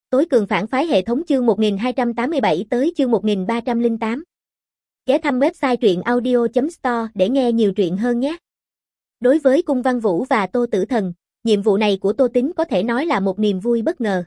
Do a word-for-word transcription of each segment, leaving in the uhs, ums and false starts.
Tối cường phản phái hệ thống chương một nghìn hai trăm tám mươi bảy tới chương một nghìn ba trăm lẻ tám. Ghé thăm website truyện audio chấm store để nghe nhiều truyện hơn nhé. Đối với Cung Văn Vũ và Tô Tử Thần, nhiệm vụ này của Tô Tín có thể nói là một niềm vui bất ngờ.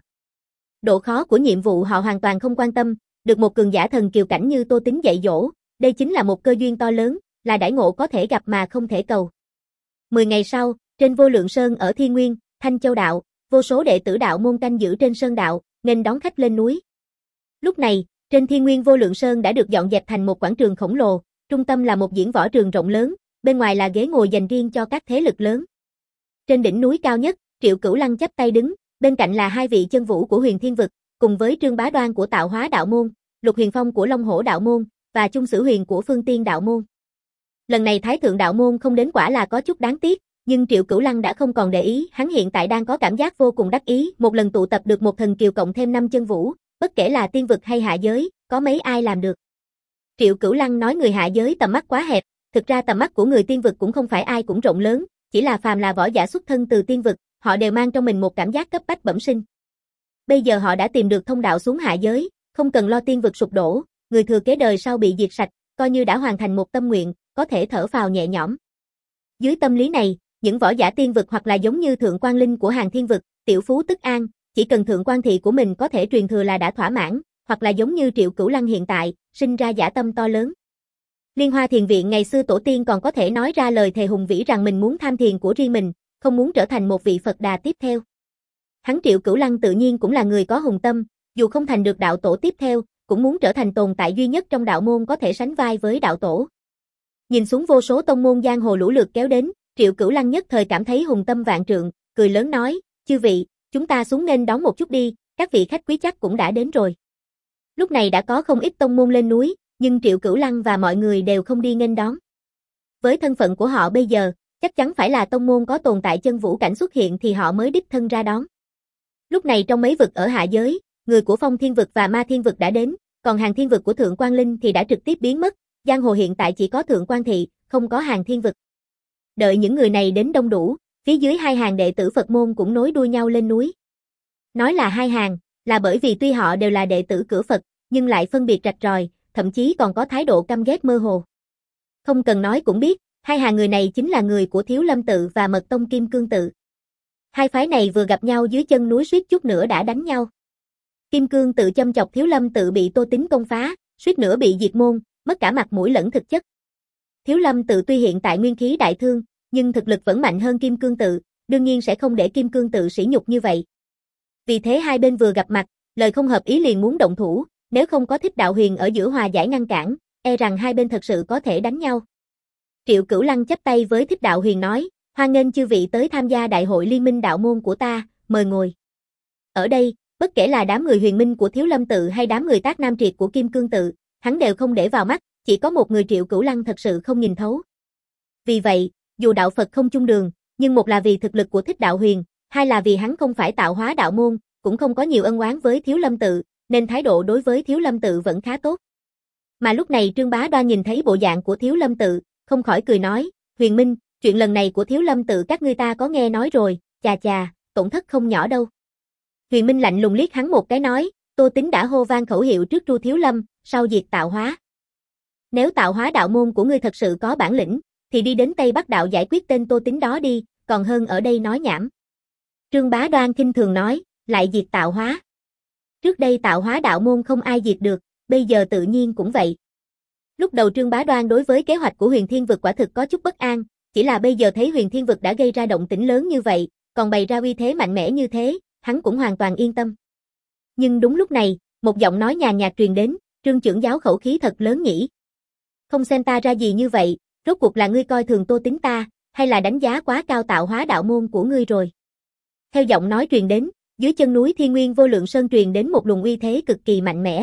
Độ khó của nhiệm vụ họ hoàn toàn không quan tâm, được một cường giả thần kiều cảnh như Tô Tín dạy dỗ, đây chính là một cơ duyên to lớn, là đãi ngộ có thể gặp mà không thể cầu. Mười ngày sau, trên Vô Lượng Sơn ở Thiên Nguyên, Thanh Châu Đạo, vô số đệ tử đạo môn canh giữ trên sơn đạo, nghênh đón khách lên núi. Lúc này, trên Thiên Nguyên Vô Lượng Sơn đã được dọn dẹp thành một quảng trường khổng lồ, trung tâm là một diễn võ trường rộng lớn, bên ngoài là ghế ngồi dành riêng cho các thế lực lớn. Trên đỉnh núi cao nhất, Triệu Cửu Lăng chắp tay đứng, bên cạnh là hai vị chân vũ của Huyền Thiên Vực, cùng với Trương Bá Đoan của Tạo Hóa Đạo Môn, Lục Huyền Phong của Long Hổ Đạo Môn, và Chung Sử Huyền của Phương Tiên Đạo Môn. Lần này Thái Thượng Đạo Môn không đến quả là có chút đáng tiếc, nhưng Triệu Cửu Lăng đã không còn để ý, hắn hiện tại đang có cảm giác vô cùng đắc ý, một lần tụ tập được một thần kiều cộng thêm năm chân vũ, bất kể là tiên vực hay hạ giới, có mấy ai làm được. Triệu Cửu Lăng nói người hạ giới tầm mắt quá hẹp, thực ra tầm mắt của người tiên vực cũng không phải ai cũng rộng lớn, chỉ là phàm là võ giả xuất thân từ tiên vực, họ đều mang trong mình một cảm giác cấp bách bẩm sinh. Bây giờ họ đã tìm được thông đạo xuống hạ giới, không cần lo tiên vực sụp đổ, người thừa kế đời sau bị diệt sạch, coi như đã hoàn thành một tâm nguyện, có thể thở phào nhẹ nhõm. Dưới tâm lý này, những võ giả tiên vực hoặc là giống như Thượng Quan Linh của Hàng Thiên Vực, Tiểu Phú Tức An, chỉ cần Thượng Quan thị của mình có thể truyền thừa là đã thỏa mãn, hoặc là giống như Triệu Cửu Lăng hiện tại, sinh ra dã tâm to lớn. Liên Hoa Thiền Viện ngày xưa tổ tiên còn có thể nói ra lời thề hùng vĩ rằng mình muốn tham thiền của riêng mình, không muốn trở thành một vị Phật Đà tiếp theo. Hắn Triệu Cửu Lăng tự nhiên cũng là người có hùng tâm, dù không thành được đạo tổ tiếp theo, cũng muốn trở thành tồn tại duy nhất trong đạo môn có thể sánh vai với đạo tổ. Nhìn xuống vô số tông môn giang hồ lũ lượt kéo đến, Triệu Cửu Lăng nhất thời cảm thấy hùng tâm vạn trượng, cười lớn nói, chư vị, chúng ta xuống nghênh đón một chút đi, các vị khách quý chắc cũng đã đến rồi. Lúc này đã có không ít tông môn lên núi, nhưng Triệu Cửu Lăng và mọi người đều không đi nghênh đón. Với thân phận của họ bây giờ, chắc chắn phải là tông môn có tồn tại chân vũ cảnh xuất hiện thì họ mới đích thân ra đón. Lúc này trong mấy vực ở hạ giới, người của Phong Thiên Vực và Ma Thiên Vực đã đến, còn Hàng Thiên Vực của Thượng Quan Linh thì đã trực tiếp biến mất, giang hồ hiện tại chỉ có Thượng Quan thị, không có Hàng Thiên Vực. Đợi những người này đến đông đủ, phía dưới hai hàng đệ tử Phật môn cũng nối đuôi nhau lên núi. Nói là hai hàng, là bởi vì tuy họ đều là đệ tử cửa Phật, nhưng lại phân biệt rạch ròi, thậm chí còn có thái độ căm ghét mơ hồ. Không cần nói cũng biết, hai hàng người này chính là người của Thiếu Lâm Tự và Mật Tông Kim Cương Tự. Hai phái này vừa gặp nhau dưới chân núi suýt chút nữa đã đánh nhau. Kim Cương Tự châm chọc Thiếu Lâm Tự bị Tô Tín công phá, suýt nữa bị diệt môn, mất cả mặt mũi lẫn thực chất. Thiếu Lâm Tự tuy hiện tại nguyên khí đại thương, nhưng thực lực vẫn mạnh hơn Kim Cương Tự, đương nhiên sẽ không để Kim Cương Tự sỉ nhục như vậy. Vì thế hai bên vừa gặp mặt, lời không hợp ý liền muốn động thủ, nếu không có Thích Đạo Huyền ở giữa hòa giải ngăn cản, e rằng hai bên thật sự có thể đánh nhau. Triệu Cửu Lăng chắp tay với Thích Đạo Huyền nói, hoan nghênh chư vị tới tham gia đại hội liên minh đạo môn của ta, mời ngồi. Ở đây, bất kể là đám người huyền minh của Thiếu Lâm Tự hay đám người Tác Nam Triệt của Kim Cương Tự, hắn đều không để vào mắt, chỉ có một người Triệu Cửu Lăng thật sự không nhìn thấu. Vì vậy, dù đạo Phật không chung đường, nhưng một là vì thực lực của Thích Đạo Huyền, hai là vì hắn không phải Tạo Hóa Đạo Môn, cũng không có nhiều ân oán với Thiếu Lâm Tự, nên thái độ đối với Thiếu Lâm Tự vẫn khá tốt. Mà lúc này Trương Bá Đoan nhìn thấy bộ dạng của Thiếu Lâm Tự, không khỏi cười nói, Huyền Minh, chuyện lần này của Thiếu Lâm Tự các ngươi ta có nghe nói rồi, chà chà, tổn thất không nhỏ đâu. Huyền Minh lạnh lùng liếc hắn một cái nói, Tô Tín đã hô vang khẩu hiệu trước Tru Thiếu Lâm, sau diệt Tạo Hóa. Nếu Tạo Hóa Đạo Môn của ngươi thật sự có bản lĩnh, thì đi đến Tây Bắc Đạo giải quyết tên Tô Tín đó đi, còn hơn ở đây nói nhảm. Trương Bá Đoan khinh thường nói, lại diệt Tạo Hóa. Trước đây Tạo Hóa Đạo Môn không ai diệt được, bây giờ tự nhiên cũng vậy. Lúc đầu Trương Bá Đoan đối với kế hoạch của Huyền Thiên Vực quả thực có chút bất an, chỉ là bây giờ thấy Huyền Thiên Vực đã gây ra động tĩnh lớn như vậy, còn bày ra uy thế mạnh mẽ như thế, hắn cũng hoàn toàn yên tâm. Nhưng đúng lúc này, một giọng nói nhàn nhạt truyền đến, Trương trưởng giáo khẩu khí thật lớn nhỉ. Không xem ta ra gì như vậy, rốt cuộc là ngươi coi thường Tô Tín ta, hay là đánh giá quá cao Tạo Hóa Đạo Môn của ngươi rồi. Theo giọng nói truyền đến, dưới chân núi Thiên Nguyên Vô Lượng Sơn truyền đến một luồng uy thế cực kỳ mạnh mẽ.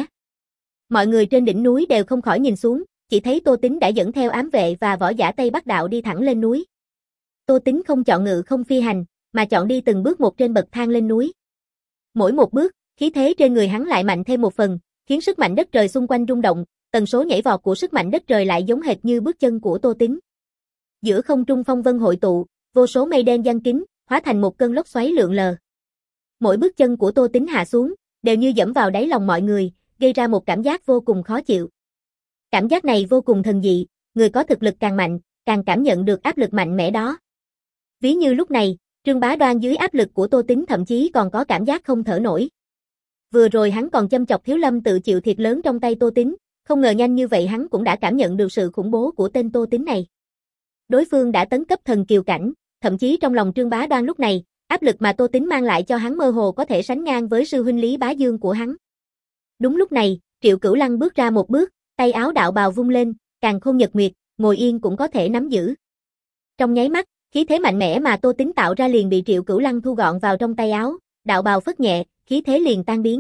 Mọi người trên đỉnh núi đều không khỏi nhìn xuống, chỉ thấy Tô Tín đã dẫn theo ám vệ và võ giả Tây Bắc Đạo đi thẳng lên núi. Tô Tín không chọn ngự không phi hành, mà chọn đi từng bước một trên bậc thang lên núi. Mỗi một bước, khí thế trên người hắn lại mạnh thêm một phần, khiến sức mạnh đất trời xung quanh rung động, tần số nhảy vọt của sức mạnh đất trời lại giống hệt như bước chân của Tô Tín. Giữa không trung phong vân hội tụ, vô số mây đen giăng kín, hóa thành một cơn lốc xoáy lượn lờ. Mỗi bước chân của Tô Tín hạ xuống, đều như dẫm vào đáy lòng mọi người, gây ra một cảm giác vô cùng khó chịu. Cảm giác này vô cùng thần dị, người có thực lực càng mạnh, càng cảm nhận được áp lực mạnh mẽ đó. Ví như lúc này, Trương Bá Đoan dưới áp lực của Tô Tín thậm chí còn có cảm giác không thở nổi. Vừa rồi hắn còn châm chọc Thiếu Lâm Tự chịu thiệt lớn trong tay Tô Tín, không ngờ nhanh như vậy hắn cũng đã cảm nhận được sự khủng bố của tên Tô Tín này. Đối phương đã tấn cấp thần kiều cảnh, thậm chí trong lòng Trương Bá Đoan lúc này, áp lực mà Tô Tín mang lại cho hắn mơ hồ có thể sánh ngang với sư huynh Lý Bá Dương của hắn. Đúng lúc này, Triệu Cửu Lăng bước ra một bước, tay áo đạo bào vung lên, càn khôn nhật nguyệt, ngồi yên cũng có thể nắm giữ. Trong nháy mắt, khí thế mạnh mẽ mà Tô Tín tạo ra liền bị Triệu Cửu Lăng thu gọn vào trong tay áo, đạo bào phất nhẹ, khí thế liền tan biến.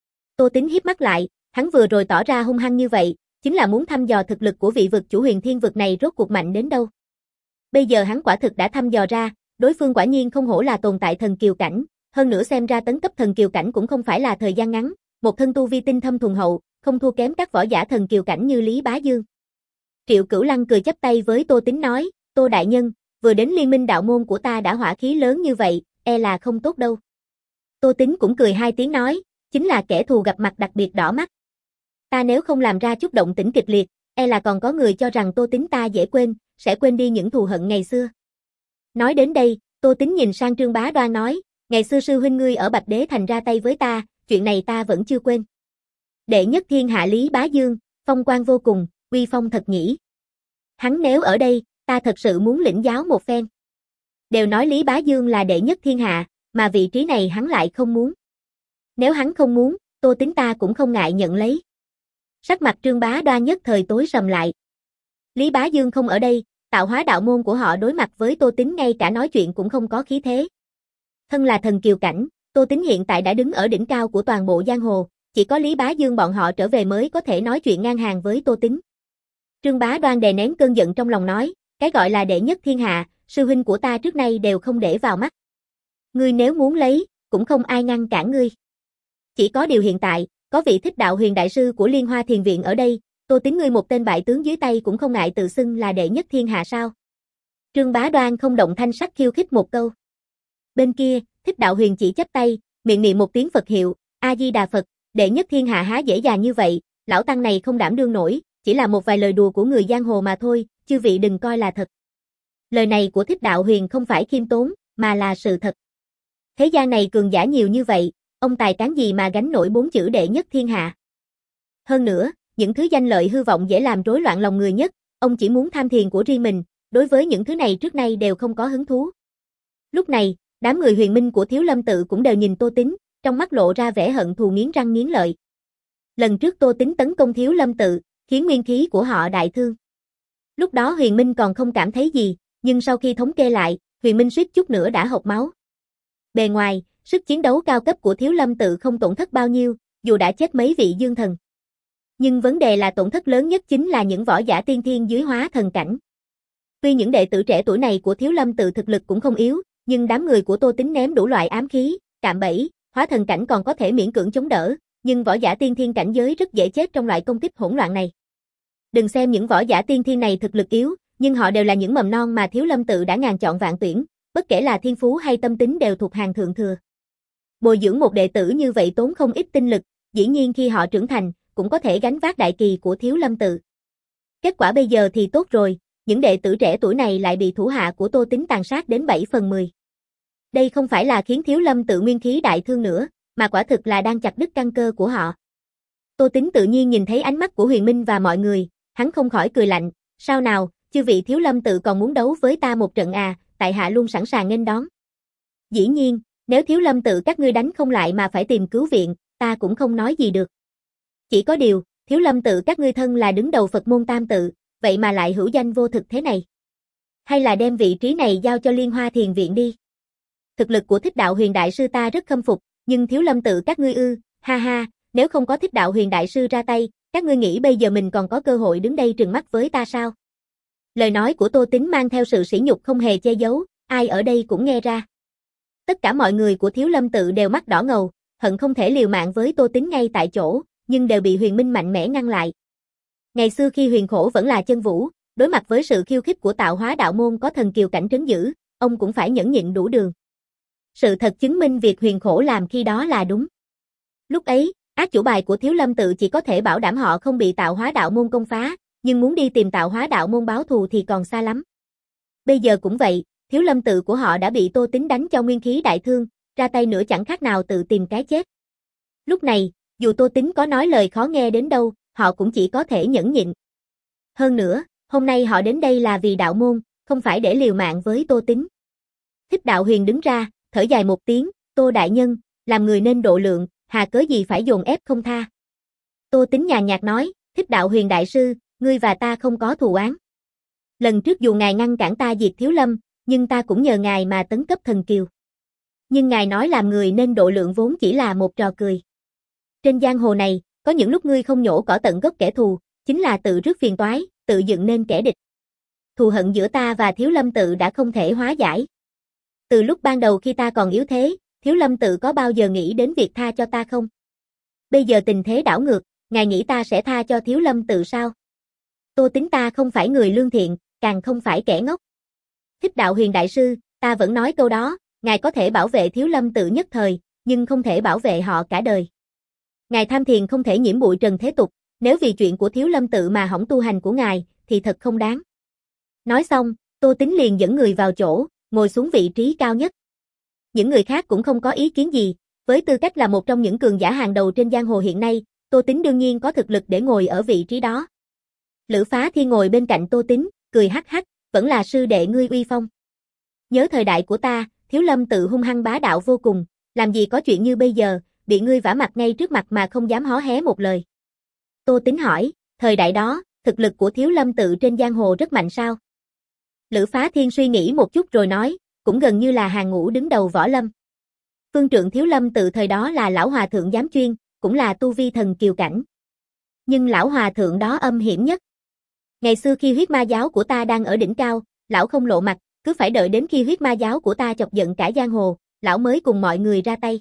Tô Tín híp mắt lại, hắn vừa rồi tỏ ra hung hăng như vậy, chính là muốn thăm dò thực lực của vị vực chủ Huyền Thiên vực này rốt cuộc mạnh đến đâu. Bây giờ hắn quả thực đã thăm dò ra, đối phương quả nhiên không hổ là tồn tại thần kiều cảnh, hơn nữa xem ra tấn cấp thần kiều cảnh cũng không phải là thời gian ngắn, một thân tu vi tinh thâm thuần hậu, không thua kém các võ giả thần kiều cảnh như Lý Bá Dương. Triệu Cửu Lăng cười chắp tay với Tô Tín nói, Tô đại nhân, vừa đến liên minh đạo môn của ta đã hỏa khí lớn như vậy, e là không tốt đâu. Tô Tín cũng cười hai tiếng nói, chính là kẻ thù gặp mặt đặc biệt đỏ mắt. Ta nếu không làm ra chút động tĩnh kịch liệt, e là còn có người cho rằng Tô Tín ta dễ quên, sẽ quên đi những thù hận ngày xưa. Nói đến đây, Tô Tín nhìn sang Trương Bá Đoan nói, ngày xưa sư huynh ngươi ở Bạch Đế Thành ra tay với ta, chuyện này ta vẫn chưa quên. Đệ nhất thiên hạ Lý Bá Dương, phong quang vô cùng, uy phong thật nhỉ. Hắn nếu ở đây, ta thật sự muốn lĩnh giáo một phen. Đều nói Lý Bá Dương là đệ nhất thiên hạ, mà vị trí này hắn lại không muốn. Nếu hắn không muốn, Tô Tín ta cũng không ngại nhận lấy. Sắc mặt Trương Bá Đoan nhất thời tối sầm lại. Lý Bá Dương không ở đây, tạo hóa đạo môn của họ đối mặt với Tô Tín ngay cả nói chuyện cũng không có khí thế. Thân là thần kiều cảnh, Tô Tín hiện tại đã đứng ở đỉnh cao của toàn bộ giang hồ, chỉ có Lý Bá Dương bọn họ trở về mới có thể nói chuyện ngang hàng với Tô Tín. Trương Bá Đoan đè nén cơn giận trong lòng nói, cái gọi là đệ nhất thiên hạ, sư huynh của ta trước nay đều không để vào mắt. Ngươi nếu muốn lấy, cũng không ai ngăn cản ngươi. Chỉ có điều hiện tại, có vị Thích Đạo Huyền đại sư của Liên Hoa Thiền viện ở đây, Tô Tín ngươi một tên bại tướng dưới tay cũng không ngại tự xưng là đệ nhất thiên hạ sao? Trương Bá Đoan không động thanh sắc khiêu khích một câu. Bên kia, Thích Đạo Huyền chỉ chắp tay, miệng niệm một tiếng Phật hiệu, A Di Đà Phật, đệ nhất thiên hạ há dễ dàng như vậy, lão tăng này không đảm đương nổi, chỉ là một vài lời đùa của người giang hồ mà thôi, chư vị đừng coi là thật. Lời này của Thích Đạo Huyền không phải khiêm tốn, mà là sự thật. Thế gian này cường giả nhiều như vậy, ông tài cán gì mà gánh nổi bốn chữ đệ nhất thiên hạ. Hơn nữa, những thứ danh lợi hư vọng dễ làm rối loạn lòng người nhất, ông chỉ muốn tham thiền của riêng mình, đối với những thứ này trước nay đều không có hứng thú. Lúc này, đám người huyền minh của Thiếu Lâm Tự cũng đều nhìn Tô Tín, trong mắt lộ ra vẻ hận thù nghiến răng nghiến lợi. Lần trước Tô Tín tấn công Thiếu Lâm Tự, khiến nguyên khí của họ đại thương. Lúc đó huyền minh còn không cảm thấy gì, nhưng sau khi thống kê lại, huyền minh suýt chút nữa đã hộc máu. Bề ngoài, sức chiến đấu cao cấp của Thiếu Lâm Tự không tổn thất bao nhiêu, dù đã chết mấy vị dương thần. Nhưng vấn đề là tổn thất lớn nhất chính là những võ giả tiên thiên dưới hóa thần cảnh. Tuy những đệ tử trẻ tuổi này của Thiếu Lâm Tự thực lực cũng không yếu, nhưng đám người của Tô Tín ném đủ loại ám khí, cạm bẫy, hóa thần cảnh còn có thể miễn cưỡng chống đỡ, nhưng võ giả tiên thiên cảnh giới rất dễ chết trong loại công kích hỗn loạn này. Đừng xem những võ giả tiên thiên này thực lực yếu, nhưng họ đều là những mầm non mà Thiếu Lâm Tự đã ngàn chọn vạn tuyển, bất kể là thiên phú hay tâm tính đều thuộc hàng thượng thừa. Bồi dưỡng một đệ tử như vậy tốn không ít tinh lực, dĩ nhiên khi họ trưởng thành, cũng có thể gánh vác đại kỳ của Thiếu Lâm Tự. Kết quả bây giờ thì tốt rồi, những đệ tử trẻ tuổi này lại bị thủ hạ của Tô Tín tàn sát đến bảy phần mười. Đây không phải là khiến Thiếu Lâm Tự nguyên khí đại thương nữa, mà quả thực là đang chặt đứt căn cơ của họ. Tô Tín tự nhiên nhìn thấy ánh mắt của Huyền Minh và mọi người, hắn không khỏi cười lạnh, sao nào, chư vị Thiếu Lâm Tự còn muốn đấu với ta một trận à, tại hạ luôn sẵn sàng nghênh đón. Dĩ nhiên, nếu Thiếu Lâm Tự các ngươi đánh không lại mà phải tìm cứu viện, ta cũng không nói gì được. Chỉ có điều, Thiếu Lâm Tự các ngươi thân là đứng đầu Phật môn Tam Tự, vậy mà lại hữu danh vô thực thế này. Hay là đem vị trí này giao cho Liên Hoa Thiền viện đi. Thực lực của Thích Đạo Huyền đại sư ta rất khâm phục, nhưng Thiếu Lâm Tự các ngươi ư, ha ha, nếu không có Thích Đạo Huyền đại sư ra tay, các ngươi nghĩ bây giờ mình còn có cơ hội đứng đây trừng mắt với ta sao? Lời nói của Tô Tín mang theo sự sỉ nhục không hề che giấu, ai ở đây cũng nghe ra. Tất cả mọi người của Thiếu Lâm Tự đều mắt đỏ ngầu, hận không thể liều mạng với Tô Tín ngay tại chỗ, nhưng đều bị Huyền Minh mạnh mẽ ngăn lại. Ngày xưa khi Huyền Khổ vẫn là chân vũ, đối mặt với sự khiêu khích của tạo hóa đạo môn có thần kiều cảnh trấn giữ, ông cũng phải nhẫn nhịn đủ đường. Sự thật chứng minh việc Huyền Khổ làm khi đó là đúng. Lúc ấy, ác chủ bài của Thiếu Lâm tự chỉ có thể bảo đảm họ không bị Tạo Hóa đạo môn công phá, nhưng muốn đi tìm Tạo Hóa đạo môn báo thù thì còn xa lắm. Bây giờ cũng vậy, Thiếu Lâm tự của họ đã bị Tô Tính đánh cho nguyên khí đại thương, ra tay nữa chẳng khác nào tự tìm cái chết. Lúc này, dù Tô Tính có nói lời khó nghe đến đâu, họ cũng chỉ có thể nhẫn nhịn. Hơn nữa, hôm nay họ đến đây là vì đạo môn, không phải để liều mạng với Tô Tính. Thích Đạo Huyền đứng ra, thở dài một tiếng, Tô đại nhân, làm người nên độ lượng, hà cớ gì phải dồn ép không tha. Tô Tính nhàn nhạt nói, Thích Đạo Huyền đại sư, ngươi và ta không có thù oán. Lần trước dù ngài ngăn cản ta diệt Thiếu Lâm, nhưng ta cũng nhờ ngài mà tấn cấp thần kiều. Nhưng ngài nói làm người nên độ lượng vốn chỉ là một trò cười. Trên giang hồ này, có những lúc ngươi không nhổ cỏ tận gốc kẻ thù, chính là tự rước phiền toái, tự dựng nên kẻ địch. Thù hận giữa ta và Thiếu Lâm tự đã không thể hóa giải. Từ lúc ban đầu khi ta còn yếu thế, Thiếu Lâm tự có bao giờ nghĩ đến việc tha cho ta không? Bây giờ tình thế đảo ngược, ngài nghĩ ta sẽ tha cho Thiếu Lâm tự sao? Tô Tính ta không phải người lương thiện, càng không phải kẻ ngốc. Thích Đạo Huyền đại sư, ta vẫn nói câu đó, ngài có thể bảo vệ Thiếu Lâm tự nhất thời, nhưng không thể bảo vệ họ cả đời. Ngài tham thiền không thể nhiễm bụi trần thế tục, nếu vì chuyện của Thiếu Lâm tự mà hỏng tu hành của ngài, thì thật không đáng. Nói xong, Tô Tính liền dẫn người vào chỗ, ngồi xuống vị trí cao nhất. Những người khác cũng không có ý kiến gì, với tư cách là một trong những cường giả hàng đầu trên giang hồ hiện nay, Tô Tính đương nhiên có thực lực để ngồi ở vị trí đó. Lữ Phá Thiên ngồi bên cạnh Tô Tính, cười hắc hắc, vẫn là sư đệ ngươi uy phong. Nhớ thời đại của ta, Thiếu Lâm tự hung hăng bá đạo vô cùng, làm gì có chuyện như bây giờ, bị ngươi vả mặt ngay trước mặt mà không dám hó hé một lời. Tô Tính hỏi, thời đại đó, thực lực của Thiếu Lâm tự trên giang hồ rất mạnh sao? Lữ Phá Thiên suy nghĩ một chút rồi nói, cũng gần như là hàng ngũ đứng đầu võ lâm. Phương trượng Thiếu Lâm tự thời đó là lão hòa thượng Giám Chuyên, cũng là tu vi thần kiều cảnh. Nhưng lão hòa thượng đó âm hiểm nhất. Ngày xưa khi huyết ma giáo của ta đang ở đỉnh cao, lão không lộ mặt, cứ phải đợi đến khi huyết ma giáo của ta chọc giận cả giang hồ, lão mới cùng mọi người ra tay.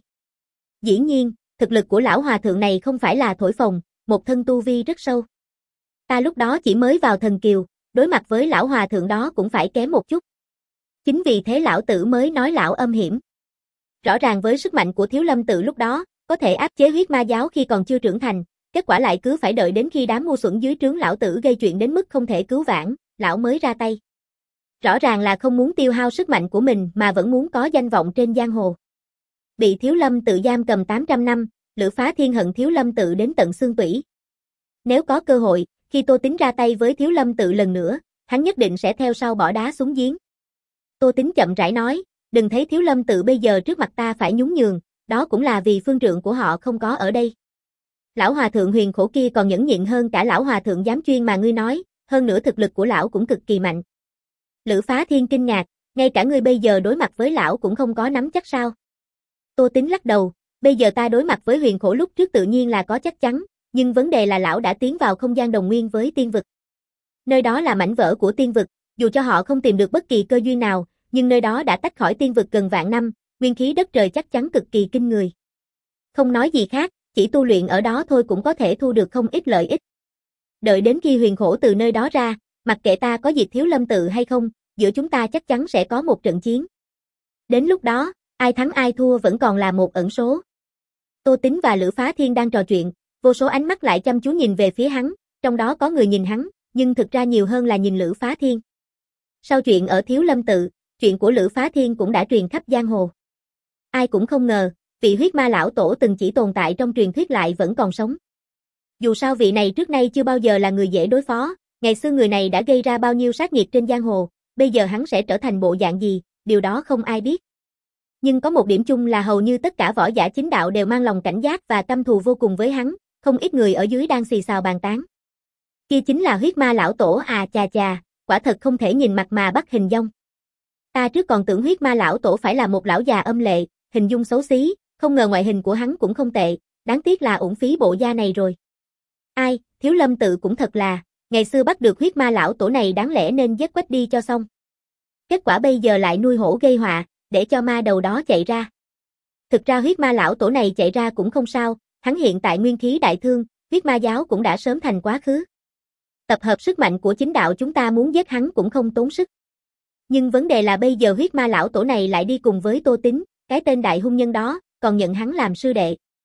Dĩ nhiên, thực lực của lão hòa thượng này không phải là thổi phồng, một thân tu vi rất sâu. Ta lúc đó chỉ mới vào thần kiều, đối mặt với lão hòa thượng đó cũng phải kém một chút. Chính vì thế lão tử mới nói lão âm hiểm. Rõ ràng với sức mạnh của Thiếu Lâm tự lúc đó, có thể áp chế huyết ma giáo khi còn chưa trưởng thành, kết quả lại cứ phải đợi đến khi đám ngu xuẩn dưới trướng lão tử gây chuyện đến mức không thể cứu vãn, lão mới ra tay. Rõ ràng là không muốn tiêu hao sức mạnh của mình mà vẫn muốn có danh vọng trên giang hồ. Bị Thiếu Lâm tự giam cầm tám trăm năm, Lữ Phá Thiên hận Thiếu Lâm tự đến tận xương tủy. Nếu có cơ hội, khi Tô Tính ra tay với Thiếu Lâm tự lần nữa, hắn nhất định sẽ theo sau bỏ đá xuống giếng. Tô Tính chậm rãi nói, đừng thấy Thiếu Lâm tự bây giờ trước mặt ta phải nhún nhường, đó cũng là vì phương trượng của họ không có ở đây. Lão hòa thượng Huyền Khổ kia còn nhẫn nhịn hơn cả lão hòa thượng Giám Chuyên mà ngươi nói, hơn nữa thực lực của lão cũng cực kỳ mạnh. Lữ Phá Thiên kinh ngạc, ngay cả ngươi bây giờ đối mặt với lão cũng không có nắm chắc sao? Tô Tính lắc đầu, bây giờ ta đối mặt với Huyền Khổ lúc trước tự nhiên là có chắc chắn, nhưng vấn đề là lão đã tiến vào không gian đồng nguyên với tiên vực. Nơi đó là mảnh vỡ của tiên vực, dù cho họ không tìm được bất kỳ cơ duyên nào, nhưng nơi đó đã tách khỏi tiên vực gần vạn năm, nguyên khí đất trời chắc chắn cực kỳ kinh người. Không nói gì khác, chỉ tu luyện ở đó thôi cũng có thể thu được không ít lợi ích. Đợi đến khi Huyền Khổ từ nơi đó ra, mặc kệ ta có diệt Thiếu Lâm tự hay không, giữa chúng ta chắc chắn sẽ có một trận chiến. Đến lúc đó, ai thắng ai thua vẫn còn là một ẩn số. Tô Tính và Lữ Phá Thiên đang trò chuyện, vô số ánh mắt lại chăm chú nhìn về phía hắn, trong đó có người nhìn hắn, nhưng thực ra nhiều hơn là nhìn Lữ Phá Thiên. Sau chuyện ở Thiếu Lâm tự, chuyện của Lữ Phá Thiên cũng đã truyền khắp giang hồ. Ai cũng không ngờ, vị huyết ma lão tổ từng chỉ tồn tại trong truyền thuyết lại vẫn còn sống. Dù sao vị này trước nay chưa bao giờ là người dễ đối phó, ngày xưa người này đã gây ra bao nhiêu sát nghiệt trên giang hồ, bây giờ hắn sẽ trở thành bộ dạng gì, điều đó không ai biết. Nhưng có một điểm chung là hầu như tất cả võ giả chính đạo đều mang lòng cảnh giác và căm thù vô cùng với hắn, không ít người ở dưới đang xì xào bàn tán. Kia chính là huyết ma lão tổ à chà chà, quả thật không thể nhìn mặt mà bắt hình dong. Ta trước còn tưởng huyết ma lão tổ phải là một lão già âm lệ, hình dung xấu xí, không ngờ ngoại hình của hắn cũng không tệ, đáng tiếc là uổng phí bộ da này rồi. Ai, Thiếu Lâm tự cũng thật là, ngày xưa bắt được huyết ma lão tổ này đáng lẽ nên giết quách đi cho xong. Kết quả bây giờ lại nuôi hổ gây họa, để cho ma đầu đó chạy ra. Thực ra huyết ma lão tổ này chạy ra cũng không sao, hắn hiện tại nguyên khí đại thương, huyết ma giáo cũng đã sớm thành quá khứ. Tập hợp sức mạnh của chính đạo chúng ta muốn giết hắn cũng không tốn sức. Nhưng vấn đề là bây giờ huyết ma lão tổ này lại đi cùng với Tô Tính, cái tên đại hung nhân đó, còn nhận hắn làm sư đệ.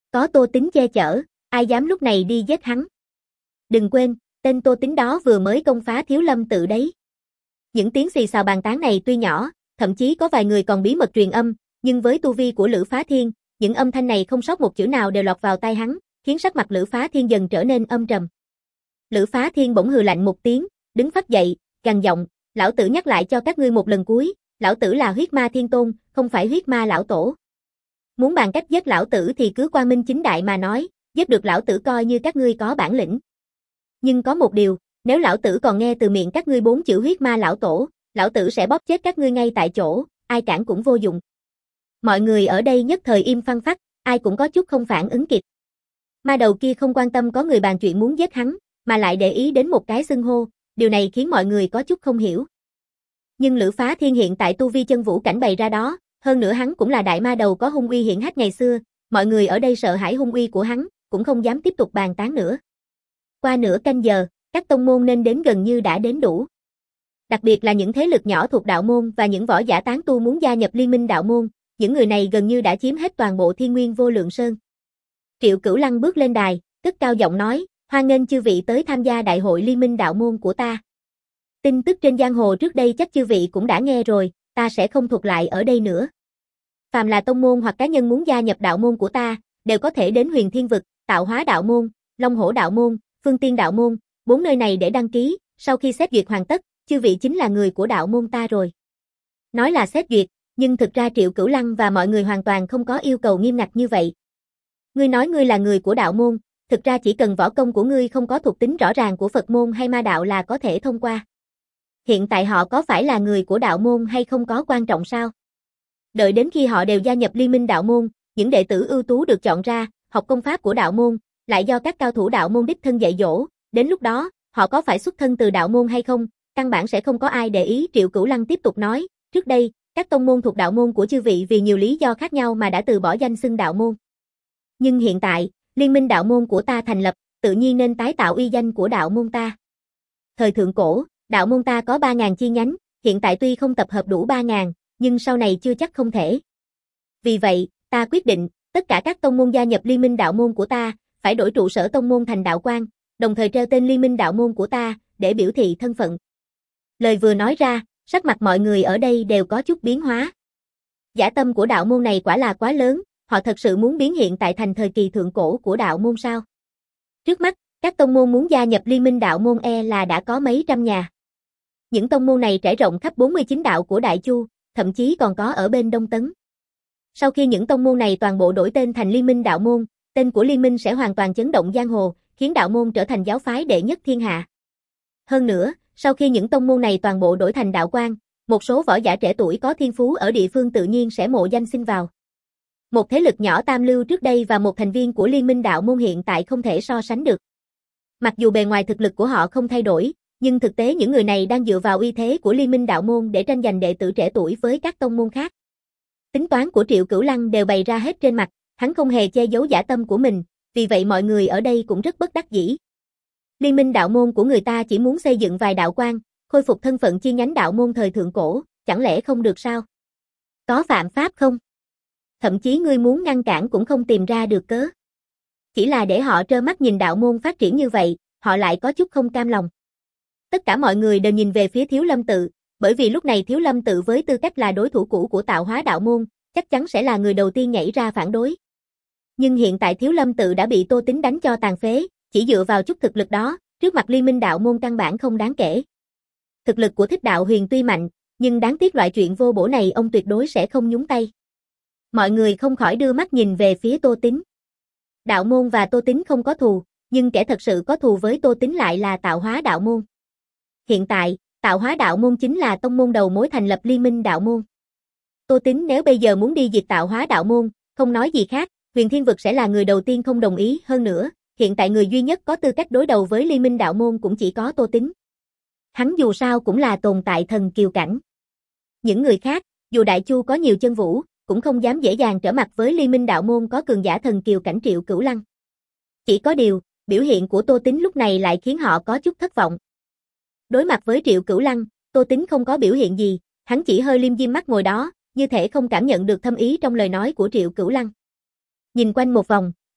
Có Tô Tín che chở, ai dám lúc này đi giết hắn. Đừng quên, tên Tô Tín đó vừa mới công phá Thiếu Lâm tự đấy. Những tiếng xì xào bàn tán này tuy nhỏ, thậm chí có vài người còn bí mật truyền âm, nhưng với tu vi của Lữ Phá Thiên, những âm thanh này không sót một chữ nào đều lọt vào tai hắn, khiến sắc mặt Lữ Phá Thiên dần trở nên âm trầm. Lữ Phá Thiên bỗng hừ lạnh một tiếng, đứng phắt dậy, gằn giọng, lão tử nhắc lại cho các ngươi một lần cuối, lão tử là huyết ma thiên tôn, không phải huyết ma lão tổ. Muốn bàn cách giết lão tử thì cứ quang minh chính đại mà nói, giết được lão tử coi như các ngươi có bản lĩnh. Nhưng có một điều, nếu lão tử còn nghe từ miệng các ngươi bốn chữ huyết ma lão tổ, lão tử sẽ bóp chết các ngươi ngay tại chỗ, ai cản cũng vô dụng. Mọi người ở đây nhất thời im phăng phắc, ai cũng có chút không phản ứng kịp. Ma đầu kia không quan tâm có người bàn chuyện muốn giết hắn, mà lại để ý đến một cái xưng hô, điều này khiến mọi người có chút không hiểu. Nhưng Lữ Phá Thiên hiện tại tu vi chân vũ cảnh bày ra đó, hơn nữa hắn cũng là đại ma đầu có hung uy hiển hách ngày xưa, mọi người ở đây sợ hãi hung uy của hắn, cũng không dám tiếp tục bàn tán nữa. Qua nửa canh giờ, các tông môn nên đến gần như đã đến đủ. Đặc biệt là những thế lực nhỏ thuộc đạo môn và những võ giả tán tu muốn gia nhập liên minh đạo môn, những người này gần như đã chiếm hết toàn bộ Thiên Nguyên Vô Lượng Sơn. Triệu Cửu Lăng bước lên đài, cất cao giọng nói, hoan nghênh chư vị tới tham gia đại hội liên minh đạo môn của ta. Tin tức trên giang hồ trước đây chắc chư vị cũng đã nghe rồi, ta sẽ không thuật lại ở đây nữa. Phàm là tông môn hoặc cá nhân muốn gia nhập đạo môn của ta, đều có thể đến Huyền Thiên Vực, Tạo Hóa đạo môn, Long Hổ đạo môn, Phương Tiên đạo môn, bốn nơi này để đăng ký, sau khi xét duyệt hoàn tất, chư vị chính là người của đạo môn ta rồi. Nói là xét duyệt, nhưng thực ra Triệu Cửu Lăng và mọi người hoàn toàn không có yêu cầu nghiêm ngặt như vậy. Ngươi nói ngươi là người của đạo môn, thực ra chỉ cần võ công của ngươi không có thuộc tính rõ ràng của Phật môn hay ma đạo là có thể thông qua. Hiện tại họ có phải là người của đạo môn hay không có quan trọng sao? Đợi đến khi họ đều gia nhập liên minh đạo môn, những đệ tử ưu tú được chọn ra, học công pháp của đạo môn, lại do các cao thủ đạo môn đích thân dạy dỗ, đến lúc đó, họ có phải xuất thân từ đạo môn hay không, căn bản sẽ không có ai để ý. Triệu Cửu Lăng tiếp tục nói, trước đây, các tông môn thuộc đạo môn của chư vị vì nhiều lý do khác nhau mà đã từ bỏ danh xưng đạo môn. Nhưng hiện tại, liên minh đạo môn của ta thành lập, tự nhiên nên tái tạo uy danh của đạo môn ta. Thời thượng cổ, đạo môn ta có ba nghìn chi nhánh, hiện tại tuy không tập hợp đủ ba nghìn, nhưng sau này chưa chắc không thể. Vì vậy, ta quyết định, tất cả các tông môn gia nhập liên minh đạo môn của ta, phải đổi trụ sở tông môn thành đạo quan, đồng thời treo tên liên minh đạo môn của ta, để biểu thị thân phận. Lời vừa nói ra, sắc mặt mọi người ở đây đều có chút biến hóa. Dã tâm của đạo môn này quả là quá lớn, họ thật sự muốn biến hiện tại thành thời kỳ thượng cổ của đạo môn sao? Trước mắt, các tông môn muốn gia nhập liên minh đạo môn e là đã có mấy trăm nhà. Những tông môn này trải rộng khắp bốn mươi chín đạo của Đại Chu, thậm chí còn có ở bên Đông Tấn. Sau khi những tông môn này toàn bộ đổi tên thành liên minh đạo môn, tên của liên minh sẽ hoàn toàn chấn động giang hồ, khiến đạo môn trở thành giáo phái đệ nhất thiên hạ. Hơn nữa, sau khi những tông môn này toàn bộ đổi thành đạo quan, một số võ giả trẻ tuổi có thiên phú ở địa phương tự nhiên sẽ mộ danh xin vào. Một thế lực nhỏ tam lưu trước đây và một thành viên của liên minh đạo môn hiện tại không thể so sánh được. Mặc dù bề ngoài thực lực của họ không thay đổi, nhưng thực tế những người này đang dựa vào uy thế của liên minh đạo môn để tranh giành đệ tử trẻ tuổi với các tông môn khác. Tính toán của Triệu Cửu Lăng đều bày ra hết trên mặt, hắn không hề che giấu dã tâm của mình, vì vậy mọi người ở đây cũng rất bất đắc dĩ. Liên minh đạo môn của người ta chỉ muốn xây dựng vài đạo quan, khôi phục thân phận chi nhánh đạo môn thời thượng cổ, chẳng lẽ không được sao? Có phạm pháp không? Thậm chí ngươi muốn ngăn cản cũng không tìm ra được cớ. Chỉ là để họ trơ mắt nhìn đạo môn phát triển như vậy, họ lại có chút không cam lòng. Tất cả mọi người đều nhìn về phía Thiếu Lâm tự, bởi vì lúc này Thiếu Lâm tự với tư cách là đối thủ cũ của Tạo Hóa đạo môn, chắc chắn sẽ là người đầu tiên nhảy ra phản đối. Nhưng hiện tại Thiếu Lâm tự đã bị Tô Tín đánh cho tàn phế, chỉ dựa vào chút thực lực đó, trước mặt liên minh đạo môn căn bản không đáng kể. Thực lực của Thích Đạo Huyền tuy mạnh, nhưng đáng tiếc loại chuyện vô bổ này ông tuyệt đối sẽ không nhúng tay. Mọi người không khỏi đưa mắt nhìn về phía Tô Tín. Đạo môn và Tô Tín không có thù, nhưng kẻ thật sự có thù với Tô Tín lại là Tạo Hóa đạo môn. Hiện tại, Tạo Hóa đạo môn chính là tông môn đầu mối thành lập liên minh đạo môn. Tô Tín nếu bây giờ muốn đi diệt Tạo Hóa đạo môn, không nói gì khác, Huyền Thiên Vực sẽ là người đầu tiên không đồng ý. Hơn nữa, hiện tại người duy nhất có tư cách đối đầu với liên minh đạo môn cũng chỉ có Tô Tín. Hắn dù sao cũng là tồn tại thần kiều cảnh. Những người khác, dù Đại Chu có nhiều chân vũ, cũng không dám dễ dàng trở mặt với liên minh đạo môn có cường giả thần kiều cảnh Triệu Cửu Lăng. Chỉ có điều, biểu hiện của Tô Tín lúc này lại khiến họ có chút thất vọng. Đối mặt với Triệu Cửu Lăng, Tô Tín không có biểu hiện gì, hắn chỉ hơi liêm diêm mắt ngồi đó, như thể không cảm nhận được thâm ý trong lời nói của Triệu Cửu Lăng. Nhìn quanh một vòng,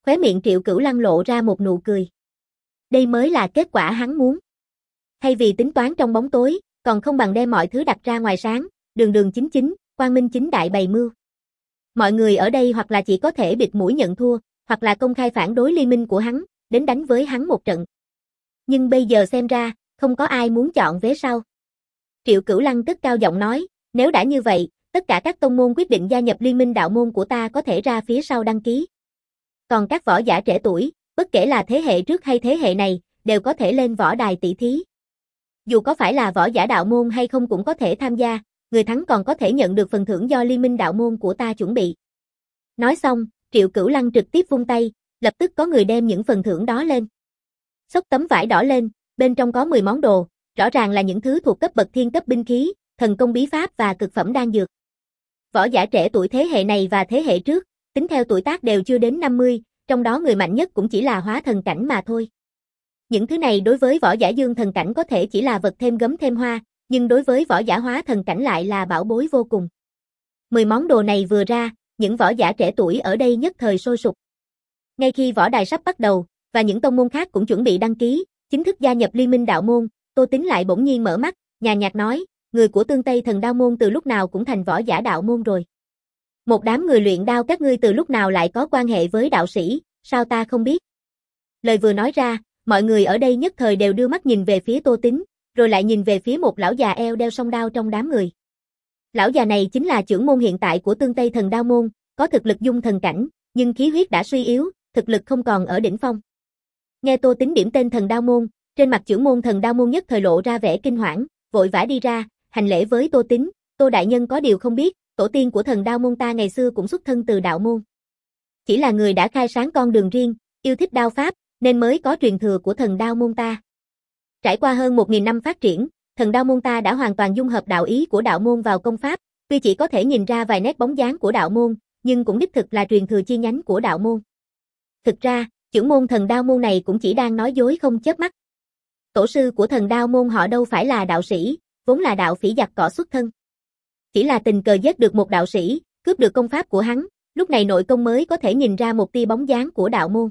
Khóe miệng Triệu Cửu Lăng lộ ra một nụ cười. Đây mới là kết quả hắn muốn. Thay vì tính toán trong bóng tối, còn không bằng đem mọi thứ đặt ra ngoài sáng, đường đường chính chính, quang minh chính đại bày mưu. Mọi người ở đây hoặc là chỉ có thể bịt mũi nhận thua, hoặc là công khai phản đối liên minh của hắn, đến đánh với hắn một trận. Nhưng bây giờ xem ra, không có ai muốn chọn vế sau. Triệu Cửu Lăng cất cao giọng nói, nếu đã như vậy, tất cả các tông môn quyết định gia nhập liên minh đạo môn của ta có thể ra phía sau đăng ký. Còn các võ giả trẻ tuổi, bất kể là thế hệ trước hay thế hệ này, đều có thể lên võ đài tỷ thí. Dù có phải là võ giả đạo môn hay không cũng có thể tham gia, người thắng còn có thể nhận được phần thưởng do liên minh đạo môn của ta chuẩn bị. Nói xong, Triệu Cửu Lăng trực tiếp vung tay, lập tức có người đem những phần thưởng đó lên. Xốc tấm vải đỏ lên, bên trong có mười món đồ, rõ ràng là những thứ thuộc cấp bậc thiên cấp binh khí, thần công bí pháp và cực phẩm đan dược. Võ giả trẻ tuổi thế hệ này và thế hệ trước, tính theo tuổi tác đều chưa đến năm mươi, trong đó người mạnh nhất cũng chỉ là hóa thần cảnh mà thôi. Những thứ này đối với võ giả dương thần cảnh có thể chỉ là vật thêm gấm thêm hoa, nhưng đối với võ giả hóa thần cảnh lại là bảo bối vô cùng. Mười món đồ này vừa ra, những võ giả trẻ tuổi ở đây nhất thời sôi sục. Ngay khi võ đài sắp bắt đầu, và những tông môn khác cũng chuẩn bị đăng ký, chính thức gia nhập liên minh đạo môn, Tô Tín lại bỗng nhiên mở mắt, nhàn nhạt nói, người của Tương Tây Thần Đao môn từ lúc nào cũng thành võ giả đạo môn rồi. Một đám người luyện đao các ngươi từ lúc nào lại có quan hệ với đạo sĩ, sao ta không biết? Lời vừa nói ra, mọi người ở đây nhất thời đều đưa mắt nhìn về phía Tô Tín, rồi lại nhìn về phía một lão già eo đeo song đao trong đám người. Lão già này chính là trưởng môn hiện tại của Tương Tây Thần Đao môn, có thực lực dung thần cảnh, nhưng khí huyết đã suy yếu, thực lực không còn ở đỉnh phong. Nghe Tô Tín điểm tên Thần Đao môn, trên mặt trưởng môn Thần Đao môn nhất thời lộ ra vẻ kinh hoảng, vội vã đi ra, hành lễ với Tô Tín, Tô đại nhân có điều không biết, tổ tiên của Thần Đao môn ta ngày xưa cũng xuất thân từ đạo môn. Chỉ là người đã khai sáng con đường riêng, yêu thích đao pháp, nên mới có truyền thừa của Thần Đao môn ta. Trải qua hơn một nghìn năm phát triển, Thần Đao môn ta đã hoàn toàn dung hợp đạo ý của đạo môn vào công pháp, tuy chỉ có thể nhìn ra vài nét bóng dáng của đạo môn, nhưng cũng đích thực là truyền thừa chi nhánh của đạo môn. Thực ra, trưởng môn Thần Đao môn này cũng chỉ đang nói dối không chớp mắt. Tổ sư của Thần Đao môn họ đâu phải là đạo sĩ, vốn là đạo phỉ giặc cỏ xuất thân. Chỉ là tình cờ giết được một đạo sĩ, cướp được công pháp của hắn, lúc này nội công mới có thể nhìn ra một tia bóng dáng của đạo môn.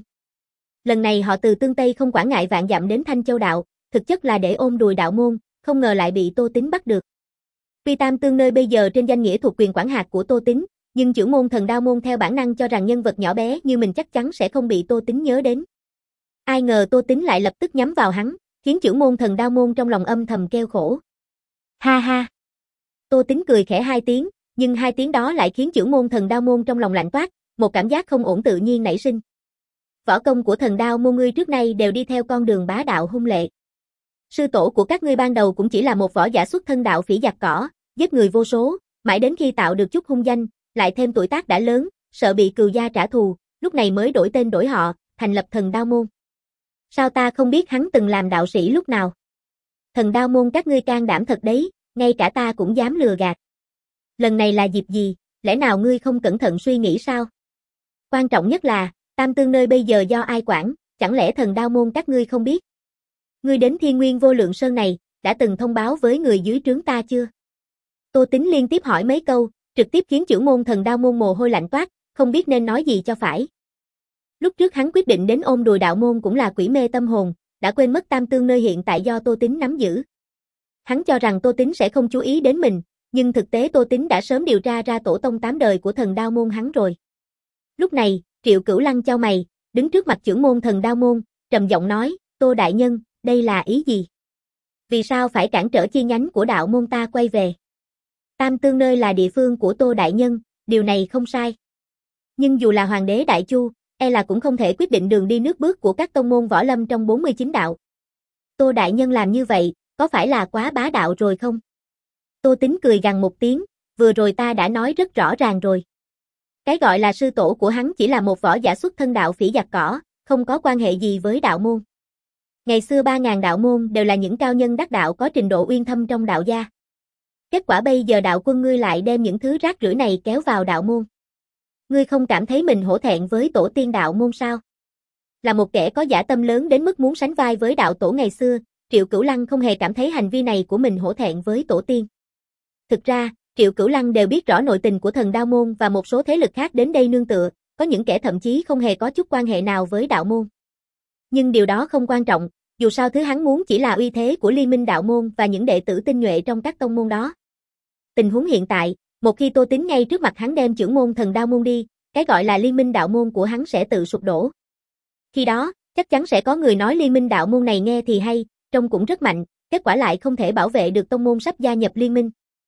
Lần này họ từ Tương Tây không quản ngại vạn dặm đến Thanh Châu đạo, thực chất là để ôm đùi đạo môn, không ngờ lại bị Tô Tín bắt được. Tuy Tam Tương nơi bây giờ trên danh nghĩa thuộc quyền quản hạt của Tô Tín, nhưng trưởng môn Thần Đao môn theo bản năng cho rằng nhân vật nhỏ bé như mình chắc chắn sẽ không bị Tô Tín nhớ đến. Ai ngờ Tô Tín lại lập tức nhắm vào hắn, khiến trưởng môn Thần Đao môn trong lòng âm thầm kêu khổ. Ha ha. Tô Tín cười khẽ hai tiếng, nhưng hai tiếng đó lại khiến trưởng môn Thần Đao môn trong lòng lạnh toát, một cảm giác không ổn tự nhiên nảy sinh. Võ công của Thần Đao môn ngươi trước nay đều đi theo con đường bá đạo hung lệ. Sư tổ của các ngươi ban đầu cũng chỉ là một võ giả xuất thân đạo phỉ giặc cỏ, giết người vô số, mãi đến khi tạo được chút hung danh, lại thêm tuổi tác đã lớn, sợ bị cừu gia trả thù, lúc này mới đổi tên đổi họ, thành lập Thần Đao môn. Sao ta không biết hắn từng làm đạo sĩ lúc nào? Thần Đao môn các ngươi can đảm thật đấy, ngay cả ta cũng dám lừa gạt. Lần này là dịp gì, lẽ nào ngươi không cẩn thận suy nghĩ sao? Quan trọng nhất là, Tam Tương nơi bây giờ do ai quản, chẳng lẽ Thần Đao môn các ngươi không biết? Ngươi đến Thiên Nguyên Vô Lượng Sơn này, đã từng thông báo với người dưới trướng ta chưa? Tô Tín liên tiếp hỏi mấy câu, trực tiếp khiến trưởng môn Thần Đao môn mồ hôi lạnh toát, không biết nên nói gì cho phải. Lúc trước hắn quyết định đến ôm đùi đạo môn cũng là quỷ mê tâm hồn, đã quên mất Tam Tương nơi hiện tại do Tô Tín nắm giữ. Hắn cho rằng Tô Tín sẽ không chú ý đến mình, nhưng thực tế Tô Tín đã sớm điều tra ra tổ tông tám đời của Thần Đao môn hắn rồi. Lúc này, Triệu Cửu Lăng chau mày, đứng trước mặt trưởng môn Thần Đao môn, trầm giọng nói, Tô đại nhân, đây là ý gì? Vì sao phải cản trở chi nhánh của đạo môn ta quay về? Tam Tương nơi là địa phương của Tô đại nhân, điều này không sai. Nhưng dù là hoàng đế Đại Chu, e là cũng không thể quyết định đường đi nước bước của các tông môn võ lâm trong bốn mươi chín đạo. Tô đại nhân làm như vậy, có phải là quá bá đạo rồi không? Tô Tín cười gằn một tiếng, vừa rồi ta đã nói rất rõ ràng rồi. Cái gọi là sư tổ của hắn chỉ là một võ giả xuất thân đạo phỉ giặc cỏ, không có quan hệ gì với đạo môn. Ngày xưa ba ngàn đạo môn đều là những cao nhân đắc đạo có trình độ uyên thâm trong đạo gia. Kết quả bây giờ đạo quân ngươi lại đem những thứ rác rưởi này kéo vào đạo môn. Ngươi không cảm thấy mình hổ thẹn với tổ tiên đạo môn sao? Là một kẻ có dã tâm lớn đến mức muốn sánh vai với đạo tổ ngày xưa, Triệu Cửu Lăng không hề cảm thấy hành vi này của mình hổ thẹn với tổ tiên. Thực ra, Triệu Cửu Lăng đều biết rõ nội tình của Thần Đao môn và một số thế lực khác đến đây nương tựa, có những kẻ thậm chí không hề có chút quan hệ nào với đạo môn. Nhưng điều đó không quan trọng, dù sao thứ hắn muốn chỉ là uy thế của Liên minh đạo môn và những đệ tử tinh nhuệ trong các tông môn đó. Tình huống hiện tại, một khi Tô Tín ngay trước mặt hắn đem chưởng môn Thần Đao môn đi, cái gọi là liên minh đạo môn của hắn sẽ tự sụp đổ. Khi đó, chắc chắn sẽ có người nói liên minh đạo môn này nghe thì hay, trông cũng rất mạnh, kết quả lại không thể bảo vệ được tông môn sắp gia nhập liên minh.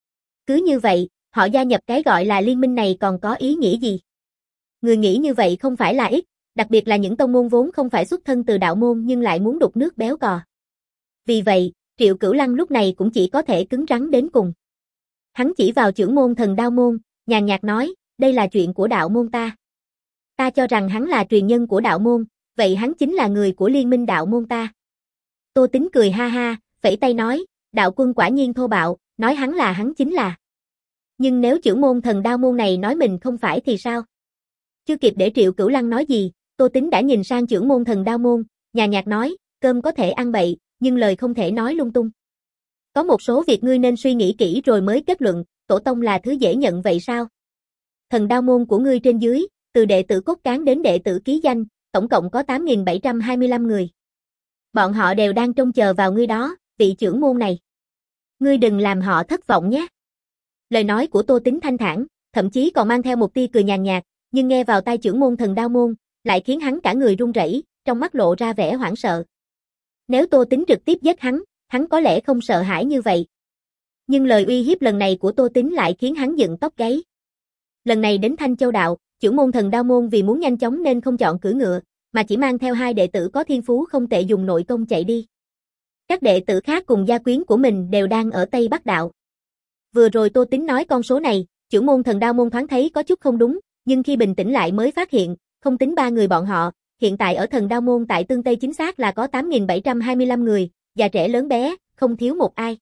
Cứ như vậy, họ gia nhập cái gọi là liên minh này còn có ý nghĩa gì? Người nghĩ như vậy không phải là ít, đặc biệt là những tông môn vốn không phải xuất thân từ đạo môn nhưng lại muốn đục nước béo cò. Vì vậy, Triệu Cửu Lăng lúc này cũng chỉ có thể cứng rắn đến cùng. Hắn chỉ vào chưởng môn Thần Đao môn, nhàn nhạt nói, đây là chuyện của đạo môn ta. Ta cho rằng hắn là truyền nhân của đạo môn, vậy hắn chính là người của liên minh đạo môn ta. Tô Tín cười ha ha, phẩy tay nói, đạo quân quả nhiên thô bạo, nói hắn là hắn chính là. Nhưng nếu chưởng môn Thần Đao môn này nói mình không phải thì sao? Chưa kịp để Triệu Cửu Lăng nói gì, Tô Tín đã nhìn sang chưởng môn Thần Đao môn, nhàn nhạt nói, cơm có thể ăn bậy, nhưng lời không thể nói lung tung. Có một số việc ngươi nên suy nghĩ kỹ rồi mới kết luận, tổ tông là thứ dễ nhận vậy sao? Thần Đao môn của ngươi trên dưới, từ đệ tử cốt cán đến đệ tử ký danh, tổng cộng có tám nghìn bảy trăm hai mươi lăm người. Bọn họ đều đang trông chờ vào ngươi đó, vị chưởng môn này. Ngươi đừng làm họ thất vọng nhé. Lời nói của Tô Tín thanh thản, thậm chí còn mang theo một tia cười nhàn nhạt, nhưng nghe vào tai chưởng môn Thần Đao môn, lại khiến hắn cả người run rẩy, trong mắt lộ ra vẻ hoảng sợ. Nếu Tô Tín trực tiếp giết hắn, hắn có lẽ không sợ hãi như vậy. Nhưng lời uy hiếp lần này của Tô Tín lại khiến hắn dựng tóc gáy. Lần này đến Thanh Châu đạo, chưởng môn Thần Đao môn vì muốn nhanh chóng nên không chọn cưỡi ngựa, mà chỉ mang theo hai đệ tử có thiên phú không tệ dùng nội công chạy đi. Các đệ tử khác cùng gia quyến của mình đều đang ở Tây Bắc đạo. Vừa rồi Tô Tín nói con số này, chưởng môn Thần Đao môn thoáng thấy có chút không đúng, nhưng khi bình tĩnh lại mới phát hiện, không tính ba người bọn họ, hiện tại ở Thần Đao môn tại Tương Tây chính xác là có tám nghìn bảy trăm hai mươi lăm người, già trẻ lớn bé, không thiếu một ai.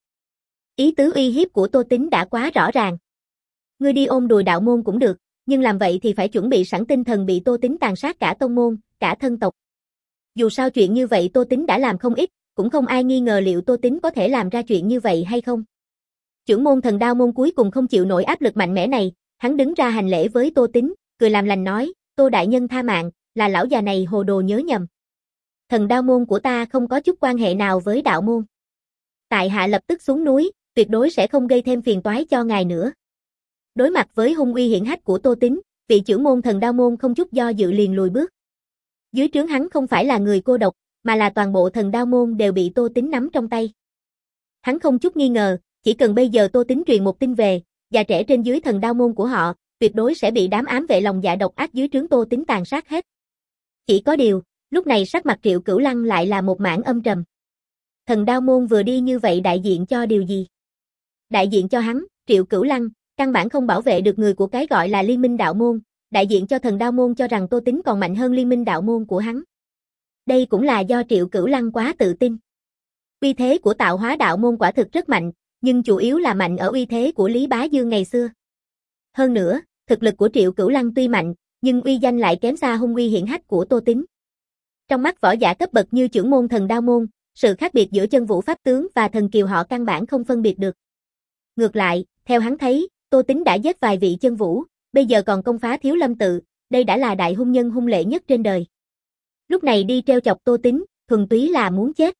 Ý tứ uy hiếp của Tô Tín đã quá rõ ràng. Ngươi đi ôm đùi đạo môn cũng được, nhưng làm vậy thì phải chuẩn bị sẵn tinh thần bị Tô Tín tàn sát cả tông môn, cả thân tộc. Dù sao chuyện như vậy Tô Tín đã làm không ít, cũng không ai nghi ngờ liệu Tô Tín có thể làm ra chuyện như vậy hay không. Chưởng môn Thần Đao môn cuối cùng không chịu nổi áp lực mạnh mẽ này, hắn đứng ra hành lễ với Tô Tín, cười làm lành nói, Tô đại nhân tha mạng, là lão già này hồ đồ nhớ nhầm. Thần Đao môn của ta không có chút quan hệ nào với đạo môn. Tại hạ lập tức xuống núi, tuyệt đối sẽ không gây thêm phiền toái cho ngài nữa. Đối mặt với hung uy hiển hách của Tô Tín, vị chưởng môn Thần Đao môn không chút do dự liền lùi bước. Dưới trướng hắn không phải là người cô độc, mà là toàn bộ Thần Đao môn đều bị Tô Tín nắm trong tay. Hắn không chút nghi ngờ, chỉ cần bây giờ Tô Tín truyền một tin về, già trẻ trên dưới Thần Đao môn của họ, tuyệt đối sẽ bị đám ám vệ lòng dạ độc ác dưới trướng Tô Tín tàn sát hết. Chỉ có điều, lúc này sắc mặt Triệu Cửu Lăng lại là một mảng âm trầm. Thần Đao môn vừa đi như vậy đại diện cho điều gì? Đại diện cho hắn, Triệu Cửu Lăng, căn bản không bảo vệ được người của cái gọi là liên minh đạo môn, đại diện cho Thần Đao môn cho rằng Tô Tín còn mạnh hơn liên minh đạo môn của hắn. Đây cũng là do Triệu Cửu Lăng quá tự tin. Uy thế của Tạo Hóa đạo môn quả thực rất mạnh, nhưng chủ yếu là mạnh ở uy thế của Lý Bá Dương ngày xưa. Hơn nữa, thực lực của Triệu Cửu Lăng tuy mạnh, nhưng uy danh lại kém xa hung uy hiển hách của Tô Tín. Trong mắt võ giả cấp bậc như chưởng môn Thần Đao môn, sự khác biệt giữa chân vũ pháp tướng và thần kiều họ căn bản không phân biệt được. Ngược lại, theo hắn thấy, Tô Tín đã giết vài vị chân vũ, bây giờ còn công phá Thiếu Lâm tự, đây đã là đại hung nhân hung lệ nhất trên đời. Lúc này đi treo chọc Tô Tín, thuần túy là muốn chết.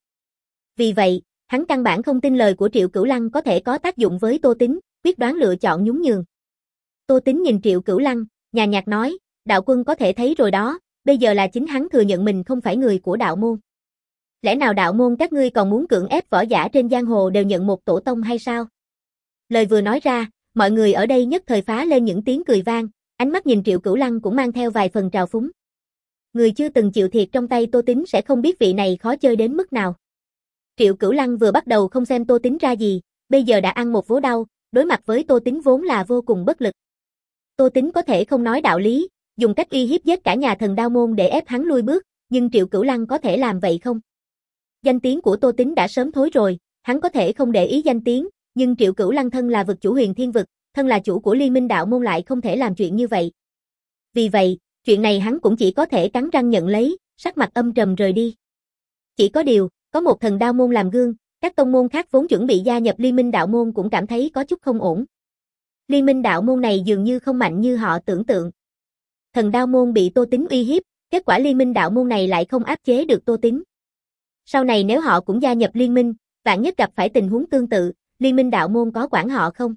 Vì vậy, hắn căn bản không tin lời của Triệu Cửu Lăng có thể có tác dụng với Tô Tín, quyết đoán lựa chọn nhún nhường. Tô Tín nhìn Triệu Cửu Lăng, nhàn nhạt nói, đạo quân có thể thấy rồi đó, bây giờ là chính hắn thừa nhận mình không phải người của đạo môn. Lẽ nào đạo môn các ngươi còn muốn cưỡng ép võ giả trên giang hồ đều nhận một tổ tông hay sao? Lời vừa nói ra, mọi người ở đây nhất thời phá lên những tiếng cười vang, ánh mắt nhìn Triệu Cửu Lăng cũng mang theo vài phần trào phúng. Người chưa từng chịu thiệt trong tay Tô Tín sẽ không biết vị này khó chơi đến mức nào. Triệu Cửu Lăng vừa bắt đầu không xem Tô Tín ra gì, bây giờ đã ăn một vố đau, đối mặt với Tô Tín vốn là vô cùng bất lực. Tô Tín có thể không nói đạo lý, dùng cách uy hiếp giết cả nhà Thần Đao môn để ép hắn lui bước, nhưng Triệu Cửu Lăng có thể làm vậy không? Danh tiếng của Tô Tín đã sớm thối rồi, hắn có thể không để ý danh tiếng, nhưng Triệu Cửu Lăng thân là vực chủ Huyền Thiên vực, thân là chủ của Liên minh đạo môn lại không thể làm chuyện như vậy. Vì vậy, chuyện này hắn cũng chỉ có thể cắn răng nhận lấy, sắc mặt âm trầm rời đi. Chỉ có điều, có một Thần Đao môn làm gương, các tông môn khác vốn chuẩn bị gia nhập Liên minh đạo môn cũng cảm thấy có chút không ổn. Liên minh đạo môn này dường như không mạnh như họ tưởng tượng. Thần Đao môn bị Tô Tín uy hiếp, kết quả liên minh đạo môn này lại không áp chế được Tô Tín. Sau này nếu họ cũng gia nhập liên minh, vạn nhất gặp phải tình huống tương tự, liên minh đạo môn có quản họ không?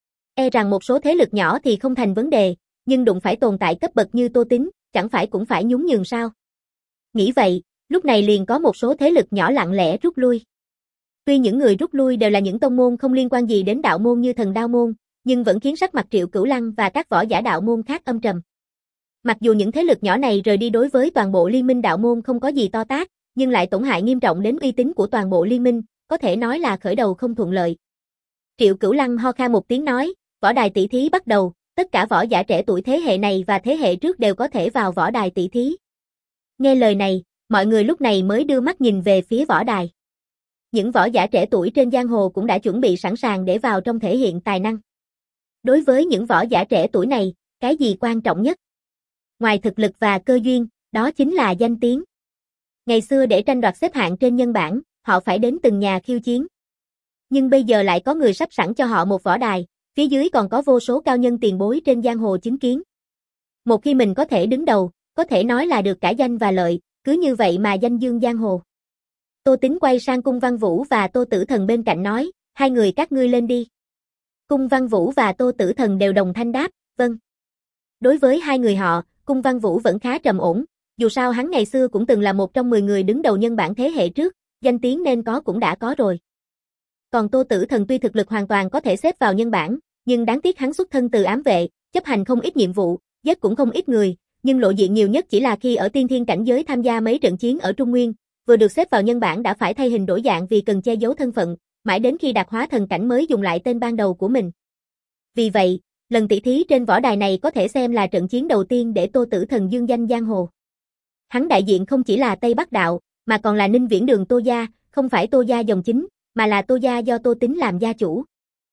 E rằng một số thế lực nhỏ thì không thành vấn đề, nhưng đụng phải tồn tại cấp bậc như Tô Tín, chẳng phải cũng phải nhún nhường sao? Nghĩ vậy, lúc này liền có một số thế lực nhỏ lặng lẽ rút lui. Tuy những người rút lui đều là những tông môn không liên quan gì đến đạo môn như Thần Đao môn, nhưng vẫn khiến sắc mặt Triệu Cửu Lăng và các võ giả đạo môn khác âm trầm. Mặc dù những thế lực nhỏ này rời đi đối với toàn bộ liên minh đạo môn không có gì to tát, nhưng lại tổn hại nghiêm trọng đến uy tín của toàn bộ liên minh, có thể nói là khởi đầu không thuận lợi. Triệu Cửu Lăng ho khan một tiếng nói, võ đài tỷ thí bắt đầu, tất cả võ giả trẻ tuổi thế hệ này và thế hệ trước đều có thể vào võ đài tỷ thí. Nghe lời này, mọi người lúc này mới đưa mắt nhìn về phía võ đài. Những võ giả trẻ tuổi trên giang hồ cũng đã chuẩn bị sẵn sàng để vào trong thể hiện tài năng. Đối với những võ giả trẻ tuổi này, cái gì quan trọng nhất? Ngoài thực lực và cơ duyên, đó chính là danh tiếng. Ngày xưa để tranh đoạt xếp hạng trên nhân bảng, họ phải đến từng nhà khiêu chiến. Nhưng bây giờ lại có người sắp sẵn cho họ một võ đài, phía dưới còn có vô số cao nhân tiền bối trên giang hồ chứng kiến. Một khi mình có thể đứng đầu, có thể nói là được cả danh và lợi, cứ như vậy mà danh dương giang hồ. Tô Tín quay sang Cung Văn Vũ và Tô Tử Thần bên cạnh nói, hai người các ngươi lên đi. Cung Văn Vũ và Tô Tử Thần đều đồng thanh đáp, vâng. Đối với hai người họ, Cung Văn Vũ vẫn khá trầm ổn, dù sao hắn ngày xưa cũng từng là một trong mười người đứng đầu nhân bảng thế hệ trước, danh tiếng nên có cũng đã có rồi. Còn Tô Tử Thần tuy thực lực hoàn toàn có thể xếp vào nhân bảng, nhưng đáng tiếc hắn xuất thân từ ám vệ, chấp hành không ít nhiệm vụ, giết cũng không ít người, nhưng lộ diện nhiều nhất chỉ là khi ở tiên thiên cảnh giới tham gia mấy trận chiến ở Trung Nguyên, vừa được xếp vào nhân bảng đã phải thay hình đổi dạng vì cần che giấu thân phận, mãi đến khi đạt hóa thần cảnh mới dùng lại tên ban đầu của mình. Vì vậy, lần tỷ thí trên võ đài này có thể xem là trận chiến đầu tiên để Tô Tử Thần dương danh giang hồ. Hắn đại diện không chỉ là Tây Bắc đạo, mà còn là Ninh Viễn Đường Tô gia, không phải Tô gia dòng chính, mà là Tô gia do Tô Tín làm gia chủ.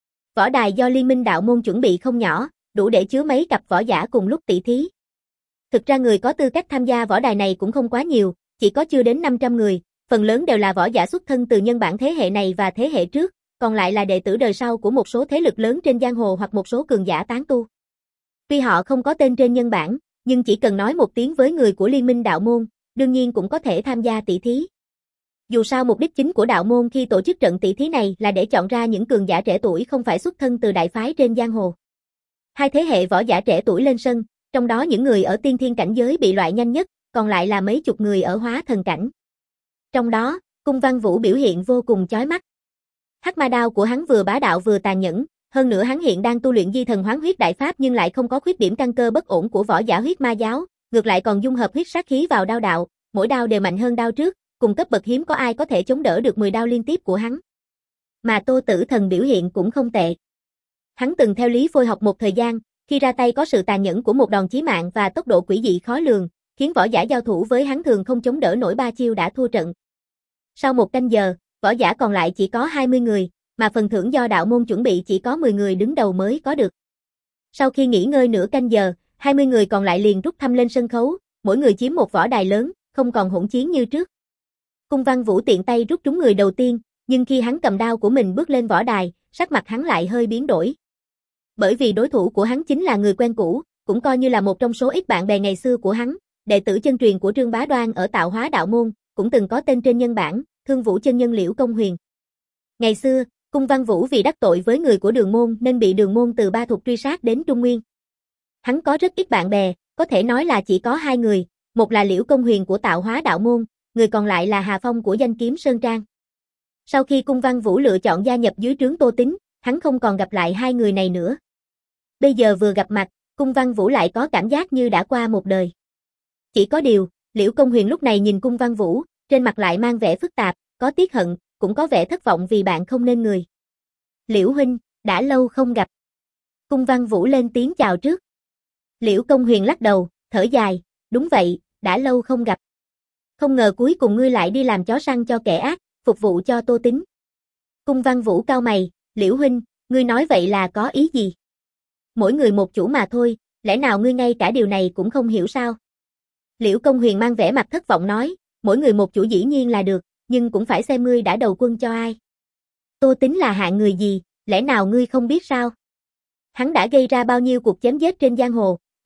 Võ đài do liên minh đạo môn chuẩn bị không nhỏ, đủ để chứa mấy cặp võ giả cùng lúc tỷ thí. Thực ra người có tư cách tham gia võ đài này cũng không quá nhiều, chỉ có chưa đến năm trăm người, phần lớn đều là võ giả xuất thân từ nhân bản thế hệ này và thế hệ trước, còn lại là đệ tử đời sau của một số thế lực lớn trên giang hồ hoặc một số cường giả tán tu. Tuy họ không có tên trên nhân bản, nhưng chỉ cần nói một tiếng với người của liên minh đạo môn, đương nhiên cũng có thể tham gia tỷ thí. Dù sao mục đích chính của đạo môn khi tổ chức trận tỷ thí này là để chọn ra những cường giả trẻ tuổi không phải xuất thân từ đại phái trên giang hồ. Hai thế hệ võ giả trẻ tuổi lên sân, trong đó những người ở tiên thiên cảnh giới bị loại nhanh nhất, còn lại là mấy chục người ở hóa thần cảnh. Trong đó, Cung Văn Vũ biểu hiện vô cùng chói mắt. Hắc ma đao của hắn vừa bá đạo vừa tàn nhẫn, hơn nữa hắn hiện đang tu luyện di thần hoán huyết đại pháp nhưng lại không có khuyết điểm căn cơ bất ổn của võ giả huyết ma giáo, ngược lại còn dung hợp huyết sát khí vào đao đạo, mỗi đao đều mạnh hơn đao trước, cùng cấp bậc hiếm có ai có thể chống đỡ được mười đao liên tiếp của hắn. Mà Tô Tử Thần biểu hiện cũng không tệ. Hắn từng theo Lý Phôi học một thời gian, khi ra tay có sự tàn nhẫn của một đòn chí mạng và tốc độ quỷ dị khó lường, khiến võ giả giao thủ với hắn thường không chống đỡ nổi ba chiêu đã thua trận. Sau một canh giờ, võ giả còn lại chỉ có hai mươi người, mà phần thưởng do đạo môn chuẩn bị chỉ có mười người đứng đầu mới có được. Sau khi nghỉ ngơi nửa canh giờ, hai mươi người còn lại liền rút thăm lên sân khấu, mỗi người chiếm một võ đài lớn, không còn hỗn chiến như trước. Cung Văn Vũ tiện tay rút trúng người đầu tiên, nhưng khi hắn cầm đao của mình bước lên võ đài, sắc mặt hắn lại hơi biến đổi. Bởi vì đối thủ của hắn chính là người quen cũ, cũng coi như là một trong số ít bạn bè ngày xưa của hắn, đệ tử chân truyền của Trương Bá Đoan ở Tạo Hóa đạo môn, cũng từng có tên trên nhân bản, Thương Vũ chân nhân Liễu Công Huyền. Ngày xưa, Cung Văn Vũ vì đắc tội với người của Đường môn nên bị Đường môn từ Ba Thục truy sát đến Trung Nguyên. Hắn có rất ít bạn bè, có thể nói là chỉ có hai người, một là Liễu Công Huyền của Tạo Hóa đạo môn, người còn lại là Hà Phong của Danh Kiếm Sơn Trang. Sau khi Cung Văn Vũ lựa chọn gia nhập dưới trướng Tô Tín, hắn không còn gặp lại hai người này nữa. Bây giờ vừa gặp mặt, Cung Văn Vũ lại có cảm giác như đã qua một đời. Chỉ có điều, Liễu Công Huyền lúc này nhìn Cung Văn Vũ, trên mặt lại mang vẻ phức tạp, có tiếc hận, cũng có vẻ thất vọng vì bạn không nên người. Liễu huynh, đã lâu không gặp. Cung Văn Vũ lên tiếng chào trước. Liễu Công Huyền lắc đầu, thở dài, đúng vậy, đã lâu không gặp. Không ngờ cuối cùng ngươi lại đi làm chó săn cho kẻ ác, phục vụ cho Tô Tín. Cung Văn Vũ cau mày, Liễu huynh, ngươi nói vậy là có ý gì? Mỗi người một chủ mà thôi, lẽ nào ngươi ngay cả điều này cũng không hiểu sao? Liễu Công Huyền mang vẻ mặt thất vọng nói, mỗi người một chủ dĩ nhiên là được, nhưng cũng phải xem ngươi đã đầu quân cho ai. Tô Tín là hạng người gì, lẽ nào ngươi không biết sao? Hắn đã gây ra bao nhiêu cuộc chém giết trên giang hồ,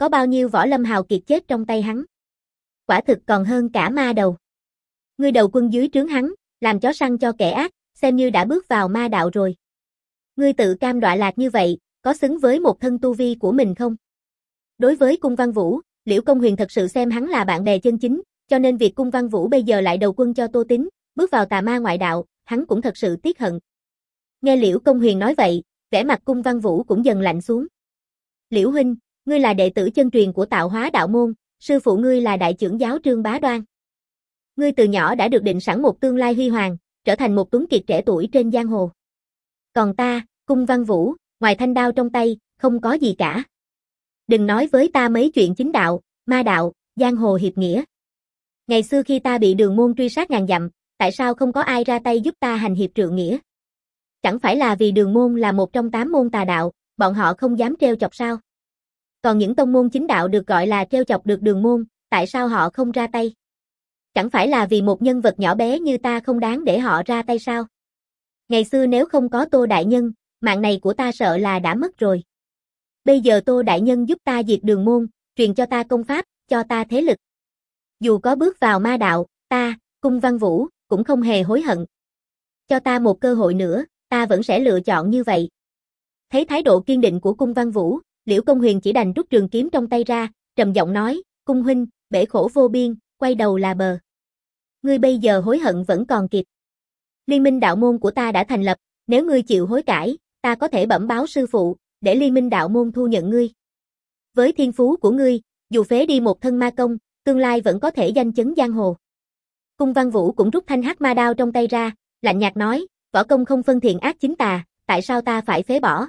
có bao nhiêu võ lâm hào kiệt chết trong tay hắn. Quả thực còn hơn cả ma đầu. Ngươi đầu quân dưới trướng hắn, làm chó săn cho kẻ ác, xem như đã bước vào ma đạo rồi. Ngươi tự cam đọa lạc như vậy, có xứng với một thân tu vi của mình không? Đối với Cung Văn Vũ, Liễu Công Huyền thật sự xem hắn là bạn bè chân chính, cho nên việc Cung Văn Vũ bây giờ lại đầu quân cho Tô Tín, bước vào tà ma ngoại đạo, hắn cũng thật sự tiếc hận. Nghe Liễu Công Huyền nói vậy, vẻ mặt Cung Văn Vũ cũng dần lạnh xuống. Liễu huynh, ngươi là đệ tử chân truyền của Tạo Hóa đạo môn, sư phụ ngươi là đại trưởng giáo Trương Bá Đoan. Ngươi từ nhỏ đã được định sẵn một tương lai huy hoàng, trở thành một tuấn kiệt trẻ tuổi trên giang hồ. Còn ta, Cung Văn Vũ, ngoài thanh đao trong tay, không có gì cả. Đừng nói với ta mấy chuyện chính đạo, ma đạo, giang hồ hiệp nghĩa. Ngày xưa khi ta bị Đường môn truy sát ngàn dặm, tại sao không có ai ra tay giúp ta hành hiệp trượng nghĩa? Chẳng phải là vì Đường môn là một trong tám môn tà đạo, bọn họ không dám trêu chọc sao? Còn những tông môn chính đạo được gọi là trêu chọc được Đường môn, tại sao họ không ra tay? Chẳng phải là vì một nhân vật nhỏ bé như ta không đáng để họ ra tay sao? Ngày xưa nếu không có Tô đại nhân, mạng này của ta sợ là đã mất rồi. Bây giờ Tô đại nhân giúp ta diệt Đường môn, truyền cho ta công pháp, cho ta thế lực. Dù có bước vào ma đạo, ta, Cung Văn Vũ, cũng không hề hối hận. Cho ta một cơ hội nữa, ta vẫn sẽ lựa chọn như vậy. Thấy thái độ kiên định của Cung Văn Vũ, Liễu Công Huyền chỉ đành rút trường kiếm trong tay ra, trầm giọng nói, Cung huynh, bể khổ vô biên, quay đầu là bờ. Ngươi bây giờ hối hận vẫn còn kịp. Liên minh đạo môn của ta đã thành lập, nếu ngươi chịu hối cải, ta có thể bẩm báo sư phụ, để liên minh đạo môn thu nhận ngươi. Với thiên phú của ngươi, dù phế đi một thân ma công, tương lai vẫn có thể danh chấn giang hồ. Cung Văn Vũ cũng rút thanh hắc ma đao trong tay ra, lạnh nhạt nói, võ công không phân thiện ác chính tà, tại sao ta phải phế bỏ?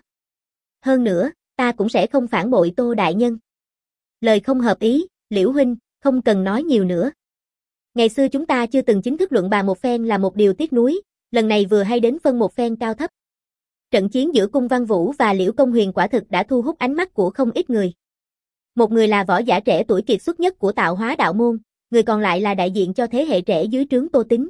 Hơn nữa, ta cũng sẽ không phản bội Tô đại nhân. Lời không hợp ý, Liễu huynh, không cần nói nhiều nữa. Ngày xưa chúng ta chưa từng chính thức luận bàn một phen là một điều tiếc nuối, lần này vừa hay đến phân một phen cao thấp. Trận chiến giữa Cung Văn Vũ và Liễu Công Huyền quả thực đã thu hút ánh mắt của không ít người. Một người là võ giả trẻ tuổi kiệt xuất nhất của Tạo Hóa đạo môn, người còn lại là đại diện cho thế hệ trẻ dưới trướng Tô Tín.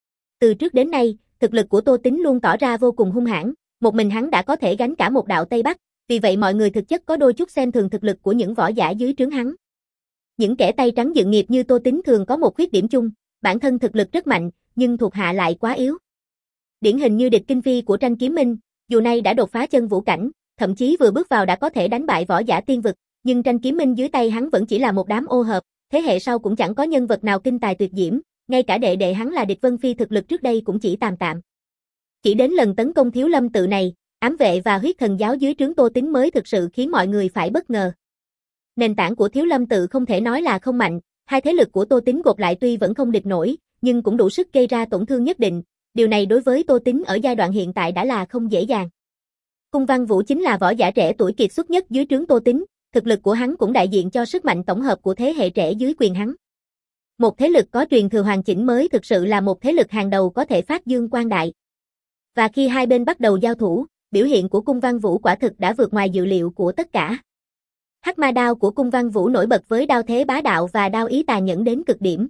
Từ trước đến nay, thực lực của Tô Tín luôn tỏ ra vô cùng hung hãn, một mình hắn đã có thể gánh cả một đạo Tây Bắc, vì vậy mọi người thực chất có đôi chút xem thường thực lực của những võ giả dưới trướng hắn. Những kẻ tay trắng dựng nghiệp như Tô Tín thường có một khuyết điểm chung, bản thân thực lực rất mạnh, nhưng thuộc hạ lại quá yếu. Điển hình như địch Kinh Phi của Tranh Kiếm Minh, dù nay đã đột phá chân vũ cảnh, thậm chí vừa bước vào đã có thể đánh bại võ giả tiên vực, nhưng Tranh Kiếm Minh dưới tay hắn vẫn chỉ là một đám ô hợp, thế hệ sau cũng chẳng có nhân vật nào kinh tài tuyệt diễm, ngay cả đệ đệ hắn là Địch Vân Phi thực lực trước đây cũng chỉ tạm tạm. Chỉ đến lần tấn công Thiếu Lâm tự này, ám vệ và huyết thần giáo dưới trướng Tô Tín mới thực sự khiến mọi người phải bất ngờ. Nền tảng của Thiếu Lâm tự không thể nói là không mạnh, hai thế lực của Tô Tín gộp lại tuy vẫn không địch nổi, nhưng cũng đủ sức gây ra tổn thương nhất định, điều này đối với Tô Tín ở giai đoạn hiện tại đã là không dễ dàng. Cung Văn Vũ chính là võ giả trẻ tuổi kiệt xuất nhất dưới trướng Tô Tín, thực lực của hắn cũng đại diện cho sức mạnh tổng hợp của thế hệ trẻ dưới quyền hắn. Một thế lực có truyền thừa hoàn chỉnh mới thực sự là một thế lực hàng đầu có thể phát dương quang đại. Và khi hai bên bắt đầu giao thủ, biểu hiện của Cung Văn Vũ quả thực đã vượt ngoài dự liệu của tất cả. Hắc ma đao của Cung Văn Vũ nổi bật với đao thế bá đạo và đao ý tà nhẫn đến cực điểm.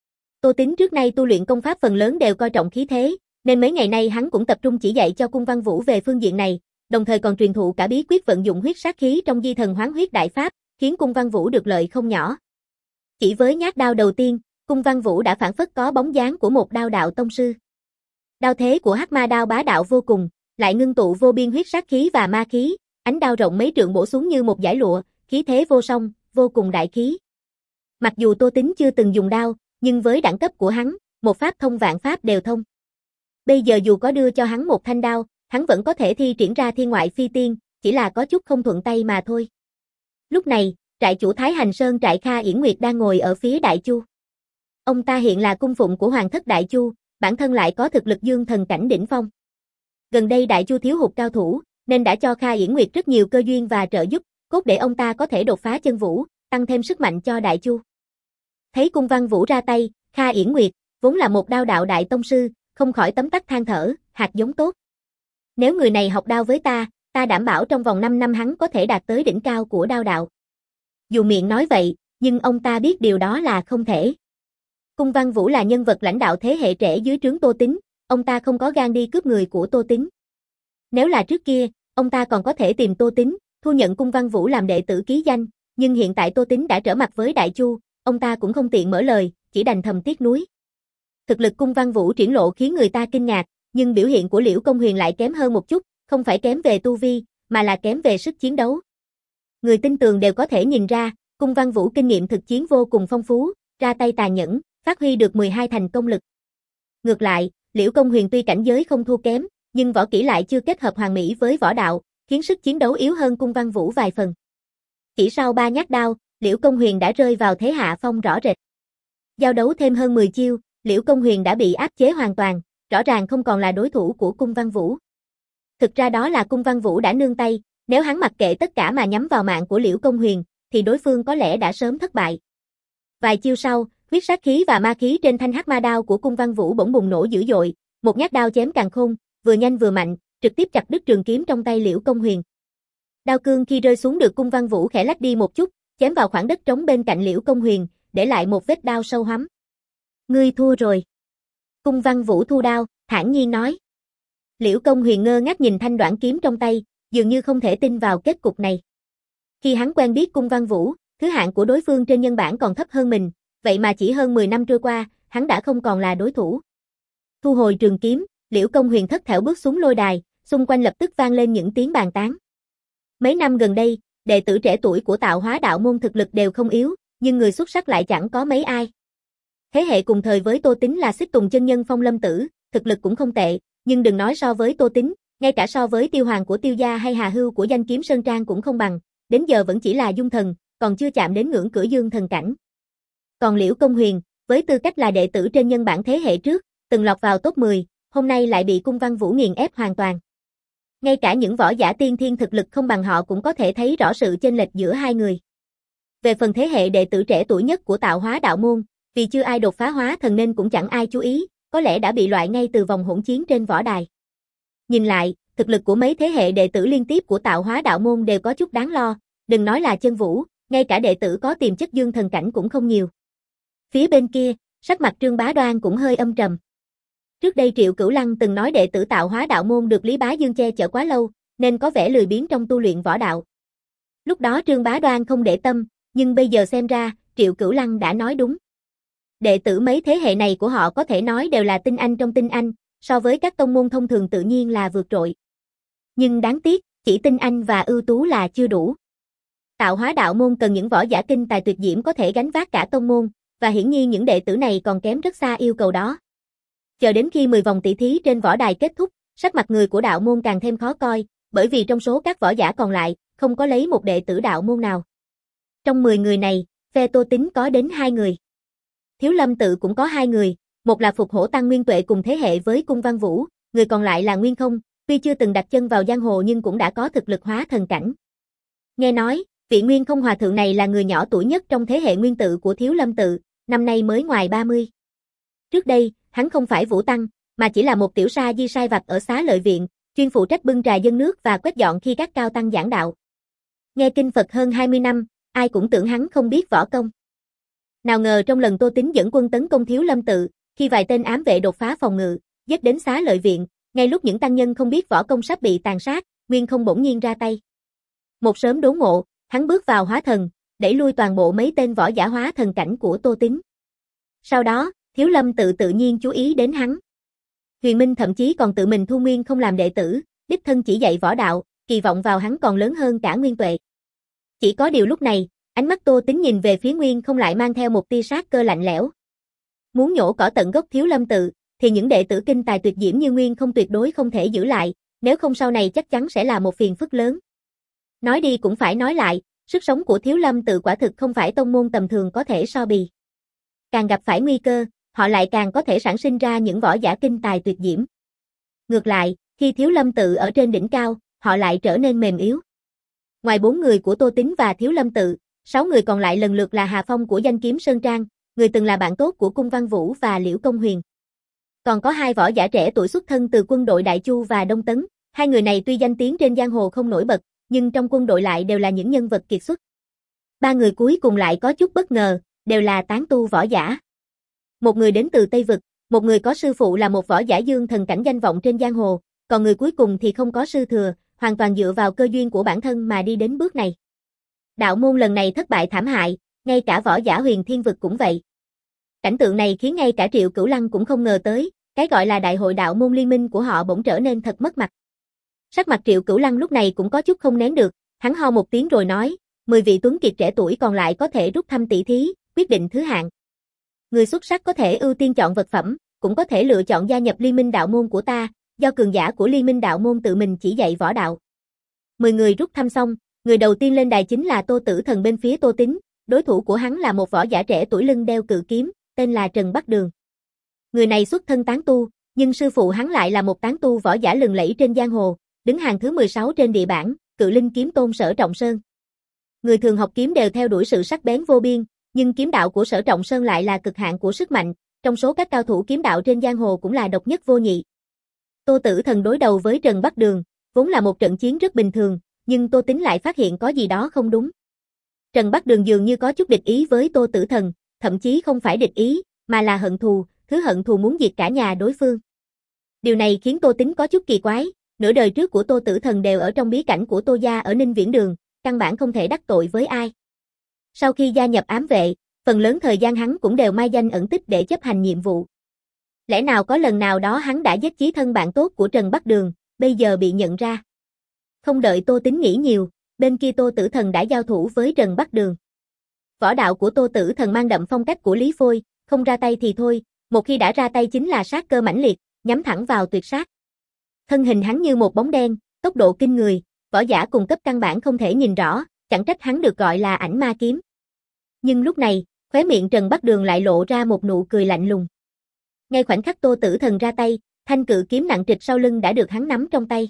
Tô Tín trước nay tu luyện công pháp phần lớn đều coi trọng khí thế, nên mấy ngày nay hắn cũng tập trung chỉ dạy cho Cung Văn Vũ về phương diện này, đồng thời còn truyền thụ cả bí quyết vận dụng huyết sát khí trong Di Thần Hoán Huyết đại pháp, khiến Cung Văn Vũ được lợi không nhỏ. Chỉ với nhát đao đầu tiên, Cung Văn Vũ đã phản phất có bóng dáng của một đao đạo tông sư. Đao thế của Hắc ma đao bá đạo vô cùng, lại ngưng tụ vô biên huyết sát khí và ma khí, ánh đao rộng mấy trượng bổ xuống như một dải lụa, khí thế vô song, vô cùng đại khí. Mặc dù Tô Tín chưa từng dùng đao, nhưng với đẳng cấp của hắn, một pháp thông vạn pháp đều thông. Bây giờ dù có đưa cho hắn một thanh đao, hắn vẫn có thể thi triển ra thiên ngoại phi tiên, chỉ là có chút không thuận tay mà thôi. Lúc này, trại chủ Thái Hành Sơn trại Kha Yển Nguyệt đang ngồi ở phía Đại Chu. Ông ta hiện là cung phụng của Hoàng thất Đại Chu, bản thân lại có thực lực dương thần cảnh đỉnh phong. Gần đây Đại Chu thiếu hụt cao thủ, nên đã cho Kha Yển Nguyệt rất nhiều cơ duyên và trợ giúp, cốt để ông ta có thể đột phá chân vũ, tăng thêm sức mạnh cho Đại Chu. Thấy Cung Văn Vũ ra tay, Kha Yển Nguyệt, vốn là một đao đạo đại tông sư, không khỏi tấm tắc than thở, hạt giống tốt. Nếu người này học đao với ta, ta đảm bảo trong vòng năm năm hắn có thể đạt tới đỉnh cao của đao đạo. Dù miệng nói vậy, nhưng ông ta biết điều đó là không thể. Cung Văn Vũ là nhân vật lãnh đạo thế hệ trẻ dưới trướng Tô Tín, ông ta không có gan đi cướp người của Tô Tín. Nếu là trước kia, ông ta còn có thể tìm Tô Tín, thu nhận Cung Văn Vũ làm đệ tử ký danh, nhưng hiện tại Tô Tín đã trở mặt với Đại Chu, ông ta cũng không tiện mở lời, chỉ đành thầm tiếc nuối. Thực lực Cung Văn Vũ triển lộ khiến người ta kinh ngạc, nhưng biểu hiện của Liễu Công Huyền lại kém hơn một chút, không phải kém về tu vi, mà là kém về sức chiến đấu. Người tin tường đều có thể nhìn ra, Cung Văn Vũ kinh nghiệm thực chiến vô cùng phong phú, ra tay tàn nhẫn, phát huy được mười hai thành công lực. Ngược lại, Liễu Công Huyền tuy cảnh giới không thua kém, nhưng võ kỹ lại chưa kết hợp hoàn mỹ với võ đạo, khiến sức chiến đấu yếu hơn Cung Văn Vũ vài phần. Chỉ sau ba nhát đao, Liễu Công Huyền đã rơi vào thế hạ phong rõ rệt. Giao đấu thêm hơn mười chiêu, Liễu Công Huyền đã bị áp chế hoàn toàn, rõ ràng không còn là đối thủ của Cung Văn Vũ. Thực ra đó là Cung Văn Vũ đã nương tay, nếu hắn mặc kệ tất cả mà nhắm vào mạng của Liễu Công Huyền, thì đối phương có lẽ đã sớm thất bại. Vài chiêu sau, huyết sát khí và ma khí trên thanh hắc ma đao của Cung Văn Vũ bỗng bùng nổ dữ dội, một nhát đao chém càn khôn, vừa nhanh vừa mạnh, trực tiếp chặt đứt trường kiếm trong tay Liễu Công Huyền. Đao cương khi rơi xuống được Cung Văn Vũ khẽ lách đi một chút, chém vào khoảng đất trống bên cạnh Liễu Công Huyền, để lại một vết đao sâu hoắm. Ngươi thua rồi. Cung Văn Vũ thu đao, thản nhiên nói. Liễu Công Huyền ngơ ngác nhìn thanh đoạn kiếm trong tay, dường như không thể tin vào kết cục này. Khi hắn quen biết Cung Văn Vũ, thứ hạng của đối phương trên nhân bản còn thấp hơn mình, vậy mà chỉ hơn mười năm trôi qua, hắn đã không còn là đối thủ. Thu hồi trường kiếm, Liễu Công Huyền thất thểu bước xuống lôi đài, xung quanh lập tức vang lên những tiếng bàn tán. Mấy năm gần đây, đệ tử trẻ tuổi của Tạo Hóa Đạo môn thực lực đều không yếu, nhưng người xuất sắc lại chẳng có mấy ai. Thế hệ cùng thời với Tô Tín là Xích Tùng chân nhân Phong Lâm Tử, thực lực cũng không tệ, nhưng đừng nói so với Tô Tín, ngay cả so với Tiêu Hoàng của Tiêu gia hay Hà Hưu của Danh Kiếm Sơn Trang cũng không bằng, đến giờ vẫn chỉ là dung thần, còn chưa chạm đến ngưỡng cửa dương thần cảnh. Còn Liễu Công Huyền, với tư cách là đệ tử trên nhân bản thế hệ trước, từng lọt vào top mười, hôm nay lại bị Cung Văn Vũ nghiền ép hoàn toàn. Ngay cả những võ giả tiên thiên thực lực không bằng họ cũng có thể thấy rõ sự chênh lệch giữa hai người. Về phần thế hệ đệ tử trẻ tuổi nhất của Tạo Hóa Đạo môn, vì chưa ai đột phá hóa thần nên cũng chẳng ai chú ý, có lẽ đã bị loại ngay từ vòng hỗn chiến trên võ đài. Nhìn lại, thực lực của mấy thế hệ đệ tử liên tiếp của Tạo Hóa Đạo môn đều có chút đáng lo, đừng nói là Chân Vũ, ngay cả đệ tử có tiềm chất dương thần cảnh cũng không nhiều. Phía bên kia, sắc mặt Trương Bá Đoan cũng hơi âm trầm. Trước đây Triệu Cửu Lăng từng nói đệ tử Tạo Hóa Đạo môn được Lý Bá Dương che chở quá lâu, nên có vẻ lười biếng trong tu luyện võ đạo. Lúc đó Trương Bá Đoan không để tâm, nhưng bây giờ xem ra, Triệu Cửu Lăng đã nói đúng. Đệ tử mấy thế hệ này của họ có thể nói đều là tinh anh trong tinh anh, so với các tông môn thông thường tự nhiên là vượt trội. Nhưng đáng tiếc, chỉ tinh anh và ưu tú là chưa đủ. Tạo Hóa Đạo môn cần những võ giả kinh tài tuyệt diễm có thể gánh vác cả tông môn, và hiển nhiên những đệ tử này còn kém rất xa yêu cầu đó. Chờ đến khi mười vòng tỷ thí trên võ đài kết thúc, sắc mặt người của đạo môn càng thêm khó coi, bởi vì trong số các võ giả còn lại, không có lấy một đệ tử đạo môn nào. Trong mười người này, phe Tô Tín có đến hai người. Thiếu Lâm Tự cũng có hai người, một là Phục Hổ Tăng Nguyên Tuệ cùng thế hệ với Cung Văn Vũ, người còn lại là Nguyên Không, tuy chưa từng đặt chân vào giang hồ nhưng cũng đã có thực lực hóa thần cảnh. Nghe nói, vị Nguyên Không hòa thượng này là người nhỏ tuổi nhất trong thế hệ Nguyên Tự của Thiếu Lâm Tự, năm nay mới ngoài ba mươi. Trước đây, hắn không phải Vũ Tăng, mà chỉ là một tiểu sa di sai vặt ở Xá Lợi Viện, chuyên phụ trách bưng trà dâng nước và quét dọn khi các cao tăng giảng đạo. Nghe kinh Phật hơn hai mươi năm, ai cũng tưởng hắn không biết võ công. Nào ngờ trong lần Tô Tín dẫn quân tấn công Thiếu Lâm Tự, khi vài tên ám vệ đột phá phòng ngự, giết đến Xá Lợi Viện, ngay lúc những tăng nhân không biết võ công sắp bị tàn sát, Nguyên Không bỗng nhiên ra tay. Một sớm đốn ngộ, hắn bước vào hóa thần, đẩy lui toàn bộ mấy tên võ giả hóa thần cảnh của Tô Tín. Sau đó, Thiếu Lâm Tự tự nhiên chú ý đến hắn. Huyền Minh thậm chí còn tự mình thu Nguyên Không làm đệ tử, đích thân chỉ dạy võ đạo, kỳ vọng vào hắn còn lớn hơn cả Nguyên Tuệ. Chỉ có điều lúc này, ánh mắt Tô Tín nhìn về phía Nguyên Không lại mang theo một tia sát cơ lạnh lẽo. Muốn nhổ cỏ tận gốc Thiếu Lâm Tự, thì những đệ tử kinh tài tuyệt diễm như Nguyên Không tuyệt đối không thể giữ lại, nếu không sau này chắc chắn sẽ là một phiền phức lớn. Nói đi cũng phải nói lại, sức sống của Thiếu Lâm Tự quả thực không phải tông môn tầm thường có thể so bì. Càng gặp phải nguy cơ, họ lại càng có thể sản sinh ra những võ giả kinh tài tuyệt diễm. Ngược lại, khi Thiếu Lâm Tự ở trên đỉnh cao, họ lại trở nên mềm yếu. Ngoài bốn người của Tô Tín và Thiếu Lâm Tự, sáu người còn lại lần lượt là Hà Phong của Danh Kiếm Sơn Trang, người từng là bạn tốt của Cung Văn Vũ và Liễu Công Huyền. Còn có hai võ giả trẻ tuổi xuất thân từ quân đội Đại Chu và Đông Tấn, hai người này tuy danh tiếng trên giang hồ không nổi bật, nhưng trong quân đội lại đều là những nhân vật kiệt xuất. Ba người cuối cùng lại có chút bất ngờ, đều là tán tu võ giả. Một người đến từ Tây Vực, một người có sư phụ là một võ giả dương thần cảnh danh vọng trên giang hồ, còn người cuối cùng thì không có sư thừa, hoàn toàn dựa vào cơ duyên của bản thân mà đi đến bước này. Đạo môn lần này thất bại thảm hại, ngay cả võ giả huyền thiên vực cũng vậy. Cảnh tượng này khiến ngay cả Triệu Cửu Lăng cũng không ngờ tới, cái gọi là đại hội đạo môn liên minh của họ bỗng trở nên thật mất mặt. Sắc mặt Triệu Cửu Lăng lúc này cũng có chút không nén được, hắn ho một tiếng rồi nói, mười vị tuấn kiệt trẻ tuổi còn lại có thể rút thăm tỷ thí, quyết định thứ hạng. Người xuất sắc có thể ưu tiên chọn vật phẩm, cũng có thể lựa chọn gia nhập liên minh đạo môn của ta, do cường giả của liên minh đạo môn tự mình chỉ dạy võ đạo. Mười người rút thăm xong, người đầu tiên lên đài chính là Tô Tử Thần bên phía Tô Tín, đối thủ của hắn là một võ giả trẻ tuổi lưng đeo cự kiếm, tên là Trần Bắc Đường. Người này xuất thân tán tu, nhưng sư phụ hắn lại là một tán tu võ giả lừng lẫy trên giang hồ, đứng hàng thứ mười sáu trên địa bảng, Cự Linh kiếm tôn Sở Trọng Sơn. Người thường học kiếm đều theo đuổi sự sắc bén vô biên, nhưng kiếm đạo của Sở Trọng Sơn lại là cực hạn của sức mạnh, trong số các cao thủ kiếm đạo trên giang hồ cũng là độc nhất vô nhị. Tô Tử Thần đối đầu với Trần Bắc Đường, vốn là một trận chiến rất bình thường, nhưng Tô Tín lại phát hiện có gì đó không đúng. Trần Bắc Đường dường như có chút địch ý với Tô Tử Thần, thậm chí không phải địch ý, mà là hận thù, thứ hận thù muốn diệt cả nhà đối phương. Điều này khiến Tô Tín có chút kỳ quái, nửa đời trước của Tô Tử Thần đều ở trong bí cảnh của Tô gia ở Ninh Viễn Đường, căn bản không thể đắc tội với ai. Sau khi gia nhập ám vệ, phần lớn thời gian hắn cũng đều mai danh ẩn tích để chấp hành nhiệm vụ. Lẽ nào có lần nào đó hắn đã giết chí thân bạn tốt của Trần Bắc Đường, bây giờ bị nhận ra. Không đợi Tô Tín nghĩ nhiều, bên kia Tô Tử Thần đã giao thủ với Trần Bắc Đường. Võ đạo của Tô Tử Thần mang đậm phong cách của Lý Phôi, không ra tay thì thôi, một khi đã ra tay chính là sát cơ mãnh liệt, nhắm thẳng vào tuyệt sát. Thân hình hắn như một bóng đen, tốc độ kinh người, võ giả cùng cấp căn bản không thể nhìn rõ, chẳng trách hắn được gọi là ảnh ma kiếm. Nhưng lúc này, khóe miệng Trần Bắc Đường lại lộ ra một nụ cười lạnh lùng. Ngay khoảnh khắc Tô Tử Thần ra tay, thanh cự kiếm nặng trịch sau lưng đã được hắn nắm trong tay.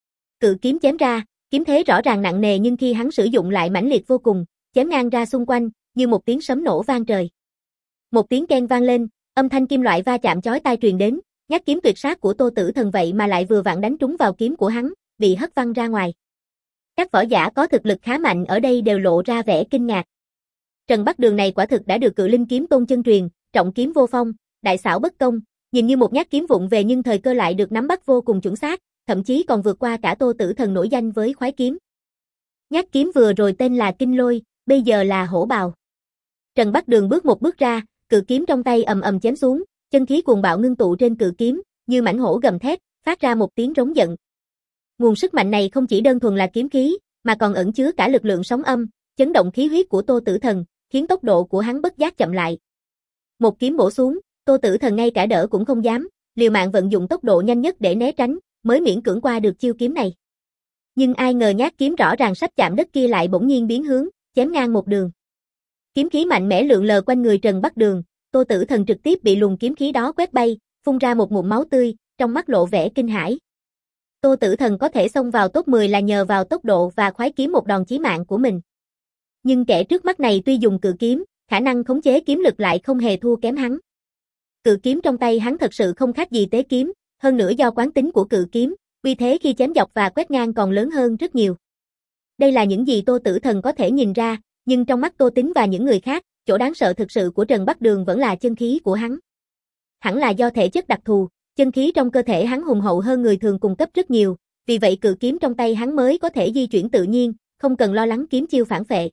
Cự kiếm chém ra, kiếm thế rõ ràng nặng nề nhưng khi hắn sử dụng lại mãnh liệt vô cùng, chém ngang ra xung quanh, như một tiếng sấm nổ vang trời. Một tiếng keng vang lên, âm thanh kim loại va chạm chói tai truyền đến, nhát kiếm tuyệt sát của Tô Tử Thần vậy mà lại vừa vặn đánh trúng vào kiếm của hắn, bị hất văng ra ngoài. Các võ giả có thực lực khá mạnh ở đây đều lộ ra vẻ kinh ngạc. Trần Bắc Đường này quả thực đã được Cự Linh kiếm tôn chân truyền, trọng kiếm vô phong, đại xảo bất công, nhìn như một nhát kiếm vụng về nhưng thời cơ lại được nắm bắt vô cùng chuẩn xác, thậm chí còn vượt qua cả Tô Tử Thần nổi danh với khoái kiếm. Nhát kiếm vừa rồi tên là Kinh Lôi, bây giờ là Hổ Bào. Trần Bắc Đường bước một bước ra, cự kiếm trong tay ầm ầm chém xuống, chân khí cuồng bạo ngưng tụ trên cự kiếm, như mãnh hổ gầm thét, phát ra một tiếng rống giận. Nguồn sức mạnh này không chỉ đơn thuần là kiếm khí, mà còn ẩn chứa cả lực lượng sóng âm, chấn động khí huyết của Tô Tử Thần, khiến tốc độ của hắn bất giác chậm lại. Một kiếm bổ xuống, Tô Tử Thần ngay cả đỡ cũng không dám, liều mạng vận dụng tốc độ nhanh nhất để né tránh, mới miễn cưỡng qua được chiêu kiếm này. Nhưng ai ngờ nhát kiếm rõ ràng sắp chạm đất kia lại bỗng nhiên biến hướng, chém ngang một đường. Kiếm khí mạnh mẽ lượn lờ quanh người Trần Bắc Đường, Tô Tử Thần trực tiếp bị luồng kiếm khí đó quét bay, phun ra một ngụm máu tươi, trong mắt lộ vẻ kinh hãi. Tô Tử Thần có thể xông vào top mười là nhờ vào tốc độ và khoái kiếm một đòn chí mạng của mình. Nhưng kẻ trước mắt này tuy dùng cự kiếm, khả năng khống chế kiếm lực lại không hề thua kém hắn. Cự kiếm trong tay hắn thật sự không khác gì tế kiếm, hơn nữa do quán tính của cự kiếm, uy thế khi chém dọc và quét ngang còn lớn hơn rất nhiều. Đây là những gì Tô Tử Thần có thể nhìn ra, nhưng trong mắt Tô Tín và những người khác, chỗ đáng sợ thực sự của Trần Bắc Đường vẫn là chân khí của hắn. Hẳn là do thể chất đặc thù, chân khí trong cơ thể hắn hùng hậu hơn người thường cùng cấp rất nhiều, vì vậy cự kiếm trong tay hắn mới có thể di chuyển tự nhiên, không cần lo lắng kiếm chiêu phản phệ.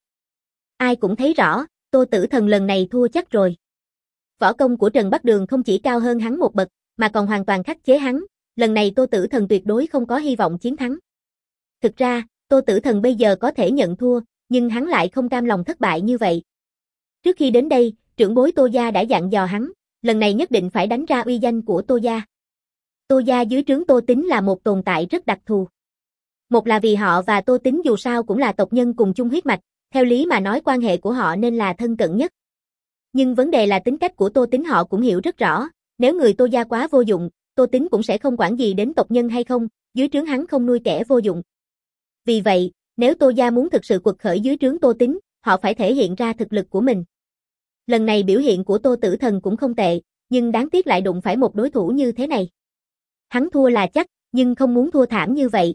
Ai cũng thấy rõ, Tô Tử Thần lần này thua chắc rồi. Võ công của Trần Bắc Đường không chỉ cao hơn hắn một bậc, mà còn hoàn toàn khắc chế hắn, lần này Tô Tử Thần tuyệt đối không có hy vọng chiến thắng. Thực ra, Tô Tử Thần bây giờ có thể nhận thua, nhưng hắn lại không cam lòng thất bại như vậy. Trước khi đến đây, trưởng bối Tô gia đã dặn dò hắn, lần này nhất định phải đánh ra uy danh của Tô gia. Tô gia dưới trướng Tô Tín là một tồn tại rất đặc thù. Một là vì họ và Tô Tín dù sao cũng là tộc nhân cùng chung huyết mạch, theo lý mà nói quan hệ của họ nên là thân cận nhất. Nhưng vấn đề là tính cách của Tô Tín họ cũng hiểu rất rõ, nếu người Tô gia quá vô dụng, Tô Tín cũng sẽ không quản gì đến tộc nhân hay không, dưới trướng hắn không nuôi kẻ vô dụng. Vì vậy, nếu Tô gia muốn thực sự quật khởi dưới trướng Tô Tín, họ phải thể hiện ra thực lực của mình. Lần này biểu hiện của Tô Tử Thần cũng không tệ, nhưng đáng tiếc lại đụng phải một đối thủ như thế này. Hắn thua là chắc, nhưng không muốn thua thảm như vậy.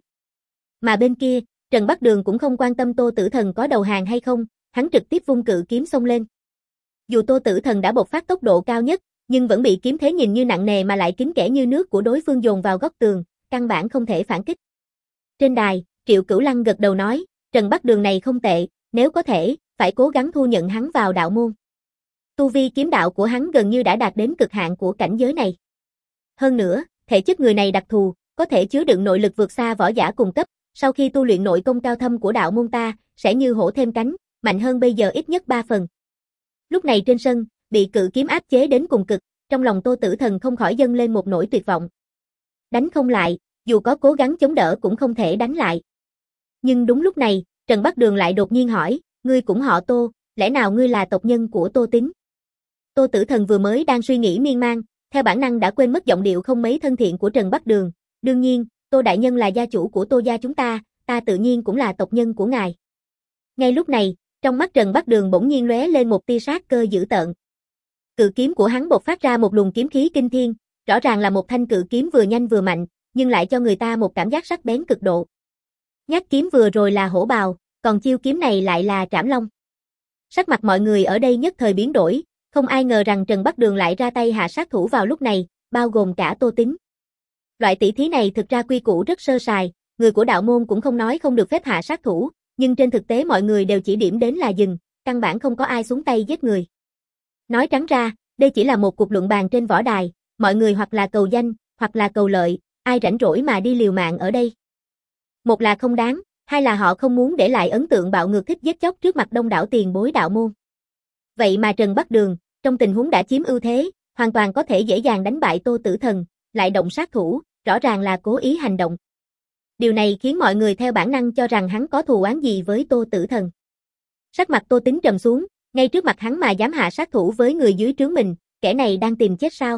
Mà bên kia, Trần Bắc Đường cũng không quan tâm Tô Tử Thần có đầu hàng hay không, hắn trực tiếp vung cự kiếm xông lên. Dù Tô Tử Thần đã bộc phát tốc độ cao nhất, nhưng vẫn bị kiếm thế nhìn như nặng nề mà lại kín kẽ như nước của đối phương dồn vào góc tường, căn bản không thể phản kích. Trên đài, Triệu Cửu Lăng gật đầu nói, Trần Bắc Đường này không tệ, nếu có thể, phải cố gắng thu nhận hắn vào đạo môn. Tu vi kiếm đạo của hắn gần như đã đạt đến cực hạn của cảnh giới này. Hơn nữa, thể chất người này đặc thù, có thể chứa đựng nội lực vượt xa võ giả cùng cấp, sau khi tu luyện nội công cao thâm của đạo môn ta, sẽ như hổ thêm cánh, mạnh hơn bây giờ ít nhất ba phần. Lúc này trên sân, bị cự kiếm áp chế đến cùng cực, trong lòng Tô Tử Thần không khỏi dâng lên một nỗi tuyệt vọng. Đánh không lại, dù có cố gắng chống đỡ cũng không thể đánh lại. Nhưng đúng lúc này, Trần Bắc Đường lại đột nhiên hỏi, ngươi cũng họ Tô, lẽ nào ngươi là tộc nhân của Tô Tín? Tô Tử Thần vừa mới đang suy nghĩ miên man, theo bản năng đã quên mất giọng điệu không mấy thân thiện của Trần Bắc Đường. Đương nhiên, Tô đại nhân là gia chủ của Tô gia chúng ta, ta tự nhiên cũng là tộc nhân của ngài. Ngay lúc này, trong mắt Trần Bắc Đường bỗng nhiên lóe lên một tia sát cơ dữ tợn. Cự kiếm của hắn bộc phát ra một luồng kiếm khí kinh thiên, rõ ràng là một thanh cự kiếm vừa nhanh vừa mạnh, nhưng lại cho người ta một cảm giác sắc bén cực độ. Nhát kiếm vừa rồi là hổ bào, còn chiêu kiếm này lại là trảm long. Sắc mặt mọi người ở đây nhất thời biến đổi, không ai ngờ rằng Trần Bắc Đường lại ra tay hạ sát thủ vào lúc này, bao gồm cả Tô Tín. Loại tỷ thí này thực ra quy củ rất sơ sài, người của đạo môn cũng không nói không được phép hạ sát thủ, nhưng trên thực tế mọi người đều chỉ điểm đến là dừng, căn bản không có ai xuống tay giết người. Nói trắng ra, đây chỉ là một cuộc luận bàn trên võ đài, mọi người hoặc là cầu danh, hoặc là cầu lợi, ai rảnh rỗi mà đi liều mạng ở đây. Một là không đáng, hai là họ không muốn để lại ấn tượng bạo ngược thích giết chóc trước mặt đông đảo tiền bối đạo môn. Vậy mà Trần Bắc Đường, trong tình huống đã chiếm ưu thế, hoàn toàn có thể dễ dàng đánh bại Tô Tử Thần, lại động sát thủ, rõ ràng là cố ý hành động. Điều này khiến mọi người theo bản năng cho rằng hắn có thù oán gì với Tô Tử Thần. Sắc mặt Tô Tín trầm xuống, ngay trước mặt hắn mà dám hạ sát thủ với người dưới trướng mình, kẻ này đang tìm chết sao?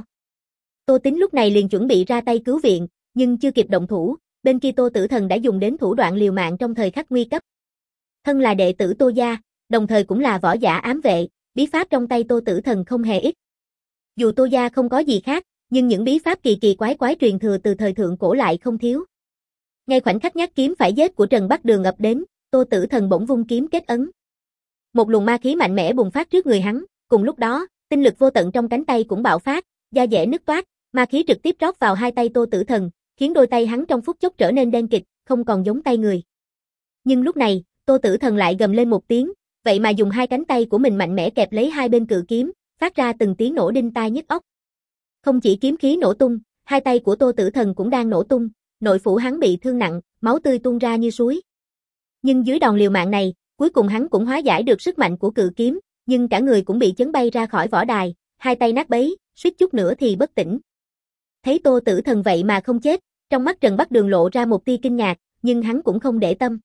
Tô Tín lúc này liền chuẩn bị ra tay cứu viện, nhưng chưa kịp động thủ, bên kia Tô Tử Thần đã dùng đến thủ đoạn liều mạng trong thời khắc nguy cấp. Thân là đệ tử Tô gia, đồng thời cũng là võ giả ám vệ, bí pháp trong tay Tô Tử Thần không hề ít. Dù Tô gia không có gì khác, nhưng những bí pháp kỳ kỳ quái quái truyền thừa từ thời thượng cổ lại không thiếu. Ngay khoảnh khắc nhát kiếm phải giết của Trần Bắc Đường ập đến, Tô Tử Thần bỗng vung kiếm kết ấn. Một luồng ma khí mạnh mẽ bùng phát trước người hắn, cùng lúc đó, tinh lực vô tận trong cánh tay cũng bạo phát, da dẻ nứt toát, ma khí trực tiếp rót vào hai tay Tô Tử Thần, khiến đôi tay hắn trong phút chốc trở nên đen kịt, không còn giống tay người. Nhưng lúc này, Tô Tử Thần lại gầm lên một tiếng, vậy mà dùng hai cánh tay của mình mạnh mẽ kẹp lấy hai bên cự kiếm, phát ra từng tiếng nổ đinh tai nhức óc. Không chỉ kiếm khí nổ tung, hai tay của Tô Tử Thần cũng đang nổ tung, nội phủ hắn bị thương nặng, máu tươi tuôn ra như suối. Nhưng dưới đòn liều mạng này, cuối cùng hắn cũng hóa giải được sức mạnh của cự kiếm, nhưng cả người cũng bị chấn bay ra khỏi võ đài, hai tay nát bấy, suýt chút nữa thì bất tỉnh. Thấy Tô Tử Thần vậy mà không chết, trong mắt Trần Bắc Đường lộ ra một tia kinh ngạc, nhưng hắn cũng không để tâm.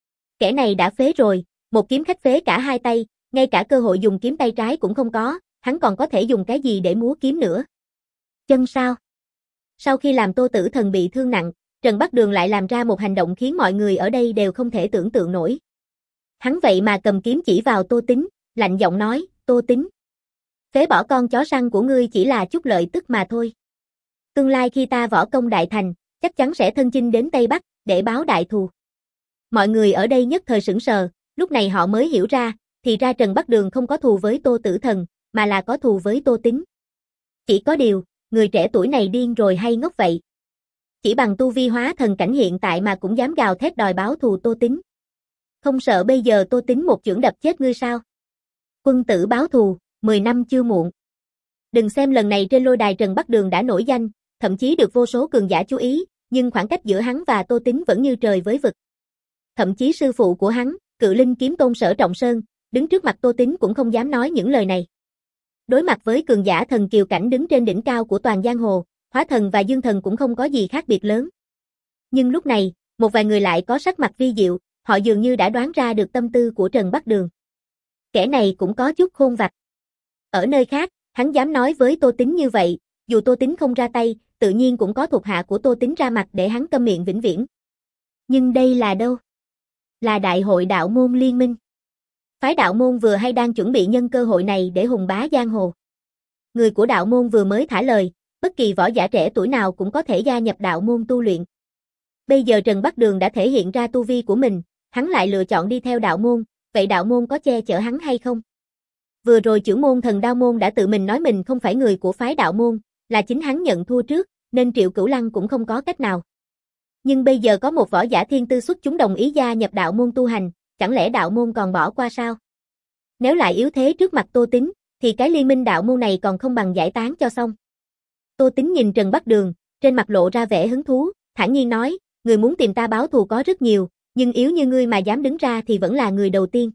Kẻ này đã phế rồi, một kiếm khách phế cả hai tay, ngay cả cơ hội dùng kiếm tay trái cũng không có, hắn còn có thể dùng cái gì để múa kiếm nữa? Chân sao? Sau khi làm Tô Tử Thần bị thương nặng, Trần Bắc Đường lại làm ra một hành động khiến mọi người ở đây đều không thể tưởng tượng nổi. Hắn vậy mà cầm kiếm chỉ vào Tô Tín, lạnh giọng nói, Tô Tín, phế bỏ con chó săn của ngươi chỉ là chút lợi tức mà thôi. Tương lai khi ta võ công đại thành, chắc chắn sẽ thân chinh đến Tây Bắc, để báo đại thù. Mọi người ở đây nhất thời sững sờ, lúc này họ mới hiểu ra, thì ra Trần Bắc Đường không có thù với Tô Tử Thần, mà là có thù với Tô Tín. Chỉ có điều, người trẻ tuổi này điên rồi hay ngốc vậy? Chỉ bằng tu vi hóa thần cảnh hiện tại mà cũng dám gào thét đòi báo thù Tô Tín. Không sợ bây giờ Tô Tín một chưởng đập chết ngươi sao? Quân tử báo thù, mười năm chưa muộn. Đừng xem lần này trên lôi đài Trần Bắc Đường đã nổi danh, thậm chí được vô số cường giả chú ý, nhưng khoảng cách giữa hắn và Tô Tín vẫn như trời với vực. Thậm chí sư phụ của hắn, Cự Linh kiếm tôn Sở Trọng Sơn, đứng trước mặt Tô Tín cũng không dám nói những lời này. Đối mặt với cường giả thần kiều cảnh đứng trên đỉnh cao của toàn giang hồ, Hóa Thần và Dương Thần cũng không có gì khác biệt lớn. Nhưng lúc này, một vài người lại có sắc mặt vi diệu, họ dường như đã đoán ra được tâm tư của Trần Bắc Đường. Kẻ này cũng có chút khôn vặt. Ở nơi khác, hắn dám nói với Tô Tín như vậy, dù Tô Tín không ra tay, tự nhiên cũng có thuộc hạ của Tô Tín ra mặt để hắn câm miệng vĩnh viễn. Nhưng đây là đâu? Là Đại hội Đạo môn liên minh. Phái Đạo môn vừa hay đang chuẩn bị nhân cơ hội này để hùng bá giang hồ. Người của Đạo môn vừa mới thả lời, bất kỳ võ giả trẻ tuổi nào cũng có thể gia nhập Đạo môn tu luyện. Bây giờ Trần Bắc Đường đã thể hiện ra tu vi của mình, hắn lại lựa chọn đi theo Đạo môn, vậy Đạo môn có che chở hắn hay không? Vừa rồi trưởng môn Thần Đao môn đã tự mình nói mình không phải người của phái Đạo môn, là chính hắn nhận thua trước, nên Triệu Cửu Lăng cũng không có cách nào. Nhưng bây giờ có một võ giả thiên tư xuất chúng đồng ý gia nhập Đạo môn tu hành, chẳng lẽ đạo môn còn bỏ qua sao? Nếu lại yếu thế trước mặt Tô Tín, thì cái liên minh đạo môn này còn không bằng giải tán cho xong. Tô Tín nhìn Trần Bắc Đường, trên mặt lộ ra vẻ hứng thú, thản nhiên nói, người muốn tìm ta báo thù có rất nhiều, nhưng yếu như ngươi mà dám đứng ra thì vẫn là người đầu tiên.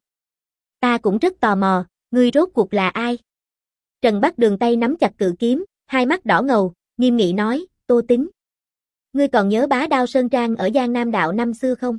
Ta cũng rất tò mò, ngươi rốt cuộc là ai? Trần Bắc Đường tay nắm chặt cự kiếm, hai mắt đỏ ngầu, nghiêm nghị nói, Tô Tín. Ngươi còn nhớ Bá Đao Sơn Trang ở Giang Nam Đạo năm xưa không?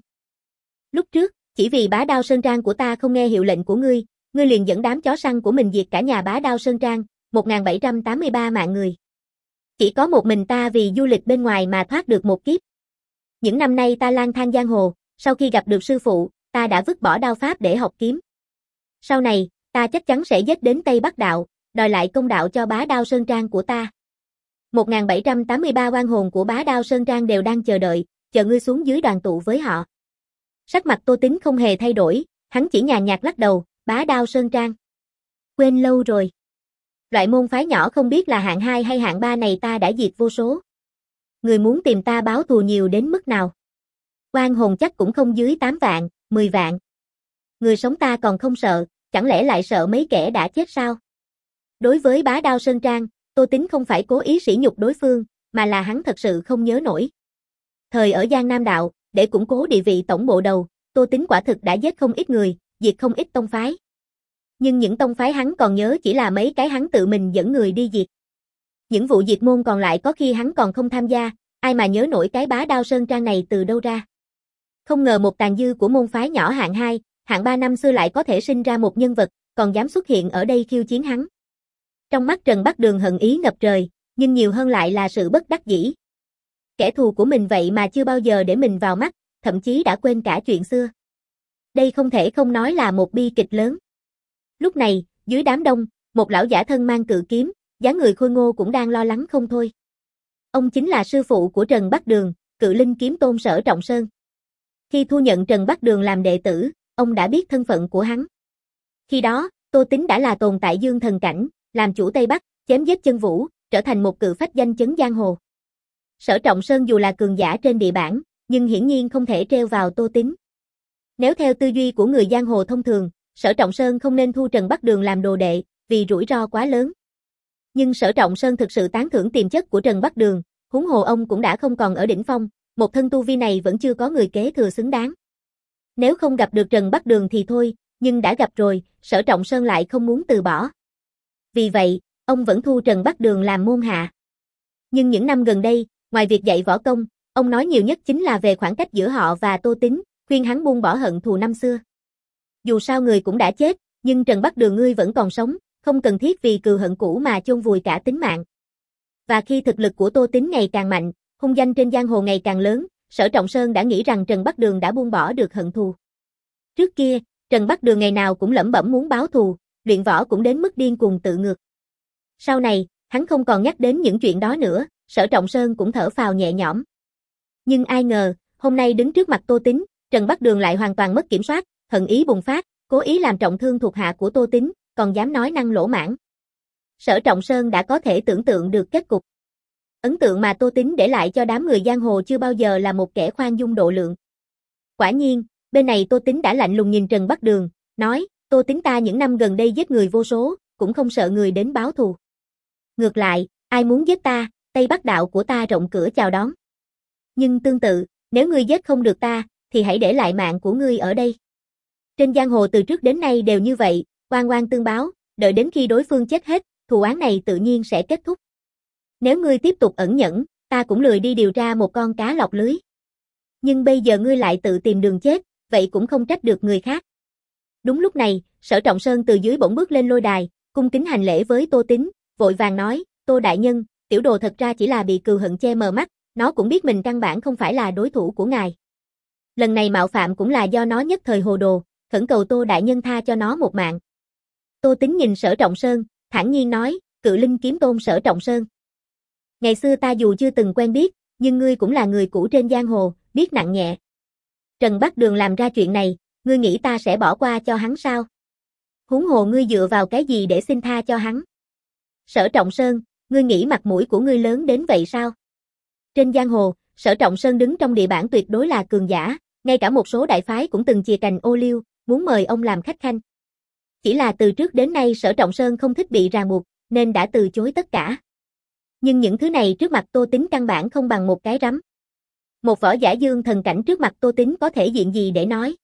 Lúc trước, chỉ vì Bá Đao Sơn Trang của ta không nghe hiệu lệnh của ngươi, ngươi liền dẫn đám chó săn của mình diệt cả nhà Bá Đao Sơn Trang, một nghìn bảy trăm tám mươi ba mạng người. Chỉ có một mình ta vì du lịch bên ngoài mà thoát được một kiếp. Những năm nay ta lang thang giang hồ, sau khi gặp được sư phụ, ta đã vứt bỏ đao pháp để học kiếm. Sau này, ta chắc chắn sẽ giết đến Tây Bắc Đạo, đòi lại công đạo cho Bá Đao Sơn Trang của ta. một nghìn bảy trăm tám mươi ba oan hồn của Bá Đao Sơn Trang đều đang chờ đợi, chờ ngươi xuống dưới đoàn tụ với họ. Sắc mặt Tô Tín không hề thay đổi, hắn chỉ nhàn nhạt lắc đầu, Bá Đao Sơn Trang. Quên lâu rồi. Loại môn phái nhỏ không biết là hạng hai hay hạng ba này ta đã diệt vô số. Người muốn tìm ta báo thù nhiều đến mức nào? Oan hồn chắc cũng không dưới tám vạn, mười vạn. Người sống ta còn không sợ, chẳng lẽ lại sợ mấy kẻ đã chết sao? Đối với Bá Đao Sơn Trang, Tô Tín không phải cố ý sỉ nhục đối phương, mà là hắn thật sự không nhớ nổi. Thời ở Giang Nam Đạo, để củng cố địa vị tổng bộ đầu, Tô Tín quả thực đã giết không ít người, diệt không ít tông phái. Nhưng những tông phái hắn còn nhớ chỉ là mấy cái hắn tự mình dẫn người đi diệt. Những vụ diệt môn còn lại có khi hắn còn không tham gia, ai mà nhớ nổi cái Bá Đao Sơn Trang này từ đâu ra. Không ngờ một tàn dư của môn phái nhỏ hạng hai, hạng ba năm xưa lại có thể sinh ra một nhân vật, còn dám xuất hiện ở đây khiêu chiến hắn. Trong mắt Trần Bắc Đường hận ý ngập trời, nhưng nhiều hơn lại là sự bất đắc dĩ. Kẻ thù của mình vậy mà chưa bao giờ để mình vào mắt, thậm chí đã quên cả chuyện xưa. Đây không thể không nói là một bi kịch lớn. Lúc này, dưới đám đông, một lão giả thân mang cự kiếm, dáng người khôi ngô cũng đang lo lắng không thôi. Ông chính là sư phụ của Trần Bắc Đường, Cự Linh Kiếm Tôn Sở Trọng Sơn. Khi thu nhận Trần Bắc Đường làm đệ tử, ông đã biết thân phận của hắn. Khi đó, Tô Tín đã là tồn tại dương thần cảnh, làm chủ Tây Bắc, chém giết chân vũ, trở thành một cự phách danh chấn giang hồ. Sở Trọng Sơn dù là cường giả trên địa bản, nhưng hiển nhiên không thể treo vào Tô Tín. Nếu theo tư duy của người giang hồ thông thường, Sở Trọng Sơn không nên thu Trần Bắc Đường làm đồ đệ, vì rủi ro quá lớn. Nhưng Sở Trọng Sơn thực sự tán thưởng tiềm chất của Trần Bắc Đường, huống hồ ông cũng đã không còn ở đỉnh phong, một thân tu vi này vẫn chưa có người kế thừa xứng đáng. Nếu không gặp được Trần Bắc Đường thì thôi, nhưng đã gặp rồi, Sở Trọng Sơn lại không muốn từ bỏ. Vì vậy, ông vẫn thu Trần Bắc Đường làm môn hạ. Nhưng những năm gần đây, ngoài việc dạy võ công, ông nói nhiều nhất chính là về khoảng cách giữa họ và Tô Tín, khuyên hắn buông bỏ hận thù năm xưa. Dù sao người cũng đã chết, nhưng Trần Bắc Đường ngươi vẫn còn sống, không cần thiết vì cừu hận cũ mà chôn vùi cả tính mạng. Và khi thực lực của Tô Tín ngày càng mạnh, hung danh trên giang hồ ngày càng lớn, Sở Trọng Sơn đã nghĩ rằng Trần Bắc Đường đã buông bỏ được hận thù. Trước kia, Trần Bắc Đường ngày nào cũng lẩm bẩm muốn báo thù, luyện võ cũng đến mức điên cuồng tự ngược. Sau này, hắn không còn nhắc đến những chuyện đó nữa, Sở Trọng Sơn cũng thở phào nhẹ nhõm. Nhưng ai ngờ, hôm nay đứng trước mặt Tô Tín, Trần Bắc Đường lại hoàn toàn mất kiểm soát, hận ý bùng phát, cố ý làm trọng thương thuộc hạ của Tô Tín, còn dám nói năng lỗ mãng. Sở Trọng Sơn đã có thể tưởng tượng được kết cục. Ấn tượng mà Tô Tín để lại cho đám người giang hồ chưa bao giờ là một kẻ khoan dung độ lượng. Quả nhiên, bên này Tô Tín đã lạnh lùng nhìn Trần Bắc Đường, nói, Tô Tín ta những năm gần đây giết người vô số, cũng không sợ người đến báo thù. Ngược lại, ai muốn giết ta, Tây Bắc Đạo của ta rộng cửa chào đón. Nhưng tương tự, nếu ngươi giết không được ta, thì hãy để lại mạng của ngươi ở đây. Trên giang hồ từ trước đến nay đều như vậy, oan oan tương báo, đợi đến khi đối phương chết hết, thù oán này tự nhiên sẽ kết thúc. Nếu ngươi tiếp tục ẩn nhẫn, ta cũng lười đi điều tra một con cá lọc lưới. Nhưng bây giờ ngươi lại tự tìm đường chết, vậy cũng không trách được người khác. Đúng lúc này, Sở Trọng Sơn từ dưới bỗng bước lên lôi đài, cung kính hành lễ với Tô Tín, vội vàng nói, Tô đại nhân, tiểu đồ thật ra chỉ là bị cừu hận che mờ mắt, nó cũng biết mình căn bản không phải là đối thủ của ngài. Lần này mạo phạm cũng là do nó nhất thời hồ đồ, khẩn cầu Tô đại nhân tha cho nó một mạng. Tô Tín nhìn Sở Trọng Sơn, thản nhiên nói, Cự Linh Kiếm Tôn Sở Trọng Sơn. Ngày xưa ta dù chưa từng quen biết, nhưng ngươi cũng là người cũ trên giang hồ, biết nặng nhẹ. Trần Bắc Đường làm ra chuyện này, ngươi nghĩ ta sẽ bỏ qua cho hắn sao? Huống hồ ngươi dựa vào cái gì để xin tha cho hắn? Sở Trọng Sơn, ngươi nghĩ mặt mũi của ngươi lớn đến vậy sao? Trên giang hồ, Sở Trọng Sơn đứng trong địa bản tuyệt đối là cường giả, ngay cả một số đại phái cũng từng chìa cành ô liu, muốn mời ông làm khách khanh. Chỉ là từ trước đến nay Sở Trọng Sơn không thích bị ràng buộc, nên đã từ chối tất cả. Nhưng những thứ này trước mặt Tô Tín căn bản không bằng một cái rắm. Một võ giả dương thần cảnh trước mặt Tô Tín có thể diện gì để nói.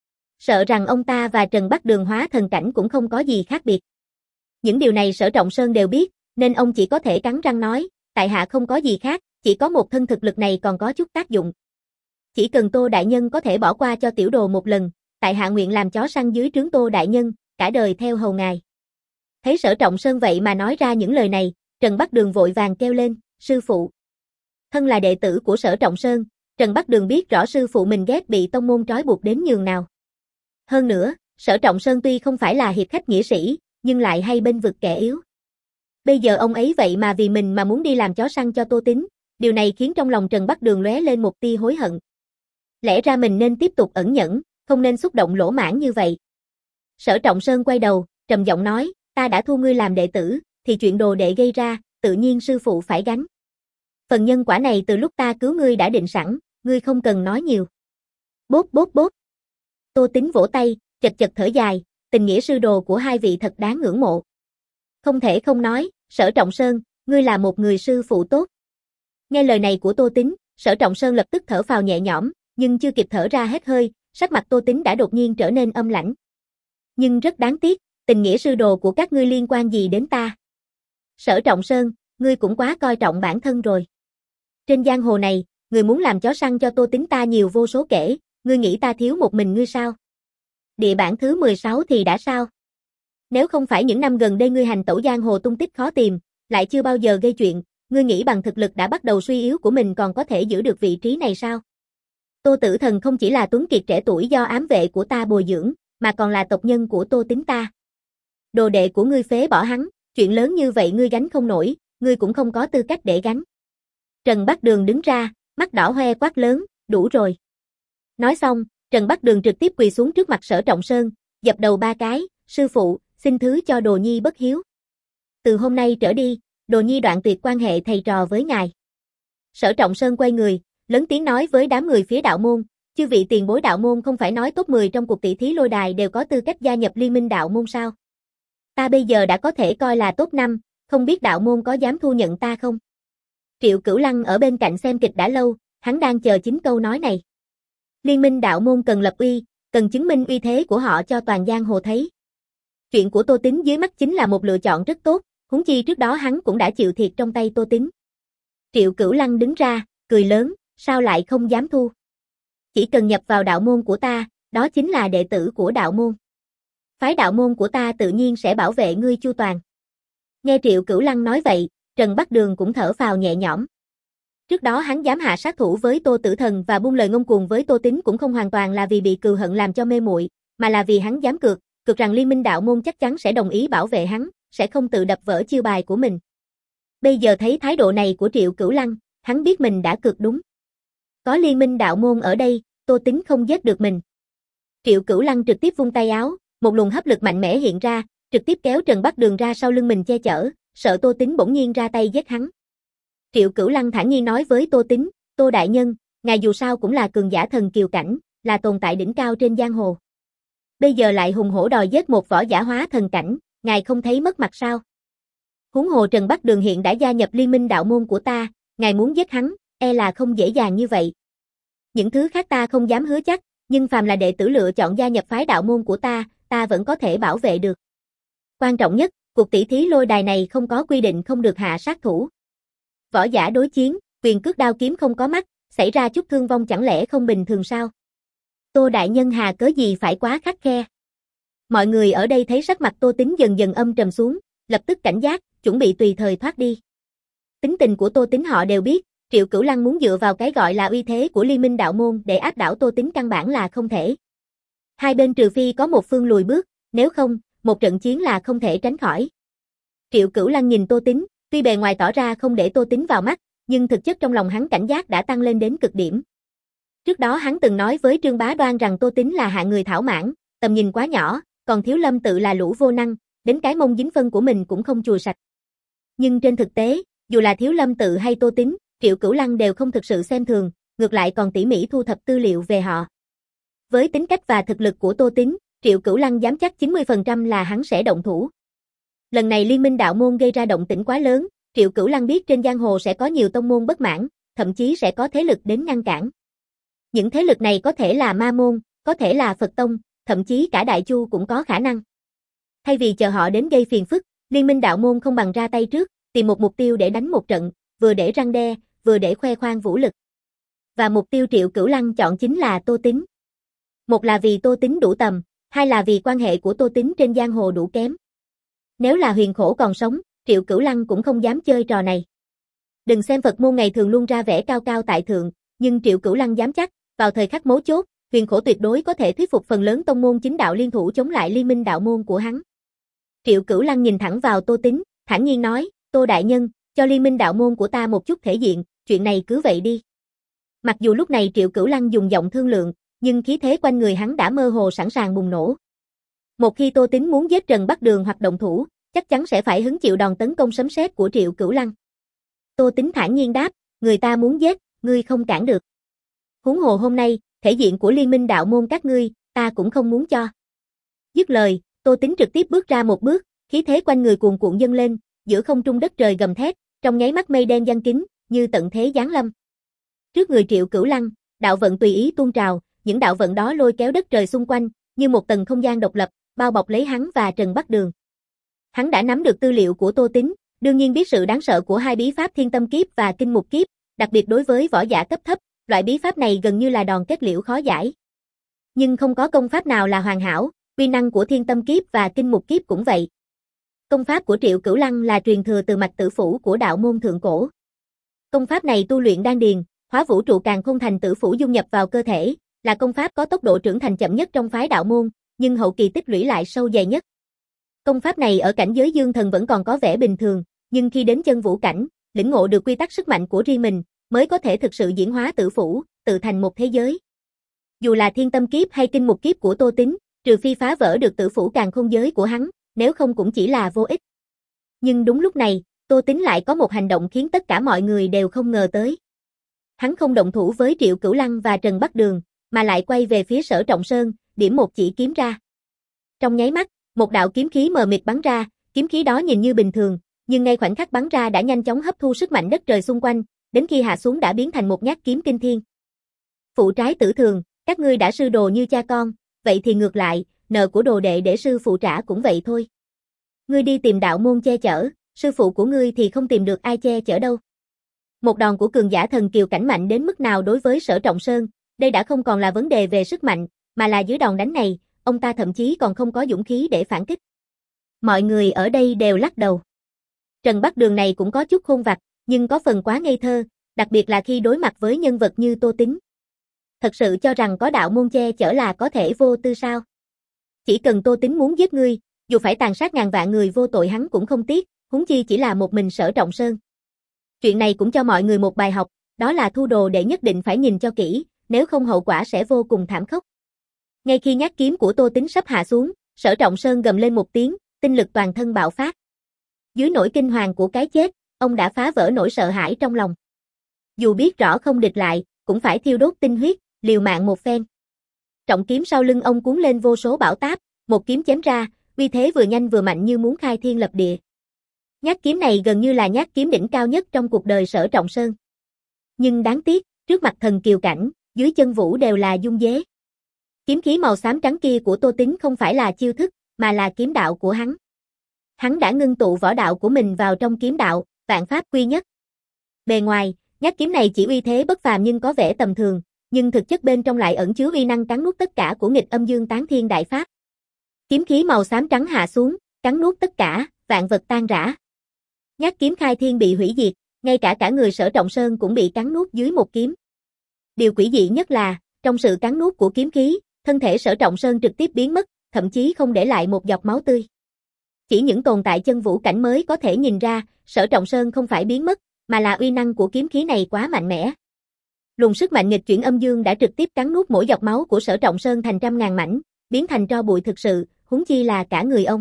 Sợ rằng ông ta và Trần Bắc Đường hóa thần cảnh cũng không có gì khác biệt. Những điều này Sở Trọng Sơn đều biết, nên ông chỉ có thể cắn răng nói, tại hạ không có gì khác, chỉ có một thân thực lực này còn có chút tác dụng. Chỉ cần Tô đại nhân có thể bỏ qua cho tiểu đồ một lần, tại hạ nguyện làm chó săn dưới trướng Tô đại nhân, cả đời theo hầu ngài. Thấy Sở Trọng Sơn vậy mà nói ra những lời này, Trần Bắc Đường vội vàng kêu lên, sư phụ. Thân là đệ tử của Sở Trọng Sơn, Trần Bắc Đường biết rõ sư phụ mình ghét bị tông môn trói buộc đến nhường nào. Hơn nữa, Sở Trọng Sơn tuy không phải là hiệp khách nghĩa sĩ, nhưng lại hay bênh vực kẻ yếu. Bây giờ ông ấy vậy mà vì mình mà muốn đi làm chó săn cho Tô Tín, điều này khiến trong lòng Trần Bắc Đường lóe lên một tia hối hận. Lẽ ra mình nên tiếp tục ẩn nhẫn, không nên xúc động lỗ mãng như vậy. Sở Trọng Sơn quay đầu, trầm giọng nói, ta đã thu ngươi làm đệ tử, thì chuyện đồ đệ gây ra, tự nhiên sư phụ phải gánh. Phần nhân quả này từ lúc ta cứu ngươi đã định sẵn, ngươi không cần nói nhiều. Bốp bốp bốp. Tô Tín vỗ tay, chật chật thở dài, tình nghĩa sư đồ của hai vị thật đáng ngưỡng mộ. Không thể không nói, Sở Trọng Sơn, ngươi là một người sư phụ tốt. Nghe lời này của Tô Tín, Sở Trọng Sơn lập tức thở phào nhẹ nhõm, nhưng chưa kịp thở ra hết hơi, sắc mặt Tô Tín đã đột nhiên trở nên âm lãnh. Nhưng rất đáng tiếc, tình nghĩa sư đồ của các ngươi liên quan gì đến ta? Sở Trọng Sơn, ngươi cũng quá coi trọng bản thân rồi. Trên giang hồ này, người muốn làm chó săn cho Tô Tín ta nhiều vô số kể, ngươi nghĩ ta thiếu một mình ngươi sao? Địa bản thứ mười sáu thì đã sao? Nếu không phải những năm gần đây ngươi hành tẩu giang hồ tung tích khó tìm, lại chưa bao giờ gây chuyện, ngươi nghĩ bằng thực lực đã bắt đầu suy yếu của mình còn có thể giữ được vị trí này sao? Tô Tử Thần không chỉ là tuấn kiệt trẻ tuổi do ám vệ của ta bồi dưỡng, mà còn là tộc nhân của Tô Tín ta. Đồ đệ của ngươi phế bỏ hắn, chuyện lớn như vậy ngươi gánh không nổi, ngươi cũng không có tư cách để gánh. Trần Bắc Đường đứng ra, mắt đỏ hoe quát lớn, đủ rồi. Nói xong, Trần Bắc Đường trực tiếp quỳ xuống trước mặt Sở Trọng Sơn, dập đầu ba cái, sư phụ, xin thứ cho đồ nhi bất hiếu. Từ hôm nay trở đi, đồ nhi đoạn tuyệt quan hệ thầy trò với ngài. Sở Trọng Sơn quay người, lớn tiếng nói với đám người phía đạo môn, chư vị tiền bối đạo môn không phải nói top mười trong cuộc tỷ thí lôi đài đều có tư cách gia nhập liên minh đạo môn sao? Ta bây giờ đã có thể coi là top năm, không biết đạo môn có dám thu nhận ta không? Triệu Cửu Lăng ở bên cạnh xem kịch đã lâu, hắn đang chờ chính câu nói này. Liên minh đạo môn cần lập uy, cần chứng minh uy thế của họ cho toàn giang hồ thấy. Chuyện của Tô Tín dưới mắt chính là một lựa chọn rất tốt, huống chi trước đó hắn cũng đã chịu thiệt trong tay Tô Tín. Triệu Cửu Lăng đứng ra, cười lớn, sao lại không dám thu? Chỉ cần nhập vào đạo môn của ta, đó chính là đệ tử của đạo môn. Phái đạo môn của ta tự nhiên sẽ bảo vệ ngươi chu toàn. Nghe Triệu Cửu Lăng nói vậy, Trần Bắc Đường cũng thở phào nhẹ nhõm. Trước đó hắn dám hạ sát thủ với Tô Tử Thần và buông lời ngông cuồng với Tô Tín cũng không hoàn toàn là vì bị cừu hận làm cho mê muội, mà là vì hắn dám cược, cược rằng liên minh đạo môn chắc chắn sẽ đồng ý bảo vệ hắn, sẽ không tự đập vỡ chiêu bài của mình. Bây giờ thấy thái độ này của Triệu Cửu Lăng, hắn biết mình đã cược đúng. Có liên minh đạo môn ở đây, Tô Tín không giết được mình. Triệu Cửu Lăng trực tiếp vung tay áo, một luồng hấp lực mạnh mẽ hiện ra, trực tiếp kéo Trần Bắc Đường ra sau lưng mình che chở, sợ Tô Tín bỗng nhiên ra tay giết hắn. Triệu Cửu Lăng thản nhiên nói với Tô Tín, Tô đại nhân, ngài dù sao cũng là cường giả thần kiều cảnh, là tồn tại đỉnh cao trên giang hồ. Bây giờ lại hùng hổ đòi giết một võ giả hóa thần cảnh, ngài không thấy mất mặt sao? Huống hồ Trần Bắc Đường hiện đã gia nhập liên minh đạo môn của ta, ngài muốn giết hắn, e là không dễ dàng như vậy. Những thứ khác ta không dám hứa chắc, nhưng phàm là đệ tử lựa chọn gia nhập phái đạo môn của ta, ta vẫn có thể bảo vệ được. Quan trọng nhất, cuộc tỷ thí lôi đài này không có quy định không được hạ sát thủ. Võ giả đối chiến, quyền cước đao kiếm không có mắt, xảy ra chút thương vong chẳng lẽ không bình thường sao? Tô đại nhân hà cớ gì phải quá khắt khe. Mọi người ở đây thấy sắc mặt Tô Tín dần dần âm trầm xuống, lập tức cảnh giác, chuẩn bị tùy thời thoát đi. Tính tình của Tô Tín họ đều biết, Triệu Cửu Lăng muốn dựa vào cái gọi là uy thế của liên minh đạo môn để áp đảo Tô Tín căn bản là không thể. Hai bên trừ phi có một phương lùi bước, nếu không, một trận chiến là không thể tránh khỏi. Triệu Cửu Lăng nhìn Tô Tín, tuy bề ngoài tỏ ra không để Tô Tín vào mắt, nhưng thực chất trong lòng hắn cảnh giác đã tăng lên đến cực điểm. Trước đó hắn từng nói với Trương Bá Đoan rằng Tô Tín là hạng người thảo mãn, tầm nhìn quá nhỏ, còn Thiếu Lâm tự là lũ vô năng, đến cái mông dính phân của mình cũng không chùi sạch. Nhưng trên thực tế, dù là Thiếu Lâm tự hay Tô Tín, Triệu Cửu Lăng đều không thực sự xem thường, ngược lại còn tỉ mỉ thu thập tư liệu về họ. Với tính cách và thực lực của Tô Tín, Triệu Cửu Lăng dám chắc chín mươi phần trăm là hắn sẽ động thủ. Lần này Liên minh đạo môn gây ra động tĩnh quá lớn, Triệu Cửu Lăng biết trên giang hồ sẽ có nhiều tông môn bất mãn, thậm chí sẽ có thế lực đến ngăn cản. Những thế lực này có thể là ma môn, có thể là Phật tông, thậm chí cả Đại Chu cũng có khả năng. Thay vì chờ họ đến gây phiền phức, Liên minh đạo môn không bằng ra tay trước, tìm một mục tiêu để đánh một trận, vừa để răn đe, vừa để khoe khoang vũ lực. Và mục tiêu Triệu Cửu Lăng chọn chính là Tô Tín. Một là vì Tô Tín đủ tầm, hai là vì quan hệ của Tô Tín trên giang hồ đủ kém. Nếu là Huyền Khổ còn sống, Triệu Cửu Lăng cũng không dám chơi trò này. Đừng xem Phật môn ngày thường luôn ra vẻ cao cao tại thượng, nhưng Triệu Cửu Lăng dám chắc, vào thời khắc mấu chốt, Huyền Khổ tuyệt đối có thể thuyết phục phần lớn tông môn chính đạo liên thủ chống lại liên minh đạo môn của hắn. Triệu Cửu Lăng nhìn thẳng vào Tô Tín, thản nhiên nói, Tô đại nhân, cho liên minh đạo môn của ta một chút thể diện, chuyện này cứ vậy đi. Mặc dù lúc này Triệu Cửu Lăng dùng giọng thương lượng, nhưng khí thế quanh người hắn đã mơ hồ sẵn sàng bùng nổ. Một khi Tô Tín muốn giết Trần Bắc Đường hoặc động thủ, chắc chắn sẽ phải hứng chịu đòn tấn công sấm sét của Triệu Cửu Lăng. Tô Tín thản nhiên đáp, người ta muốn giết, ngươi không cản được. Huống hồ hôm nay, thể diện của liên minh đạo môn các ngươi, ta cũng không muốn cho. Dứt lời, Tô Tín trực tiếp bước ra một bước, khí thế quanh người cuồn cuộn dâng lên, giữa không trung đất trời gầm thét, trong nháy mắt mây đen giăng kín, như tận thế giáng lâm. Trước người Triệu Cửu Lăng, đạo vận tùy ý tuôn trào, những đạo vận đó lôi kéo đất trời xung quanh, như một tầng không gian độc lập, bao bọc lấy hắn và Trần Bắc Đường. Hắn đã nắm được tư liệu của Tô Tín, đương nhiên biết sự đáng sợ của hai bí pháp Thiên Tâm Kiếp và Kinh Mục Kiếp, đặc biệt đối với võ giả cấp thấp, loại bí pháp này gần như là đòn kết liễu khó giải. Nhưng không có công pháp nào là hoàn hảo, uy năng của Thiên Tâm Kiếp và Kinh Mục Kiếp cũng vậy. Công pháp của Triệu Cửu Lăng là truyền thừa từ Mạch Tử Phủ của đạo môn thượng cổ. Công pháp này tu luyện đan điền, hóa vũ trụ càn khôn thành tử phủ dung nhập vào cơ thể, là công pháp có tốc độ trưởng thành chậm nhất trong phái đạo môn, nhưng hậu kỳ tích lũy lại sâu dày nhất. Công pháp này ở cảnh giới dương thần vẫn còn có vẻ bình thường, nhưng khi đến chân vũ cảnh, lĩnh ngộ được quy tắc sức mạnh của riêng mình, mới có thể thực sự diễn hóa tử phủ, tự thành một thế giới. Dù là Thiên Tâm Kiếp hay Kinh Mục Kiếp của Tô Tín, trừ phi phá vỡ được tử phủ càn khôn giới của hắn, nếu không cũng chỉ là vô ích. Nhưng đúng lúc này, Tô Tín lại có một hành động khiến tất cả mọi người đều không ngờ tới. Hắn không động thủ với Triệu Cửu Lăng và Trần Bắc Đường, mà lại quay về phía Sở Trọng Sơn, điểm một chỉ kiếm ra. Trong nháy mắt, một đạo kiếm khí mờ mịt bắn ra, kiếm khí đó nhìn như bình thường, nhưng ngay khoảnh khắc bắn ra đã nhanh chóng hấp thu sức mạnh đất trời xung quanh, đến khi hạ xuống đã biến thành một nhát kiếm kinh thiên. Phụ trái tử thường, các ngươi đã sư đồ như cha con, vậy thì ngược lại, nợ của đồ đệ để sư phụ trả cũng vậy thôi. Ngươi đi tìm đạo môn che chở, sư phụ của ngươi thì không tìm được ai che chở đâu. Một đòn của cường giả thần kiều cảnh mạnh đến mức nào đối với Sở Trọng Sơn, đây đã không còn là vấn đề về sức mạnh, mà là dưới đòn đánh này, ông ta thậm chí còn không có dũng khí để phản kích. Mọi người ở đây đều lắc đầu. Trần Bắc Đường này cũng có chút khôn vặt, nhưng có phần quá ngây thơ, đặc biệt là khi đối mặt với nhân vật như Tô Tín. Thật sự cho rằng có đạo môn che chở là có thể vô tư sao? Chỉ cần Tô Tín muốn giết ngươi, dù phải tàn sát ngàn vạn người vô tội hắn cũng không tiếc, huống chi chỉ là một mình Sở Trọng Sơn. Chuyện này cũng cho mọi người một bài học, đó là thu đồ đệ nhất định phải nhìn cho kỹ, nếu không hậu quả sẽ vô cùng thảm khốc. Ngay khi nhát kiếm của Tô Tín sắp hạ xuống, Sở Trọng Sơn gầm lên một tiếng, tinh lực toàn thân bạo phát. Dưới nỗi kinh hoàng của cái chết, ông đã phá vỡ nỗi sợ hãi trong lòng. Dù biết rõ không địch lại, cũng phải thiêu đốt tinh huyết, liều mạng một phen. Trọng kiếm sau lưng ông cuốn lên vô số bão táp, một kiếm chém ra, uy thế vừa nhanh vừa mạnh như muốn khai thiên lập địa. Nhát kiếm này gần như là nhát kiếm đỉnh cao nhất trong cuộc đời Sở Trọng Sơn. Nhưng đáng tiếc, trước mặt thần kiều cảnh, dưới chân vũ đều là dung dế. Kiếm khí màu xám trắng kia của Tô Tín không phải là chiêu thức, mà là kiếm đạo của hắn. Hắn đã ngưng tụ võ đạo của mình vào trong kiếm đạo, vạn pháp quy nhất. Bề ngoài, nhát kiếm này chỉ uy thế bất phàm nhưng có vẻ tầm thường, nhưng thực chất bên trong lại ẩn chứa uy năng cắn nuốt tất cả của nghịch âm dương tán thiên đại pháp. Kiếm khí màu xám trắng hạ xuống, cắn nuốt tất cả, vạn vật tan rã. Nhát kiếm khai thiên bị hủy diệt, ngay cả cả người Sở Trọng Sơn cũng bị cắn nuốt dưới một kiếm. Điều quỷ dị nhất là, trong sự cắn nuốt của kiếm khí, thân thể Sở Trọng Sơn trực tiếp biến mất, thậm chí không để lại một giọt máu tươi. Chỉ những tồn tại chân vũ cảnh mới có thể nhìn ra, Sở Trọng Sơn không phải biến mất, mà là uy năng của kiếm khí này quá mạnh mẽ. Luồng sức mạnh nghịch chuyển âm dương đã trực tiếp cắn nuốt mỗi giọt máu của Sở Trọng Sơn thành trăm ngàn mảnh, biến thành tro bụi thực sự, huống chi là cả người ông.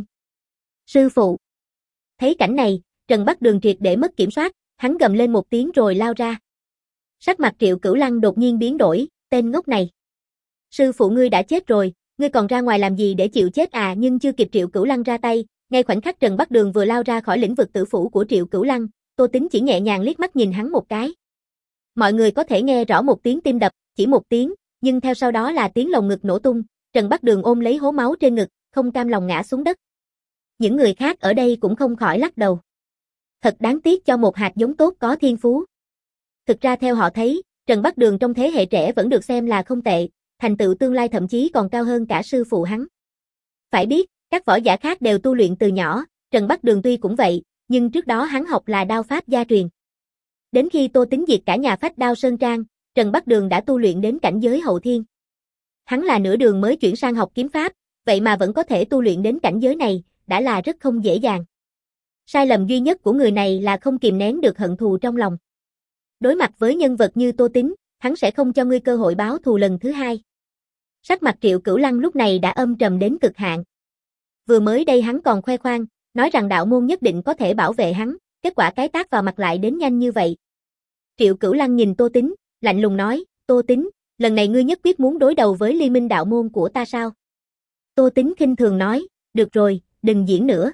Sư phụ. Thấy cảnh này, Trần Bắc Đường triệt để mất kiểm soát, hắn gầm lên một tiếng rồi lao ra. Sắc mặt Triệu Cửu Lăng đột nhiên biến đổi, tên ngốc này. Sư phụ ngươi đã chết rồi, ngươi còn ra ngoài làm gì để chịu chết à? Nhưng chưa kịp Triệu Cửu Lăng ra tay, ngay khoảnh khắc Trần Bắc Đường vừa lao ra khỏi lĩnh vực tử phủ của Triệu Cửu Lăng, Tô Tính chỉ nhẹ nhàng liếc mắt nhìn hắn một cái. Mọi người có thể nghe rõ một tiếng tim đập, chỉ một tiếng, nhưng theo sau đó là tiếng lồng ngực nổ tung, Trần Bắc Đường ôm lấy hố máu trên ngực, không cam lòng ngã xuống đất. Những người khác ở đây cũng không khỏi lắc đầu. Thật đáng tiếc cho một hạt giống tốt có thiên phú. Thực ra theo họ thấy, Trần Bắc Đường trong thế hệ trẻ vẫn được xem là không tệ, thành tựu tương lai thậm chí còn cao hơn cả sư phụ hắn. Phải biết, các võ giả khác đều tu luyện từ nhỏ, Trần Bắc Đường tuy cũng vậy, nhưng trước đó hắn học là đao pháp gia truyền. Đến khi Tô Tính diệt cả nhà Phách Đao Sơn Trang, Trần Bắc Đường đã tu luyện đến cảnh giới hậu thiên. Hắn là nửa đường mới chuyển sang học kiếm pháp, vậy mà vẫn có thể tu luyện đến cảnh giới này, đã là rất không dễ dàng. Sai lầm duy nhất của người này là không kìm nén được hận thù trong lòng. Đối mặt với nhân vật như Tô Tính, hắn sẽ không cho ngươi cơ hội báo thù lần thứ hai. Sắc mặt Triệu Cửu Lăng lúc này đã âm trầm đến cực hạn. Vừa mới đây hắn còn khoe khoang, nói rằng đạo môn nhất định có thể bảo vệ hắn, kết quả cái tát vào mặt lại đến nhanh như vậy. Triệu Cửu Lăng nhìn Tô Tính, lạnh lùng nói, Tô Tính, lần này ngươi nhất quyết muốn đối đầu với liên minh đạo môn của ta sao? Tô Tính khinh thường nói, được rồi, đừng diễn nữa.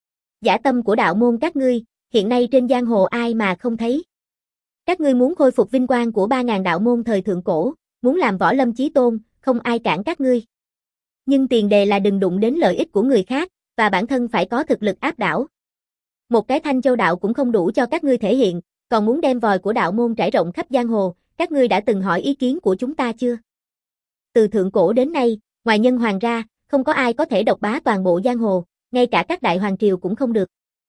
Dã tâm của đạo môn các ngươi, hiện nay trên giang hồ ai mà không thấy. Các ngươi muốn khôi phục vinh quang của ba ngàn đạo môn thời thượng cổ, muốn làm võ lâm chí tôn, không ai cản các ngươi. Nhưng tiền đề là đừng đụng đến lợi ích của người khác, và bản thân phải có thực lực áp đảo. Một cái Thanh Châu đạo cũng không đủ cho các ngươi thể hiện, còn muốn đem vòi của đạo môn trải rộng khắp giang hồ, các ngươi đã từng hỏi ý kiến của chúng ta chưa? Từ thượng cổ đến nay, ngoài nhân hoàng ra, không có ai có thể độc bá toàn bộ giang hồ, ngay cả các đại hoàng triều cũng không được.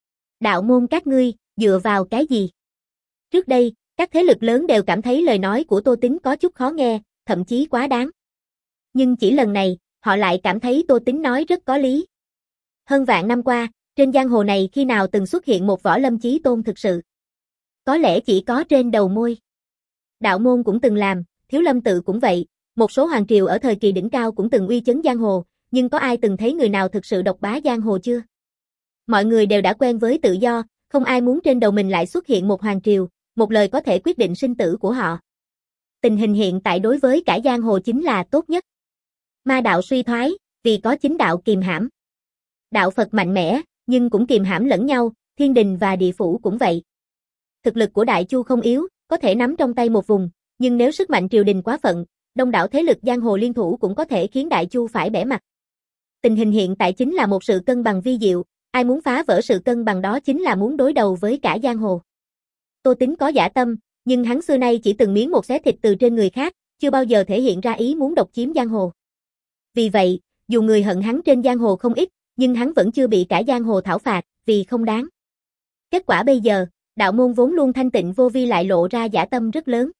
Đạo môn các ngươi, dựa vào cái gì? Trước đây, các thế lực lớn đều cảm thấy lời nói của Tô Tính có chút khó nghe, thậm chí quá đáng. Nhưng chỉ lần này, họ lại cảm thấy Tô Tính nói rất có lý. Hơn vạn năm qua, trên giang hồ này khi nào từng xuất hiện một võ lâm chí tôn thực sự? Có lẽ chỉ có trên đầu môi. Đạo môn cũng từng làm, Thiếu Lâm tự cũng vậy, một số hoàng triều ở thời kỳ đỉnh cao cũng từng uy chấn giang hồ, nhưng có ai từng thấy người nào thực sự độc bá giang hồ chưa? Mọi người đều đã quen với tự do, không ai muốn trên đầu mình lại xuất hiện một hoàng triều, một lời có thể quyết định sinh tử của họ. Tình hình hiện tại đối với cả giang hồ chính là tốt nhất. Ma đạo suy thoái, vì có chính đạo kìm hãm. Đạo Phật mạnh mẽ, nhưng cũng kìm hãm lẫn nhau, thiên đình và địa phủ cũng vậy. Thực lực của Đại Chu không yếu, có thể nắm trong tay một vùng, nhưng nếu sức mạnh triều đình quá phận, đông đảo thế lực giang hồ liên thủ cũng có thể khiến Đại Chu phải bẽ mặt. Tình hình hiện tại chính là một sự cân bằng vi diệu, ai muốn phá vỡ sự cân bằng đó chính là muốn đối đầu với cả giang hồ. Tô Tính có dã tâm, nhưng hắn xưa nay chỉ từng miếng một xé thịt từ trên người khác, chưa bao giờ thể hiện ra ý muốn độc chiếm giang hồ. Vì vậy, dù người hận hắn trên giang hồ không ít, nhưng hắn vẫn chưa bị cả giang hồ thảo phạt, vì không đáng. Kết quả bây giờ, đạo môn vốn luôn thanh tịnh vô vi lại lộ ra dã tâm rất lớn.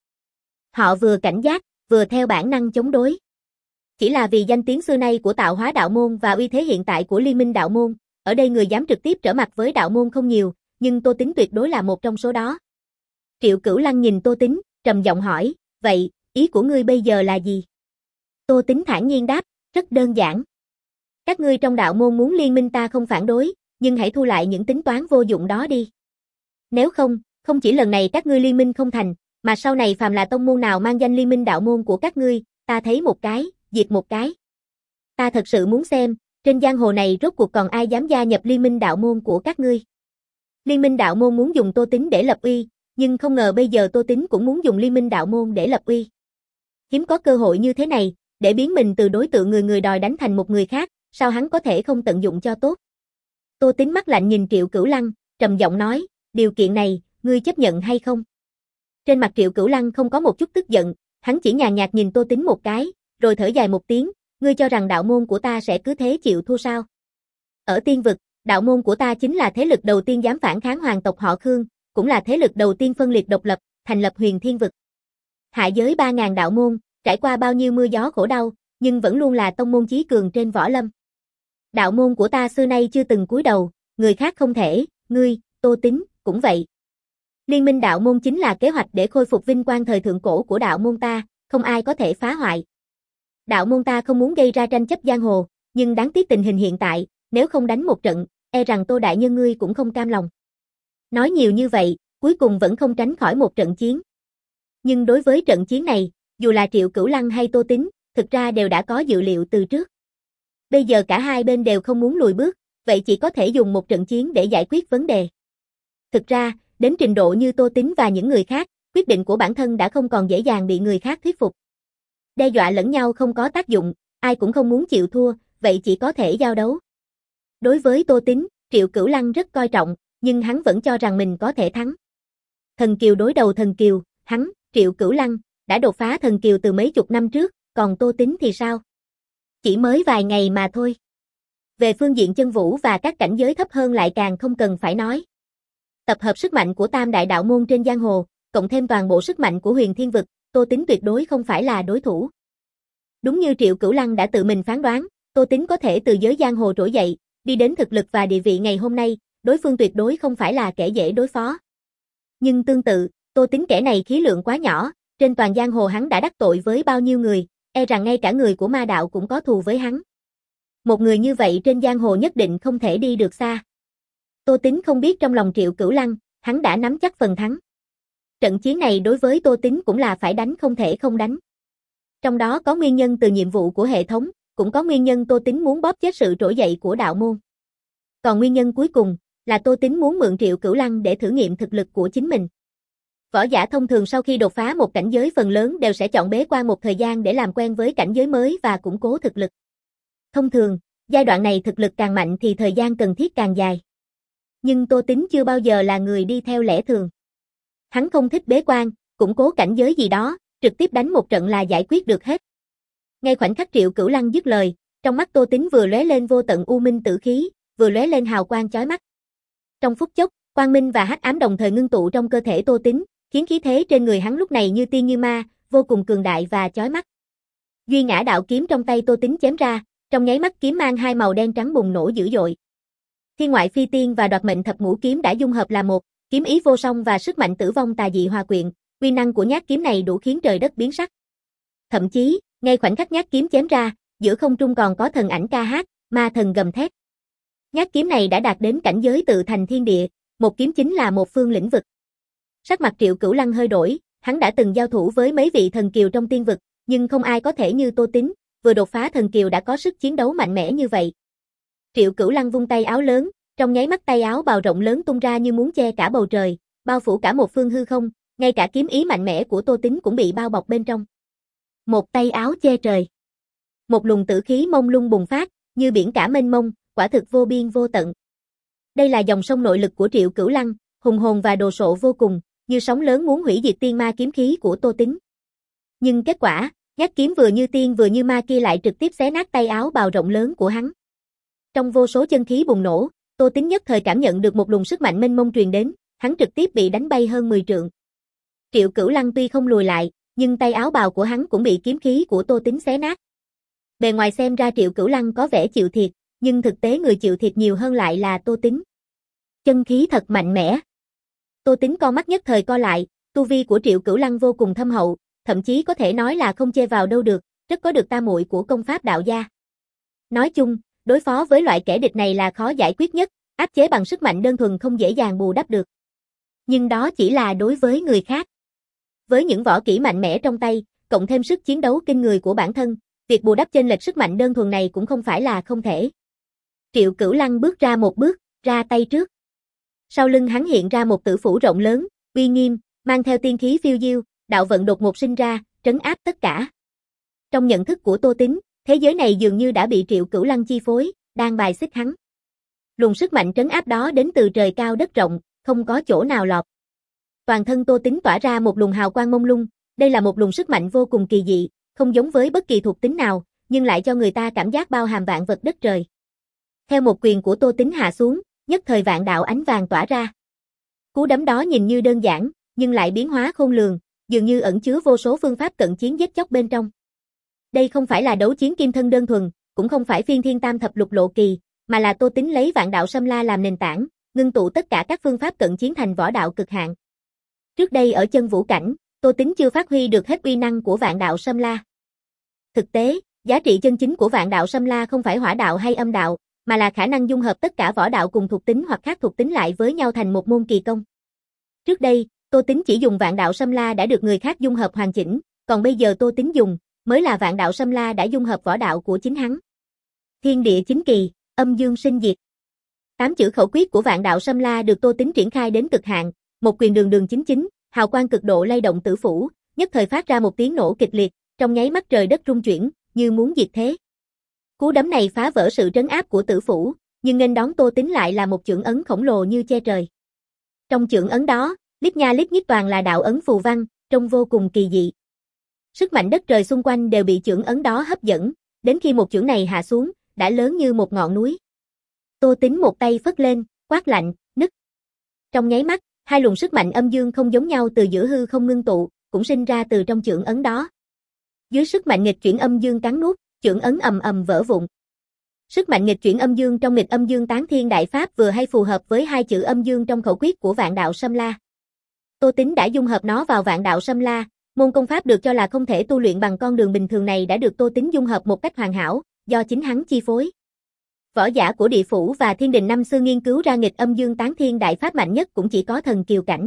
Họ vừa cảnh giác, vừa theo bản năng chống đối. Chỉ là vì danh tiếng xưa nay của Tạo Hóa đạo môn và uy thế hiện tại của Liên minh đạo môn, ở đây người dám trực tiếp trở mặt với đạo môn không nhiều, nhưng Tô Tính tuyệt đối là một trong số đó. Triệu Cửu Lăng nhìn Tô Tính, trầm giọng hỏi, vậy, ý của ngươi bây giờ là gì? Tô Tính thản nhiên đáp, rất đơn giản. Các ngươi trong đạo môn muốn liên minh ta không phản đối, nhưng hãy thu lại những tính toán vô dụng đó đi. Nếu không, không chỉ lần này các ngươi liên minh không thành, mà sau này phàm là tông môn nào mang danh liên minh đạo môn của các ngươi, ta thấy một cái, diệt một cái. Ta thật sự muốn xem, trên giang hồ này rốt cuộc còn ai dám gia nhập liên minh đạo môn của các ngươi. Liên minh đạo môn muốn dùng Tô Tính để lập uy, nhưng không ngờ bây giờ Tô Tính cũng muốn dùng liên minh đạo môn để lập uy. Hiếm có cơ hội như thế này, để biến mình từ đối tượng người người đòi đánh thành một người khác, sao hắn có thể không tận dụng cho tốt. Tô Tính mắt lạnh nhìn Triệu Cửu Lăng, trầm giọng nói, điều kiện này, ngươi chấp nhận hay không? Trên mặt Triệu Cửu Lăng không có một chút tức giận, hắn chỉ nhàn nhạt nhìn Tô Tính một cái, rồi thở dài một tiếng, ngươi cho rằng đạo môn của ta sẽ cứ thế chịu thua sao? Ở tiên vực, đạo môn của ta chính là thế lực đầu tiên dám phản kháng hoàng tộc họ Khương, cũng là thế lực đầu tiên phân liệt độc lập, thành lập Huyền Thiên vực. Hạ giới ba ngàn đạo môn, trải qua bao nhiêu mưa gió khổ đau, nhưng vẫn luôn là tông môn chí cường trên võ lâm. Đạo môn của ta xưa nay chưa từng cúi đầu, người khác không thể, ngươi, Tô Tính, cũng vậy. Liên minh đạo môn chính là kế hoạch để khôi phục vinh quang thời thượng cổ của đạo môn ta, không ai có thể phá hoại. Đạo môn ta không muốn gây ra tranh chấp giang hồ, nhưng đáng tiếc tình hình hiện tại, nếu không đánh một trận, e rằng Tô đại nhân ngươi cũng không cam lòng. Nói nhiều như vậy, cuối cùng vẫn không tránh khỏi một trận chiến. Nhưng đối với trận chiến này, dù là Triệu Cửu Lăng hay Tô Tính, thực ra đều đã có dự liệu từ trước. Bây giờ cả hai bên đều không muốn lùi bước, vậy chỉ có thể dùng một trận chiến để giải quyết vấn đề. Thực ra, đến trình độ như Tô Tính và những người khác, quyết định của bản thân đã không còn dễ dàng bị người khác thuyết phục. Đe dọa lẫn nhau không có tác dụng, ai cũng không muốn chịu thua, vậy chỉ có thể giao đấu. Đối với Tô Tính, Triệu Cửu Lăng rất coi trọng, nhưng hắn vẫn cho rằng mình có thể thắng. Thần Kiều đối đầu Thần Kiều, hắn, Triệu Cửu Lăng, đã đột phá Thần Kiều từ mấy chục năm trước, còn Tô Tính thì sao? Chỉ mới vài ngày mà thôi. Về phương diện chân vũ và các cảnh giới thấp hơn lại càng không cần phải nói. Tập hợp sức mạnh của tam đại đạo môn trên giang hồ, cộng thêm toàn bộ sức mạnh của Huyền Thiên Vực, Tô Tính tuyệt đối không phải là đối thủ. Đúng như Triệu Cửu Lăng đã tự mình phán đoán, Tô Tính có thể từ giới giang hồ trỗi dậy, đi đến thực lực và địa vị ngày hôm nay, đối phương tuyệt đối không phải là kẻ dễ đối phó. Nhưng tương tự, Tô Tính kẻ này khí lượng quá nhỏ, trên toàn giang hồ hắn đã đắc tội với bao nhiêu người, e rằng ngay cả người của ma đạo cũng có thù với hắn. Một người như vậy trên giang hồ nhất định không thể đi được xa. Tô Tính không biết trong lòng Triệu Cửu Lăng, hắn đã nắm chắc phần thắng. Trận chiến này đối với Tô Tính cũng là phải đánh không thể không đánh. Trong đó có nguyên nhân từ nhiệm vụ của hệ thống, cũng có nguyên nhân Tô Tính muốn bóp chết sự trỗi dậy của đạo môn. Còn nguyên nhân cuối cùng, là Tô Tính muốn mượn Triệu Cửu Lăng để thử nghiệm thực lực của chính mình. Võ giả thông thường sau khi đột phá một cảnh giới phần lớn đều sẽ chọn bế quan một thời gian để làm quen với cảnh giới mới và củng cố thực lực. Thông thường, giai đoạn này thực lực càng mạnh thì thời gian cần thiết càng dài. Nhưng Tô Tính chưa bao giờ là người đi theo lẽ thường. Hắn không thích bế quan, củng cố cảnh giới gì đó, trực tiếp đánh một trận là giải quyết được hết. Ngay khoảnh khắc Triệu Cửu Lăng dứt lời, trong mắt Tô Tính vừa lóe lên vô tận u minh tử khí, vừa lóe lên hào quang chói mắt. Trong phút chốc, quang minh và hắc ám đồng thời ngưng tụ trong cơ thể Tô Tính, khiến khí thế trên người hắn lúc này như tiên như ma, vô cùng cường đại và chói mắt. Duy Ngã đạo kiếm trong tay Tô Tính chém ra, trong nháy mắt kiếm mang hai màu đen trắng bùng nổ dữ dội. Thiên ngoại phi tiên và đoạt mệnh thập ngũ kiếm đã dung hợp là một, kiếm ý vô song và sức mạnh tử vong tà dị hòa quyện, uy năng của nhát kiếm này đủ khiến trời đất biến sắc. Thậm chí, ngay khoảnh khắc nhát kiếm chém ra, giữa không trung còn có thần ảnh ca hát, ma thần gầm thét. Nhát kiếm này đã đạt đến cảnh giới tự thành thiên địa, một kiếm chính là một phương lĩnh vực. Sắc mặt Triệu Cửu Lăng hơi đổi, hắn đã từng giao thủ với mấy vị thần kiều trong tiên vực, nhưng không ai có thể như Tô Tính, vừa đột phá thần kiều đã có sức chiến đấu mạnh mẽ như vậy. Triệu Cửu Lăng vung tay áo lớn, trong nháy mắt tay áo bào rộng lớn tung ra như muốn che cả bầu trời, bao phủ cả một phương hư không, ngay cả kiếm ý mạnh mẽ của Tô Tính cũng bị bao bọc bên trong. Một tay áo che trời. Một luồng tử khí mông lung bùng phát, như biển cả mênh mông, quả thực vô biên vô tận. Đây là dòng sông nội lực của Triệu Cửu Lăng, hùng hồn và đồ sộ vô cùng, như sóng lớn muốn hủy diệt tiên ma kiếm khí của Tô Tính. Nhưng kết quả, nhát kiếm vừa như tiên vừa như ma kia lại trực tiếp xé nát tay áo bào rộng lớn của hắn. Trong vô số chân khí bùng nổ, Tô Tính nhất thời cảm nhận được một luồng sức mạnh mênh mông truyền đến, hắn trực tiếp bị đánh bay hơn mười trượng. Triệu Cửu Lăng tuy không lùi lại, nhưng tay áo bào của hắn cũng bị kiếm khí của Tô Tính xé nát. Bề ngoài xem ra Triệu Cửu Lăng có vẻ chịu thiệt, nhưng thực tế người chịu thiệt nhiều hơn lại là Tô Tính. Chân khí thật mạnh mẽ. Tô Tính con mắt nhất thời co lại, tu vi của Triệu Cửu Lăng vô cùng thâm hậu, thậm chí có thể nói là không chê vào đâu được, rất có được tam muội của công pháp đạo gia. Nói chung, đối phó với loại kẻ địch này là khó giải quyết nhất, áp chế bằng sức mạnh đơn thuần không dễ dàng bù đắp được. Nhưng đó chỉ là đối với người khác. Với những võ kỹ mạnh mẽ trong tay, cộng thêm sức chiến đấu kinh người của bản thân, việc bù đắp chênh lệch sức mạnh đơn thuần này cũng không phải là không thể. Triệu Cửu Lăng bước ra một bước, ra tay trước. Sau lưng hắn hiện ra một tử phủ rộng lớn, uy nghiêm, mang theo tiên khí phiêu diêu, đạo vận đột ngột sinh ra, trấn áp tất cả. Trong nhận thức của Tô Tính, thế giới này dường như đã bị Triệu Cửu Lăng chi phối, đang bài xích hắn. Luồng sức mạnh trấn áp đó đến từ trời cao đất rộng, không có chỗ nào lọt. Toàn thân Tô Tính tỏa ra một luồng hào quang mông lung, đây là một luồng sức mạnh vô cùng kỳ dị, không giống với bất kỳ thuộc tính nào, nhưng lại cho người ta cảm giác bao hàm vạn vật đất trời. Theo một quyền của Tô Tính hạ xuống, nhất thời vạn đạo ánh vàng tỏa ra. Cú đấm đó nhìn như đơn giản, nhưng lại biến hóa khôn lường, dường như ẩn chứa vô số phương pháp cận chiến giết chóc bên trong. Đây không phải là đấu chiến kim thân đơn thuần, cũng không phải phiên thiên tam thập lục lộ kỳ, mà là Tô Tính lấy vạn đạo Sâm La làm nền tảng, ngưng tụ tất cả các phương pháp cận chiến thành võ đạo cực hạn. Trước đây ở chân vũ cảnh, Tô Tính chưa phát huy được hết uy năng của vạn đạo Sâm La. Thực tế, giá trị chân chính của vạn đạo Sâm La không phải hỏa đạo hay âm đạo, mà là khả năng dung hợp tất cả võ đạo cùng thuộc tính hoặc khác thuộc tính lại với nhau thành một môn kỳ công. Trước đây, Tô Tính chỉ dùng vạn đạo Sâm La đã được người khác dung hợp hoàn chỉnh, còn bây giờ Tô Tính dùng, mới là vạn đạo Sâm La đã dung hợp võ đạo của chính hắn. Thiên địa chính kỳ, âm dương sinh diệt. Tám chữ khẩu quyết của Vạn Đạo Sâm La được Tô Tính triển khai đến cực hạn, một quyền đường đường chính chính, hào quang cực độ lay động tử phủ, nhất thời phát ra một tiếng nổ kịch liệt, trong nháy mắt trời đất rung chuyển, như muốn diệt thế. Cú đấm này phá vỡ sự trấn áp của tử phủ, nhưng nghênh đón Tô Tính lại là một chưởng ấn khổng lồ như che trời. Trong chưởng ấn đó, lít nha lít nhít toàn là đạo ấn phù văn, trông vô cùng kỳ dị. Sức mạnh đất trời xung quanh đều bị chưởng ấn đó hấp dẫn, đến khi một chưởng này hạ xuống, đã lớn như một ngọn núi. Tô Tính một tay phất lên, quát lạnh, nứt. Trong nháy mắt, hai luồng sức mạnh âm dương không giống nhau từ giữa hư không ngưng tụ, cũng sinh ra từ trong chưởng ấn đó. Dưới sức mạnh nghịch chuyển âm dương cắn nuốt, chưởng ấn ầm ầm vỡ vụn. Sức mạnh nghịch chuyển âm dương trong nghịch âm dương tán thiên đại pháp vừa hay phù hợp với hai chữ âm dương trong khẩu quyết của Vạn Đạo Sâm La. Tô Tính đã dung hợp nó vào Vạn Đạo Sâm La, môn công pháp được cho là không thể tu luyện bằng con đường bình thường này đã được Tô Tính dung hợp một cách hoàn hảo, do chính hắn chi phối. Võ giả của địa phủ và thiên đình năm xưa nghiên cứu ra nghịch âm dương tán thiên đại pháp mạnh nhất cũng chỉ có thần kiều cảnh.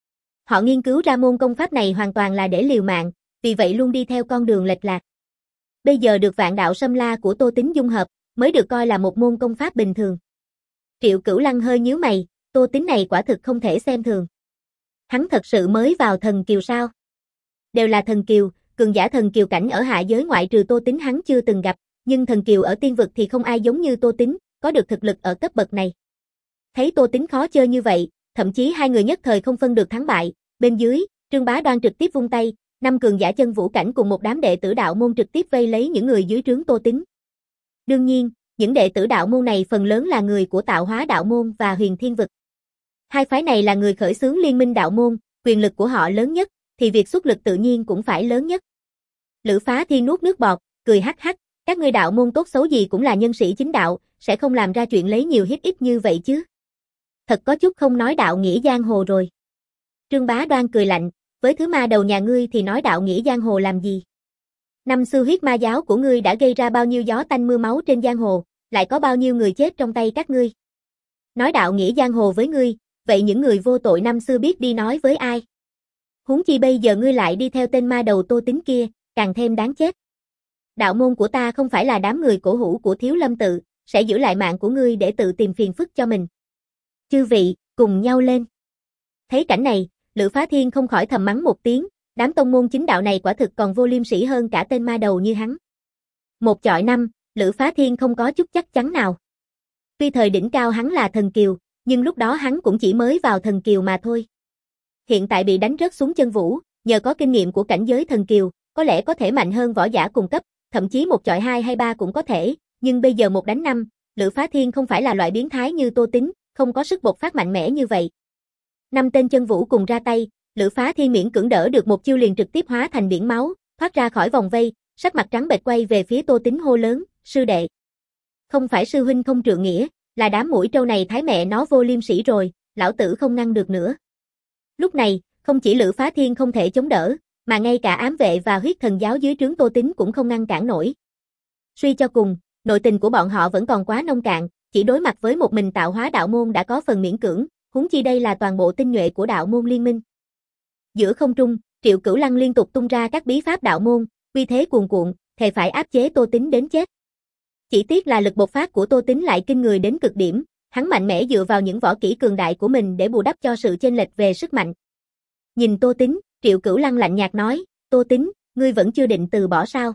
Họ nghiên cứu ra môn công pháp này hoàn toàn là để liều mạng, vì vậy luôn đi theo con đường lệch lạc. Bây giờ được Vạn Đạo Sâm La của Tô Tính dung hợp, mới được coi là một môn công pháp bình thường. Triệu Cửu Lăng hơi nhíu mày, Tô Tính này quả thực không thể xem thường. Hắn thật sự mới vào thần kiều sao? Đều là thần kiều, cường giả thần kiều cảnh ở hạ giới ngoại trừ Tô Tính hắn chưa từng gặp, nhưng thần kiều ở tiên vực thì không ai giống như Tô Tính, có được thực lực ở cấp bậc này. Thấy Tô Tính khó chơi như vậy, thậm chí hai người nhất thời không phân được thắng bại, bên dưới, Trương Bá Đoan trực tiếp vung tay, năm cường giả chân vũ cảnh cùng một đám đệ tử đạo môn trực tiếp vây lấy những người dưới trướng Tô Tính. Đương nhiên, những đệ tử đạo môn này phần lớn là người của Tạo Hóa đạo môn và Huyền Thiên vực. Hai phái này là người khởi xướng liên minh đạo môn, quyền lực của họ lớn nhất, thì việc xuất lực tự nhiên cũng phải lớn nhất. Lữ Phá Thiên nuốt nước bọt, cười hắc hắc, các ngươi đạo môn tốt xấu gì cũng là nhân sĩ chính đạo, sẽ không làm ra chuyện lấy nhiều hiếp ít như vậy chứ. Thật có chút không nói đạo nghĩa giang hồ rồi. Trương Bá Đoan cười lạnh, với thứ ma đầu nhà ngươi thì nói đạo nghĩa giang hồ làm gì? Năm xưa huyết ma giáo của ngươi đã gây ra bao nhiêu gió tanh mưa máu trên giang hồ, lại có bao nhiêu người chết trong tay các ngươi. Nói đạo nghĩa giang hồ với ngươi, vậy những người vô tội năm xưa biết đi nói với ai? Huống chi bây giờ ngươi lại đi theo tên ma đầu Tô Tính kia, càng thêm đáng chết. Đạo môn của ta không phải là đám người cổ hủ của Thiếu Lâm tự, sẽ giữ lại mạng của ngươi để tự tìm phiền phức cho mình. Chư vị, cùng nhau lên. Thấy cảnh này, Lữ Phá Thiên không khỏi thầm mắng một tiếng, đám tông môn chính đạo này quả thực còn vô liêm sỉ hơn cả tên ma đầu như hắn. Một chọi năm, Lữ Phá Thiên không có chút chắc chắn nào. Tuy thời đỉnh cao hắn là thần kiều, nhưng lúc đó hắn cũng chỉ mới vào thần kiều mà thôi. Hiện tại bị đánh rớt xuống chân vũ, nhờ có kinh nghiệm của cảnh giới thần kiều, có lẽ có thể mạnh hơn võ giả cùng cấp, thậm chí một chọi hai hay ba cũng có thể, nhưng bây giờ một đánh năm, Lữ Phá Thiên không phải là loại biến thái như Tô Tính, không có sức bộc phát mạnh mẽ như vậy. Năm tên chân vũ cùng ra tay, Lữ Phá Thiên miễn cưỡng đỡ được một chiêu liền trực tiếp hóa thành biển máu, thoát ra khỏi vòng vây, sắc mặt trắng bệch quay về phía Tô Tính hô lớn, sư đệ. Không phải sư huynh không trượng nghĩa, là đám mũi trâu này thái mẹ nó vô liêm sỉ rồi, lão tử không ngăn được nữa. Lúc này, không chỉ Lữ Phá Thiên không thể chống đỡ, mà ngay cả ám vệ và huyết thần giáo dưới trướng Tô Tính cũng không ngăn cản nổi. Suy cho cùng, nội tình của bọn họ vẫn còn quá nông cạn, chỉ đối mặt với một mình Tạo Hóa đạo môn đã có phần miễn cưỡng, huống chi đây là toàn bộ tinh nhuệ của đạo môn liên minh. Giữa không trung, Triệu Cửu Lăng liên tục tung ra các bí pháp đạo môn, uy thế cuồn cuộn, thề phải áp chế Tô Tính đến chết. Chỉ tiếc là lực bộc phát của Tô Tính lại kinh người đến cực điểm, hắn mạnh mẽ dựa vào những võ kỹ cường đại của mình để bù đắp cho sự chênh lệch về sức mạnh. Nhìn Tô Tính, Triệu Cửu Lăng lạnh nhạt nói, Tô Tính, ngươi vẫn chưa định từ bỏ sao?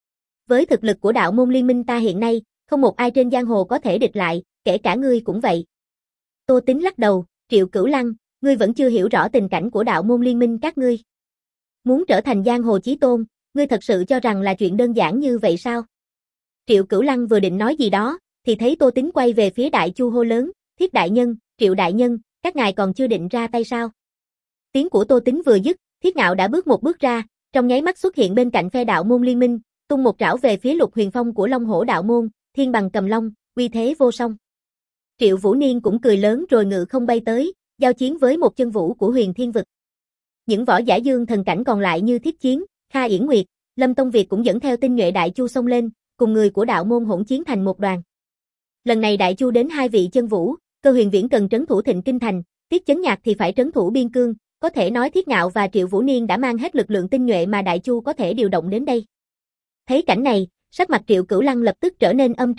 Với thực lực của đạo môn liên minh ta hiện nay, không một ai trên giang hồ có thể địch lại, kể cả ngươi cũng vậy. Tô Tính lắc đầu, Triệu Cửu Lăng, ngươi vẫn chưa hiểu rõ tình cảnh của đạo môn liên minh các ngươi. Muốn trở thành giang hồ chí tôn, ngươi thật sự cho rằng là chuyện đơn giản như vậy sao? Triệu Cửu Lăng vừa định nói gì đó, thì thấy Tô Tính quay về phía Đại Chu hô lớn, Thiết đại nhân, Triệu đại nhân, các ngài còn chưa định ra tay sao? Tiếng của Tô Tính vừa dứt, Thiết Ngạo đã bước một bước ra, trong nháy mắt xuất hiện bên cạnh phe đạo môn liên minh, tung một trảo về phía Lục Huyền Phong của Long Hổ đạo môn, thiên bằng cầm long, uy thế vô song. Triệu Vũ Niên cũng cười lớn rồi ngự không bay tới, giao chiến với một chân vũ của Huyền Thiên vực. Những võ giả dương thần cảnh còn lại như Thiết Chiến, Kha Yển Nguyệt, Lâm Tông Việt cũng dẫn theo tinh nhuệ Đại Chu xông lên, cùng người của đạo môn hỗn chiến thành một đoàn. Lần này Đại Chu đến hai vị chân vũ, Cơ Huyền Viễn cần trấn thủ Thịnh Kinh thành, Tiết Chấn Nhạc thì phải trấn thủ Biên Cương, có thể nói Thiết Ngạo và Triệu Vũ Niên đã mang hết lực lượng tinh nhuệ mà Đại Chu có thể điều động đến đây. Thấy cảnh này, sắc mặt Triệu Cửu Lăng lập tức trở nên âm trầm,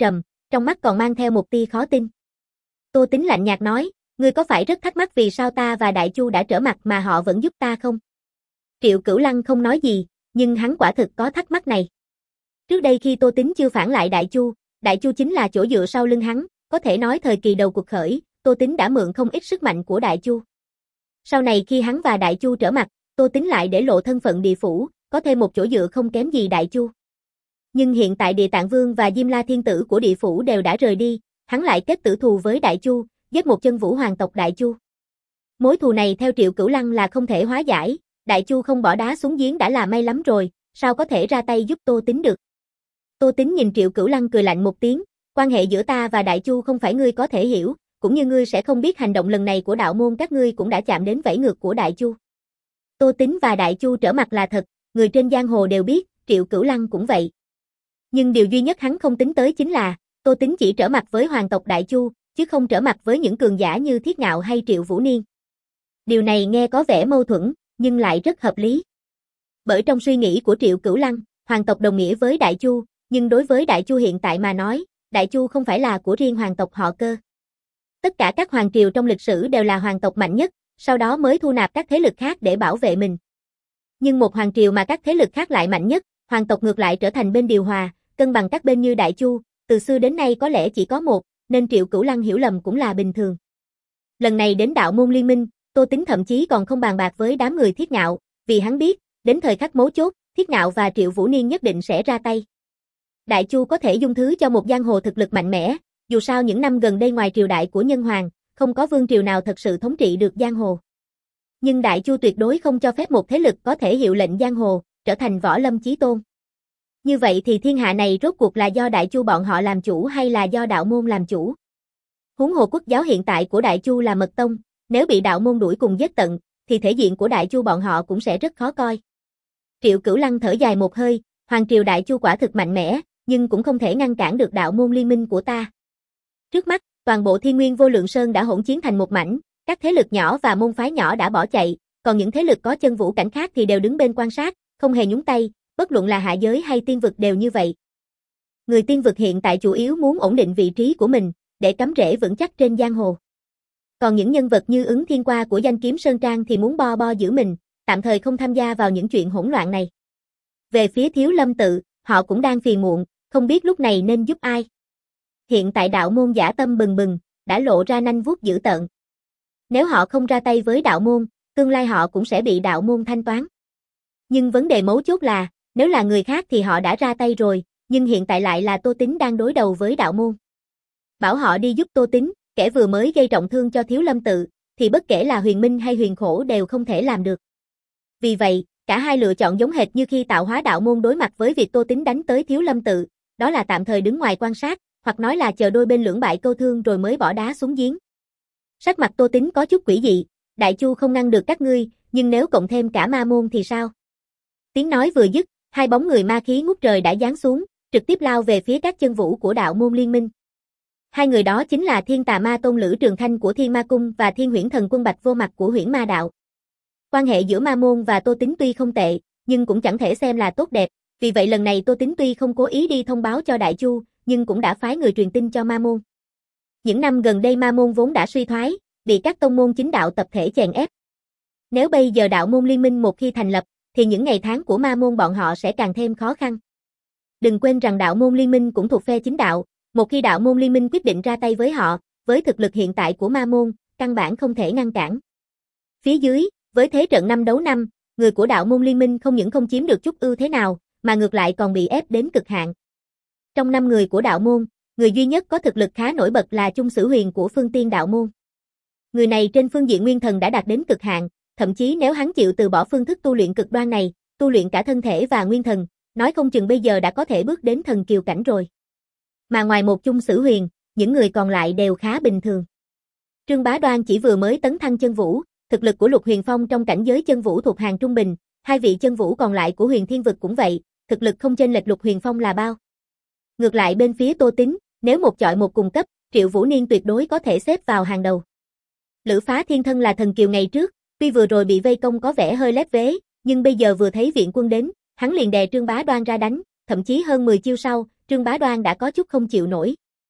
trong mắt còn mang theo một tia khó tin. Tô Tính lạnh nhạt nói, ngươi có phải rất thắc mắc vì sao ta và Đại Chu đã trở mặt mà họ vẫn giúp ta không? Triệu Cửu Lăng không nói gì, nhưng hắn quả thực có thắc mắc này. Trước đây khi Tô Tính chưa phản lại Đại Chu, Đại Chu chính là chỗ dựa sau lưng hắn, có thể nói thời kỳ đầu cuộc khởi, Tô Tính đã mượn không ít sức mạnh của Đại Chu. Sau này khi hắn và Đại Chu trở mặt, Tô Tính lại để lộ thân phận địa phủ, có thêm một chỗ dựa không kém gì Đại Chu. Nhưng hiện tại Địa Tạng Vương và Diêm La Thiên Tử của địa phủ đều đã rời đi, hắn lại kết tử thù với Đại Chu, giết một chân vũ hoàng tộc Đại Chu. Mối thù này theo Triệu Cửu Lăng là không thể hóa giải, Đại Chu không bỏ đá xuống giếng đã là may lắm rồi, sao có thể ra tay giúp Tô Tính được. Tô Tính nhìn Triệu Cửu Lăng cười lạnh một tiếng, quan hệ giữa ta và Đại Chu không phải ngươi có thể hiểu, cũng như ngươi sẽ không biết hành động lần này của đạo môn các ngươi cũng đã chạm đến vảy ngược của Đại Chu. Tô Tính và Đại Chu trở mặt là thật, người trên giang hồ đều biết, Triệu Cửu Lăng cũng vậy. Nhưng điều duy nhất hắn không tính tới chính là, Tô Tính chỉ trở mặt với hoàng tộc Đại Chu, chứ không trở mặt với những cường giả như Thiết Ngạo hay Triệu Vũ Niên. Điều này nghe có vẻ mâu thuẫn, nhưng lại rất hợp lý. Bởi trong suy nghĩ của Triệu Cửu Lăng, hoàng tộc đồng nghĩa với Đại Chu, nhưng đối với Đại Chu hiện tại mà nói, Đại Chu không phải là của riêng hoàng tộc họ Cơ. Tất cả các hoàng triều trong lịch sử đều là hoàng tộc mạnh nhất, sau đó mới thu nạp các thế lực khác để bảo vệ mình. Nhưng một hoàng triều mà các thế lực khác lại mạnh nhất, hoàng tộc ngược lại trở thành bên điều hòa, cân bằng các bên như Đại Chu, từ xưa đến nay có lẽ chỉ có một, nên Triệu Cửu Lăng hiểu lầm cũng là bình thường. Lần này đến đạo môn liên minh, Tô Tính thậm chí còn không bàn bạc với đám người Thiết Ngạo, vì hắn biết, đến thời khắc mấu chốt, Thiết Ngạo và Triệu Vũ Niên nhất định sẽ ra tay. Đại Chu có thể dung thứ cho một giang hồ thực lực mạnh mẽ, dù sao những năm gần đây ngoài triều đại của Nhân Hoàng, không có vương triều nào thật sự thống trị được giang hồ. Nhưng Đại Chu tuyệt đối không cho phép một thế lực có thể hiệu lệnh giang hồ, trở thành võ lâm chí tôn. Như vậy thì thiên hạ này rốt cuộc là do Đại Chu bọn họ làm chủ hay là do đạo môn làm chủ? Huống hồ quốc giáo hiện tại của Đại Chu là Mật Tông, nếu bị đạo môn đuổi cùng giết tận, thì thể diện của Đại Chu bọn họ cũng sẽ rất khó coi. Triệu Cửu Lăng thở dài một hơi, hoàng triều Đại Chu quả thực mạnh mẽ, nhưng cũng không thể ngăn cản được đạo môn liên minh của ta. Trước mắt, toàn bộ Thiên Nguyên Vô Lượng Sơn đã hỗn chiến thành một mảnh, các thế lực nhỏ và môn phái nhỏ đã bỏ chạy, còn những thế lực có chân vũ cảnh khác thì đều đứng bên quan sát, không hề nhúng tay, bất luận là hạ giới hay tiên vực đều như vậy. Người tiên vực hiện tại chủ yếu muốn ổn định vị trí của mình, để cắm rễ vững chắc trên giang hồ. Còn những nhân vật như Ứng Thiên Qua của Danh Kiếm Sơn Trang thì muốn bo bo giữ mình, tạm thời không tham gia vào những chuyện hỗn loạn này. Về phía Thiếu Lâm Tự, họ cũng đang phiền muộn, không biết lúc này nên giúp ai. Hiện tại đạo môn dã tâm bừng bừng, đã lộ ra nanh vuốt dữ tợn. Nếu họ không ra tay với đạo môn, tương lai họ cũng sẽ bị đạo môn thanh toán. Nhưng vấn đề mấu chốt là, nếu là người khác thì họ đã ra tay rồi, nhưng hiện tại lại là Tô Tính đang đối đầu với đạo môn. Bảo họ đi giúp Tô Tính, kẻ vừa mới gây trọng thương cho Thiếu Lâm Tự, thì bất kể là Huyền Minh hay Huyền Khổ đều không thể làm được. Vì vậy, cả hai lựa chọn giống hệt như khi tạo hóa đạo môn đối mặt với việc Tô Tính đánh tới Thiếu Lâm Tự, đó là tạm thời đứng ngoài quan sát, hoặc nói là chờ đôi bên lưỡng bại câu thương rồi mới bỏ đá xuống giếng. Sắc mặt Tô Tính có chút quỷ dị, Đại Chu không ngăn được các ngươi, nhưng nếu cộng thêm cả ma môn thì sao? Tiếng nói vừa dứt, hai bóng người ma khí ngút trời đã giáng xuống, trực tiếp lao về phía các chân vũ của đạo môn liên minh. Hai người đó chính là Thiên Tà Ma Tôn Lữ Trường Thanh của Thiên Ma Cung và Thiên Huyễn Thần Quân Bạch Vô Mặt của Huyễn Ma Đạo. Quan hệ giữa ma môn và Tô Tính tuy không tệ, nhưng cũng chẳng thể xem là tốt đẹp, vì vậy lần này Tô Tính tuy không cố ý đi thông báo cho Đại Chu, nhưng cũng đã phái người truyền tin cho ma môn. Những năm gần đây ma môn vốn đã suy thoái, bị các tông môn chính đạo tập thể chèn ép. Nếu bây giờ đạo môn liên minh một khi thành lập, thì những ngày tháng của ma môn bọn họ sẽ càng thêm khó khăn. Đừng quên rằng đạo môn liên minh cũng thuộc phe chính đạo, một khi đạo môn liên minh quyết định ra tay với họ, với thực lực hiện tại của ma môn, căn bản không thể ngăn cản. Phía dưới, với thế trận năm đấu năm, người của đạo môn liên minh không những không chiếm được chút ưu thế nào, mà ngược lại còn bị ép đến cực hạn. Trong năm người của đạo môn, người duy nhất có thực lực khá nổi bật là Chung Sử Huyền của Phương Tiên đạo môn. Người này trên phương diện nguyên thần đã đạt đến cực hạn, thậm chí nếu hắn chịu từ bỏ phương thức tu luyện cực đoan này, tu luyện cả thân thể và nguyên thần, nói không chừng bây giờ đã có thể bước đến thần kiều cảnh rồi. Mà ngoài một Chung Sử Huyền, những người còn lại đều khá bình thường. Trương Bá Đoan chỉ vừa mới tấn thăng chân vũ, thực lực của Lục Huyền Phong trong cảnh giới chân vũ thuộc hàng trung bình, hai vị chân vũ còn lại của Huyền Thiên vực cũng vậy, thực lực không chênh lệch Lục Huyền Phong là bao. Ngược lại bên phía Tô Tính, nếu một chọi một cùng cấp, Triệu Vũ Niên tuyệt đối có thể xếp vào hàng đầu. Lữ Phá Thiên thân là thần kiều ngày trước, tuy vừa rồi bị vây công có vẻ hơi lép vế, nhưng bây giờ vừa thấy viện quân đến, hắn liền đè Trương Bá Đoan ra đánh, thậm chí hơn mười chiêu sau, Trương Bá Đoan đã có chút không chịu nổi.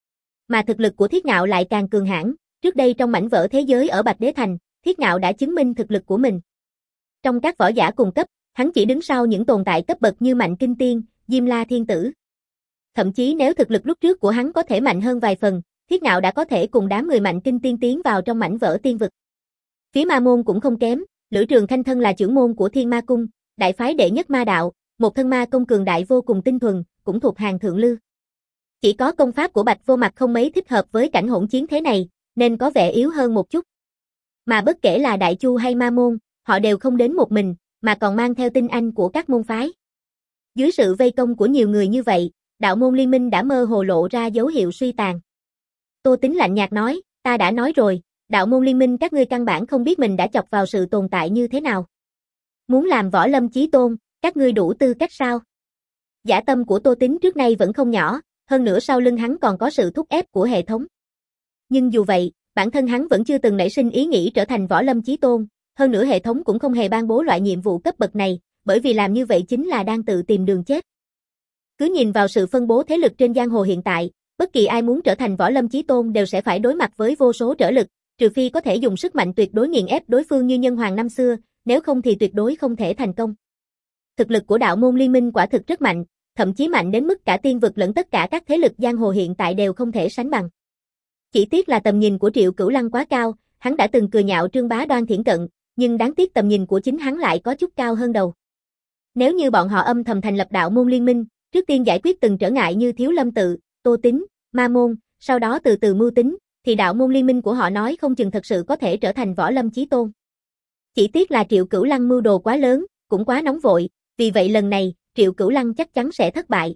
Mà thực lực của Thiết Ngạo lại càng cường hãn, trước đây trong mảnh vỡ thế giới ở Bạch Đế Thành, Thiết Ngạo đã chứng minh thực lực của mình. Trong các võ giả cùng cấp, hắn chỉ đứng sau những tồn tại cấp bậc như Mạnh Kinh Tiên, Diêm La Thiên Tử. Thậm chí nếu thực lực lúc trước của hắn có thể mạnh hơn vài phần, Thiết Ngạo đã có thể cùng đám người Mạnh Kinh Tiên tiến vào trong mảnh vỡ tiên vực. Phía ma môn cũng không kém, Lữ Trường Khanh thân là trưởng môn của Thiên Ma Cung, đại phái đệ nhất ma đạo, một thân ma công cường đại vô cùng tinh thuần, cũng thuộc hàng thượng lưu. Chỉ có công pháp của Bạch Vô Mặt không mấy thích hợp với cảnh hỗn chiến thế này, nên có vẻ yếu hơn một chút. Mà bất kể là Đại Chu hay ma môn, họ đều không đến một mình, mà còn mang theo tinh anh của các môn phái. Dưới sự vây công của nhiều người như vậy, đạo môn liên minh đã mơ hồ lộ ra dấu hiệu suy tàn. Tô Tính lạnh nhạt nói, ta đã nói rồi, đạo môn liên minh các ngươi căn bản không biết mình đã chọc vào sự tồn tại như thế nào. Muốn làm võ lâm chí tôn, các ngươi đủ tư cách sao? Dã tâm của Tô Tính trước nay vẫn không nhỏ, hơn nữa sau lưng hắn còn có sự thúc ép của hệ thống. Nhưng dù vậy, bản thân hắn vẫn chưa từng nảy sinh ý nghĩ trở thành võ lâm chí tôn, hơn nữa hệ thống cũng không hề ban bố loại nhiệm vụ cấp bậc này, bởi vì làm như vậy chính là đang tự tìm đường chết. Cứ nhìn vào sự phân bố thế lực trên giang hồ hiện tại, bất kỳ ai muốn trở thành võ lâm chí tôn đều sẽ phải đối mặt với vô số trở lực, trừ phi có thể dùng sức mạnh tuyệt đối nghiền ép đối phương như Nhân Hoàng năm xưa, nếu không thì tuyệt đối không thể thành công. Thực lực của đạo môn liên minh quả thực rất mạnh, thậm chí mạnh đến mức cả tiên vực lẫn tất cả các thế lực giang hồ hiện tại đều không thể sánh bằng. Chỉ tiếc là tầm nhìn của Triệu Cửu Lăng quá cao, hắn đã từng cười nhạo Trương Bá Đoan Thiển Cận, nhưng đáng tiếc tầm nhìn của chính hắn lại có chút cao hơn đầu. Nếu như bọn họ âm thầm thành lập đạo môn liên minh, trước tiên giải quyết từng trở ngại như Thiếu Lâm Tự, Tô Tính, Ma Môn, sau đó từ từ mưu tính, thì đạo môn liên minh của họ nói không chừng thật sự có thể trở thành võ lâm chí tôn. Chỉ tiếc là Triệu Cửu Lăng mưu đồ quá lớn, cũng quá nóng vội, vì vậy lần này, Triệu Cửu Lăng chắc chắn sẽ thất bại.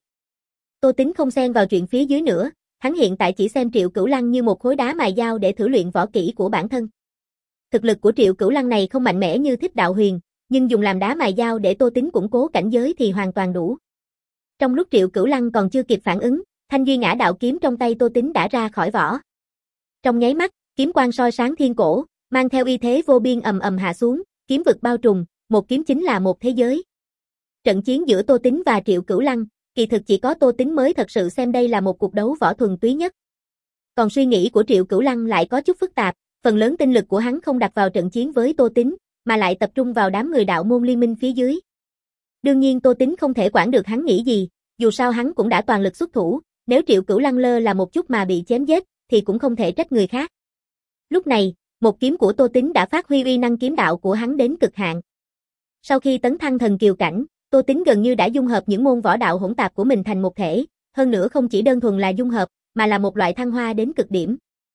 Tô Tính không xen vào chuyện phía dưới nữa, hắn hiện tại chỉ xem Triệu Cửu Lăng như một khối đá mài dao để thử luyện võ kỹ của bản thân. Thực lực của Triệu Cửu Lăng này không mạnh mẽ như Thích Đạo Huyền, nhưng dùng làm đá mài dao để Tô Tính củng cố cảnh giới thì hoàn toàn đủ. Trong lúc Triệu Cửu Lăng còn chưa kịp phản ứng, thanh duy ngã đạo kiếm trong tay Tô Tính đã ra khỏi vỏ. Trong nháy mắt, kiếm quang soi sáng thiên cổ, mang theo uy thế vô biên ầm ầm hạ xuống, kiếm vực bao trùm, một kiếm chính là một thế giới. Trận chiến giữa Tô Tính và Triệu Cửu Lăng, kỳ thực chỉ có Tô Tính mới thật sự xem đây là một cuộc đấu võ thuần túy nhất. Còn suy nghĩ của Triệu Cửu Lăng lại có chút phức tạp, phần lớn tinh lực của hắn không đặt vào trận chiến với Tô Tính, mà lại tập trung vào đám người đạo môn liên minh phía dưới. Đương nhiên Tô Tính không thể quản được hắn nghĩ gì, dù sao hắn cũng đã toàn lực xuất thủ, nếu Triệu Cửu Lăng lơ là một chút mà bị chém giết, thì cũng không thể trách người khác. Lúc này, một kiếm của Tô Tính đã phát huy uy năng kiếm đạo của hắn đến cực hạn. Sau khi tấn thăng thần kiều cảnh, Tô Tính gần như đã dung hợp những môn võ đạo hỗn tạp của mình thành một thể, hơn nữa không chỉ đơn thuần là dung hợp, mà là một loại thăng hoa đến cực điểm.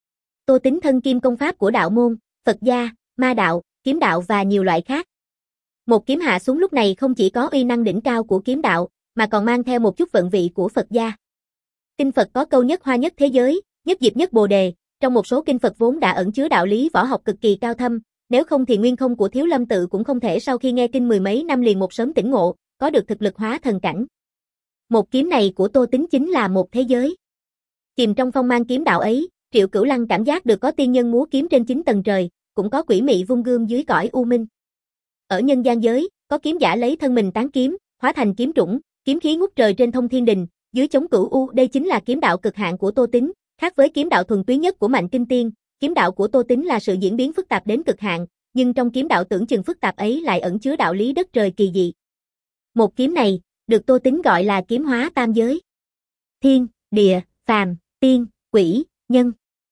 Tô Tính thân kim công pháp của đạo môn, Phật gia, ma đạo, kiếm đạo và nhiều loại khác. Một kiếm hạ xuống lúc này không chỉ có uy năng đỉnh cao của kiếm đạo, mà còn mang theo một chút vận vị của Phật gia. Kinh Phật có câu nhất hoa nhất thế giới, nhất diệp nhất bồ đề, trong một số kinh Phật vốn đã ẩn chứa đạo lý võ học cực kỳ cao thâm, nếu không thì nguyên không của Thiếu Lâm Tự cũng không thể sau khi nghe kinh mười mấy năm liền một sớm tỉnh ngộ, có được thực lực hóa thần cảnh. Một kiếm này của Tô Tính chính là một thế giới. Chìm trong phong mang kiếm đạo ấy, Triệu Cửu Lăng cảm giác được có tiên nhân múa kiếm trên chín tầng trời, cũng có quỷ mị vung gươm dưới cõi u minh. Ở nhân gian giới, có kiếm giả lấy thân mình tán kiếm, hóa thành kiếm trũng, kiếm khí ngút trời trên thông thiên đình, dưới chống cửu u, đây chính là kiếm đạo cực hạn của Tô Tính, khác với kiếm đạo thuần túy nhất của Mạnh Kinh Tiên, kiếm đạo của Tô Tính là sự diễn biến phức tạp đến cực hạn, nhưng trong kiếm đạo tưởng chừng phức tạp ấy lại ẩn chứa đạo lý đất trời kỳ dị. Một kiếm này, được Tô Tính gọi là kiếm hóa tam giới. Thiên, địa, phàm, tiên, quỷ, nhân.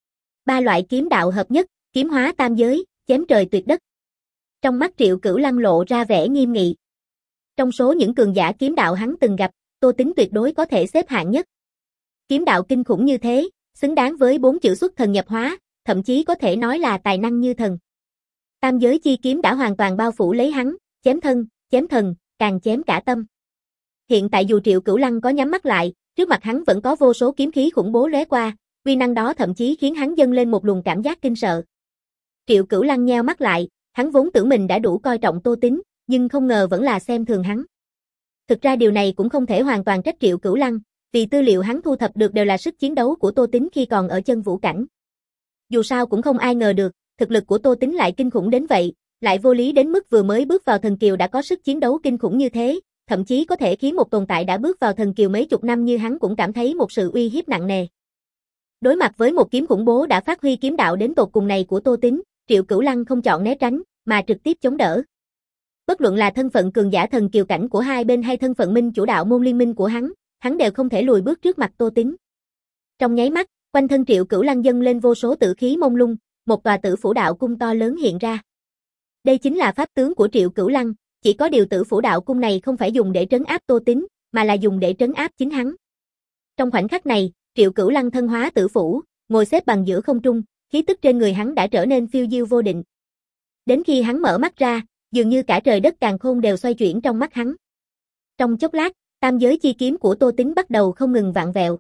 Ba loại kiếm đạo hợp nhất, kiếm hóa tam giới, chém trời tuyệt đất. Trong mắt Triệu Cửu Lăng lộ ra vẻ nghiêm nghị. Trong số những cường giả kiếm đạo hắn từng gặp, Tô Tính tuyệt đối có thể xếp hạng nhất. Kiếm đạo kinh khủng như thế, xứng đáng với bốn chữ xuất thần nhập hóa, thậm chí có thể nói là tài năng như thần. Tam giới chi kiếm đã hoàn toàn bao phủ lấy hắn, chém thân, chém thần, càng chém cả tâm. Hiện tại dù Triệu Cửu Lăng có nhắm mắt lại, trước mặt hắn vẫn có vô số kiếm khí khủng bố lóe qua, uy năng đó thậm chí khiến hắn dâng lên một luồng cảm giác kinh sợ. Triệu Cửu Lăng nheo mắt lại, hắn vốn tưởng mình đã đủ coi trọng Tô Tính, nhưng không ngờ vẫn là xem thường hắn. Thực ra điều này cũng không thể hoàn toàn trách Triệu Cửu Lăng, vì tư liệu hắn thu thập được đều là sức chiến đấu của Tô Tính khi còn ở chân vũ cảnh. Dù sao cũng không ai ngờ được, thực lực của Tô Tính lại kinh khủng đến vậy, lại vô lý đến mức vừa mới bước vào thần kiều đã có sức chiến đấu kinh khủng như thế, thậm chí có thể khiến một tồn tại đã bước vào thần kiều mấy chục năm như hắn cũng cảm thấy một sự uy hiếp nặng nề. Đối mặt với một kiếm khủng bố đã phát huy kiếm đạo đến tột cùng này của Tô Tín, Triệu Cửu Lăng không chọn né tránh, mà trực tiếp chống đỡ. Bất luận là thân phận cường giả thần kiều cảnh của hai bên hay thân phận minh chủ đạo môn liên minh của hắn, hắn đều không thể lùi bước trước mặt Tô Tín. Trong nháy mắt, quanh thân Triệu Cửu Lăng dâng lên vô số tử khí mông lung, một tòa tử phủ đạo cung to lớn hiện ra. Đây chính là pháp tướng của Triệu Cửu Lăng, chỉ có điều tử phủ đạo cung này không phải dùng để trấn áp Tô Tín, mà là dùng để trấn áp chính hắn. Trong khoảnh khắc này, Triệu Cửu Lăng thân hóa tử phủ, ngồi xếp bằng giữa không trung, khí tức trên người hắn đã trở nên phiêu diêu vô định. Đến khi hắn mở mắt ra, dường như cả trời đất càn khôn đều xoay chuyển trong mắt hắn. Trong chốc lát, tam giới chi kiếm của Tô Tín bắt đầu không ngừng vặn vẹo.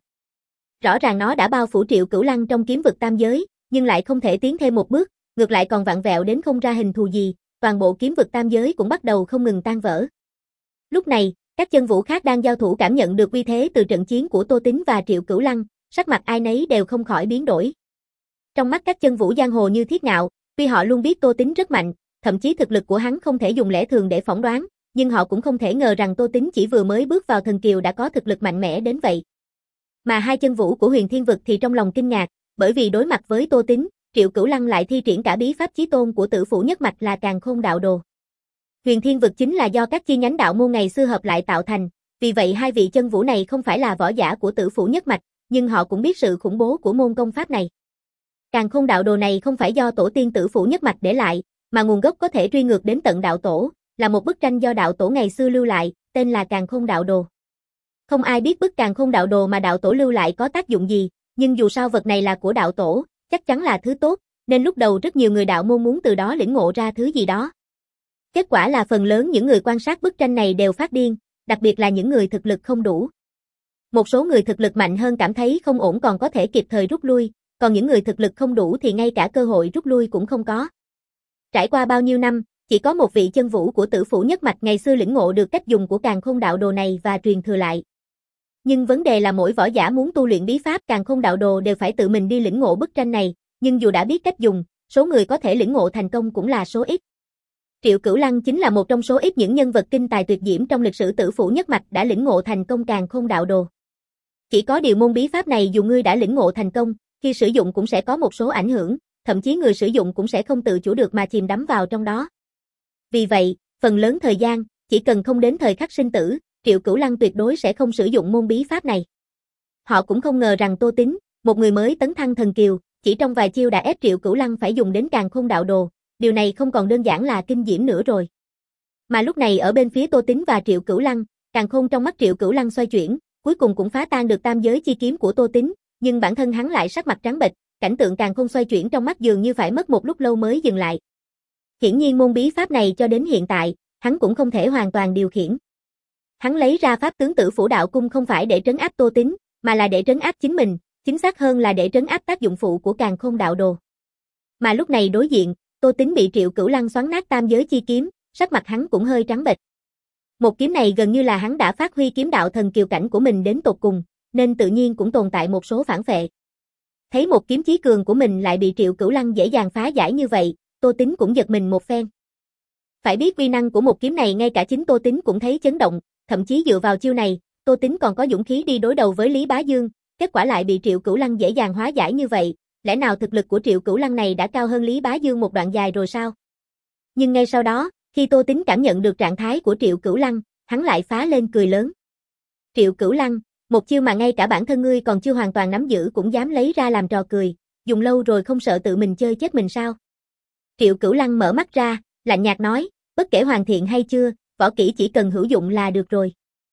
Rõ ràng nó đã bao phủ Triệu Cửu Lăng trong kiếm vực tam giới, nhưng lại không thể tiến thêm một bước, ngược lại còn vặn vẹo đến không ra hình thù gì, toàn bộ kiếm vực tam giới cũng bắt đầu không ngừng tan vỡ. Lúc này, các chân vũ khác đang giao thủ cảm nhận được uy thế từ trận chiến của Tô Tín và Triệu Cửu Lăng, sắc mặt ai nấy đều không khỏi biến đổi. Trong mắt các chân vũ giang hồ như Thiết Ngạo, tuy họ luôn biết Tô Tín rất mạnh, thậm chí thực lực của hắn không thể dùng lẽ thường để phỏng đoán, nhưng họ cũng không thể ngờ rằng Tô Tín chỉ vừa mới bước vào thần kiều đã có thực lực mạnh mẽ đến vậy. Mà hai chân vũ của Huyền Thiên vực thì trong lòng kinh ngạc, bởi vì đối mặt với Tô Tín, Triệu Cửu Lăng lại thi triển cả bí pháp chí tôn của Tử Phủ Nhất Mạch là Càn Khôn Đạo Đồ. Huyền Thiên vực chính là do các chi nhánh đạo môn ngày xưa hợp lại tạo thành, vì vậy hai vị chân vũ này không phải là võ giả của Tử Phủ Nhất Mạch, nhưng họ cũng biết sự khủng bố của môn công pháp này. Càn Khôn Đạo Đồ này không phải do tổ tiên Tử Phủ Nhất Mạch để lại, mà nguồn gốc có thể truy ngược đến tận đạo tổ, là một bức tranh do đạo tổ ngày xưa lưu lại, tên là Càn Khôn Đạo Đồ. Không ai biết bức Càn Khôn Đạo Đồ mà đạo tổ lưu lại có tác dụng gì, nhưng dù sao vật này là của đạo tổ, chắc chắn là thứ tốt, nên lúc đầu rất nhiều người đạo môn muốn từ đó lĩnh ngộ ra thứ gì đó. Kết quả là phần lớn những người quan sát bức tranh này đều phát điên, đặc biệt là những người thực lực không đủ. Một số người thực lực mạnh hơn cảm thấy không ổn còn có thể kịp thời rút lui, còn những người thực lực không đủ thì ngay cả cơ hội rút lui cũng không có. Trải qua bao nhiêu năm, chỉ có một vị chân vũ của Tử Phủ Nhất Mạch ngày xưa lĩnh ngộ được cách dùng của Càn Khôn Đạo Đồ này và truyền thừa lại. Nhưng vấn đề là mỗi võ giả muốn tu luyện bí pháp Càn Khôn Đạo Đồ đều phải tự mình đi lĩnh ngộ bức tranh này, nhưng dù đã biết cách dùng, số người có thể lĩnh ngộ thành công cũng là số ít. Triệu Cửu Lăng chính là một trong số ít những nhân vật kinh tài tuyệt diễm trong lịch sử Tử Phủ Nhất Mạch đã lĩnh ngộ thành công Càn Khôn Đạo Đồ. Chỉ có điều môn bí pháp này dù ngươi đã lĩnh ngộ thành công, khi sử dụng cũng sẽ có một số ảnh hưởng, thậm chí người sử dụng cũng sẽ không tự chủ được mà chìm đắm vào trong đó. Vì vậy, phần lớn thời gian, chỉ cần không đến thời khắc sinh tử, Triệu Cửu Lăng tuyệt đối sẽ không sử dụng môn bí pháp này. Họ cũng không ngờ rằng Tô Tín, một người mới tấn thăng thần kiều, chỉ trong vài chiêu đã ép Triệu Cửu Lăng phải dùng đến Càn Khôn Đạo Đồ, điều này không còn đơn giản là kinh diễm nữa rồi. Mà lúc này ở bên phía Tô Tín và Triệu Cửu Lăng, Càn Khôn trong mắt Triệu Cửu Lăng xoay chuyển, cuối cùng cũng phá tan được tam giới chi kiếm của Tô Tín, nhưng bản thân hắn lại sắc mặt trắng bệch, cảnh tượng Càn Khôn xoay chuyển trong mắt dường như phải mất một lúc lâu mới dừng lại. Hiển nhiên môn bí pháp này cho đến hiện tại, hắn cũng không thể hoàn toàn điều khiển. Hắn lấy ra pháp tướng Tử Phủ Đạo Cung không phải để trấn áp Tô Tín, mà là để trấn áp chính mình, chính xác hơn là để trấn áp tác dụng phụ của Càn Khôn Đạo Đồ. Mà lúc này đối diện, Tô Tín bị Triệu Cửu Lăng xoắn nát tam giới chi kiếm, sắc mặt hắn cũng hơi trắng bệch. Một kiếm này gần như là hắn đã phát huy kiếm đạo thần kiều cảnh của mình đến tột cùng, nên tự nhiên cũng tồn tại một số phản phệ. Thấy một kiếm chí cường của mình lại bị Triệu Cửu Lăng dễ dàng phá giải như vậy, Tô Tín cũng giật mình một phen. Phải biết uy năng của một kiếm này ngay cả chính Tô Tín cũng thấy chấn động, thậm chí dựa vào chiêu này, Tô Tín còn có dũng khí đi đối đầu với Lý Bá Dương, kết quả lại bị Triệu Cửu Lăng dễ dàng hóa giải như vậy, lẽ nào thực lực của Triệu Cửu Lăng này đã cao hơn Lý Bá Dương một đoạn dài rồi sao? Nhưng ngay sau đó, khi Tô Tín cảm nhận được trạng thái của Triệu Cửu Lăng, hắn lại phá lên cười lớn. Triệu Cửu Lăng, một chiêu mà ngay cả bản thân ngươi còn chưa hoàn toàn nắm giữ cũng dám lấy ra làm trò cười, dùng lâu rồi không sợ tự mình chơi chết mình sao? Triệu Cửu Lăng mở mắt ra, lạnh nhạt nói, bất kể hoàn thiện hay chưa, võ kỹ chỉ cần hữu dụng là được rồi.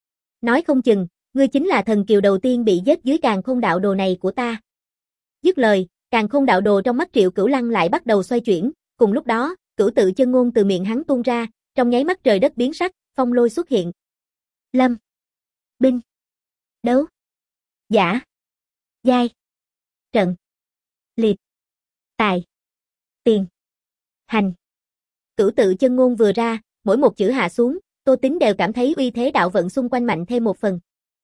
Nói không chừng, ngươi chính là thần kiều đầu tiên bị giết dưới Càn Khôn Đạo Đồ này của ta. Dứt lời, Càn Khôn Đạo Đồ trong mắt Triệu Cửu Lăng lại bắt đầu xoay chuyển, cùng lúc đó, cửu tự chân ngôn từ miệng hắn tuôn ra, trong nháy mắt trời đất biến sắc, phong lôi xuất hiện. Lâm, binh, đấu, giả, giai, trận, liệt, tài, tiền, hành. Cửu tự chân ngôn vừa ra, mỗi một chữ hạ xuống, Tô Tín đều cảm thấy uy thế đạo vận xung quanh mạnh thêm một phần.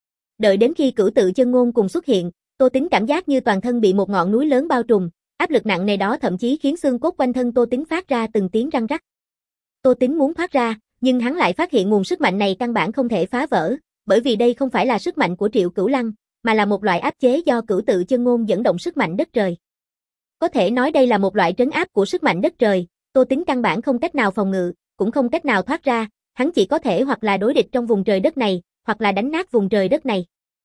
Đợi đến khi cửu tự chân ngôn cùng xuất hiện, Tô Tín cảm giác như toàn thân bị một ngọn núi lớn bao trùm, áp lực nặng nề đó thậm chí khiến xương cốt quanh thân Tô Tín phát ra từng tiếng răng rắc. Tô Tín muốn thoát ra, nhưng hắn lại phát hiện nguồn sức mạnh này căn bản không thể phá vỡ, bởi vì đây không phải là sức mạnh của Triệu Cửu Lăng, mà là một loại áp chế do cửu tự chân ngôn dẫn động sức mạnh đất trời. Có thể nói đây là một loại trấn áp của sức mạnh đất trời, Tô Tính căn bản không cách nào phòng ngự, cũng không cách nào thoát ra, hắn chỉ có thể hoặc là đối địch trong vùng trời đất này, hoặc là đánh nát vùng trời đất này.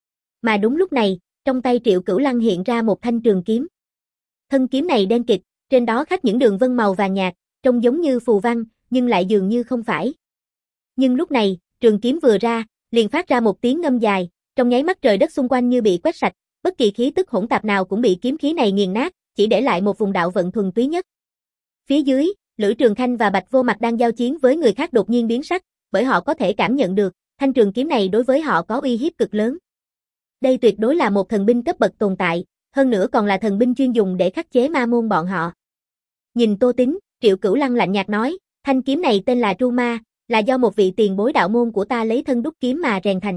Mà đúng lúc này, trong tay Triệu Cửu Lăng hiện ra một thanh trường kiếm. Thân kiếm này đen kịt, trên đó khắc những đường vân màu vàng nhạt, trông giống như phù văn, nhưng lại dường như không phải. Nhưng lúc này, trường kiếm vừa ra, liền phát ra một tiếng ngâm dài, trong nháy mắt trời đất xung quanh như bị quét sạch, bất kỳ khí tức hỗn tạp nào cũng bị kiếm khí này nghiền nát, chỉ để lại một vùng đạo vận thuần túy nhất. Phía dưới, Lữ Trường Khanh và Bạch Vô Mặt đang giao chiến với người khác đột nhiên biến sắc, bởi họ có thể cảm nhận được, thanh trường kiếm này đối với họ có uy hiếp cực lớn. Đây tuyệt đối là một thần binh cấp bậc tồn tại, hơn nữa còn là thần binh chuyên dùng để khắc chế ma môn bọn họ. Nhìn Tô Tính, Triệu Cửu Lăng lạnh nhạt nói, thanh kiếm này tên là Tru Ma, là do một vị tiền bối đạo môn của ta lấy thân đúc kiếm mà rèn thành.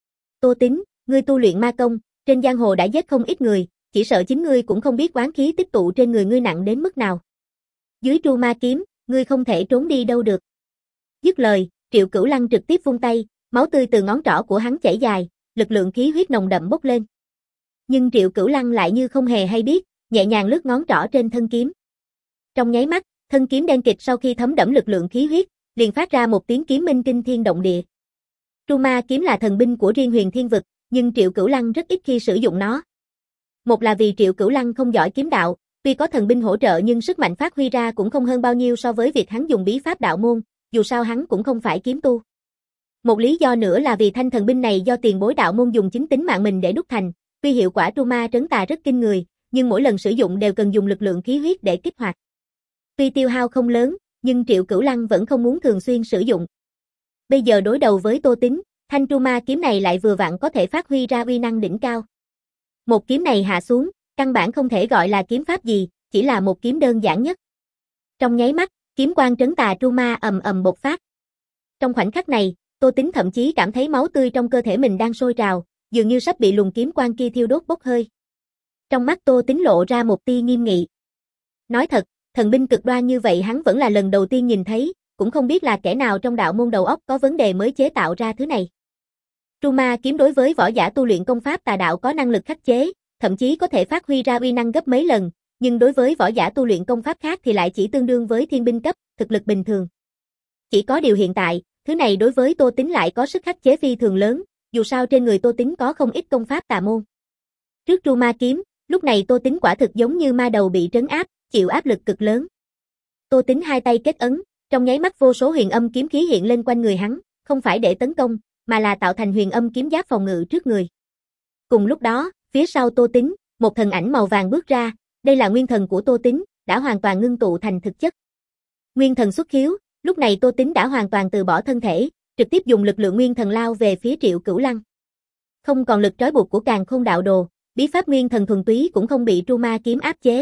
Tô Tính, ngươi tu luyện ma công, trên giang hồ đã giết không ít người, chỉ sợ chính ngươi cũng không biết oán khí tích tụ trên người ngươi nặng đến mức nào. Dưới Tru Ma kiếm, ngươi không thể trốn đi đâu được. Dứt lời, Triệu Cửu Lăng trực tiếp vung tay, máu tươi từ ngón trỏ của hắn chảy dài, lực lượng khí huyết nồng đậm bốc lên. Nhưng Triệu Cửu Lăng lại như không hề hay biết, nhẹ nhàng lướt ngón trỏ trên thân kiếm. Trong nháy mắt, thân kiếm đen kịt sau khi thấm đẫm lực lượng khí huyết, liền phát ra một tiếng kiếm minh kinh thiên động địa. Tru Ma kiếm là thần binh của riêng Huyền Thiên vực, nhưng Triệu Cửu Lăng rất ít khi sử dụng nó. Một là vì Triệu Cửu Lăng không giỏi kiếm đạo, tuy có thần binh hỗ trợ nhưng sức mạnh phát huy ra cũng không hơn bao nhiêu so với việc hắn dùng bí pháp đạo môn, dù sao hắn cũng không phải kiếm tu. Một lý do nữa là vì thanh thần binh này do tiền bối đạo môn dùng chính tính mạng mình để đúc thành, tuy hiệu quả Tru Ma trấn tà rất kinh người, nhưng mỗi lần sử dụng đều cần dùng lực lượng khí huyết để kích hoạt. Tuy tiêu hao không lớn, nhưng Triệu Cửu Lăng vẫn không muốn thường xuyên sử dụng. Bây giờ đối đầu với Tô Tính, thanh Tru Ma kiếm này lại vừa vặn có thể phát huy ra uy năng đỉnh cao. Một kiếm này hạ xuống, căn bản không thể gọi là kiếm pháp gì, chỉ là một kiếm đơn giản nhất. Trong nháy mắt, kiếm quang trấn tà Tru Ma ầm ầm bộc phát. Trong khoảnh khắc này, Tô Tính thậm chí cảm thấy máu tươi trong cơ thể mình đang sôi trào, dường như sắp bị luồng kiếm quang kia thiêu đốt bốc hơi. Trong mắt Tô Tính lộ ra một tia nghiêm nghị. Nói thật, thần binh cực đoan như vậy hắn vẫn là lần đầu tiên nhìn thấy, cũng không biết là kẻ nào trong đạo môn đầu óc có vấn đề mới chế tạo ra thứ này. Tru Ma kiếm đối với võ giả tu luyện công pháp tà đạo có năng lực khắc chế, thậm chí có thể phát huy ra uy năng gấp mấy lần, nhưng đối với võ giả tu luyện công pháp khác thì lại chỉ tương đương với thiên binh cấp, thực lực bình thường. Chỉ có điều hiện tại, thứ này đối với Tô Tính lại có sức khắc chế phi thường lớn, dù sao trên người Tô Tính có không ít công pháp tà môn. Trước Tru Ma kiếm, lúc này Tô Tính quả thực giống như ma đầu bị trấn áp, chịu áp lực cực lớn. Tô Tính hai tay kết ấn, trong nháy mắt vô số huyền âm kiếm khí hiện lên quanh người hắn, không phải để tấn công, mà là tạo thành huyền âm kiếm giáp phòng ngự trước người. Cùng lúc đó, phía sau Tô Tính, một thần ảnh màu vàng bước ra, đây là nguyên thần của Tô Tính, đã hoàn toàn ngưng tụ thành thực chất. Nguyên thần xuất khiếu, lúc này Tô Tính đã hoàn toàn từ bỏ thân thể, trực tiếp dùng lực lượng nguyên thần lao về phía Triệu Cửu Lăng. Không còn lực trói buộc của Càn Khôn đạo đồ, bí pháp nguyên thần thuần túy cũng không bị Tru Ma kiếm áp chế.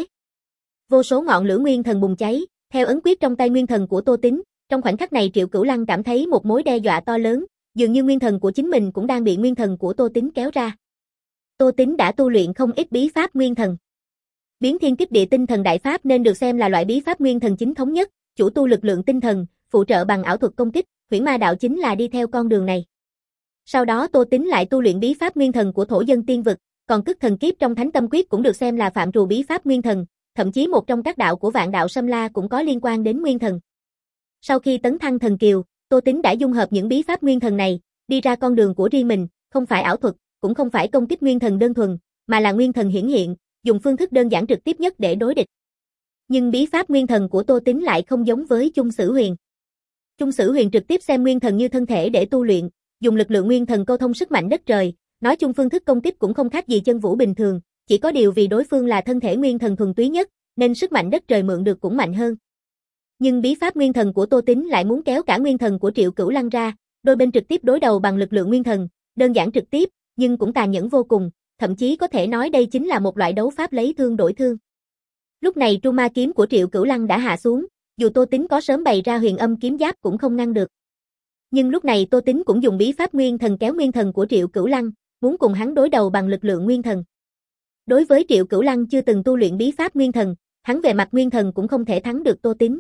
Vô số ngọn lửa nguyên thần bùng cháy, theo ấn quyết trong tay nguyên thần của Tô Tính, trong khoảnh khắc này Triệu Cửu Lăng cảm thấy một mối đe dọa to lớn, dường như nguyên thần của chính mình cũng đang bị nguyên thần của Tô Tính kéo ra. Tô Tính đã tu luyện không ít bí pháp nguyên thần. Biến thiên kích địa tinh thần đại pháp nên được xem là loại bí pháp nguyên thần chính thống nhất, chủ tu lực lượng tinh thần, phụ trợ bằng ảo thuật công kích, Huyễn Ma đạo chính là đi theo con đường này. Sau đó Tô Tính lại tu luyện bí pháp nguyên thần của thổ dân tiên vực, còn Cức Thần Kiếp trong Thánh Tâm Quyết cũng được xem là phạm trù bí pháp nguyên thần, thậm chí một trong các đạo của Vạn Đạo Sâm La cũng có liên quan đến nguyên thần. Sau khi tấn thăng thần kiều, Tô Tính đã dung hợp những bí pháp nguyên thần này, đi ra con đường của riêng mình, không phải ảo thuật, cũng không phải công kích nguyên thần đơn thuần, mà là nguyên thần hiển hiện, dùng phương thức đơn giản trực tiếp nhất để đối địch. Nhưng bí pháp nguyên thần của Tô Tính lại không giống với Chung Sử Huyền. Chung Sử Huyền trực tiếp xem nguyên thần như thân thể để tu luyện, dùng lực lượng nguyên thần câu thông sức mạnh đất trời, nói chung phương thức công kích cũng không khác gì chân vũ bình thường, chỉ có điều vì đối phương là thân thể nguyên thần thuần túy nhất, nên sức mạnh đất trời mượn được cũng mạnh hơn. Nhưng bí pháp nguyên thần của Tô Tính lại muốn kéo cả nguyên thần của Triệu Cửu Lăng ra, đôi bên trực tiếp đối đầu bằng lực lượng nguyên thần, đơn giản trực tiếp, nhưng cũng tàn nhẫn vô cùng, thậm chí có thể nói đây chính là một loại đấu pháp lấy thương đổi thương. Lúc này Tru Ma kiếm của Triệu Cửu Lăng đã hạ xuống, dù Tô Tính có sớm bày ra huyền âm kiếm giáp cũng không ngăn được. Nhưng lúc này Tô Tính cũng dùng bí pháp nguyên thần kéo nguyên thần của Triệu Cửu Lăng, muốn cùng hắn đối đầu bằng lực lượng nguyên thần. Đối với Triệu Cửu Lăng chưa từng tu luyện bí pháp nguyên thần, hắn về mặt nguyên thần cũng không thể thắng được Tô Tính.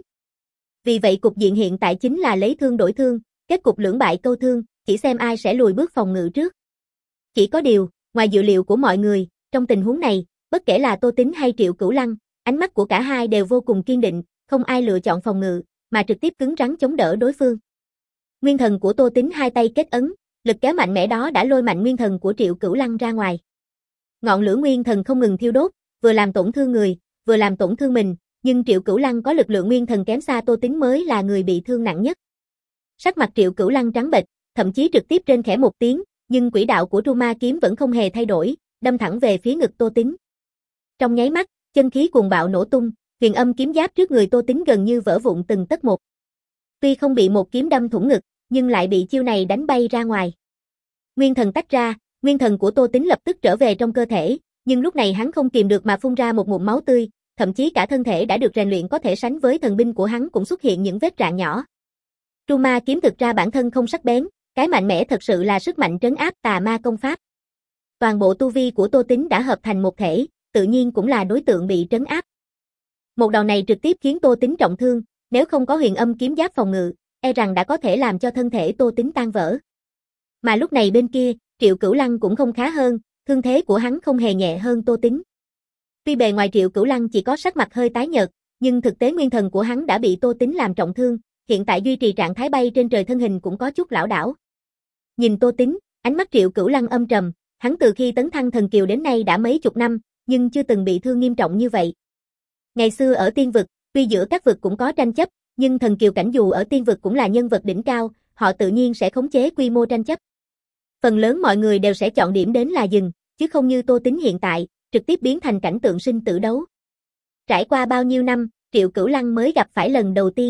Vì vậy cục diện hiện tại chính là lấy thương đổi thương, kết cục lưỡng bại câu thương, chỉ xem ai sẽ lùi bước phòng ngự trước. Chỉ có điều, ngoài dự liệu của mọi người, trong tình huống này, bất kể là Tô Tính hay Triệu Cửu Lăng, ánh mắt của cả hai đều vô cùng kiên định, không ai lựa chọn phòng ngự, mà trực tiếp cứng rắn chống đỡ đối phương. Nguyên thần của Tô Tính hai tay kết ấn, lực kéo mạnh mẽ đó đã lôi mạnh nguyên thần của Triệu Cửu Lăng ra ngoài. Ngọn lửa nguyên thần không ngừng thiêu đốt, vừa làm tổn thương người, vừa làm tổn thương mình, nhưng Triệu Cửu Lăng có lực lượng nguyên thần kém xa Tô Tính mới là người bị thương nặng nhất. Sắc mặt Triệu Cửu Lăng trắng bệch, thậm chí trực tiếp rên khẽ một tiếng, nhưng quỹ đạo của Tru Ma kiếm vẫn không hề thay đổi, đâm thẳng về phía ngực Tô Tính. Trong nháy mắt, chân khí cuồng bạo nổ tung, huyền âm kiếm giáp trước người Tô Tính gần như vỡ vụn từng tấc một. Tuy không bị một kiếm đâm thủng ngực, nhưng lại bị chiêu này đánh bay ra ngoài. Nguyên thần tách ra, nguyên thần của Tô Tính lập tức trở về trong cơ thể, nhưng lúc này hắn không kìm được mà phun ra một ngụm máu tươi, thậm chí cả thân thể đã được rèn luyện có thể sánh với thần binh của hắn cũng xuất hiện những vết rạn nhỏ. Tru Ma kiếm thực ra bản thân không sắc bén, cái mạnh mẽ thật sự là sức mạnh trấn áp tà ma công pháp. Toàn bộ tu vi của Tô Tính đã hợp thành một thể, tự nhiên cũng là đối tượng bị trấn áp. Một đòn này trực tiếp khiến Tô Tính trọng thương, nếu không có huyền âm kiếm giáp phòng ngự, e rằng đã có thể làm cho thân thể Tô Tính tan vỡ. Mà lúc này bên kia, Triệu Cửu Lăng cũng không khá hơn, thương thế của hắn không hề nhẹ hơn Tô Tính. Tuy bề ngoài Triệu Cửu Lăng chỉ có sắc mặt hơi tái nhợt, nhưng thực tế nguyên thần của hắn đã bị Tô Tính làm trọng thương, hiện tại duy trì trạng thái bay trên trời thân hình cũng có chút lảo đảo. Nhìn Tô Tính, ánh mắt Triệu Cửu Lăng âm trầm, hắn từ khi tấn thăng thần kiều đến nay đã mấy chục năm, nhưng chưa từng bị thương nghiêm trọng như vậy. Ngày xưa ở tiên vực, tuy giữa các vực cũng có tranh chấp, nhưng thần kiều cảnh dù ở tiên vực cũng là nhân vật đỉnh cao, họ tự nhiên sẽ khống chế quy mô tranh chấp. Phần lớn mọi người đều sẽ chọn điểm đến là dừng, chứ không như Tô Tính hiện tại, trực tiếp biến thành cảnh tượng sinh tử đấu. Trải qua bao nhiêu năm, Triệu Cửu Lăng mới gặp phải lần đầu tiên.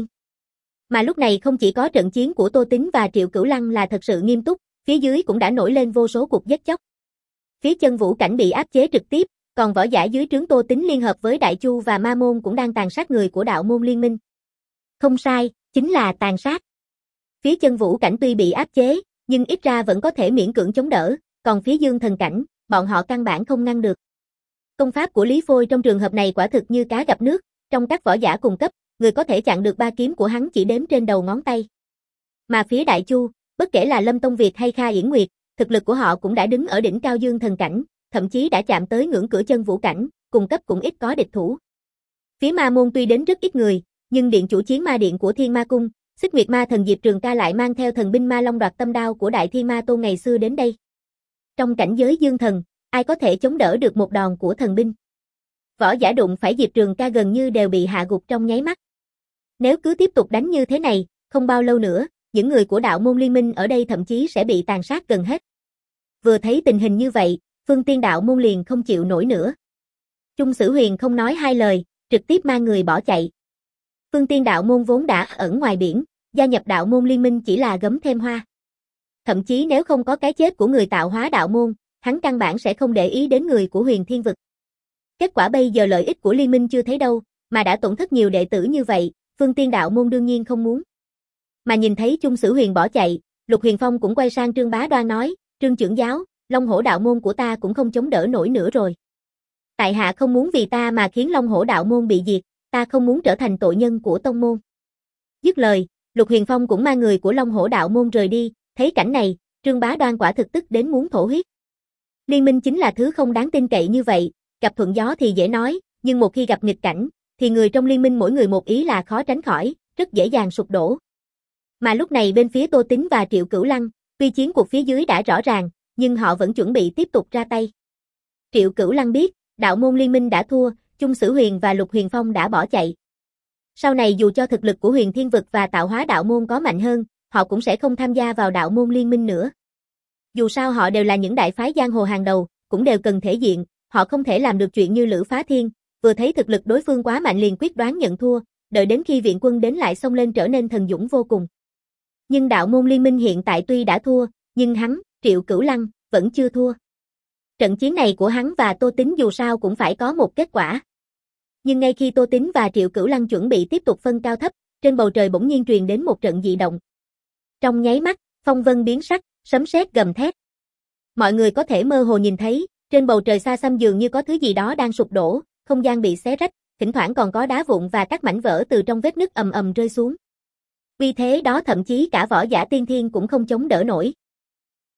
Mà lúc này không chỉ có trận chiến của Tô Tính và Triệu Cửu Lăng là thật sự nghiêm túc, phía dưới cũng đã nổi lên vô số cuộc giết chóc. Phía chân vũ cảnh bị áp chế trực tiếp, còn võ giả dưới trướng Tô Tính liên hợp với Đại Chu và Ma Môn cũng đang tàn sát người của đạo môn liên minh. Không sai, chính là tàn sát. Phía chân vũ cảnh tuy bị áp chế, nhưng ít ra vẫn có thể miễn cưỡng chống đỡ, còn phía dương thần cảnh, bọn họ căn bản không ngăn được. Công pháp của Lý Phôi trong trường hợp này quả thực như cá gặp nước, trong các võ giả cùng cấp, người có thể chặn được ba kiếm của hắn chỉ đếm trên đầu ngón tay. Mà phía Đại Chu, bất kể là Lâm Tông Việt hay Kha Yển Nguyệt, thực lực của họ cũng đã đứng ở đỉnh cao dương thần cảnh, thậm chí đã chạm tới ngưỡng cửa chân vũ cảnh, cùng cấp cũng ít có địch thủ. Phía Ma Môn tuy đến rất ít người, nhưng điện chủ chiến ma điện của Thiên Ma Cung, Xích Nguyệt Ma thần Diệp Trường Ca lại mang theo thần binh Ma Long Đoạt Tâm Đao của Đại Thiên Ma Tôn ngày xưa đến đây. Trong cảnh giới dương thần, ai có thể chống đỡ được một đòn của thần binh? Võ giả đụng phải Diệp Trường Ca gần như đều bị hạ gục trong nháy mắt. Nếu cứ tiếp tục đánh như thế này, không bao lâu nữa, những người của đạo môn liên minh ở đây thậm chí sẽ bị tàn sát gần hết. Vừa thấy tình hình như vậy, Phương Tiên đạo môn liền không chịu nổi nữa. Chung Sử Huyền không nói hai lời, trực tiếp mang người bỏ chạy. Phương Tiên đạo môn vốn đã ẩn ngoài biển, gia nhập đạo môn liên minh chỉ là gấm thêm hoa. Thậm chí nếu không có cái chết của người tạo hóa đạo môn, hắn căn bản sẽ không để ý đến người của Huyền Thiên vực. Kết quả bây giờ lợi ích của liên minh chưa thấy đâu, mà đã tổn thất nhiều đệ tử như vậy, Phương Tiên đạo môn đương nhiên không muốn. Mà nhìn thấy Chung Sử Huyền bỏ chạy, Lục Huyền Phong cũng quay sang Trương Bá Đoan nói, Trương trưởng giáo, Long Hổ đạo môn của ta cũng không chống đỡ nổi nữa rồi. Tại hạ không muốn vì ta mà khiến Long Hổ đạo môn bị diệt, ta không muốn trở thành tội nhân của tông môn. Dứt lời, Lục Huyền Phong cũng mang người của Long Hổ đạo môn rời đi, thấy cảnh này, Trương Bá Đoan quả thực tức đến muốn thổ huyết. Liên minh chính là thứ không đáng tin cậy như vậy, gặp thuận gió thì dễ nói, nhưng một khi gặp nghịch cảnh, thì người trong liên minh mỗi người một ý là khó tránh khỏi, rất dễ dàng sụp đổ. Mà lúc này bên phía Tô Tính và Triệu Cửu Lăng, tuy chiến cuộc phía dưới đã rõ ràng, nhưng họ vẫn chuẩn bị tiếp tục ra tay. Triệu Cửu Lăng biết, đạo môn liên minh đã thua, Chung Sử Huyền và Lục Huyền Phong đã bỏ chạy. Sau này dù cho thực lực của Huyền Thiên vực và tạo hóa đạo môn có mạnh hơn, họ cũng sẽ không tham gia vào đạo môn liên minh nữa. Dù sao họ đều là những đại phái giang hồ hàng đầu, cũng đều cần thể diện, họ không thể làm được chuyện như Lữ Phá Thiên, vừa thấy thực lực đối phương quá mạnh liền quyết đoán nhận thua, đợi đến khi viện quân đến lại xông lên trở nên thần dũng vô cùng. Nhưng đạo môn liên minh hiện tại tuy đã thua, nhưng hắn, Triệu Cửu Lăng, vẫn chưa thua. Trận chiến này của hắn và Tô Tính dù sao cũng phải có một kết quả. Nhưng ngay khi Tô Tính và Triệu Cửu Lăng chuẩn bị tiếp tục phân cao thấp, trên bầu trời bỗng nhiên truyền đến một trận dị động. Trong nháy mắt, phong vân biến sắc, sấm sét gầm thét. Mọi người có thể mơ hồ nhìn thấy, trên bầu trời xa xăm dường như có thứ gì đó đang sụp đổ, không gian bị xé rách, thỉnh thoảng còn có đá vụn và các mảnh vỡ từ trong vết nứt ầm ầm rơi xuống. Vì thế đó thậm chí cả võ giả tiên thiên cũng không chống đỡ nổi.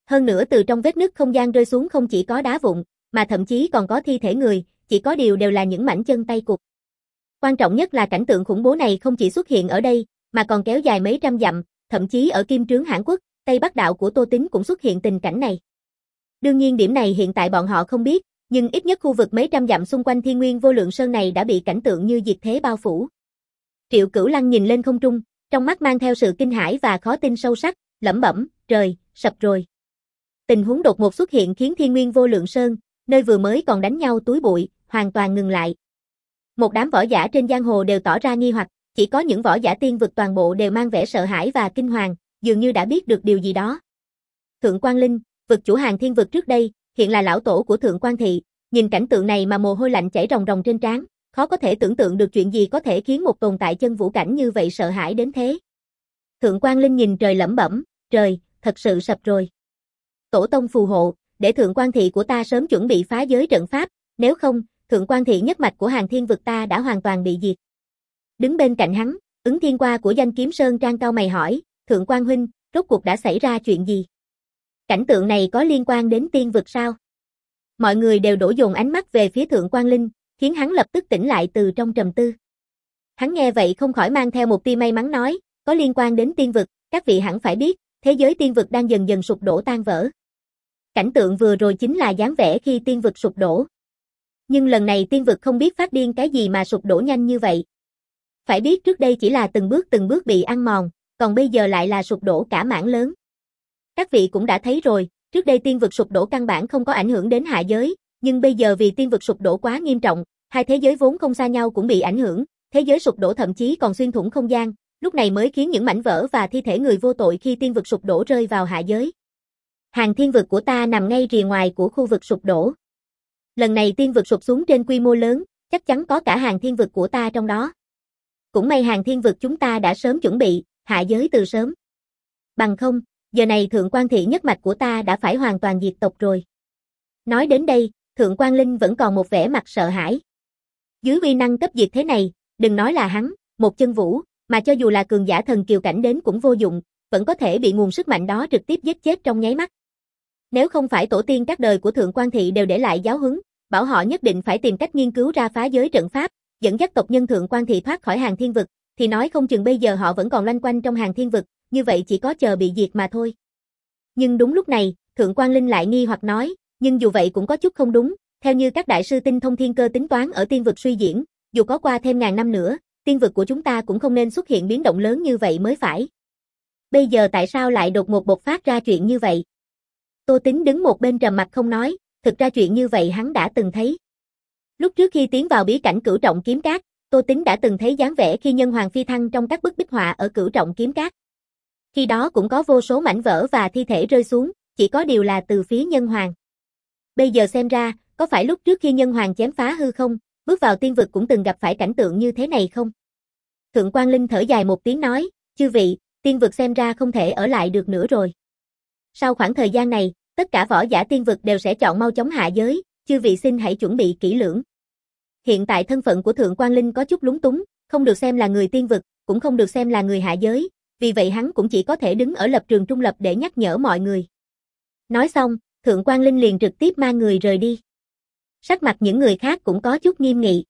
Hơn nữa từ trong vết nứt không gian rơi xuống không chỉ có đá vụn, mà thậm chí còn có thi thể người, chỉ có điều đều là những mảnh chân tay cụt. Quan trọng nhất là cảnh tượng khủng bố này không chỉ xuất hiện ở đây, mà còn kéo dài mấy trăm dặm, thậm chí ở Kim Trướng Hãn Quốc, Tây Bắc đạo của Tô Tín cũng xuất hiện tình cảnh này. Đương nhiên điểm này hiện tại bọn họ không biết, nhưng ít nhất khu vực mấy trăm dặm xung quanh Thiên Nguyên Vô Lượng Sơn này đã bị cảnh tượng như diệt thế bao phủ. Triệu Cửu Lăng nhìn lên không trung, trong mắt mang theo sự kinh hãi và khó tin sâu sắc, lẩm bẩm, trời, sập rồi. Tình huống đột ngột xuất hiện khiến Thiên Nguyên Vô Lượng Sơn, nơi vừa mới còn đánh nhau túi bụi, hoàn toàn ngừng lại. Một đám võ giả trên giang hồ đều tỏ ra nghi hoặc, chỉ có những võ giả tiên vực toàn bộ đều mang vẻ sợ hãi và kinh hoàng, dường như đã biết được điều gì đó. Thượng Quan Linh, vực chủ Hàng Thiên vực trước đây, hiện là lão tổ của Thượng Quan thị, nhìn cảnh tượng này mà mồ hôi lạnh chảy ròng ròng trên trán, khó có thể tưởng tượng được chuyện gì có thể khiến một tồn tại chân vũ cảnh như vậy sợ hãi đến thế. Thượng Quan Linh nhìn trời lẩm bẩm, trời, thật sự sập rồi. Tổ tông phù hộ, để Thượng Quan thị của ta sớm chuẩn bị phá giới trận pháp, nếu không, Thượng Quan thị nhất mạch của Hàng Thiên vực ta đã hoàn toàn bị diệt. Đứng bên cạnh hắn, Ứng Thiên Qua của Danh Kiếm Sơn trang cao mày hỏi, Thượng Quan huynh, rốt cuộc đã xảy ra chuyện gì? Cảnh tượng này có liên quan đến tiên vực sao? Mọi người đều đổ dồn ánh mắt về phía Thượng Quan Linh, khiến hắn lập tức tỉnh lại từ trong trầm tư. Hắn nghe vậy không khỏi mang theo một tia may mắn nói, có liên quan đến tiên vực, các vị hẳn phải biết, thế giới tiên vực đang dần dần sụp đổ tan vỡ. Cảnh tượng vừa rồi chính là dáng vẻ khi tiên vực sụp đổ. Nhưng lần này tiên vực không biết phát điên cái gì mà sụp đổ nhanh như vậy. Phải biết trước đây chỉ là từng bước từng bước bị ăn mòn, còn bây giờ lại là sụp đổ cả mảng lớn. Các vị cũng đã thấy rồi, trước đây tiên vực sụp đổ căn bản không có ảnh hưởng đến hạ giới, nhưng bây giờ vì tiên vực sụp đổ quá nghiêm trọng, hai thế giới vốn không xa nhau cũng bị ảnh hưởng, thế giới sụp đổ thậm chí còn xuyên thủng không gian, lúc này mới khiến những mảnh vỡ và thi thể người vô tội khi tiên vực sụp đổ rơi vào hạ giới. Hàng Thiên vực của ta nằm ngay rìa ngoài của khu vực sụp đổ. Lần này tiên vực sụp xuống trên quy mô lớn, chắc chắn có cả Hàng Thiên vực của ta trong đó. Cũng may Hàng Thiên vực chúng ta đã sớm chuẩn bị, hạ giới từ sớm. Bằng không, giờ này Thượng Quan thị nhất mạch của ta đã phải hoàn toàn diệt tộc rồi. Nói đến đây, Thượng Quan Linh vẫn còn một vẻ mặt sợ hãi. Dưới uy năng cấp diệt thế này, đừng nói là hắn, một chân vũ, mà cho dù là cường giả thần kiều cảnh đến cũng vô dụng, vẫn có thể bị nguồn sức mạnh đó trực tiếp giết chết trong nháy mắt. Nếu không phải tổ tiên các đời của Thượng Quan thị đều để lại giáo huấn, bảo họ nhất định phải tìm cách nghiên cứu ra phá giới trận pháp, dẫn dắt tộc nhân Thượng Quan thị thoát khỏi Hàng Thiên vực, thì nói không chừng bây giờ họ vẫn còn loanh quanh trong Hàng Thiên vực, như vậy chỉ có chờ bị diệt mà thôi. Nhưng đúng lúc này, Thượng Quan Linh lại nghi hoặc nói, nhưng dù vậy cũng có chút không đúng, theo như các đại sư tinh thông thiên cơ tính toán ở tiên vực suy diễn, dù có qua thêm ngàn năm nữa, tiên vực của chúng ta cũng không nên xuất hiện biến động lớn như vậy mới phải. Bây giờ tại sao lại đột ngột bộc phát ra chuyện như vậy? Tô Tín đứng một bên trầm mặt không nói, thực ra chuyện như vậy hắn đã từng thấy. Lúc trước khi tiến vào bí cảnh Cửu Trọng Kiếm Cát, Tô Tín đã từng thấy dáng vẻ khi nhân hoàng phi thăng trong các bức bích họa ở Cửu Trọng Kiếm Cát. Khi đó cũng có vô số mảnh vỡ và thi thể rơi xuống, chỉ có điều là từ phía nhân hoàng. Bây giờ xem ra, có phải lúc trước khi nhân hoàng chém phá hư không, bước vào tiên vực cũng từng gặp phải cảnh tượng như thế này không? Thượng Quan Linh thở dài một tiếng nói, chư vị, tiên vực xem ra không thể ở lại được nữa rồi. Sau khoảng thời gian này, tất cả võ giả tiên vực đều sẽ chọn mau chóng hạ giới, chư vị xin hãy chuẩn bị kỹ lưỡng. Hiện tại thân phận của Thượng Quan Linh có chút lúng túng, không được xem là người tiên vực, cũng không được xem là người hạ giới, vì vậy hắn cũng chỉ có thể đứng ở lập trường trung lập để nhắc nhở mọi người. Nói xong, Thượng Quan Linh liền trực tiếp mang người rời đi. Sắc mặt những người khác cũng có chút nghiêm nghị.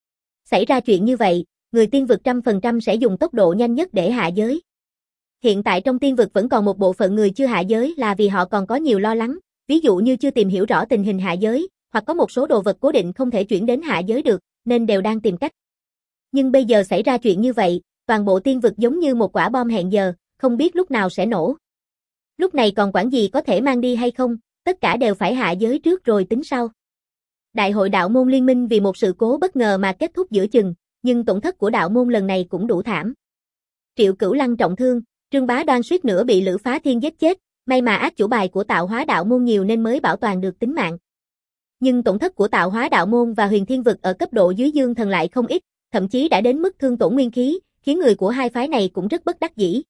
Xảy ra chuyện như vậy, người tiên vực trăm phần trăm sẽ dùng tốc độ nhanh nhất để hạ giới. Hiện tại trong tiên vực vẫn còn một bộ phận người chưa hạ giới là vì họ còn có nhiều lo lắng, ví dụ như chưa tìm hiểu rõ tình hình hạ giới, hoặc có một số đồ vật cố định không thể chuyển đến hạ giới được, nên đều đang tìm cách. Nhưng bây giờ xảy ra chuyện như vậy, toàn bộ tiên vực giống như một quả bom hẹn giờ, không biết lúc nào sẽ nổ. Lúc này còn quản gì có thể mang đi hay không, tất cả đều phải hạ giới trước rồi tính sau. Đại hội đạo môn liên minh vì một sự cố bất ngờ mà kết thúc giữa chừng, nhưng tổn thất của đạo môn lần này cũng đủ thảm. Triệu Cửu Lăng trọng thương, Trương Bá Đoan suýt nữa bị Lữ Phá Thiên giết chết, may mà ác chủ bài của Tạo Hóa đạo môn nhiều nên mới bảo toàn được tính mạng. Nhưng tổn thất của Tạo Hóa đạo môn và Huyền Thiên vực ở cấp độ dưới Dương Thần lại không ít, thậm chí đã đến mức thương tổn nguyên khí, khiến người của hai phái này cũng rất bất đắc dĩ.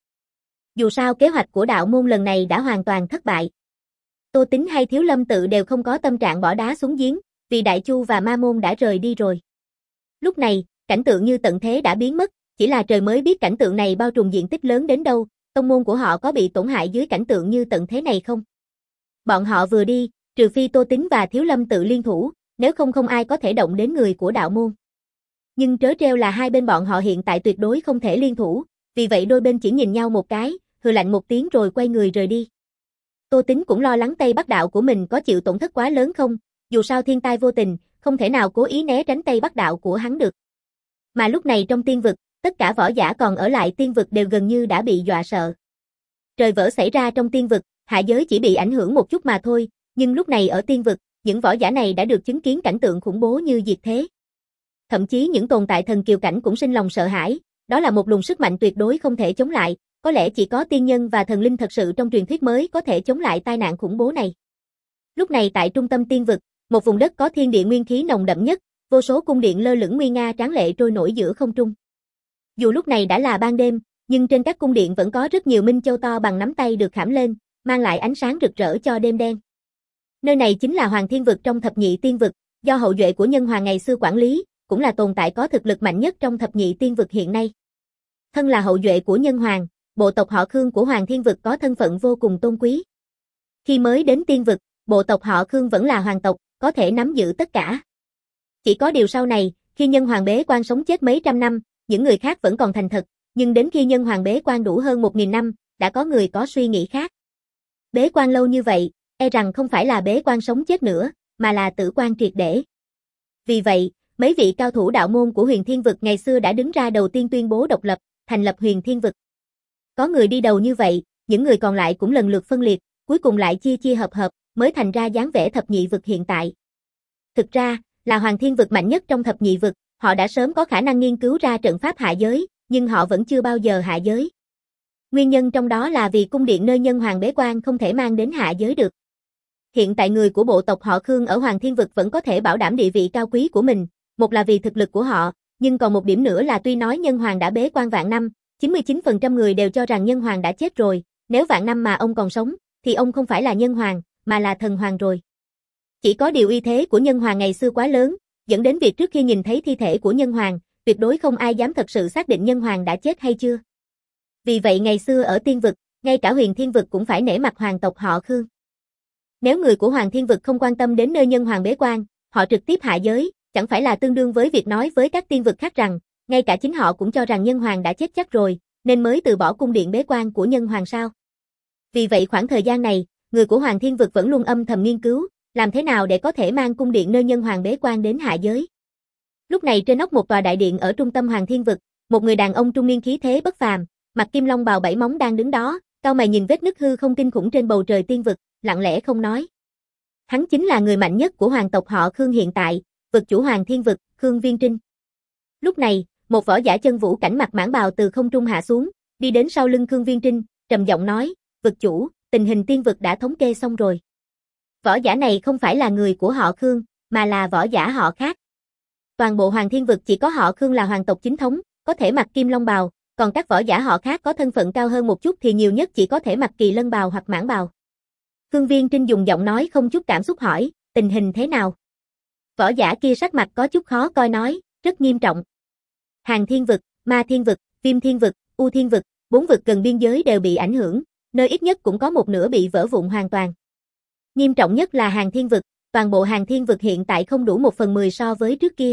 Dù sao kế hoạch của đạo môn lần này đã hoàn toàn thất bại. Tô Tín hay Thiếu Lâm tự đều không có tâm trạng bỏ đá xuống giếng, vì Đại Chu và Ma môn đã rời đi rồi. Lúc này, cảnh tượng như tận thế đã biến mất, chỉ là trời mới biết cảnh tượng này bao trùm diện tích lớn đến đâu, tông môn của họ có bị tổn hại dưới cảnh tượng như tận thế này không? Bọn họ vừa đi, trừ phi Tô Tín và Thiếu Lâm tự liên thủ, nếu không không ai có thể động đến người của đạo môn. Nhưng trớ trêu là hai bên bọn họ hiện tại tuyệt đối không thể liên thủ, vì vậy đôi bên chỉ nhìn nhau một cái, hừ lạnh một tiếng rồi quay người rời đi. Tô Tín cũng lo lắng Tây Bắc đạo của mình có chịu tổn thất quá lớn không, dù sao thiên tai vô tình, không thể nào cố ý né tránh Tây Bắc đạo của hắn được. Mà lúc này trong tiên vực, tất cả võ giả còn ở lại tiên vực đều gần như đã bị dọa sợ. Trời vỡ xảy ra trong tiên vực, hạ giới chỉ bị ảnh hưởng một chút mà thôi, nhưng lúc này ở tiên vực, những võ giả này đã được chứng kiến cảnh tượng khủng bố như diệt thế. Thậm chí những tồn tại thần kiều cảnh cũng sinh lòng sợ hãi, đó là một luồng sức mạnh tuyệt đối không thể chống lại, có lẽ chỉ có tiên nhân và thần linh thật sự trong truyền thuyết mới có thể chống lại tai nạn khủng bố này. Lúc này tại trung tâm tiên vực, một vùng đất có thiên địa nguyên khí nồng đậm nhất, vô số cung điện lơ lửng nguy nga tráng lệ trôi nổi giữa không trung. Dù lúc này đã là ban đêm, nhưng trên các cung điện vẫn có rất nhiều minh châu to bằng nắm tay được khảm lên, mang lại ánh sáng rực rỡ cho đêm đen. Nơi này chính là Hoàng Thiên vực trong thập nhị tiên vực, do hậu duệ của Nhân Hoàng ngày xưa quản lý, cũng là tồn tại có thực lực mạnh nhất trong thập nhị tiên vực hiện nay. Thân là hậu duệ của Nhân Hoàng, bộ tộc họ Khương của Hoàng Thiên vực có thân phận vô cùng tôn quý. Khi mới đến tiên vực, bộ tộc họ Khương vẫn là hoàng tộc, có thể nắm giữ tất cả. Chỉ có điều sau này, khi Nhân Hoàng bế quan sống chết mấy trăm năm, những người khác vẫn còn thành thật, nhưng đến khi Nhân Hoàng bế quan đủ hơn một nghìn năm, đã có người có suy nghĩ khác. Bế quan lâu như vậy, e rằng không phải là bế quan sống chết nữa, mà là tử quan triệt để. Vì vậy, mấy vị cao thủ đạo môn của Huyền Thiên vực ngày xưa đã đứng ra đầu tiên tuyên bố độc lập, thành lập Huyền Thiên vực. Có người đi đầu như vậy, những người còn lại cũng lần lượt phân liệt, cuối cùng lại chia chia hợp hợp, mới thành ra dáng vẻ thập nhị vực hiện tại. Thực ra, là Hoàng Thiên vực mạnh nhất trong thập nhị vực, họ đã sớm có khả năng nghiên cứu ra trận pháp hạ giới, nhưng họ vẫn chưa bao giờ hạ giới. Nguyên nhân trong đó là vì cung điện nơi Nhân Hoàng bế quan không thể mang đến hạ giới được. Hiện tại người của bộ tộc họ Khương ở Hoàng Thiên vực vẫn có thể bảo đảm địa vị cao quý của mình, một là vì thực lực của họ, nhưng còn một điểm nữa là tuy nói Nhân Hoàng đã bế quan vạn năm, chín mươi chín phần trăm người đều cho rằng Nhân Hoàng đã chết rồi, nếu vạn năm mà ông còn sống, thì ông không phải là Nhân Hoàng, mà là thần hoàng rồi. Chỉ có điều uy thế của Nhân Hoàng ngày xưa quá lớn, dẫn đến việc trước khi nhìn thấy thi thể của Nhân Hoàng, tuyệt đối không ai dám thật sự xác định Nhân Hoàng đã chết hay chưa. Vì vậy ngày xưa ở tiên vực, ngay cả Huyền Thiên vực cũng phải nể mặt hoàng tộc họ Khương. Nếu người của Hoàng Thiên vực không quan tâm đến nơi Nhân Hoàng bế quan, họ trực tiếp hạ giới, chẳng phải là tương đương với việc nói với các tiên vực khác rằng, ngay cả chính họ cũng cho rằng Nhân Hoàng đã chết chắc rồi, nên mới từ bỏ cung điện bế quan của Nhân Hoàng sao. Vì vậy khoảng thời gian này, người của Hoàng Thiên vực vẫn luôn âm thầm nghiên cứu, làm thế nào để có thể mang cung điện nơi Nhân Hoàng bế quan đến hạ giới. Lúc này trên nóc một tòa đại điện ở trung tâm Hoàng Thiên vực, một người đàn ông trung niên khí thế bất phàm, mặc kim long bào bảy móng đang đứng đó, cau mày nhìn vết nứt hư không kinh khủng trên bầu trời tiên vực, lặng lẽ không nói. Hắn chính là người mạnh nhất của hoàng tộc họ Khương hiện tại, vực chủ Hoàng Thiên vực, Khương Viên Trinh. Lúc này, một võ giả chân vũ cảnh mặc mãng bào từ không trung hạ xuống, đi đến sau lưng Khương Viên Trinh, trầm giọng nói, vực chủ, tình hình tiên vực đã thống kê xong rồi. Võ giả này không phải là người của họ Khương, mà là võ giả họ khác. Toàn bộ Hoàng Thiên vực chỉ có họ Khương là hoàng tộc chính thống, có thể mặc kim long bào, còn các võ giả họ khác có thân phận cao hơn một chút thì nhiều nhất chỉ có thể mặc kỳ lân bào hoặc mãng bào. Khương Viên Trinh dùng giọng nói không chút cảm xúc hỏi, tình hình thế nào? Võ giả kia sắc mặt có chút khó coi nói, rất nghiêm trọng. Hàn Thiên vực, Ma Thiên vực, Viêm Thiên vực, U Thiên vực, bốn vực gần biên giới đều bị ảnh hưởng, nơi ít nhất cũng có một nửa bị vỡ vụn hoàn toàn. Nghiêm trọng nhất là Hàn Thiên vực, toàn bộ Hàn Thiên vực hiện tại không đủ một phần mười so với trước kia.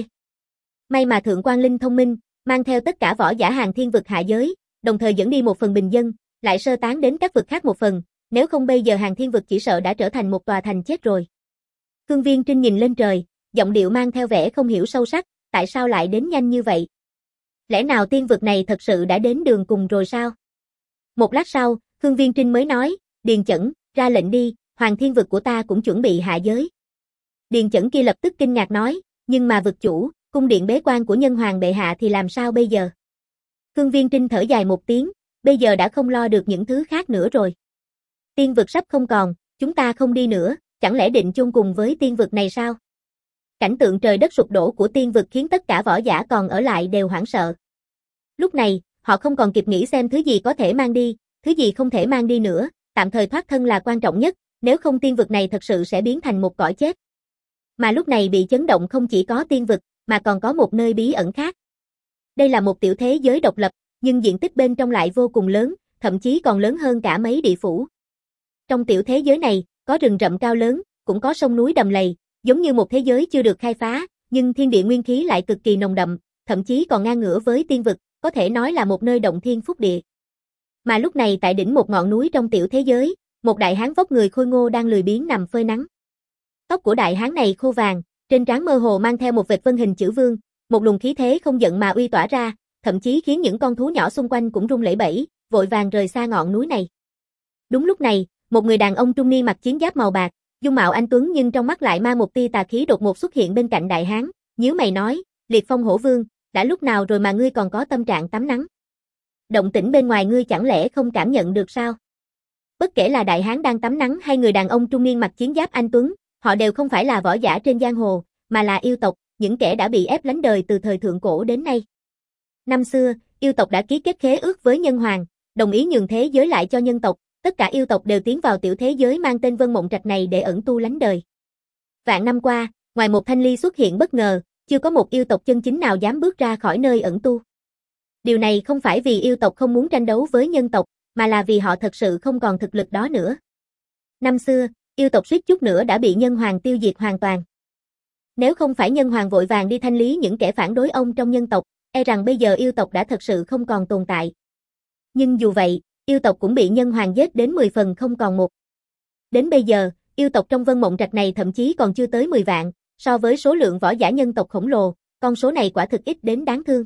May mà Thượng Quan Linh thông minh, mang theo tất cả võ giả Hàn Thiên vực hạ giới, đồng thời dẫn đi một phần bình dân, lại sơ tán đến các vực khác một phần, nếu không bây giờ Hàn Thiên vực chỉ sợ đã trở thành một tòa thành chết rồi. Khương Viên Trinh nhìn lên trời, giọng điệu mang theo vẻ không hiểu sâu sắc, tại sao lại đến nhanh như vậy? Lẽ nào tiên vực này thật sự đã đến đường cùng rồi sao? Một lát sau, Khương Viên Trinh mới nói, Điền Chẩn, ra lệnh đi, Hoàng Thiên vực của ta cũng chuẩn bị hạ giới. Điền Chẩn kia lập tức kinh ngạc nói, nhưng mà vực chủ, cung điện bế quan của Nhân Hoàng bệ hạ thì làm sao bây giờ? Khương Viên Trinh thở dài một tiếng, bây giờ đã không lo được những thứ khác nữa rồi. Tiên vực sắp không còn, chúng ta không đi nữa, chẳng lẽ định chung cùng với tiên vực này sao? Cảnh tượng trời đất sụp đổ của tiên vực khiến tất cả võ giả còn ở lại đều hoảng sợ. Lúc này, họ không còn kịp nghĩ xem thứ gì có thể mang đi, thứ gì không thể mang đi nữa, tạm thời thoát thân là quan trọng nhất, nếu không tiên vực này thật sự sẽ biến thành một cõi chết. Mà lúc này bị chấn động không chỉ có tiên vực, mà còn có một nơi bí ẩn khác. Đây là một tiểu thế giới độc lập, nhưng diện tích bên trong lại vô cùng lớn, thậm chí còn lớn hơn cả mấy địa phủ. Trong tiểu thế giới này, có rừng rậm cao lớn, cũng có sông núi đầm lầy, giống như một thế giới chưa được khai phá, nhưng thiên địa nguyên khí lại cực kỳ nồng đậm, thậm chí còn ngang ngửa với tiên vực, có thể nói là một nơi động thiên phúc địa. Mà lúc này tại đỉnh một ngọn núi trong tiểu thế giới, một đại hán vóc người khôi ngô đang lười biếng nằm phơi nắng. Tóc của đại hán này khô vàng, trên trán mơ hồ mang theo một vệt vân hình chữ vương, một luồng khí thế không giận mà uy tỏa ra, thậm chí khiến những con thú nhỏ xung quanh cũng run lẩy bẩy, vội vàng rời xa ngọn núi này. Đúng lúc này, một người đàn ông trung niên mặc chiến giáp màu bạc, dung mạo anh tuấn nhưng trong mắt lại mang một tia tà khí đột ngột xuất hiện bên cạnh đại hán, nhíu mày nói, Liệt Phong Hổ Vương, đã lúc nào rồi mà ngươi còn có tâm trạng tắm nắng? Động tĩnh bên ngoài ngươi chẳng lẽ không cảm nhận được sao? Bất kể là đại hán đang tắm nắng hay người đàn ông trung niên mặc chiến giáp anh tuấn, họ đều không phải là võ giả trên giang hồ, mà là yêu tộc, những kẻ đã bị ép lánh đời từ thời thượng cổ đến nay. Năm xưa, yêu tộc đã ký kết khế ước với nhân hoàng, đồng ý nhường thế giới lại cho nhân tộc, tất cả yêu tộc đều tiến vào tiểu thế giới mang tên Vân Mộng Trạch này để ẩn tu lánh đời. Vạn năm qua, ngoài một thanh ly xuất hiện bất ngờ, chưa có một yêu tộc chân chính nào dám bước ra khỏi nơi ẩn tu. Điều này không phải vì yêu tộc không muốn tranh đấu với nhân tộc, mà là vì họ thật sự không còn thực lực đó nữa. Năm xưa, yêu tộc suýt chút nữa đã bị nhân hoàng tiêu diệt hoàn toàn. Nếu không phải nhân hoàng vội vàng đi thanh lý những kẻ phản đối ông trong nhân tộc, e rằng bây giờ yêu tộc đã thật sự không còn tồn tại. Nhưng dù vậy, yêu tộc cũng bị nhân hoàng giết đến mười phần không còn một. Đến bây giờ, yêu tộc trong Vân Mộng Trạch này thậm chí còn chưa tới mười vạn, so với số lượng võ giả nhân tộc khổng lồ, con số này quả thực ít đến đáng thương.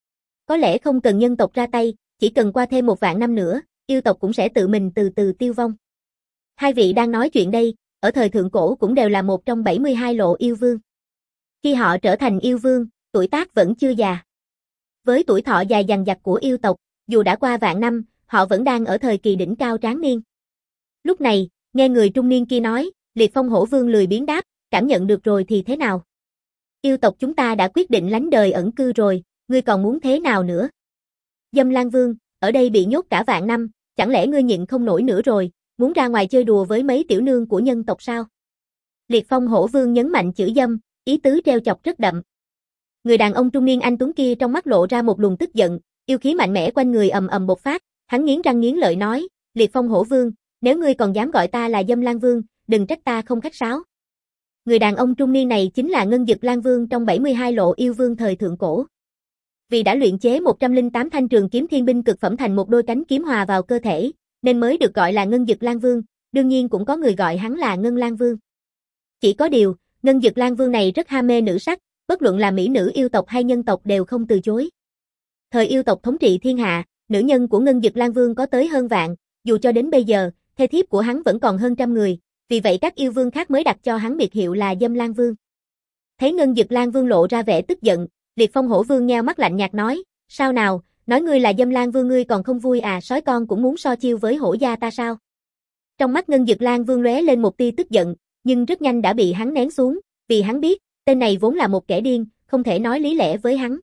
Có lẽ không cần nhân tộc ra tay, chỉ cần qua thêm một vạn năm nữa, yêu tộc cũng sẽ tự mình từ từ tiêu vong. Hai vị đang nói chuyện đây, ở thời thượng cổ cũng đều là một trong bảy mươi hai lộ yêu vương. Khi họ trở thành yêu vương, tuổi tác vẫn chưa già. Với tuổi thọ dài dằng dặc của yêu tộc, dù đã qua vạn năm, họ vẫn đang ở thời kỳ đỉnh cao tráng niên. Lúc này, nghe người trung niên kia nói, Liệt Phong Hổ Vương lười biếng đáp, cảm nhận được rồi thì thế nào? Yêu tộc chúng ta đã quyết định lánh đời ẩn cư rồi, ngươi còn muốn thế nào nữa? Dâm Lan Vương, ở đây bị nhốt cả vạn năm, chẳng lẽ ngươi nhịn không nổi nữa rồi, muốn ra ngoài chơi đùa với mấy tiểu nương của nhân tộc sao? Liệt Phong Hổ Vương nhấn mạnh chữ dâm, ý tứ treo chọc rất đậm. Người đàn ông trung niên anh tuấn kia trong mắt lộ ra một luồng tức giận, yêu khí mạnh mẽ quanh người ầm ầm bộc phát, hắn nghiến răng nghiến lợi nói, Liệt Phong Hổ Vương, nếu ngươi còn dám gọi ta là Dâm Lan Vương, đừng trách ta không khách sáo. Người đàn ông trung niên này chính là Ngân Dực Lan Vương trong bảy mươi hai lộ yêu vương thời thượng cổ. Vì đã luyện chế một trăm lẻ tám thanh trường kiếm thiên binh cực phẩm thành một đôi cánh kiếm hòa vào cơ thể, nên mới được gọi là Ngân Dực Lan Vương, đương nhiên cũng có người gọi hắn là Ngân Lan Vương. Chỉ có điều, Ngân Dực Lan Vương này rất ham mê nữ sắc, bất luận là mỹ nữ yêu tộc hay nhân tộc đều không từ chối. Thời yêu tộc thống trị thiên hạ, nữ nhân của Ngân Dực Lan Vương có tới hơn vạn, dù cho đến bây giờ, thê thiếp của hắn vẫn còn hơn trăm người, vì vậy các yêu vương khác mới đặt cho hắn biệt hiệu là Dâm Lan Vương. Thấy Ngân Dực Lan Vương lộ ra vẻ tức giận, Liệt Phong Hổ Vương nheo mắt lạnh nhạt nói, sao nào, nói ngươi là Dâm Lan Vương ngươi còn không vui à, sói con cũng muốn so chiêu với hổ gia ta sao? Trong mắt Ngân Dực Lan Vương lóe lên một tia tức giận, nhưng rất nhanh đã bị hắn nén xuống, vì hắn biết, tên này vốn là một kẻ điên, không thể nói lý lẽ với hắn.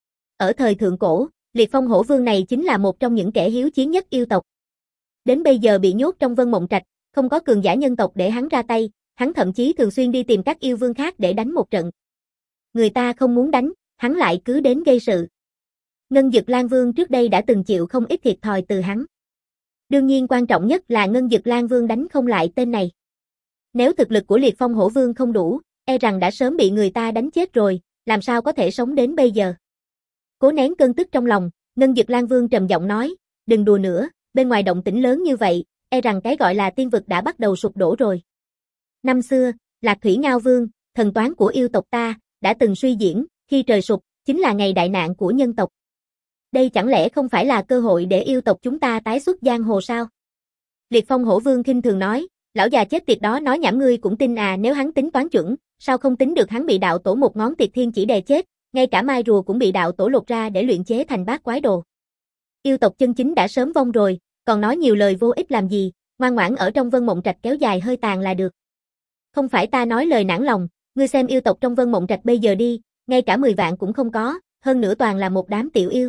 Ở thời thượng cổ, Liệt Phong Hổ Vương này chính là một trong những kẻ hiếu chiến nhất yêu tộc. Đến bây giờ bị nhốt trong Vân Mộng Trạch, không có cường giả nhân tộc để hắn ra tay, hắn thậm chí thường xuyên đi tìm các yêu vương khác để đánh một trận. Người ta không muốn đánh, hắn lại cứ đến gây sự. Ngân Dực Lan Vương trước đây đã từng chịu không ít thiệt thòi từ hắn. Đương nhiên quan trọng nhất là Ngân Dực Lan Vương đánh không lại tên này. Nếu thực lực của Liệt Phong Hổ Vương không đủ, e rằng đã sớm bị người ta đánh chết rồi, làm sao có thể sống đến bây giờ. Cố nén cơn tức trong lòng, Ngân Dực Lan Vương trầm giọng nói, đừng đùa nữa, bên ngoài động tĩnh lớn như vậy, e rằng cái gọi là tiên vực đã bắt đầu sụp đổ rồi. Năm xưa, Lạc Thủy Ngao Vương, thần toán của yêu tộc ta, đã từng suy diễn, khi trời sụp, chính là ngày đại nạn của nhân tộc. Đây chẳng lẽ không phải là cơ hội để yêu tộc chúng ta tái xuất giang hồ sao? Liệt Phong Hổ Vương khinh thường nói, lão già chết tiệt đó nói nhảm ngươi cũng tin à, nếu hắn tính toán chuẩn, sao không tính được hắn bị đạo tổ một ngón tiệt thiên chỉ đè chết, ngay cả mai rùa cũng bị đạo tổ lột ra để luyện chế thành bát quái đồ. Yêu tộc chân chính đã sớm vong rồi, còn nói nhiều lời vô ích làm gì, ngoan ngoãn ở trong Vân Mộng Trạch kéo dài hơi tàn là được. Không phải ta nói lời nản lòng, ngươi xem yêu tộc trong Vân Mộng Trạch bây giờ đi, ngay cả mười vạn cũng không có, hơn nữa toàn là một đám tiểu yêu.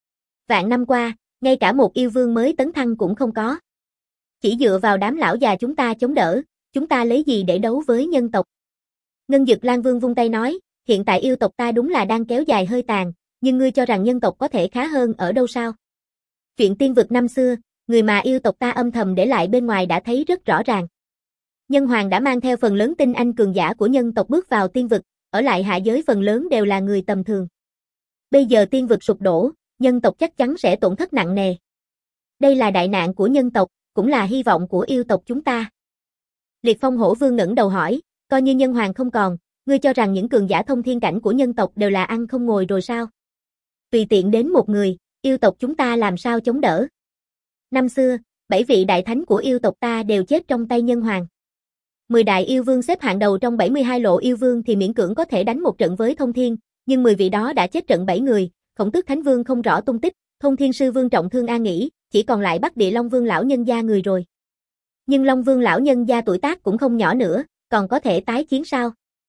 Vạn năm qua, ngay cả một yêu vương mới tấn thăng cũng không có. Chỉ dựa vào đám lão già chúng ta chống đỡ, chúng ta lấy gì để đấu với nhân tộc? Ngân Dực Lan Vương vung tay nói, hiện tại yêu tộc ta đúng là đang kéo dài hơi tàn, nhưng ngươi cho rằng nhân tộc có thể khá hơn ở đâu sao? Chuyện tiên vực năm xưa, người mà yêu tộc ta âm thầm để lại bên ngoài đã thấy rất rõ ràng. Nhân hoàng đã mang theo phần lớn tinh anh cường giả của nhân tộc bước vào tiên vực, ở lại hạ giới phần lớn đều là người tầm thường. Bây giờ tiên vực sụp đổ, nhân tộc chắc chắn sẽ tổn thất nặng nề. Đây là đại nạn của nhân tộc, cũng là hy vọng của yêu tộc chúng ta. Liệt Phong Hổ Vương ngẩng đầu hỏi, coi như nhân hoàng không còn, ngươi cho rằng những cường giả thông thiên cảnh của nhân tộc đều là ăn không ngồi rồi sao? Tùy tiện đến một người, yêu tộc chúng ta làm sao chống đỡ? Năm xưa, bảy vị đại thánh của yêu tộc ta đều chết trong tay nhân hoàng. mười đại yêu vương xếp hạng đầu trong bảy mươi hai lộ yêu vương thì miễn cưỡng có thể đánh một trận với thông thiên, nhưng mười vị đó đã chết trận bảy người, Khổng Tước Thánh Vương không rõ tung tích, Thông Thiên Sư Vương trọng thương an nghỉ, chỉ còn lại Bắc Địa Long Vương lão nhân gia người rồi. Nhưng Long Vương lão nhân gia tuổi tác cũng không nhỏ nữa, còn có thể tái chiến sao?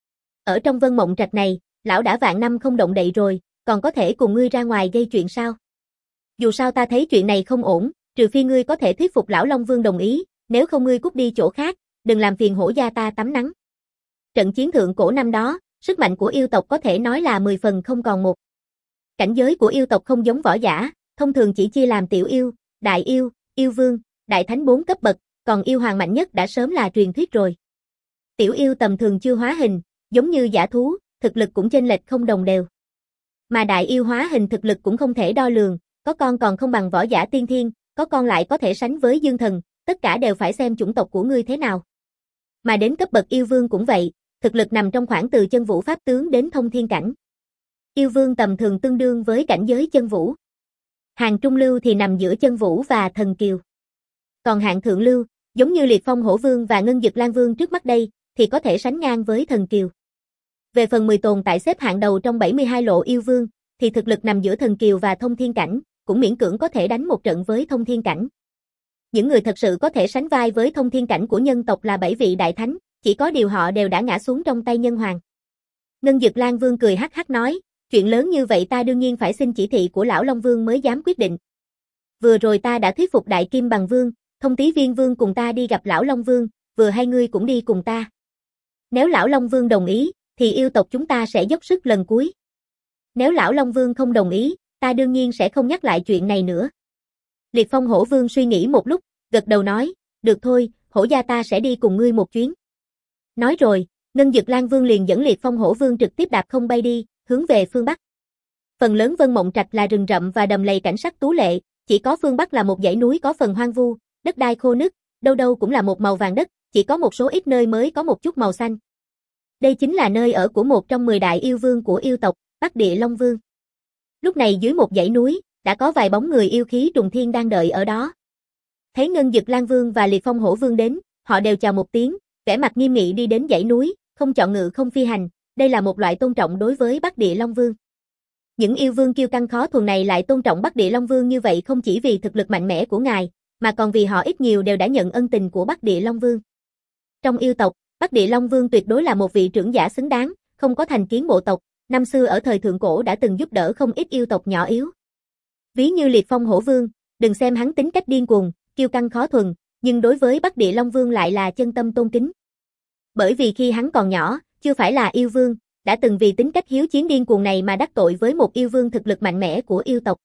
Ở trong Vân Mộng Trạch này, lão đã vạn năm không động đậy rồi, còn có thể cùng ngươi ra ngoài gây chuyện sao? Dù sao ta thấy chuyện này không ổn, trừ phi ngươi có thể thuyết phục lão Long Vương đồng ý, nếu không ngươi cút đi chỗ khác, đừng làm phiền hổ gia ta tắm nắng. Trận chiến thượng cổ năm đó, sức mạnh của yêu tộc có thể nói là mười phần không còn một. Cảnh giới của yêu tộc không giống võ giả, thông thường chỉ chia làm tiểu yêu, đại yêu, yêu vương, đại thánh bốn cấp bậc, còn yêu hoàng mạnh nhất đã sớm là truyền thuyết rồi. Tiểu yêu tầm thường chưa hóa hình, giống như dã thú, thực lực cũng chênh lệch không đồng đều. Mà đại yêu hóa hình thực lực cũng không thể đo lường, có con còn không bằng võ giả tiên thiên, có con lại có thể sánh với dương thần, tất cả đều phải xem chủng tộc của ngươi thế nào. Mà đến cấp bậc yêu vương cũng vậy, thực lực nằm trong khoảng từ chân vũ pháp tướng đến thông thiên cảnh. Yêu vương tầm thường tương đương với cảnh giới chân vũ. Hàng trung lưu thì nằm giữa chân vũ và thần kiều. Còn hạng thượng lưu, giống như Liệt Phong Hổ Vương và Ngân Dực Lan Vương trước mắt đây, thì có thể sánh ngang với thần kiều. Về phần mười tồn tại xếp hạng đầu trong bảy mươi hai lộ yêu vương, thì thực lực nằm giữa thần kiều và thông thiên cảnh, cũng miễn cưỡng có thể đánh một trận với thông thiên cảnh. Những người thật sự có thể sánh vai với thông thiên cảnh của nhân tộc là bảy vị đại thánh, chỉ có điều họ đều đã ngã xuống trong tay nhân hoàng. Ngân Dực Lan Vương cười hắc hắc nói, chuyện lớn như vậy ta đương nhiên phải xin chỉ thị của lão Long Vương mới dám quyết định. Vừa rồi ta đã thuyết phục Đại Kim Bằng Vương, Thông Tí Viên Vương cùng ta đi gặp lão Long Vương, vừa hai ngươi cũng đi cùng ta. Nếu lão Long Vương đồng ý, thì yêu tộc chúng ta sẽ dốc sức lần cuối. Nếu lão Long Vương không đồng ý, ta đương nhiên sẽ không nhắc lại chuyện này nữa. Liệt Phong Hổ Vương suy nghĩ một lúc, gật đầu nói, được thôi, hổ gia ta sẽ đi cùng ngươi một chuyến. Nói rồi, Ngân Dực Lan Vương liền dẫn Liệt Phong Hổ Vương trực tiếp đạp không bay đi, hướng về phương Bắc. Phần lớn Vân Mộng Trạch là rừng rậm và đầm lầy cảnh sắc tú lệ, chỉ có phương Bắc là một dãy núi có phần hoang vu, đất đai khô nứt, đâu đâu cũng là một màu vàng đất, chỉ có một số ít nơi mới có một chút màu xanh. Đây chính là nơi ở của một trong mười đại yêu vương của yêu tộc, Bắc Địa Long Vương. Lúc này dưới một dãy núi, đã có vài bóng người yêu khí trùng thiên đang đợi ở đó. Thấy Ngân Dực Lan Vương và Liệt Phong Hổ Vương đến, họ đều chào một tiếng, vẻ mặt nghiêm nghị đi đến dãy núi, không chọn ngự không phi hành, đây là một loại tôn trọng đối với Bắc Địa Long Vương. Những yêu vương kiêu căng khó thuần này lại tôn trọng Bắc Địa Long Vương như vậy không chỉ vì thực lực mạnh mẽ của ngài, mà còn vì họ ít nhiều đều đã nhận ân tình của Bắc Địa Long Vương. Trong yêu tộc, Bắc Địa Long Vương tuyệt đối là một vị trưởng giả xứng đáng, không có thành kiến bộ tộc, năm xưa ở thời thượng cổ đã từng giúp đỡ không ít yêu tộc nhỏ yếu. Ví như Liệt Phong Hổ Vương, đừng xem hắn tính cách điên cuồng, kiêu căng khó thuần, nhưng đối với Bắc Địa Long Vương lại là chân tâm tôn kính. Bởi vì khi hắn còn nhỏ, chưa phải là yêu vương, đã từng vì tính cách hiếu chiến điên cuồng này mà đắc tội với một yêu vương thực lực mạnh mẽ của yêu tộc.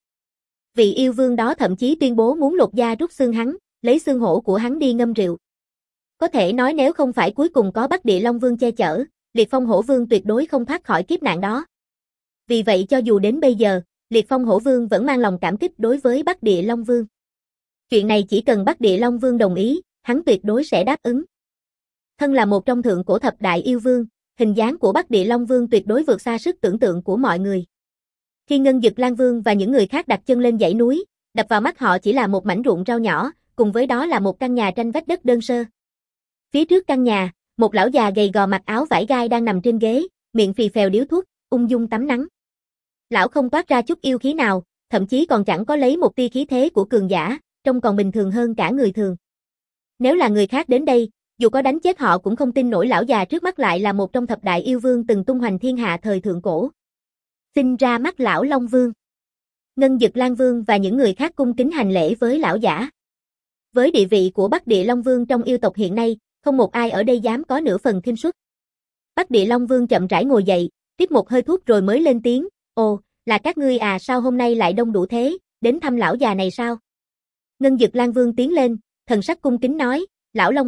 Vị yêu vương đó thậm chí tuyên bố muốn lột da rút xương hắn, lấy xương hổ của hắn đi ngâm rượu. Có thể nói nếu không phải cuối cùng có Bắc Địa Long Vương che chở, Liệt Phong Hổ Vương tuyệt đối không thoát khỏi kiếp nạn đó. Vì vậy cho dù đến bây giờ, Liệt Phong Hổ Vương vẫn mang lòng cảm kích đối với Bắc Địa Long Vương. Chuyện này chỉ cần Bắc Địa Long Vương đồng ý, hắn tuyệt đối sẽ đáp ứng. Thân là một trong thượng cổ thập đại yêu vương, hình dáng của Bắc Địa Long Vương tuyệt đối vượt xa sức tưởng tượng của mọi người. Khi Ngân Dực Lan Vương và những người khác đặt chân lên dãy núi, đập vào mắt họ chỉ là một mảnh ruộng rau nhỏ, cùng với đó là một căn nhà tranh vách đất đơn sơ. Phía trước căn nhà, một lão già gầy gò mặc áo vải gai đang nằm trên ghế, miệng phì phèo điếu thuốc, ung dung tắm nắng. Lão không toát ra chút yêu khí nào, thậm chí còn chẳng có lấy một tia khí thế của cường giả, trông còn bình thường hơn cả người thường. Nếu là người khác đến đây, dù có đánh chết họ cũng không tin nổi lão già trước mắt lại là một trong thập đại yêu vương từng tung hoành thiên hạ thời thượng cổ. Xin ra mắt lão Long Vương. Ngân Dực Lan Vương và những người khác cung kính hành lễ với lão giả. Với địa vị của Bắc Địa Long Vương trong yêu tộc hiện nay, không một ai ở đây dám có nửa phần khinh suất. Bắc Địa Long Vương chậm rãi ngồi dậy, tiếp một hơi thuốc rồi mới lên tiếng, ồ, là các ngươi à, sao hôm nay lại đông đủ thế, đến thăm lão già này sao? Ngân Dực Lan Vương tiến lên, thần sắc cung kính nói, lão Long Vương,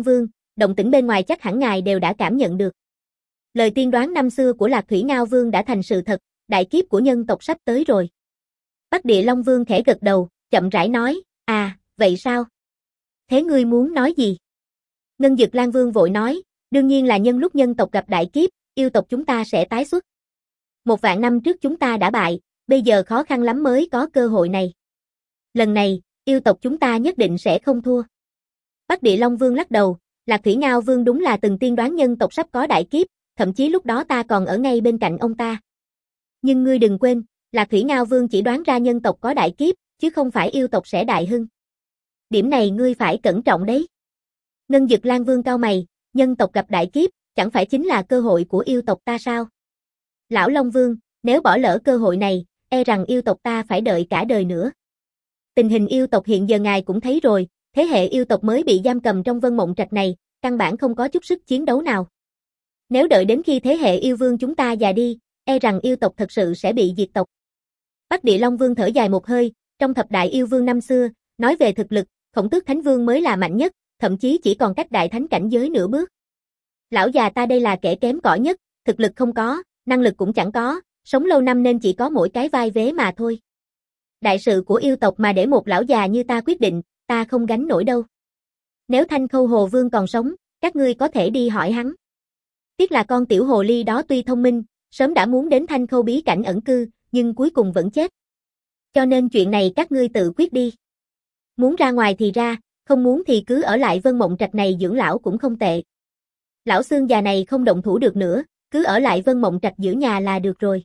động tĩnh bên ngoài chắc hẳn ngài đều đã cảm nhận được. Lời tiên đoán năm xưa của Lạc Thủy Ngao Vương đã thành sự thật, đại kiếp của nhân tộc sắp tới rồi. Bắc Địa Long Vương khẽ gật đầu, chậm rãi nói, à, vậy sao? Thế ngươi muốn nói gì? Ngân Dực Lan Vương vội nói, đương nhiên là nhân lúc nhân tộc gặp đại kiếp, yêu tộc chúng ta sẽ tái xuất. Một vạn năm trước chúng ta đã bại, bây giờ khó khăn lắm mới có cơ hội này. Lần này, yêu tộc chúng ta nhất định sẽ không thua. Bắc Địa Long Vương lắc đầu, Lạc Thủy Ngao Vương đúng là từng tiên đoán nhân tộc sắp có đại kiếp, thậm chí lúc đó ta còn ở ngay bên cạnh ông ta. Nhưng ngươi đừng quên, Lạc Thủy Ngao Vương chỉ đoán ra nhân tộc có đại kiếp, chứ không phải yêu tộc sẽ đại hưng. Điểm này ngươi phải cẩn trọng đấy. Ngân Dực Lan Vương cau mày, nhân tộc gặp đại kiếp, chẳng phải chính là cơ hội của yêu tộc ta sao? Lão Long Vương, nếu bỏ lỡ cơ hội này, e rằng yêu tộc ta phải đợi cả đời nữa. Tình hình yêu tộc hiện giờ ngài cũng thấy rồi, thế hệ yêu tộc mới bị giam cầm trong Vân Mộng Trạch này, căn bản không có chút sức chiến đấu nào. Nếu đợi đến khi thế hệ yêu vương chúng ta già đi, e rằng yêu tộc thật sự sẽ bị diệt tộc. Bắc Địa Long Vương thở dài một hơi, trong thập đại yêu vương năm xưa, nói về thực lực, Khổng Tước Thánh Vương mới là mạnh nhất, thậm chí chỉ còn cách đại thánh cảnh giới nửa bước. Lão già ta đây là kẻ kém cỏi nhất, thực lực không có, năng lực cũng chẳng có, sống lâu năm nên chỉ có mỗi cái vai vế mà thôi. Đại sự của yêu tộc mà để một lão già như ta quyết định, ta không gánh nổi đâu. Nếu Thanh Khâu Hồ Vương còn sống, các ngươi có thể đi hỏi hắn. Tiếc là con tiểu hồ ly đó tuy thông minh, sớm đã muốn đến Thanh Khâu bí cảnh ẩn cư, nhưng cuối cùng vẫn chết. Cho nên chuyện này các ngươi tự quyết đi. Muốn ra ngoài thì ra, không muốn thì cứ ở lại Vân Mộng Trạch này dưỡng lão cũng không tệ. Lão xương già này không động thủ được nữa, cứ ở lại Vân Mộng Trạch giữ nhà là được rồi.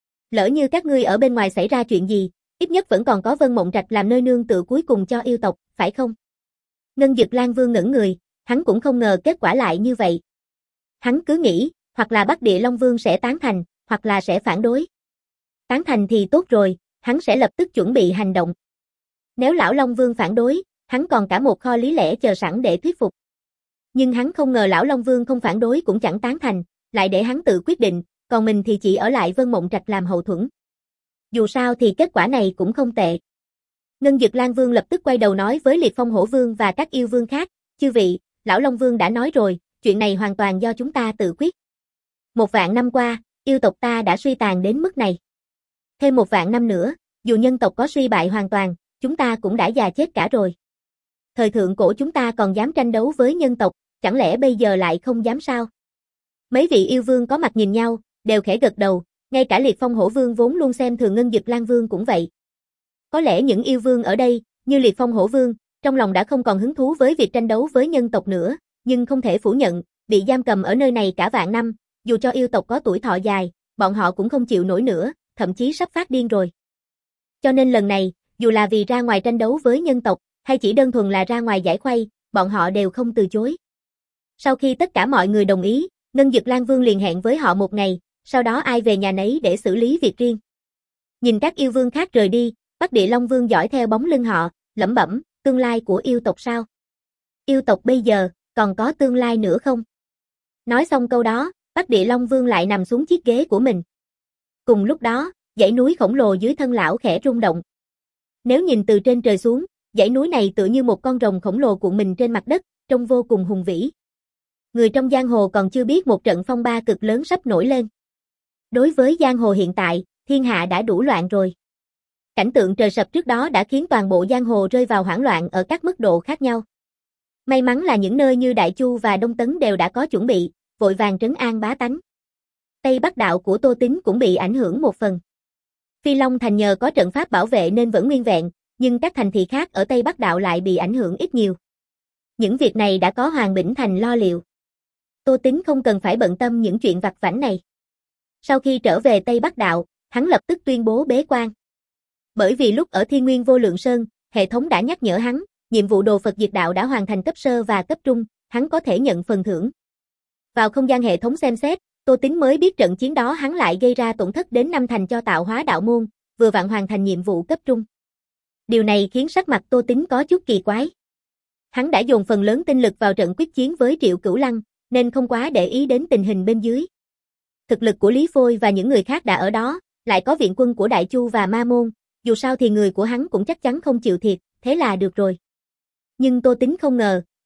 Lỡ như các ngươi ở bên ngoài xảy ra chuyện gì, ít nhất vẫn còn có Vân Mộng Trạch làm nơi nương tựa cuối cùng cho yêu tộc, phải không? Ngân Dực Lan Vương ngẩn người, hắn cũng không ngờ kết quả lại như vậy. Hắn cứ nghĩ, hoặc là Bắc Địa Long Vương sẽ tán thành, hoặc là sẽ phản đối. Tán thành thì tốt rồi, hắn sẽ lập tức chuẩn bị hành động. Nếu lão Long Vương phản đối, hắn còn cả một kho lý lẽ chờ sẵn để thuyết phục. Nhưng hắn không ngờ lão Long Vương không phản đối cũng chẳng tán thành, lại để hắn tự quyết định, còn mình thì chỉ ở lại Vân Mộng Trạch làm hậu thuẫn. Dù sao thì kết quả này cũng không tệ. Ngân Dực Lan Vương lập tức quay đầu nói với Liệt Phong Hổ Vương và các yêu vương khác, chư vị, lão Long Vương đã nói rồi, chuyện này hoàn toàn do chúng ta tự quyết. Một vạn năm qua, yêu tộc ta đã suy tàn đến mức này. Thêm một vạn năm nữa, dù nhân tộc có suy bại hoàn toàn, chúng ta cũng đã già chết cả rồi. Thời thượng cổ chúng ta còn dám tranh đấu với nhân tộc, chẳng lẽ bây giờ lại không dám sao? Mấy vị yêu vương có mặt nhìn nhau, đều khẽ gật đầu, ngay cả Liệt Phong Hổ Vương vốn luôn xem thường Ngân Dực Lan Vương cũng vậy. Có lẽ những yêu vương ở đây, như Liệt Phong Hổ Vương, trong lòng đã không còn hứng thú với việc tranh đấu với nhân tộc nữa, nhưng không thể phủ nhận, bị giam cầm ở nơi này cả vạn năm, dù cho yêu tộc có tuổi thọ dài, bọn họ cũng không chịu nổi nữa, thậm chí sắp phát điên rồi. Cho nên lần này, dù là vì ra ngoài tranh đấu với nhân tộc, hay chỉ đơn thuần là ra ngoài giải khuây, bọn họ đều không từ chối. Sau khi tất cả mọi người đồng ý, Ngân Dực Lan Vương liền hẹn với họ một ngày, sau đó ai về nhà nấy để xử lý việc riêng. Nhìn các yêu vương khác rời đi, Bắc Địa Long Vương dõi theo bóng lưng họ, lẩm bẩm, tương lai của yêu tộc sao? Yêu tộc bây giờ, còn có tương lai nữa không? Nói xong câu đó, Bắc Địa Long Vương lại nằm xuống chiếc ghế của mình. Cùng lúc đó, dãy núi khổng lồ dưới thân lão khẽ rung động. Nếu nhìn từ trên trời xuống, dãy núi này tựa như một con rồng khổng lồ cuộn mình trên mặt đất, trông vô cùng hùng vĩ. Người trong giang hồ còn chưa biết một trận phong ba cực lớn sắp nổi lên. Đối với giang hồ hiện tại, thiên hạ đã đủ loạn rồi. Cảnh tượng trời sập trước đó đã khiến toàn bộ giang hồ rơi vào hoảng loạn ở các mức độ khác nhau. May mắn là những nơi như Đại Chu và Đông Tấn đều đã có chuẩn bị, vội vàng trấn an bá tánh. Tây Bắc đạo của Tô Tín cũng bị ảnh hưởng một phần. Phi Long Thành nhờ có trận pháp bảo vệ nên vẫn nguyên vẹn, nhưng các thành thị khác ở Tây Bắc đạo lại bị ảnh hưởng ít nhiều. Những việc này đã có Hoàng Bỉnh Thành lo liệu. Tô Tín không cần phải bận tâm những chuyện vặt vãnh này. Sau khi trở về Tây Bắc đạo, hắn lập tức tuyên bố bế quan. Bởi vì lúc ở Thiên Nguyên Vô Lượng Sơn, hệ thống đã nhắc nhở hắn, nhiệm vụ đồ Phật diệt đạo đã hoàn thành cấp sơ và cấp trung, hắn có thể nhận phần thưởng. Vào không gian hệ thống xem xét, Tô Tín mới biết trận chiến đó hắn lại gây ra tổn thất đến năm thành cho Tạo Hóa đạo môn, vừa vặn hoàn thành nhiệm vụ cấp trung. Điều này khiến sắc mặt Tô Tín có chút kỳ quái. Hắn đã dồn phần lớn tinh lực vào trận quyết chiến với Triệu Cửu Lăng, nên không quá để ý đến tình hình bên dưới. Thực lực của Lý Phôi và những người khác đã ở đó, lại có viện quân của Đại Chu và Ma Môn, dù sao thì người của hắn cũng chắc chắn không chịu thiệt, thế là được rồi. Nhưng Tô Tín không ngờ,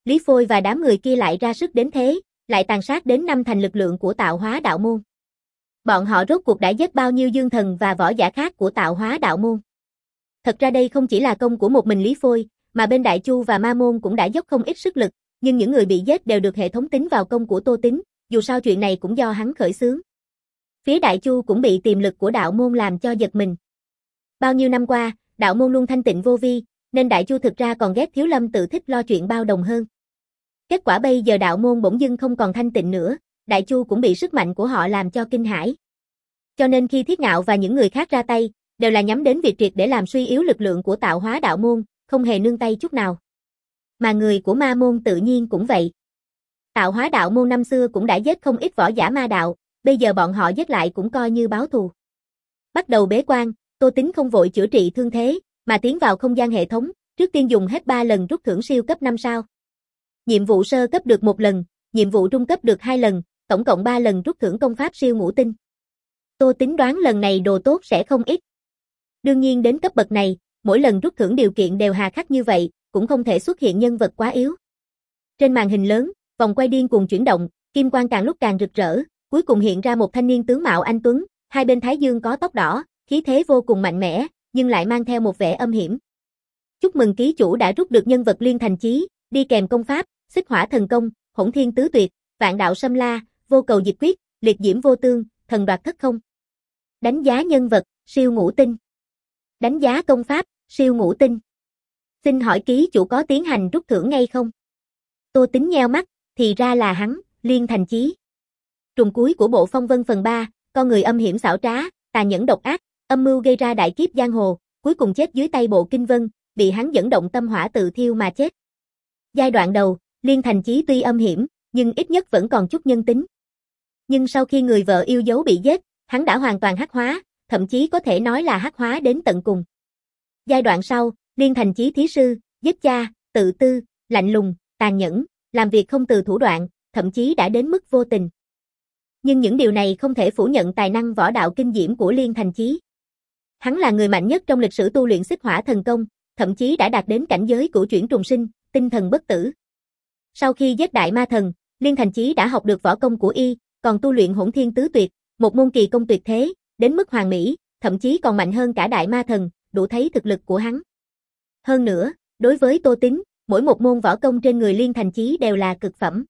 Lý Phôi và đám người kia lại ra sức đến thế, lại tàn sát đến năm thành lực lượng của Tạo Hóa Đạo Môn. Bọn họ rốt cuộc đã giết bao nhiêu dương thần và võ giả khác của Tạo Hóa Đạo Môn. Thật ra đây không chỉ là công của một mình Lý Phôi, mà bên Đại Chu và Ma Môn cũng đã dốc không ít sức lực, nhưng những người bị giết đều được hệ thống tính vào công của Tô Tín, dù sao chuyện này cũng do hắn khởi xướng. Phía Đại Chu cũng bị tiềm lực của đạo môn làm cho giật mình. Bao nhiêu năm qua, đạo môn luôn thanh tịnh vô vi, nên Đại Chu thực ra còn ghét Thiếu Lâm tự thích lo chuyện bao đồng hơn. Kết quả bây giờ đạo môn bỗng dưng không còn thanh tịnh nữa, Đại Chu cũng bị sức mạnh của họ làm cho kinh hãi. Cho nên khi Thiết Ngạo và những người khác ra tay, đều là nhắm đến việc triệt để làm suy yếu lực lượng của Tạo Hóa Đạo Môn, không hề nương tay chút nào. Mà người của Ma Môn tự nhiên cũng vậy. Tạo Hóa Đạo Môn năm xưa cũng đã giết không ít võ giả ma đạo, bây giờ bọn họ giết lại cũng coi như báo thù. Bắt đầu bế quan, Tô Tín không vội chữa trị thương thế, mà tiến vào không gian hệ thống, trước tiên dùng hết ba lần rút thưởng siêu cấp năm sao. Nhiệm vụ sơ cấp được một lần, nhiệm vụ trung cấp được hai lần, tổng cộng ba lần rút thưởng công pháp siêu ngũ tinh. Tô Tín đoán lần này đồ tốt sẽ không ít. Đương nhiên đến cấp bậc này, mỗi lần rút thưởng điều kiện đều hà khắc như vậy, cũng không thể xuất hiện nhân vật quá yếu. Trên màn hình lớn, vòng quay điên cuồng chuyển động, kim quang càng lúc càng rực rỡ, cuối cùng hiện ra một thanh niên tướng mạo anh tuấn, hai bên thái dương có tóc đỏ, khí thế vô cùng mạnh mẽ, nhưng lại mang theo một vẻ âm hiểm. Chúc mừng ký chủ đã rút được nhân vật Liên Thành Chí, đi kèm công pháp, Xích Hỏa Thần Công, Hỗn Thiên Tứ Tuyệt, Vạn Đạo Xâm La, Vô Cầu Diệt Quyết, Liệt Diễm Vô Tương, Thần Đoạt Thất Không. Đánh giá nhân vật, siêu ngũ tinh. Đánh giá công pháp, siêu ngũ tinh. Xin hỏi ký chủ có tiến hành rút thưởng ngay không? Tô Tín nheo mắt, thì ra là hắn, Liên Thành Chí. Trùng cuối của bộ Phong Vân phần ba, con người âm hiểm xảo trá, tàn nhẫn độc ác, âm mưu gây ra đại kiếp giang hồ, cuối cùng chết dưới tay bộ Kinh Vân, bị hắn dẫn động tâm hỏa tự thiêu mà chết. Giai đoạn đầu, Liên Thành Chí tuy âm hiểm, nhưng ít nhất vẫn còn chút nhân tính. Nhưng sau khi người vợ yêu dấu bị giết, hắn đã hoàn toàn hắc hóa, thậm chí có thể nói là hắc hóa đến tận cùng. Giai đoạn sau, Liên Thành Chí thí sư, giết cha, tự tư, lạnh lùng, tàn nhẫn, làm việc không từ thủ đoạn, thậm chí đã đến mức vô tình. Nhưng những điều này không thể phủ nhận tài năng võ đạo kinh diễm của Liên Thành Chí. Hắn là người mạnh nhất trong lịch sử tu luyện Xích Hỏa Thần Công, thậm chí đã đạt đến cảnh giới cửu chuyển trùng sinh, tinh thần bất tử. Sau khi giết đại ma thần, Liên Thành Chí đã học được võ công của y, còn tu luyện Hỗn Thiên Tứ Tuyệt, một môn kỳ công tuyệt thế, đến mức hoàn mỹ, thậm chí còn mạnh hơn cả đại ma thần, đủ thấy thực lực của hắn. Hơn nữa, đối với Tô Tín, mỗi một môn võ công trên người Liên Thành Chí đều là cực phẩm.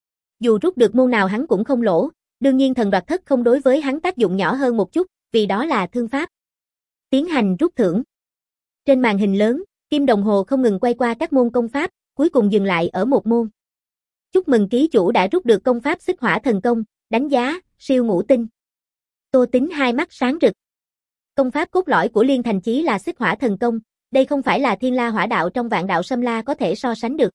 Dù rút được môn nào hắn cũng không lỗ, đương nhiên Thần Đoạt Thất Không đối với hắn tác dụng nhỏ hơn một chút, vì đó là thương pháp. Tiến hành rút thưởng. Trên màn hình lớn, kim đồng hồ không ngừng quay qua các môn công pháp, cuối cùng dừng lại ở một môn. Chúc mừng ký chủ đã rút được công pháp Xích Hỏa Thần Công, đánh giá, siêu ngũ tinh. Tô Tín hai mắt sáng rực. Công pháp cốt lõi của Liên Thành Chí là Xích Hỏa Thần Công, đây không phải là Thiên La Hỏa Đạo trong Vạn Đạo Xâm La có thể so sánh được.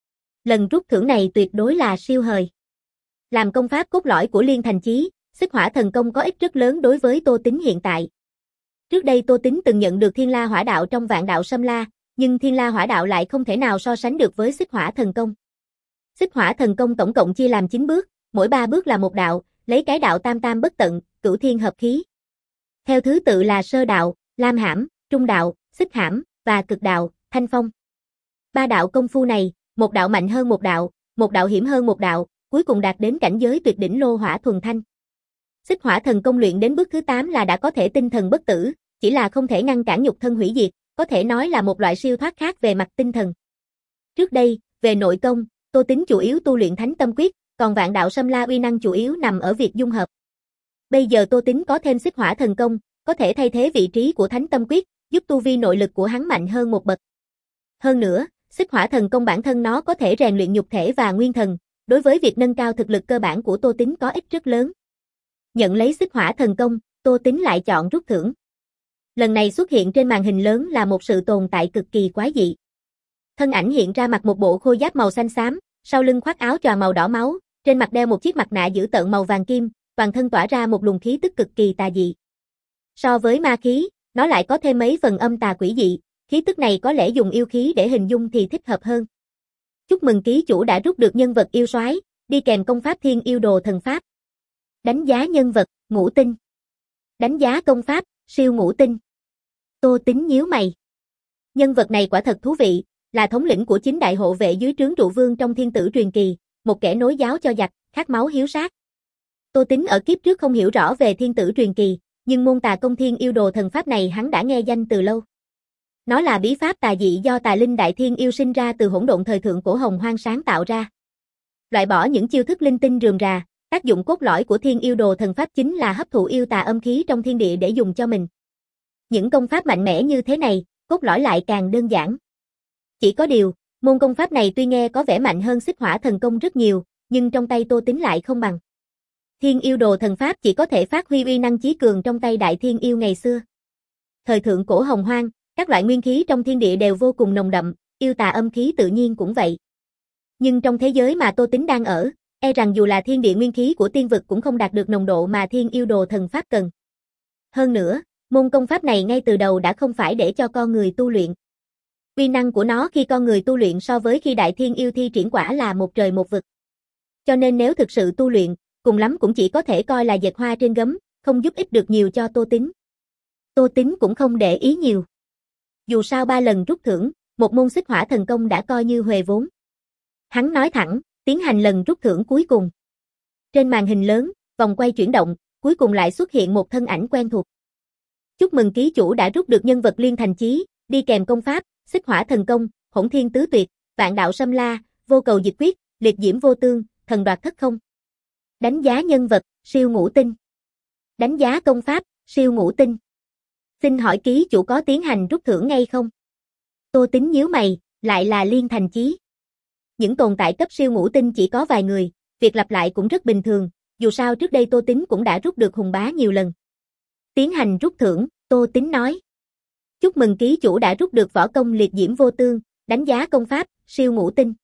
Lần rút thưởng này tuyệt đối là siêu hời. Làm công pháp cốt lõi của Liên Thành Chí, Xích Hỏa Thần Công có ích rất lớn đối với Tô Tín hiện tại. Trước đây Tô Tín từng nhận được Thiên La Hỏa Đạo trong Vạn Đạo Xâm La, nhưng Thiên La Hỏa Đạo lại không thể nào so sánh được với Xích Hỏa Thần Công. Xích Hỏa Thần Công tổng cộng chia làm chín bước, mỗi ba bước là một đạo, lấy cái đạo tam tam bất tận, cửu thiên hợp khí. Theo thứ tự là sơ đạo, lam hãm, trung đạo, xích hãm và cực đạo, thanh phong. Ba đạo công phu này, một đạo mạnh hơn một đạo, một đạo hiểm hơn một đạo, cuối cùng đạt đến cảnh giới tuyệt đỉnh lô hỏa thuần thanh. Xích Hỏa Thần Công luyện đến bước thứ tám là đã có thể tinh thần bất tử, chỉ là không thể ngăn cản nhục thân hủy diệt, có thể nói là một loại siêu thoát khác về mặt tinh thần. Trước đây, về nội công, Tô Tín chủ yếu tu luyện Thánh Tâm Quyết, còn Vạn Đạo Xâm La uy năng chủ yếu nằm ở việc dung hợp. Bây giờ Tô Tín có thêm Xích Hỏa Thần Công, có thể thay thế vị trí của Thánh Tâm Quyết, giúp tu vi nội lực của hắn mạnh hơn một bậc. Hơn nữa, Xích Hỏa Thần Công bản thân nó có thể rèn luyện nhục thể và nguyên thần, đối với việc nâng cao thực lực cơ bản của Tô Tín có ích rất lớn. Nhận lấy Xích Hỏa Thần Công, Tô Tín lại chọn rút thưởng. Lần này xuất hiện trên màn hình lớn là một sự tồn tại cực kỳ quái dị. Thân ảnh hiện ra mặc một bộ khôi giáp màu xanh xám, sau lưng khoác áo choàng màu đỏ máu, trên mặt đeo một chiếc mặt nạ dữ tợn màu vàng kim, toàn thân tỏa ra một luồng khí tức cực kỳ tà dị. So với ma khí, nó lại có thêm mấy phần âm tà quỷ dị, khí tức này có lẽ dùng yêu khí để hình dung thì thích hợp hơn. Chúc mừng ký chủ đã rút được nhân vật yêu soái, đi kèm công pháp Thiên Yêu Đồ Thần Pháp. Đánh giá nhân vật, ngũ tinh. Đánh giá công pháp, siêu ngũ tinh. Tô Tín nhíu mày. Nhân vật này quả thật thú vị, Là thống lĩnh của chín đại hộ vệ dưới trướng trụ vương trong thiên tử truyền kỳ, một kẻ nối giáo cho giặc, khát máu hiếu sát. Tô Tính ở kiếp trước không hiểu rõ về thiên tử truyền kỳ, nhưng môn tà công thiên yêu đồ thần pháp này hắn đã nghe danh từ lâu. Nó là bí pháp tà dị do tà linh đại thiên yêu sinh ra từ hỗn độn thời thượng cổ hồng hoang sáng tạo ra. Loại bỏ những chiêu thức linh tinh rườm rà, tác dụng cốt lõi của thiên yêu đồ thần pháp chính là hấp thụ yêu tà âm khí trong thiên địa để dùng cho mình. Những công pháp mạnh mẽ như thế này, cốt lõi lại càng đơn giản. Chỉ có điều, môn công pháp này tuy nghe có vẻ mạnh hơn xích hỏa thần công rất nhiều, nhưng trong tay Tô Tính lại không bằng. Thiên yêu đồ thần pháp chỉ có thể phát huy uy năng chí cường trong tay đại thiên yêu ngày xưa. Thời thượng cổ hồng hoang, các loại nguyên khí trong thiên địa đều vô cùng nồng đậm, yêu tà âm khí tự nhiên cũng vậy. Nhưng trong thế giới mà Tô Tính đang ở, e rằng dù là thiên địa nguyên khí của tiên vực cũng không đạt được nồng độ mà thiên yêu đồ thần pháp cần. Hơn nữa, môn công pháp này ngay từ đầu đã không phải để cho con người tu luyện. Uy năng của nó khi con người tu luyện so với khi đại thiên yêu thi triển quả là một trời một vực. Cho nên nếu thực sự tu luyện, cùng lắm cũng chỉ có thể coi là dệt hoa trên gấm, không giúp ích được nhiều cho Tô Tính. Tô Tính cũng không để ý nhiều. Dù sao ba lần rút thưởng, một môn xích hỏa thần công đã coi như huề vốn. Hắn nói thẳng, tiến hành lần rút thưởng cuối cùng. Trên màn hình lớn, vòng quay chuyển động, cuối cùng lại xuất hiện một thân ảnh quen thuộc. Chúc mừng ký chủ đã rút được nhân vật liên thành chí, đi kèm công pháp, xích hỏa thần công, hỗn thiên tứ tuyệt, vạn đạo xâm la, vô cầu diệt quyết, liệt diễm vô tương, thần đoạt thất không. Đánh giá nhân vật, siêu ngũ tinh. Đánh giá công pháp, siêu ngũ tinh. Xin hỏi ký chủ có tiến hành rút thưởng ngay không? Tô Tính nhíu mày, lại là liên thành chí. Những tồn tại cấp siêu ngũ tinh chỉ có vài người, việc lặp lại cũng rất bình thường, dù sao trước đây Tô Tính cũng đã rút được hùng bá nhiều lần. Tiến hành rút thưởng, Tô Tính nói. Chúc mừng ký chủ đã rút được võ công liệt diễm vô tương, đánh giá công pháp, siêu ngũ tinh.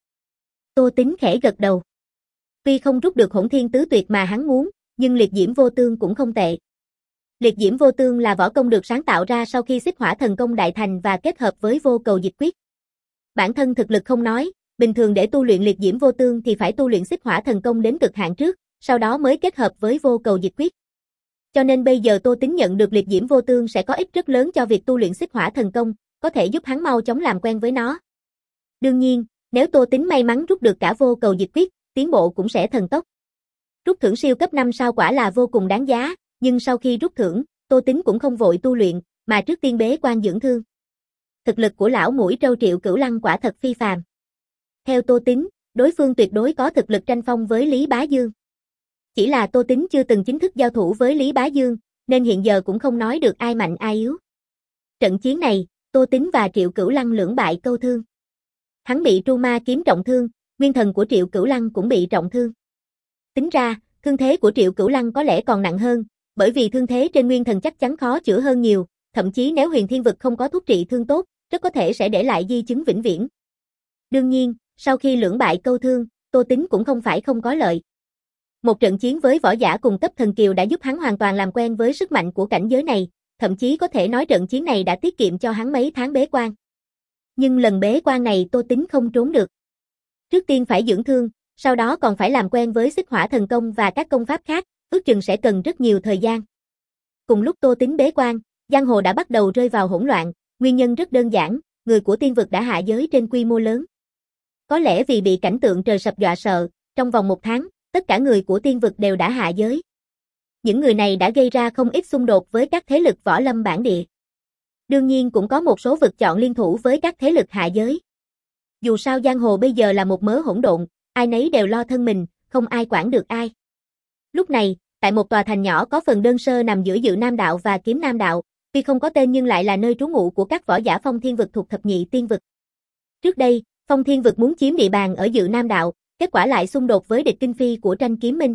Tô Tính khẽ gật đầu. Tuy không rút được hỗn thiên tứ tuyệt mà hắn muốn, nhưng liệt diễm vô tương cũng không tệ. Liệt diễm vô tương là võ công được sáng tạo ra sau khi xích hỏa thần công đại thành và kết hợp với vô cầu diệt quyết. Bản thân thực lực không nói, bình thường để tu luyện liệt diễm vô tương thì phải tu luyện xích hỏa thần công đến cực hạn trước, sau đó mới kết hợp với vô cầu diệt quyết. Cho nên bây giờ Tô Tính nhận được liệt diễm vô tương sẽ có ích rất lớn cho việc tu luyện xích hỏa thần công, có thể giúp hắn mau chóng làm quen với nó. Đương nhiên, nếu Tô Tính may mắn rút được cả vô cầu diệt quyết, tiến bộ cũng sẽ thần tốc. Rút thưởng siêu cấp năm sao quả là vô cùng đáng giá, nhưng sau khi rút thưởng, Tô Tính cũng không vội tu luyện, mà trước tiên bế quan dưỡng thương. Thực lực của lão mũi trâu Triệu Cửu Lăng quả thật phi phàm. Theo Tô Tính, đối phương tuyệt đối có thực lực tranh phong với Lý Bá Dương. Chỉ là Tô Tính chưa từng chính thức giao thủ với Lý Bá Dương, nên hiện giờ cũng không nói được ai mạnh ai yếu. Trận chiến này, Tô Tính và Triệu Cửu Lăng lưỡng bại câu thương. Hắn bị tru ma kiếm trọng thương, nguyên thần của Triệu Cửu Lăng cũng bị trọng thương. Tính ra, thương thế của Triệu Cửu Lăng có lẽ còn nặng hơn, bởi vì thương thế trên nguyên thần chắc chắn khó chữa hơn nhiều, thậm chí nếu Huyền Thiên Vực không có thuốc trị thương tốt, rất có thể sẽ để lại di chứng vĩnh viễn. Đương nhiên, sau khi lưỡng bại câu thương, Tô Tính cũng không phải không có lợi. Một trận chiến với võ giả cùng cấp thần kiều đã giúp hắn hoàn toàn làm quen với sức mạnh của cảnh giới này, thậm chí có thể nói trận chiến này đã tiết kiệm cho hắn mấy tháng bế quan. Nhưng lần bế quan này Tô Tính không trốn được. Trước tiên phải dưỡng thương, sau đó còn phải làm quen với xích hỏa thần công và các công pháp khác, ước chừng sẽ cần rất nhiều thời gian. Cùng lúc Tô Tính bế quan, giang hồ đã bắt đầu rơi vào hỗn loạn, nguyên nhân rất đơn giản, người của tiên vực đã hạ giới trên quy mô lớn. Có lẽ vì bị cảnh tượng trời sập dọa sợ, trong vòng một tháng, tất cả người của tiên vực đều đã hạ giới. Những người này đã gây ra không ít xung đột với các thế lực võ lâm bản địa. Đương nhiên cũng có một số vực chọn liên thủ với các thế lực hạ giới. Dù sao giang hồ bây giờ là một mớ hỗn độn, ai nấy đều lo thân mình, không ai quản được ai. Lúc này, tại một tòa thành nhỏ có phần đơn sơ nằm giữa Dự Nam Đạo và Kiếm Nam Đạo, tuy không có tên nhưng lại là nơi trú ngụ của các võ giả Phong Thiên Vực thuộc thập nhị tiên vực. Trước đây, Phong Thiên Vực muốn chiếm địa bàn ở Dự Nam Đạo, kết quả lại xung đột với địch Kinh Phi của Tranh Kiếm Minh.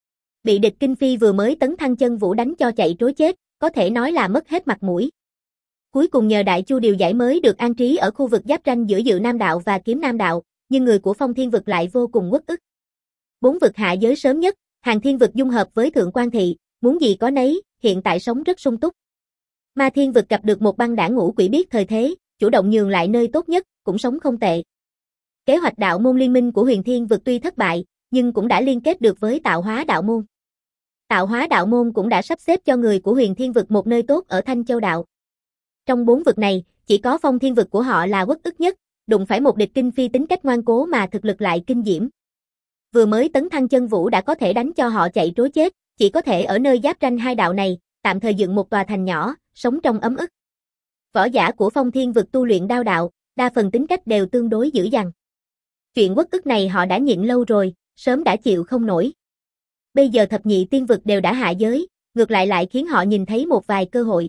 Bị địch Kinh Phi vừa mới tấn thăng chân vũ đánh cho chạy trối chết, có thể nói là mất hết mặt mũi. Cuối cùng nhờ Đại Chu điều giải mới được an trí ở khu vực giáp ranh giữa Dự Nam Đạo và Kiếm Nam Đạo, nhưng người của Phong Thiên Vực lại vô cùng uất ức. Bốn vực hạ giới sớm nhất, Hàng Thiên Vực dung hợp với Thượng Quan Thị, muốn gì có nấy, hiện tại sống rất sung túc. Ma Thiên Vực gặp được một băng đảng ngũ quỷ biết thời thế, chủ động nhường lại nơi tốt nhất, cũng sống không tệ. Kế hoạch đạo môn liên minh của Huyền Thiên Vực tuy thất bại, nhưng cũng đã liên kết được với Tạo Hóa Đạo Môn. Tạo Hóa Đạo Môn cũng đã sắp xếp cho người của Huyền Thiên Vực một nơi tốt ở Thanh Châu Đạo. Trong bốn vực này, chỉ có Phong Thiên Vực của họ là uất ức nhất, đụng phải một địch kinh phi tính cách ngoan cố mà thực lực lại kinh diễm. Vừa mới tấn thăng chân vũ đã có thể đánh cho họ chạy trối chết, chỉ có thể ở nơi giáp ranh hai đạo này, tạm thời dựng một tòa thành nhỏ, sống trong ấm ức. Võ giả của Phong Thiên vực tu luyện đao đạo, đa phần tính cách đều tương đối dữ dằn. Chuyện uất ức này họ đã nhịn lâu rồi, sớm đã chịu không nổi. Bây giờ thập nhị tiên vực đều đã hạ giới, ngược lại lại khiến họ nhìn thấy một vài cơ hội.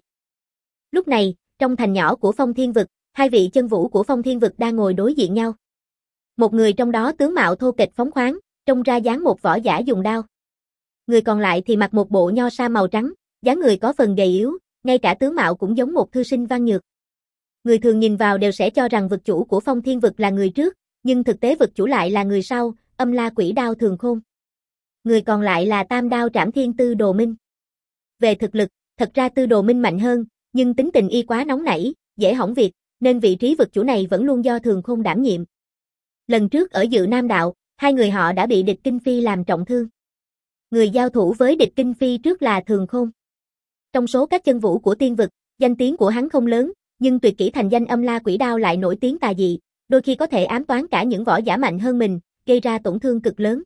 Lúc này, trong thành nhỏ của Phong Thiên vực, hai vị chân vũ của Phong Thiên vực đang ngồi đối diện nhau. Một người trong đó tướng mạo thô kệch phóng khoáng, trông ra dáng một võ giả dùng đao. Người còn lại thì mặc một bộ nho sa màu trắng, dáng người có phần gầy yếu, ngay cả tướng mạo cũng giống một thư sinh văn nhược. Người thường nhìn vào đều sẽ cho rằng vực chủ của Phong Thiên vực là người trước, nhưng thực tế vực chủ lại là người sau, Âm La Quỷ Đao Thường Khôn. Người còn lại là Tam Đao Trảm Thiên Tư Đồ Minh. Về thực lực, thật ra Tư Đồ Minh mạnh hơn, nhưng tính tình y quá nóng nảy, dễ hỏng việc, nên vị trí vực chủ này vẫn luôn do Thường Khôn đảm nhiệm. Lần trước ở Dự Nam Đạo, hai người họ đã bị địch Kinh Phi làm trọng thương. Người giao thủ với địch Kinh Phi trước là Thường Khôn. Trong số các chân vũ của tiên vực, danh tiếng của hắn không lớn, nhưng tuyệt kỹ thành danh Âm La Quỷ Đao lại nổi tiếng tà dị, đôi khi có thể ám toán cả những võ giả mạnh hơn mình, gây ra tổn thương cực lớn.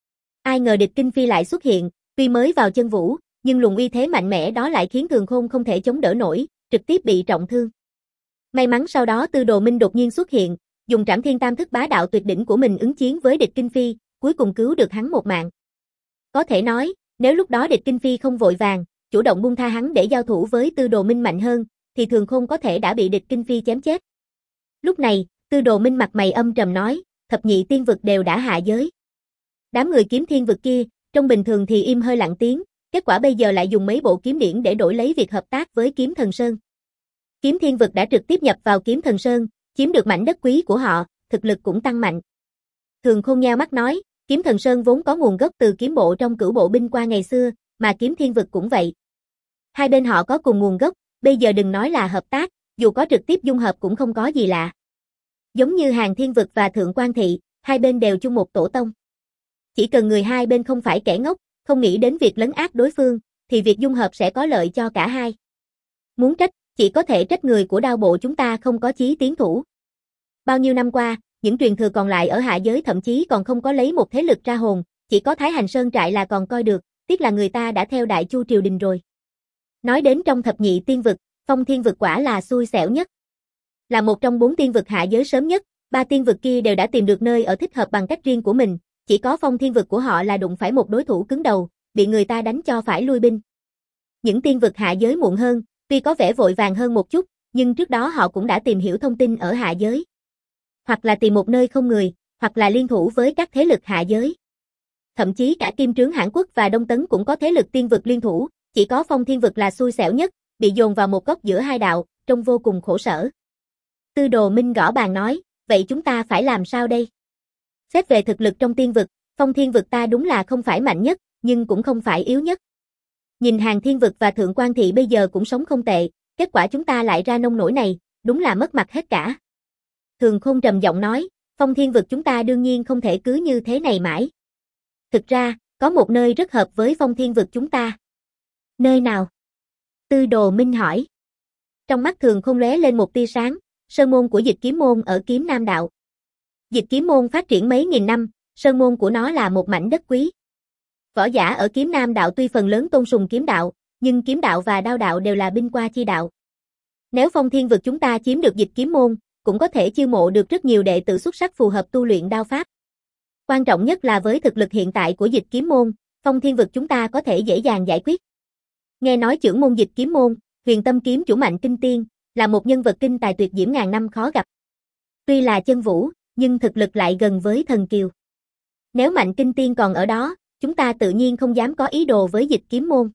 Ai ngờ địch Kinh Phi lại xuất hiện, tuy mới vào chân vũ, nhưng luồng uy thế mạnh mẽ đó lại khiến Thường Khôn không thể chống đỡ nổi, trực tiếp bị trọng thương. May mắn sau đó Tư Đồ Minh đột nhiên xuất hiện, dùng Trảm Thiên Tam thức bá đạo tuyệt đỉnh của mình ứng chiến với địch Kinh Phi, cuối cùng cứu được hắn một mạng. Có thể nói, nếu lúc đó địch Kinh Phi không vội vàng, chủ động buông tha hắn để giao thủ với Tư Đồ Minh mạnh hơn, thì Thường Khôn có thể đã bị địch Kinh Phi chém chết. Lúc này, Tư Đồ Minh mặt mày âm trầm nói, thập nhị tiên vực đều đã hạ giới. Đám người Kiếm Thiên vực kia, trong bình thường thì im hơi lặng tiếng, kết quả bây giờ lại dùng mấy bộ kiếm điển để đổi lấy việc hợp tác với Kiếm Thần Sơn. Kiếm Thiên vực đã trực tiếp nhập vào Kiếm Thần Sơn, chiếm được mảnh đất quý của họ, thực lực cũng tăng mạnh. Thường Khôn nheo mắt nói, Kiếm Thần Sơn vốn có nguồn gốc từ kiếm bộ trong Cửu Bộ binh qua ngày xưa, mà Kiếm Thiên vực cũng vậy. Hai bên họ có cùng nguồn gốc, bây giờ đừng nói là hợp tác, dù có trực tiếp dung hợp cũng không có gì lạ. Giống như Hàn Thiên vực và Thượng Quan thị, hai bên đều chung một tổ tông. Chỉ cần người hai bên không phải kẻ ngốc, không nghĩ đến việc lấn át đối phương, thì việc dung hợp sẽ có lợi cho cả hai. Muốn trách, chỉ có thể trách người của đao bộ chúng ta không có chí tiến thủ. Bao nhiêu năm qua, những truyền thừa còn lại ở hạ giới thậm chí còn không có lấy một thế lực ra hồn, chỉ có Thái Hành Sơn trại là còn coi được, tiếc là người ta đã theo Đại Chu triều đình rồi. Nói đến trong thập nhị tiên vực, Phong Thiên vực quả là xui xẻo nhất. Là một trong bốn tiên vực hạ giới sớm nhất, ba tiên vực kia đều đã tìm được nơi ở thích hợp bằng cách riêng của mình, chỉ có Phong Thiên vực của họ là đụng phải một đối thủ cứng đầu, bị người ta đánh cho phải lui binh. Những tiên vực hạ giới muộn hơn, tuy có vẻ vội vàng hơn một chút, nhưng trước đó họ cũng đã tìm hiểu thông tin ở hạ giới. Hoặc là tìm một nơi không người, hoặc là liên thủ với các thế lực hạ giới. Thậm chí cả Kim Trướng Hãn Quốc và Đông Tấn cũng có thế lực tiên vực liên thủ, chỉ có Phong Thiên vực là xui xẻo nhất, bị dồn vào một góc giữa hai đạo, trông vô cùng khổ sở. Tư Đồ Minh gõ bàn nói, vậy chúng ta phải làm sao đây? Xét về thực lực trong tiên vực, Phong Thiên vực ta đúng là không phải mạnh nhất, nhưng cũng không phải yếu nhất. Nhìn Hàn Thiên vực và Thượng Quan thị bây giờ cũng sống không tệ, kết quả chúng ta lại ra nông nổi này, đúng là mất mặt hết cả. Thường Khôn trầm giọng nói, Phong Thiên vực chúng ta đương nhiên không thể cứ như thế này mãi. Thực ra, có một nơi rất hợp với Phong Thiên vực chúng ta. Nơi nào? Tư Đồ Minh hỏi. Trong mắt Thường Khôn lóe lên một tia sáng, sơn môn của Dịch Kiếm môn ở Kiếm Nam đạo. Dịch Kiếm môn phát triển mấy nghìn năm, sơn môn của nó là một mảnh đất quý. Võ giả ở Kiếm Nam đạo tuy phần lớn tôn sùng kiếm đạo, nhưng kiếm đạo và đao đạo đều là binh qua chi đạo. Nếu Phong Thiên vực chúng ta chiếm được Dịch Kiếm môn, cũng có thể chiêu mộ được rất nhiều đệ tử xuất sắc phù hợp tu luyện đao pháp. Quan trọng nhất là với thực lực hiện tại của Dịch Kiếm môn, Phong Thiên vực chúng ta có thể dễ dàng giải quyết. Nghe nói trưởng môn Dịch Kiếm môn, Huyền Tâm kiếm chủ Mạnh Kinh Tiên, là một nhân vật kinh tài tuyệt diễm ngàn năm khó gặp. Tuy là chân vũ, nhưng thực lực lại gần với thần kiều. Nếu Mạnh Kinh Tiên còn ở đó, chúng ta tự nhiên không dám có ý đồ với Dịch Kiếm môn.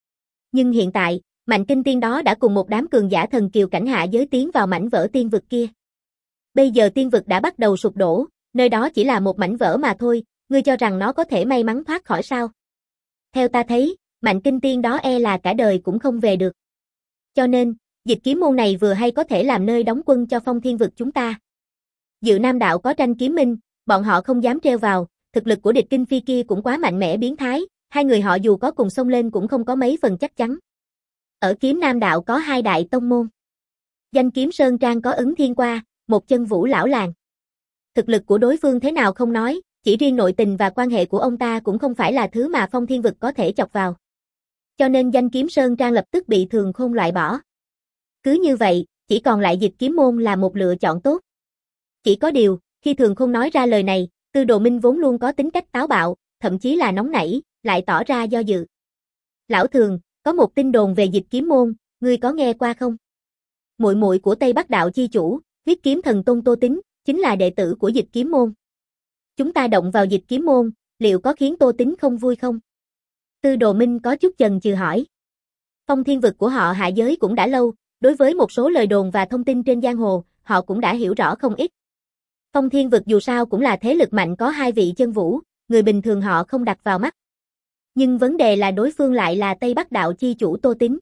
Nhưng hiện tại, Mạnh Kinh Tiên đó đã cùng một đám cường giả thần kiều cảnh hạ giới tiến vào mảnh vỡ tiên vực kia. Bây giờ tiên vực đã bắt đầu sụp đổ, nơi đó chỉ là một mảnh vỡ mà thôi, ngươi cho rằng nó có thể may mắn thoát khỏi sao? Theo ta thấy, Mạnh Kinh Tiên đó e là cả đời cũng không về được. Cho nên, Dịch Kiếm môn này vừa hay có thể làm nơi đóng quân cho Phong Thiên vực chúng ta. Dự Nam đạo có tranh kiếm minh, bọn họ không dám treo vào, thực lực của địch Kinh Phi kia cũng quá mạnh mẽ biến thái, hai người họ dù có cùng xông lên cũng không có mấy phần chắc chắn. Ở Kiếm Nam đạo có hai đại tông môn. Danh Kiếm Sơn Trang có Ứng Thiên Qua, một chân vũ lão làng. Thực lực của đối phương thế nào không nói, chỉ riêng nội tình và quan hệ của ông ta cũng không phải là thứ mà Phong Thiên Vực có thể chọc vào. Cho nên danh kiếm Sơn Trang lập tức bị Thường Khôn loại bỏ. Cứ như vậy, chỉ còn lại Dịch Kiếm Môn là một lựa chọn tốt. Chỉ có điều, khi Thường Khôn nói ra lời này, Tư Đồ Minh vốn luôn có tính cách táo bạo, thậm chí là nóng nảy, lại tỏ ra do dự. Lão Thường, có một tin đồn về Dịch Kiếm Môn, ngươi có nghe qua không? Muội muội của Tây Bắc Đạo chi chủ, Huyết Kiếm Thần Tôn Tô Tính, chính là đệ tử của Dịch Kiếm Môn. Chúng ta động vào Dịch Kiếm Môn, liệu có khiến Tô Tính không vui không? Tư Đồ Minh có chút chần chừ hỏi. Phong Thiên Vực của họ hạ giới cũng đã lâu, đối với một số lời đồn và thông tin trên giang hồ, họ cũng đã hiểu rõ không ít. Phong Thiên Vực dù sao cũng là thế lực mạnh có hai vị chân vũ, người bình thường họ không đặt vào mắt. Nhưng vấn đề là đối phương lại là Tây Bắc Đạo chi chủ Tô Tính.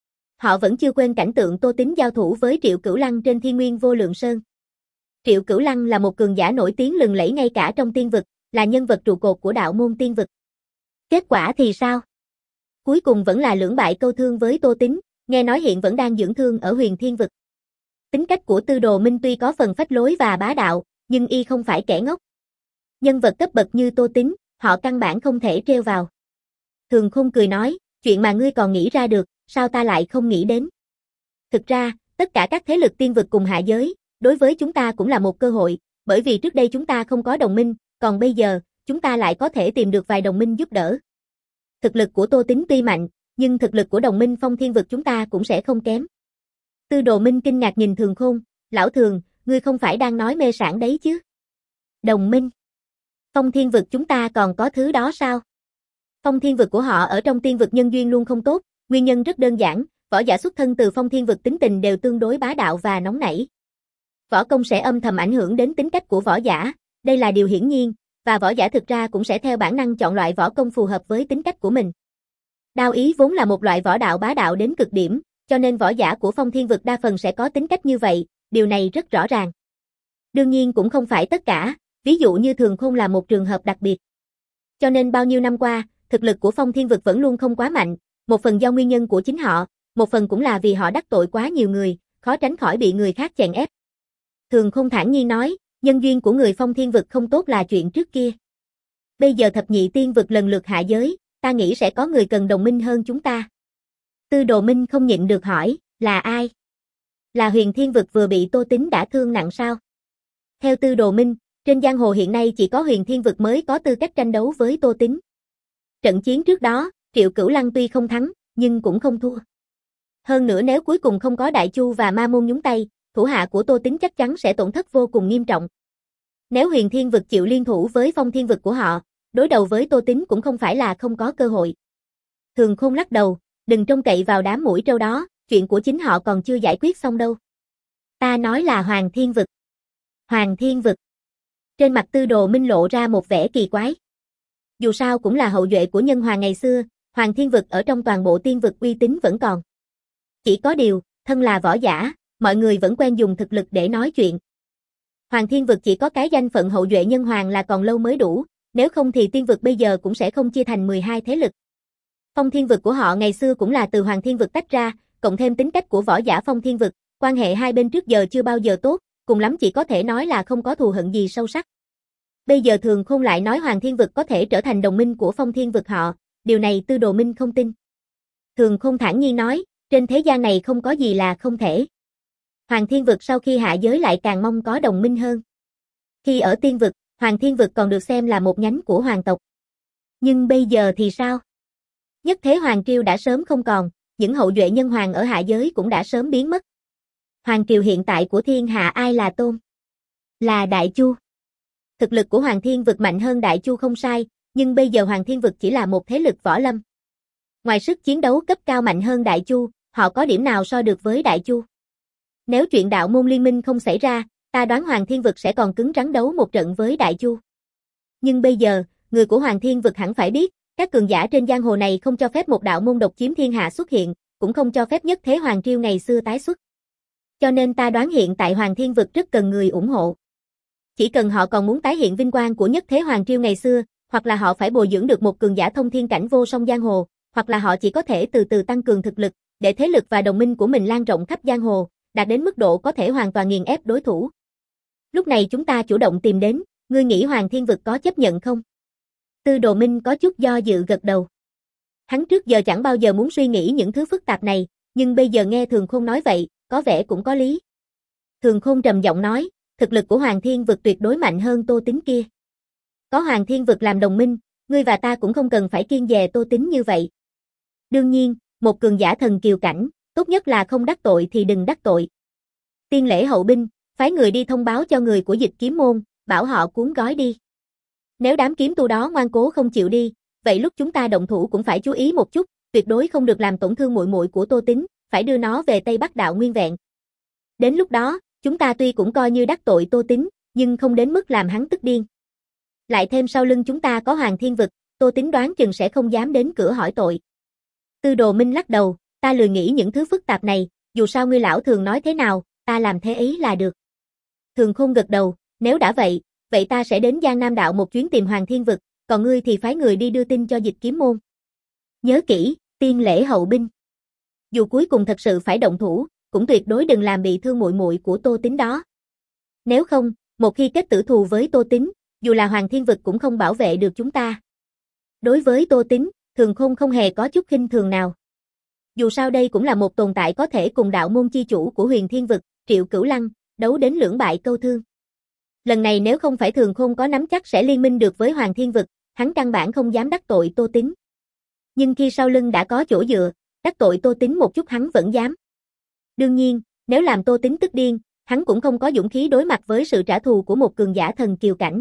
Họ vẫn chưa quên cảnh tượng Tô Tính giao thủ với Triệu Cửu Lăng trên Thiên Nguyên Vô Lượng Sơn. Triệu Cửu Lăng là một cường giả nổi tiếng lừng lẫy ngay cả trong tiên vực, là nhân vật trụ cột của đạo môn tiên vực. Kết quả thì sao? Cuối cùng vẫn là lưỡng bại câu thương với Tô Tính, nghe nói hiện vẫn đang dưỡng thương ở Huyền Thiên Vực. Tính cách của Tư Đồ Minh tuy có phần phách lối và bá đạo, nhưng y không phải kẻ ngốc. Nhân vật cấp bậc như Tô Tính, họ căn bản không thể trêu vào. Thường Khôn cười nói, chuyện mà ngươi còn nghĩ ra được, sao ta lại không nghĩ đến? Thực ra, tất cả các thế lực tiên vực cùng hạ giới, đối với chúng ta cũng là một cơ hội, bởi vì trước đây chúng ta không có đồng minh, còn bây giờ, chúng ta lại có thể tìm được vài đồng minh giúp đỡ. Thực lực của Tô Tính tuy mạnh, nhưng thực lực của đồng minh Phong Thiên Vực chúng ta cũng sẽ không kém. Tư Đồ Minh kinh ngạc nhìn Thường Khôn, lão Thường, ngươi không phải đang nói mê sảng đấy chứ? Đồng minh? Phong Thiên Vực chúng ta còn có thứ đó sao? Phong Thiên Vực của họ ở trong tiên vực nhân duyên luôn không tốt, nguyên nhân rất đơn giản, võ giả xuất thân từ Phong Thiên Vực tính tình đều tương đối bá đạo và nóng nảy. Võ công sẽ âm thầm ảnh hưởng đến tính cách của võ giả, đây là điều hiển nhiên, và võ giả thực ra cũng sẽ theo bản năng chọn loại võ công phù hợp với tính cách của mình. Đao ý vốn là một loại võ đạo bá đạo đến cực điểm, cho nên võ giả của Phong Thiên Vực đa phần sẽ có tính cách như vậy, điều này rất rõ ràng. Đương nhiên cũng không phải tất cả, ví dụ như Thường Khôn là một trường hợp đặc biệt. Cho nên bao nhiêu năm qua, thực lực của Phong Thiên Vực vẫn luôn không quá mạnh, một phần do nguyên nhân của chính họ, một phần cũng là vì họ đắc tội quá nhiều người, khó tránh khỏi bị người khác chèn ép. Thường Khôn thản nhiên nói, nhân duyên của người Phong Thiên Vực không tốt là chuyện trước kia. Bây giờ thập nhị tiên vực lần lượt hạ giới, ta nghĩ sẽ có người cần đồng minh hơn chúng ta. Tư Đồ Minh không nhịn được hỏi, là ai? Là Huyền Thiên Vực vừa bị Tô Tính đả thương nặng sao? Theo Tư Đồ Minh, trên giang hồ hiện nay chỉ có Huyền Thiên Vực mới có tư cách tranh đấu với Tô Tính. Trận chiến trước đó, Triệu Cửu Lăng tuy không thắng, nhưng cũng không thua. Hơn nữa nếu cuối cùng không có Đại Chu và Ma Môn nhúng tay, thủ hạ của Tô Tính chắc chắn sẽ tổn thất vô cùng nghiêm trọng. Nếu Huyền Thiên Vực chịu liên thủ với Phong Thiên Vực của họ, đối đầu với Tô Tính cũng không phải là không có cơ hội. Thường Khôn lắc đầu, đừng trông cậy vào đám mũi trâu đó, chuyện của chính họ còn chưa giải quyết xong đâu. Ta nói là Hoàng Thiên Vực. Hoàng Thiên Vực. Trên mặt Tư Đồ Minh lộ ra một vẻ kỳ quái. Dù sao cũng là hậu duệ của nhân hoàng ngày xưa, Hoàng Thiên Vực ở trong toàn bộ tiên vực uy tín vẫn còn. Chỉ có điều, thân là võ giả, mọi người vẫn quen dùng thực lực để nói chuyện. Hoàng Thiên Vực chỉ có cái danh phận hậu duệ nhân hoàng là còn lâu mới đủ, nếu không thì tiên vực bây giờ cũng sẽ không chia thành mười hai thế lực. Phong Thiên Vực của họ ngày xưa cũng là từ Hoàng Thiên Vực tách ra, cộng thêm tính cách của võ giả Phong Thiên Vực, quan hệ hai bên trước giờ chưa bao giờ tốt, cùng lắm chỉ có thể nói là không có thù hận gì sâu sắc. Bây giờ Thường Khôn lại nói Hoàng Thiên Vực có thể trở thành đồng minh của Phong Thiên Vực họ, điều này Tư Đồ Minh không tin. Thường Khôn thản nhiên nói, trên thế gian này không có gì là không thể. Hoàng Thiên Vực sau khi hạ giới lại càng mong có đồng minh hơn. Khi ở tiên vực, Hoàng Thiên Vực còn được xem là một nhánh của hoàng tộc. Nhưng bây giờ thì sao? Nhất thế Hoàng Triều đã sớm không còn, những hậu duệ nhân hoàng ở hạ giới cũng đã sớm biến mất. Hoàng Triều hiện tại của thiên hạ ai là tôn? Là Đại Chu. Thực lực của Hoàng Thiên Vực mạnh hơn Đại Chu không sai, nhưng bây giờ Hoàng Thiên Vực chỉ là một thế lực võ lâm. Ngoài sức chiến đấu cấp cao mạnh hơn Đại Chu, họ có điểm nào so được với Đại Chu? Nếu chuyện đạo môn liên minh không xảy ra, ta đoán Hoàng Thiên Vực sẽ còn cứng rắn đấu một trận với Đại Chu. Nhưng bây giờ, người của Hoàng Thiên Vực hẳn phải biết, các cường giả trên giang hồ này không cho phép một đạo môn độc chiếm thiên hạ xuất hiện, cũng không cho phép nhất thế Hoàng Triều ngày xưa tái xuất. Cho nên ta đoán hiện tại Hoàng Thiên Vực rất cần người ủng hộ. Chỉ cần họ còn muốn tái hiện vinh quang của nhất thế Hoàng Triều ngày xưa, hoặc là họ phải bồi dưỡng được một cường giả thông thiên cảnh vô song giang hồ, hoặc là họ chỉ có thể từ từ tăng cường thực lực, để thế lực và đồng minh của mình lan rộng khắp giang hồ, đạt đến mức độ có thể hoàn toàn nghiền ép đối thủ. Lúc này chúng ta chủ động tìm đến, ngươi nghĩ Hoàng Thiên Vực có chấp nhận không? Tư Đồ Minh có chút do dự gật đầu. Hắn trước giờ chẳng bao giờ muốn suy nghĩ những thứ phức tạp này, nhưng bây giờ nghe Thường Khôn nói vậy, có vẻ cũng có lý. Thường Khôn trầm giọng nói, thực lực của Hoàng Thiên Vực tuyệt đối mạnh hơn Tô Tín kia. Có Hoàng Thiên Vực làm đồng minh, ngươi và ta cũng không cần phải kiêng dè Tô Tín như vậy. Đương nhiên, một cường giả thần kiều cảnh, tốt nhất là không đắc tội thì đừng đắc tội. Tiên lễ hậu binh, phái người đi thông báo cho người của Dịch Kiếm môn, bảo họ cuốn gói đi. Nếu đám kiếm tu đó ngoan cố không chịu đi, vậy lúc chúng ta động thủ cũng phải chú ý một chút, tuyệt đối không được làm tổn thương muội muội của Tô Tín, phải đưa nó về Tây Bắc đạo nguyên vẹn. Đến lúc đó, chúng ta tuy cũng coi như đắc tội Tô Tín, nhưng không đến mức làm hắn tức điên. Lại thêm sau lưng chúng ta có Hoàng Thiên Vực, Tô Tín đoán chừng sẽ không dám đến cửa hỏi tội. Tư Đồ Minh lắc đầu, ta lười nghĩ những thứ phức tạp này, dù sao ngươi lão Thường nói thế nào, ta làm thế ấy là được. Thường Khôn gật đầu, nếu đã vậy, vậy ta sẽ đến Giang Nam đạo một chuyến tìm Hoàng Thiên Vực, còn ngươi thì phái người đi đưa tin cho Dịch Kiếm môn. Nhớ kỹ, tiên lễ hậu binh. Dù cuối cùng thật sự phải động thủ, cũng tuyệt đối đừng làm bị thương muội muội của Tô Tín đó. Nếu không, một khi kết tử thù với Tô Tín, dù là Hoàng Thiên Vực cũng không bảo vệ được chúng ta. Đối với Tô Tín, Thường Khôn không hề có chút khinh thường nào. Dù sao đây cũng là một tồn tại có thể cùng đạo môn chi chủ của Huyền Thiên Vực, Triệu Cửu Lăng, đấu đến lưỡng bại câu thương. Lần này nếu không phải Thường Khôn có nắm chắc sẽ liên minh được với Hoàng Thiên Vực, hắn căn bản không dám đắc tội Tô Tín. Nhưng khi sau lưng đã có chỗ dựa, đắc tội Tô Tín một chút hắn vẫn dám. Đương nhiên, nếu làm Tô Tín tức điên, hắn cũng không có dũng khí đối mặt với sự trả thù của một cường giả thần kiều cảnh.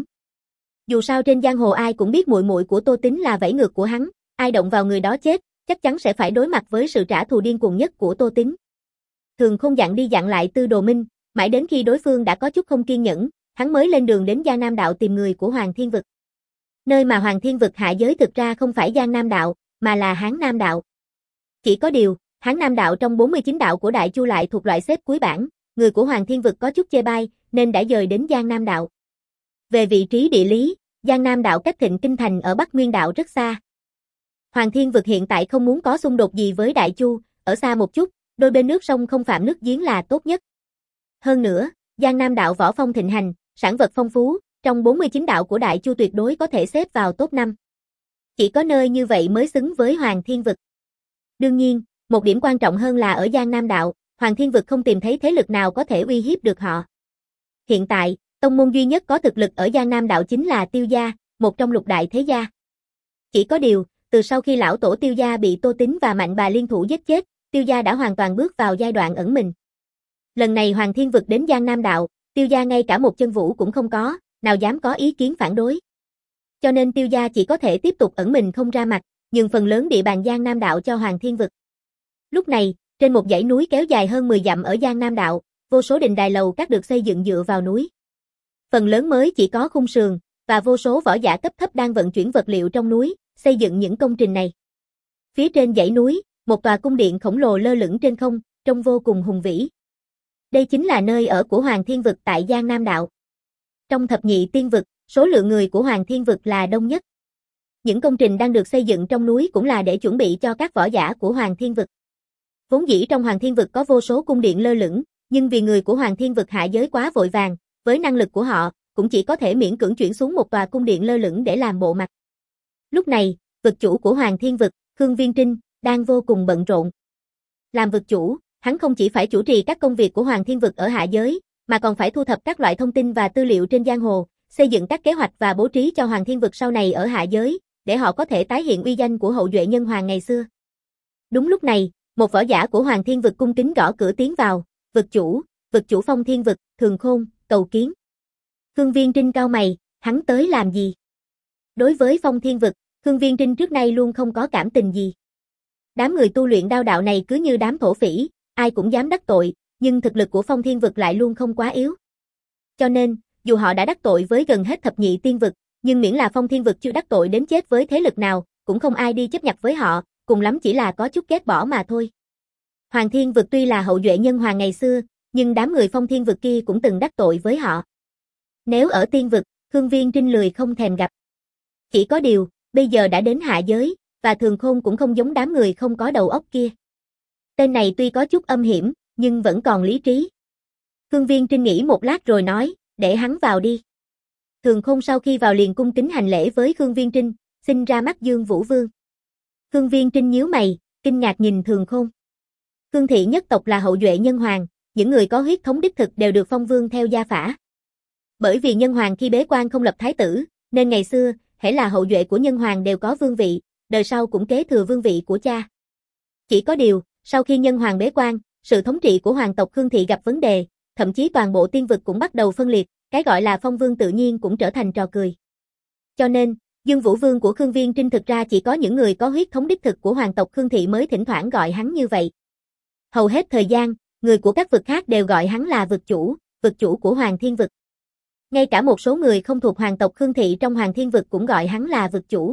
Dù sao trên giang hồ ai cũng biết muội muội của Tô Tín là vảy ngược của hắn, ai động vào người đó chết, chắc chắn sẽ phải đối mặt với sự trả thù điên cuồng nhất của Tô Tín. Thường Khôn dặn đi dặn lại Tư Đồ Minh, mãi đến khi đối phương đã có chút không kiên nhẫn, hắn mới lên đường đến Giang Nam đạo tìm người của Hoàng Thiên Vực. Nơi mà Hoàng Thiên Vực hạ giới thực ra không phải Giang Nam đạo, mà là Hán Nam đạo. Chỉ có điều, Hán Nam đạo trong bốn mươi chín đạo của Đại Chu lại thuộc loại xếp cuối bảng, người của Hoàng Thiên Vực có chút chê bai, nên đã dời đến Giang Nam đạo. Về vị trí địa lý, Giang Nam đạo cách Thịnh Kinh Thành ở Bắc Nguyên đạo rất xa. Hoàng Thiên Vực hiện tại không muốn có xung đột gì với Đại Chu, ở xa một chút, đôi bên nước sông không phạm nước giếng là tốt nhất. Hơn nữa, Giang Nam đạo võ phong thịnh hành, sản vật phong phú, trong bốn mươi chín đạo của Đại Chu tuyệt đối có thể xếp vào top năm. Chỉ có nơi như vậy mới xứng với Hoàng Thiên Vực. Đương nhiên, một điểm quan trọng hơn là ở Giang Nam đạo, Hoàng Thiên Vực không tìm thấy thế lực nào có thể uy hiếp được họ. Hiện tại, tông môn duy nhất có thực lực ở Giang Nam đạo chính là Tiêu gia, một trong lục đại thế gia. Chỉ có điều, từ sau khi lão tổ Tiêu gia bị Tô Tín và Mạnh Bà liên thủ giết chết, Tiêu gia đã hoàn toàn bước vào giai đoạn ẩn mình. Lần này Hoàng Thiên Vực đến Giang Nam đạo, Tiêu gia ngay cả một chân vũ cũng không có, nào dám có ý kiến phản đối. Cho nên Tiêu gia chỉ có thể tiếp tục ẩn mình không ra mặt, nhường phần lớn địa bàn Giang Nam đạo cho Hoàng Thiên Vực. Lúc này, trên một dãy núi kéo dài hơn mười dặm ở Giang Nam đạo, vô số đình đài lầu các được xây dựng dựa vào núi. Phần lớn mới chỉ có khung sườn, và vô số võ giả cấp thấp đang vận chuyển vật liệu trong núi, xây dựng những công trình này. Phía trên dãy núi, một tòa cung điện khổng lồ lơ lửng trên không, trông vô cùng hùng vĩ. Đây chính là nơi ở của Hoàng Thiên Vực tại Giang Nam đạo. Trong thập nhị tiên vực, số lượng người của Hoàng Thiên Vực là đông nhất. Những công trình đang được xây dựng trong núi cũng là để chuẩn bị cho các võ giả của Hoàng Thiên Vực. Vốn dĩ trong Hoàng Thiên Vực có vô số cung điện lơ lửng, nhưng vì người của Hoàng Thiên Vực hạ giới quá vội vàng, với năng lực của họ, cũng chỉ có thể miễn cưỡng chuyển xuống một tòa cung điện lơ lửng để làm bộ mặt. Lúc này, vực chủ của Hoàng Thiên Vực, Khương Viên Trinh, đang vô cùng bận rộn. Làm vực chủ, hắn không chỉ phải chủ trì các công việc của Hoàng Thiên Vực ở hạ giới, mà còn phải thu thập các loại thông tin và tư liệu trên giang hồ, xây dựng các kế hoạch và bố trí cho Hoàng Thiên Vực sau này ở hạ giới, để họ có thể tái hiện uy danh của hậu duệ nhân hoàng ngày xưa. Đúng lúc này, một võ giả của Hoàng Thiên Vực cung kính gõ cửa tiến vào, vực chủ, vực chủ Phong Thiên Vực, Thường Khôn, cầu kiến. Khương Viên Trinh cau mày, hắn tới làm gì? Đối với Phong Thiên Vực, Khương Viên Trinh trước nay luôn không có cảm tình gì. Đám người tu luyện đao đạo này cứ như đám thổ phỉ, ai cũng dám đắc tội, nhưng thực lực của Phong Thiên Vực lại luôn không quá yếu. Cho nên, dù họ đã đắc tội với gần hết thập nhị tiên vực, nhưng miễn là Phong Thiên Vực chưa đắc tội đến chết với thế lực nào, cũng không ai đi chấp nhặt với họ, cùng lắm chỉ là có chút ghét bỏ mà thôi. Hoàng Thiên Vực tuy là hậu duệ nhân hoàng ngày xưa, nhưng đám người Phong Thiên Vực kia cũng từng đắc tội với họ. Nếu ở tiên vực, Khương Viên Trinh lười không thèm gặp. Chỉ có điều, bây giờ đã đến hạ giới, và Thường Khôn cũng không giống đám người không có đầu óc kia. Tên này tuy có chút âm hiểm, nhưng vẫn còn lý trí. Khương Viên Trinh nghĩ một lát rồi nói, để hắn vào đi. Thường Khôn sau khi vào liền cung kính hành lễ với Khương Viên Trinh, xin ra mắt Dương Vũ Vương. Khương Viên Trinh nhíu mày, kinh ngạc nhìn Thường Khôn. Khương thị nhất tộc là hậu duệ nhân hoàng, những người có huyết thống đích thực đều được phong vương theo gia phả. Bởi vì nhân hoàng khi bế quan không lập thái tử, nên ngày xưa, hễ là hậu duệ của nhân hoàng đều có vương vị, đời sau cũng kế thừa vương vị của cha. Chỉ có điều, sau khi nhân hoàng bế quan, sự thống trị của hoàng tộc Khương thị gặp vấn đề, thậm chí toàn bộ tiên vực cũng bắt đầu phân liệt, cái gọi là phong vương tự nhiên cũng trở thành trò cười. Cho nên, Dương Vũ Vương của Khương Viên Trinh thực ra chỉ có những người có huyết thống đích thực của hoàng tộc Khương thị mới thỉnh thoảng gọi hắn như vậy. Hầu hết thời gian, người của các vực khác đều gọi hắn là vực chủ, vực chủ của Hoàng Thiên Vực. Ngay cả một số người không thuộc hoàng tộc Khương thị trong Hoàng Thiên Vực cũng gọi hắn là vực chủ.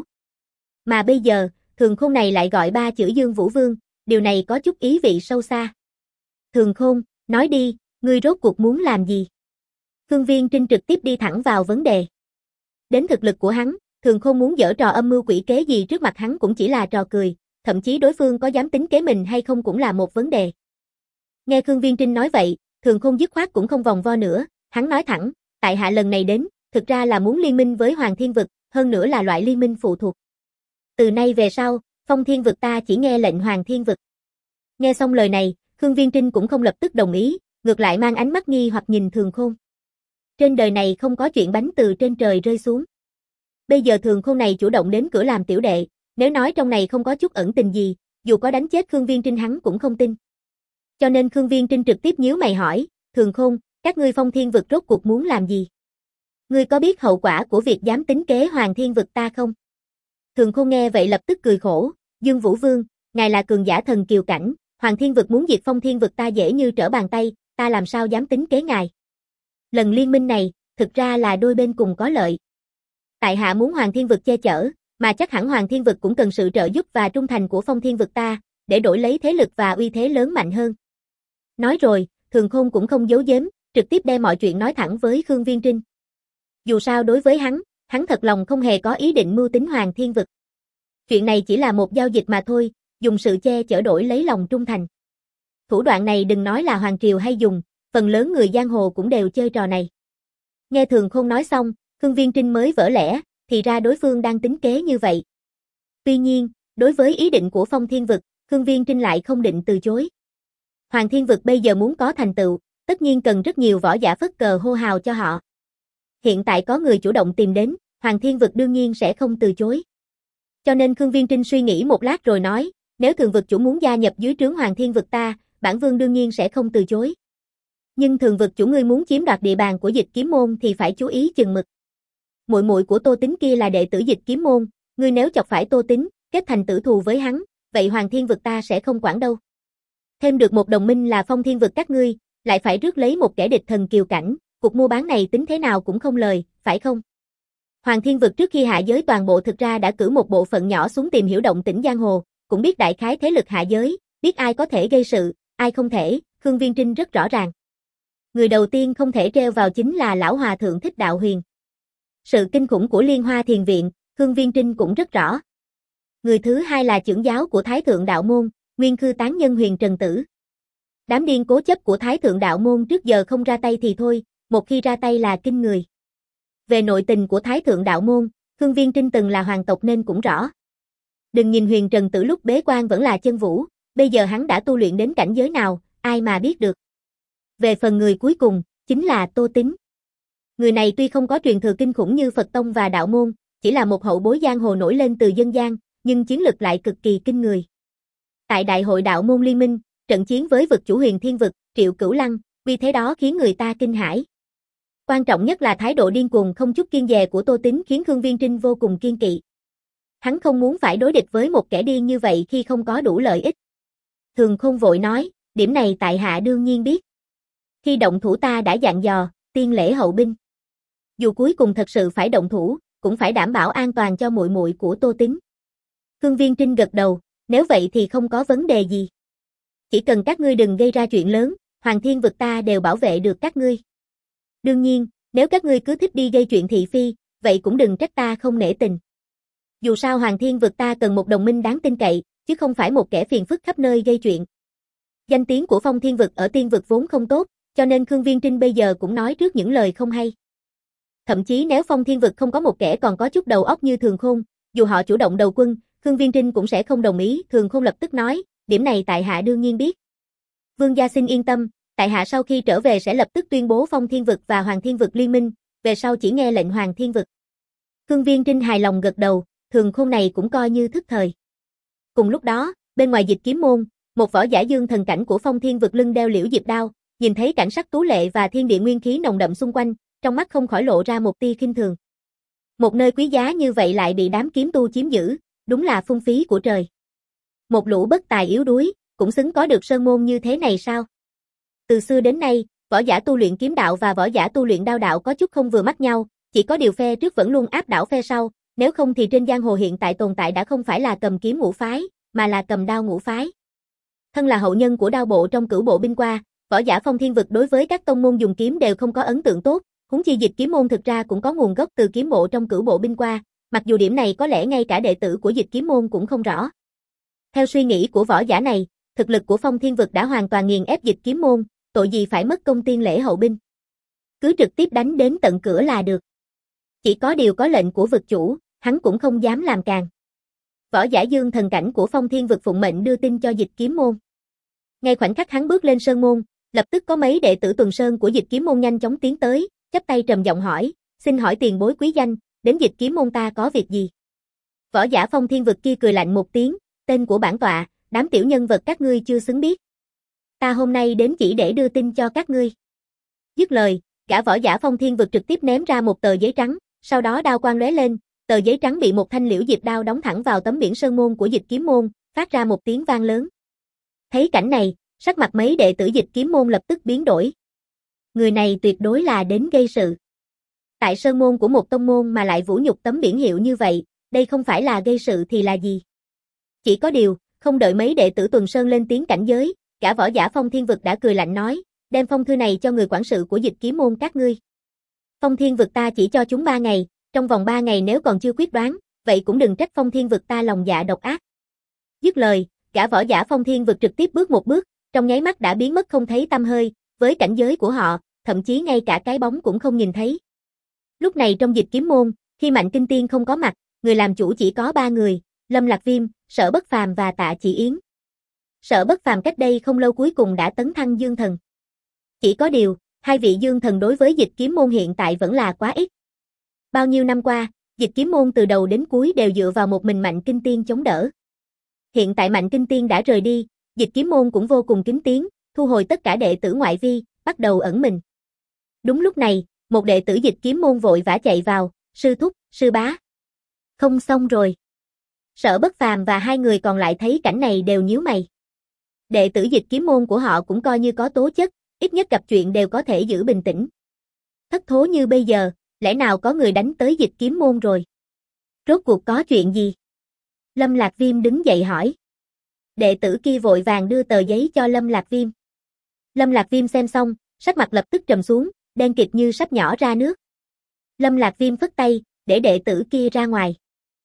Mà bây giờ, Thường Khôn này lại gọi ba chữ Dương Vũ Vương, điều này có chút ý vị sâu xa. Thường Khôn, nói đi, ngươi rốt cuộc muốn làm gì? Khương Viên Trinh trực tiếp đi thẳng vào vấn đề. Đến thực lực của hắn, Thường Khôn muốn giở trò âm mưu quỷ kế gì trước mặt hắn cũng chỉ là trò cười, thậm chí đối phương có dám tính kế mình hay không cũng là một vấn đề. Nghe Khương Viên Trinh nói vậy, Thường Khôn dứt khoát cũng không vòng vo nữa, hắn nói thẳng, tại hạ lần này đến, thực ra là muốn liên minh với Hoàng Thiên Vực, hơn nữa là loại liên minh phụ thuộc. Từ nay về sau, Phong Thiên Vực ta chỉ nghe lệnh Hoàng Thiên Vực. Nghe xong lời này, Khương Viên Trinh cũng không lập tức đồng ý, ngược lại mang ánh mắt nghi hoặc nhìn Thường Khôn. Trên đời này không có chuyện bánh từ trên trời rơi xuống. Bây giờ Thường Khôn này chủ động đến cửa làm tiểu đệ, nếu nói trong này không có chút ẩn tình gì, dù có đánh chết Khương Viên Trinh hắn cũng không tin. Cho nên Khương Viên Trinh trực tiếp nhíu mày hỏi, Thường Khôn, các ngươi Phong Thiên Vực rốt cuộc muốn làm gì? Ngươi có biết hậu quả của việc dám tính kế Hoàng Thiên Vực ta không? Thường Khôn nghe vậy lập tức cười khổ, Dương Vũ Vương, ngài là cường giả thần kiều cảnh, Hoàng Thiên Vực muốn diệt Phong Thiên Vực ta dễ như trở bàn tay, ta làm sao dám tính kế ngài? Lần liên minh này, thực ra là đôi bên cùng có lợi. Tại hạ muốn Hoàng Thiên Vực che chở, mà chắc hẳn Hoàng Thiên Vực cũng cần sự trợ giúp và trung thành của Phong Thiên Vực ta, để đổi lấy thế lực và uy thế lớn mạnh hơn. Nói rồi, Thường Khôn cũng không giấu giếm, trực tiếp đem mọi chuyện nói thẳng với Khương Viên Trinh. Dù sao đối với hắn, hắn thật lòng không hề có ý định mưu tính Hoàng Thiên Vực. Chuyện này chỉ là một giao dịch mà thôi, dùng sự che chở đổi lấy lòng trung thành. Thủ đoạn này đừng nói là Hoàng Triều hay dùng, phần lớn người giang hồ cũng đều chơi trò này. Nghe Thường Khôn nói xong, Khương Viên Trinh mới vỡ lẽ, thì ra đối phương đang tính kế như vậy. Tuy nhiên, đối với ý định của Phong Thiên Vực, Khương Viên Trinh lại không định từ chối. Hoàng Thiên Vực bây giờ muốn có thành tựu, tất nhiên cần rất nhiều võ giả phất cờ hô hào cho họ. Hiện tại có người chủ động tìm đến, Hoàng Thiên Vực đương nhiên sẽ không từ chối. Cho nên Khương Viên Trinh suy nghĩ một lát rồi nói, nếu Thường Vực chủ muốn gia nhập dưới trướng Hoàng Thiên Vực ta, bản vương đương nhiên sẽ không từ chối. Nhưng Thường Vực chủ ngươi muốn chiếm đoạt địa bàn của Dịch Kiếm môn thì phải chú ý chừng mực. Muội muội của Tô Tính kia là đệ tử Dịch Kiếm môn, ngươi nếu chọc phải Tô Tính, kết thành tử thù với hắn, vậy Hoàng Thiên Vực ta sẽ không quản đâu. Thêm được một đồng minh là Phong Thiên Vực các ngươi, lại phải rước lấy một kẻ địch thần kiều cảnh, cuộc mua bán này tính thế nào cũng không lời, phải không? Hoàng Thiên Vực trước khi hạ giới toàn bộ thực ra đã cử một bộ phận nhỏ xuống tìm hiểu động tĩnh giang hồ, cũng biết đại khái thế lực hạ giới, biết ai có thể gây sự, ai không thể, Khương Viên Trinh rất rõ ràng. Người đầu tiên không thể treo vào chính là lão hòa thượng Thích Đạo Huyền. Sự kinh khủng của Liên Hoa Thiền Viện, Khương Viên Trinh cũng rất rõ. Người thứ hai là trưởng giáo của Thái Thượng Đạo Môn, Nguyên Khư Tán Nhân Huyền Trần Tử. Đám điên cố chấp của Thái Thượng Đạo Môn trước giờ không ra tay thì thôi, một khi ra tay là kinh người. Về nội tình của Thái Thượng Đạo Môn, Khương Viên Trinh từng là hoàng tộc nên cũng rõ. Đừng nhìn Huyền Trần Tử lúc bế quan vẫn là chân vũ, bây giờ hắn đã tu luyện đến cảnh giới nào, ai mà biết được. Về phần người cuối cùng, chính là Tô Tính. Người này tuy không có truyền thừa kinh khủng như Phật Tông và Đạo Môn, chỉ là một hậu bối giang hồ nổi lên từ dân gian, nhưng chiến lực lại cực kỳ kinh người. Tại Đại hội Đạo Môn Liên minh, trận chiến với vực chủ Huyền Thiên Vực, Triệu Cửu Lăng, vì thế đó khiến người ta kinh hãi. Quan trọng nhất là thái độ điên cuồng không chút kiêng dè của Tô Tính khiến Khương Viên Trinh vô cùng kiên kỵ. Hắn không muốn phải đối địch với một kẻ điên như vậy khi không có đủ lợi ích. Thường Khôn vội nói, điểm này tại hạ đương nhiên biết. Khi động thủ ta đã dặn dò, tiên lễ hậu binh. Dù cuối cùng thật sự phải động thủ, cũng phải đảm bảo an toàn cho muội muội của Tô Tính. Khương Viên Trinh gật đầu, nếu vậy thì không có vấn đề gì. Chỉ cần các ngươi đừng gây ra chuyện lớn, Hoàng Thiên Vực ta đều bảo vệ được các ngươi. Đương nhiên, nếu các ngươi cứ thích đi gây chuyện thị phi, vậy cũng đừng trách ta không nể tình. Dù sao Hoàng Thiên Vực ta cần một đồng minh đáng tin cậy, chứ không phải một kẻ phiền phức khắp nơi gây chuyện. Danh tiếng của Phong Thiên Vực ở tiên vực vốn không tốt, Cho nên Khương Viên Trinh bây giờ cũng nói trước những lời không hay. Thậm chí nếu Phong Thiên Vực không có một kẻ còn có chút đầu óc như Thường Khôn, dù họ chủ động đầu quân, Khương Viên Trinh cũng sẽ không đồng ý. Thường Khôn lập tức nói, điểm này tại hạ đương nhiên biết. Vương gia xin yên tâm, tại hạ sau khi trở về sẽ lập tức tuyên bố Phong Thiên Vực và Hoàng Thiên Vực liên minh, về sau chỉ nghe lệnh Hoàng Thiên Vực. Khương Viên Trinh hài lòng gật đầu, Thường Khôn này cũng coi như thức thời. Cùng lúc đó, bên ngoài Dịch Kiếm môn, một võ giả dương thần cảnh của Phong Thiên Vực lưng đeo liễu diệp đao, nhìn thấy cảnh sắc tú lệ và thiên địa nguyên khí nồng đậm xung quanh, trong mắt không khỏi lộ ra một tia khinh thường. Một nơi quý giá như vậy lại bị đám kiếm tu chiếm giữ, đúng là phung phí của trời. Một lũ bất tài yếu đuối, cũng xứng có được sơn môn như thế này sao? Từ xưa đến nay, võ giả tu luyện kiếm đạo và võ giả tu luyện đao đạo có chút không vừa mắt nhau, chỉ có điều phe trước vẫn luôn áp đảo phe sau, nếu không thì trên giang hồ hiện tại tồn tại đã không phải là cầm kiếm ngũ phái, mà là cầm đao ngũ phái. Thân là hậu nhân của đao bộ trong cửu bộ binh qua, võ giả Phong Thiên Vực đối với các tông môn dùng kiếm đều không có ấn tượng tốt, huống chi Dịch Kiếm môn thực ra cũng có nguồn gốc từ kiếm bộ trong cửu bộ binh qua, mặc dù điểm này có lẽ ngay cả đệ tử của Dịch Kiếm môn cũng không rõ. Theo suy nghĩ của võ giả này, thực lực của Phong Thiên Vực đã hoàn toàn nghiền ép Dịch Kiếm môn, tội gì phải mất công tiên lễ hậu binh. Cứ trực tiếp đánh đến tận cửa là được. Chỉ có điều có lệnh của vực chủ, hắn cũng không dám làm càng. Võ giả dương thần cảnh của Phong Thiên Vực phụng mệnh đưa tin cho Dịch Kiếm môn. Ngay khoảnh khắc hắn bước lên sơn môn, lập tức có mấy đệ tử tuần sơn của Dịch Kiếm môn nhanh chóng tiến tới, chắp tay trầm giọng hỏi, xin hỏi tiền bối quý danh, đến Dịch Kiếm môn ta có việc gì? Võ giả Phong Thiên Vực kia cười lạnh một tiếng, tên của bản tọa, đám tiểu nhân vật các ngươi chưa xứng biết. Ta hôm nay đến chỉ để đưa tin cho các ngươi. Dứt lời, gã võ giả Phong Thiên Vực trực tiếp ném ra một tờ giấy trắng, sau đó đao quang lóe lên, tờ giấy trắng bị một thanh liễu diệp đao đóng thẳng vào tấm biển sơn môn của Dịch Kiếm môn, phát ra một tiếng vang lớn. Thấy cảnh này, sắc mặt mấy đệ tử Dịch Kiếm môn lập tức biến đổi. Người này tuyệt đối là đến gây sự. Tại sơn môn của một tông môn mà lại vũ nhục tấm biển hiệu như vậy, đây không phải là gây sự thì là gì? Chỉ có điều, không đợi mấy đệ tử tuần sơn lên tiếng cảnh giới, gã võ giả Phong Thiên Vực đã cười lạnh nói, đem phong thư này cho người quản sự của Dịch Kiếm môn các ngươi. Phong Thiên Vực ta chỉ cho chúng ba ngày, trong vòng ba ngày nếu còn chưa quyết đoán, vậy cũng đừng trách Phong Thiên Vực ta lòng dạ độc ác. Dứt lời, gã võ giả Phong Thiên Vực trực tiếp bước một bước, trong nháy mắt đã biến mất không thấy tăm hơi, với cảnh giới của họ, thậm chí ngay cả cái bóng cũng không nhìn thấy. Lúc này trong Dịch Kiếm môn, khi Mạnh Kinh Tiên không có mặt, người làm chủ chỉ có ba người, Lâm Lạc Viêm, Sở Bất Phàm và Tạ Chỉ Yến. Sở Bất Phàm cách đây không lâu cuối cùng đã tấn thăng dương thần. Chỉ có điều, hai vị dương thần đối với Dịch Kiếm môn hiện tại vẫn là quá ít. Bao nhiêu năm qua, Dịch Kiếm môn từ đầu đến cuối đều dựa vào một mình Mạnh Kinh Tiên chống đỡ. Hiện tại Mạnh Kinh Tiên đã rời đi, Dịch Kiếm môn cũng vô cùng kính tiếng, thu hồi tất cả đệ tử ngoại vi, bắt đầu ẩn mình. Đúng lúc này, một đệ tử Dịch Kiếm môn vội vã chạy vào, sư thúc, sư bá. Không xong rồi. Sở Bất Phàm và hai người còn lại thấy cảnh này đều nhíu mày. Đệ tử Dịch Kiếm môn của họ cũng coi như có tố chất, ít nhất gặp chuyện đều có thể giữ bình tĩnh. Thất thố như bây giờ, lẽ nào có người đánh tới Dịch Kiếm môn rồi? Rốt cuộc có chuyện gì? Lâm Lạc Viêm đứng dậy hỏi. Đệ tử kia vội vàng đưa tờ giấy cho Lâm Lạc Viêm. Lâm Lạc Viêm xem xong, sắc mặt lập tức trầm xuống, đen kịt như sắp nhỏ ra nước. Lâm Lạc Viêm phất tay, để đệ tử kia ra ngoài.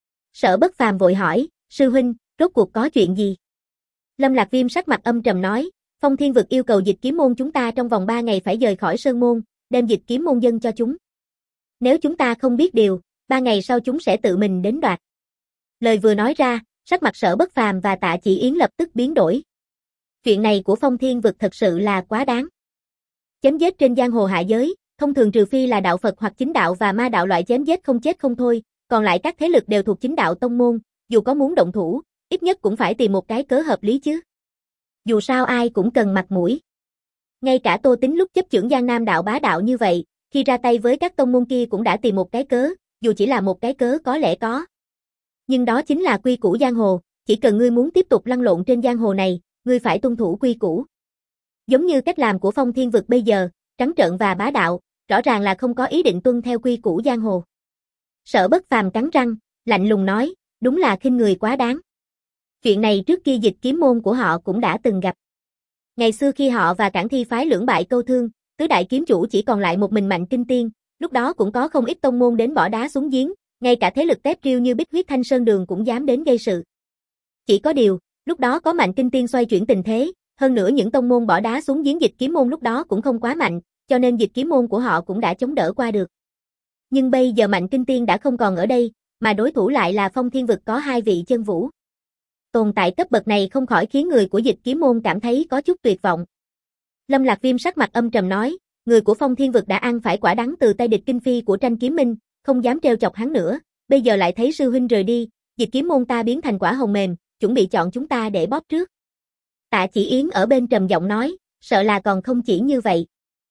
Sở Bất Phàm vội hỏi, sư huynh, rốt cuộc có chuyện gì? Lâm Lạc Viêm sắc mặt âm trầm nói, Phong Thiên Vực yêu cầu Dịch Kiếm môn chúng ta trong vòng ba ngày phải rời khỏi sơn môn, đem Dịch Kiếm môn dâng cho chúng. Nếu chúng ta không biết điều, ba ngày sau chúng sẽ tự mình đến đoạt. Lời vừa nói ra, sắc mặt Sở Bất Phàm và Tạ Chỉ Yến lập tức biến đổi. Chuyện này của Phong Thiên Vực thật sự là quá đáng. Chém giết trên giang hồ hạ giới, thông thường trừ phi là đạo Phật hoặc chính đạo và ma đạo loại chém giết không chết không thôi, còn lại các thế lực đều thuộc chính đạo tông môn, dù có muốn động thủ, ít nhất cũng phải tìm một cái cớ hợp lý chứ. Dù sao ai cũng cần mặt mũi. Ngay cả Tô Tính lúc chấp chưởng Giang Nam đạo bá đạo như vậy, khi ra tay với các tông môn kia cũng đã tìm một cái cớ, dù chỉ là một cái cớ có lẽ có. Nhưng đó chính là quy củ giang hồ, chỉ cần ngươi muốn tiếp tục lăn lộn trên giang hồ này, ngươi phải tuân thủ quy củ. Giống như cách làm của Phong Thiên Vực bây giờ, trắng trợn và bá đạo, rõ ràng là không có ý định tuân theo quy củ giang hồ. Sở Bất Phàm cắn răng, lạnh lùng nói, đúng là khinh người quá đáng. Chuyện này trước kia Dịch Kiếm môn của họ cũng đã từng gặp. Ngày xưa khi họ và Cảng Thi phái lưỡng bại câu thương, tứ đại kiếm chủ chỉ còn lại một mình Mạnh Kinh Tiên, lúc đó cũng có không ít tông môn đến bỏ đá xuống giếng, ngay cả thế lực tép riêu như Bích Huyết Thanh Sơn Đường cũng dám đến gây sự. Chỉ có điều, lúc đó có Mạnh Kinh Tiên xoay chuyển tình thế, hơn nữa những tông môn bỏ đá xuống giếng Dịch Kiếm môn lúc đó cũng không quá mạnh, cho nên Dịch Kiếm môn của họ cũng đã chống đỡ qua được. Nhưng bây giờ Mạnh Kinh Tiên đã không còn ở đây, mà đối thủ lại là Phong Thiên Vực có hai vị chân vũ. Tồn tại cấp bậc này không khỏi khiến người của Dịch Kiếm môn cảm thấy có chút tuyệt vọng. Lâm Lạc Viêm sắc mặt âm trầm nói, người của Phong Thiên Vực đã ăn phải quả đắng từ tay địch Kinh Phi của Tranh Kiếm Minh, không dám trêu chọc hắn nữa, bây giờ lại thấy sư huynh rời đi, Dịch Kiếm môn ta biến thành quả hồng mềm, chuẩn bị chọn chúng ta để bóp trước. Tạ Chỉ Yến ở bên trầm giọng nói, sợ là còn không chỉ như vậy.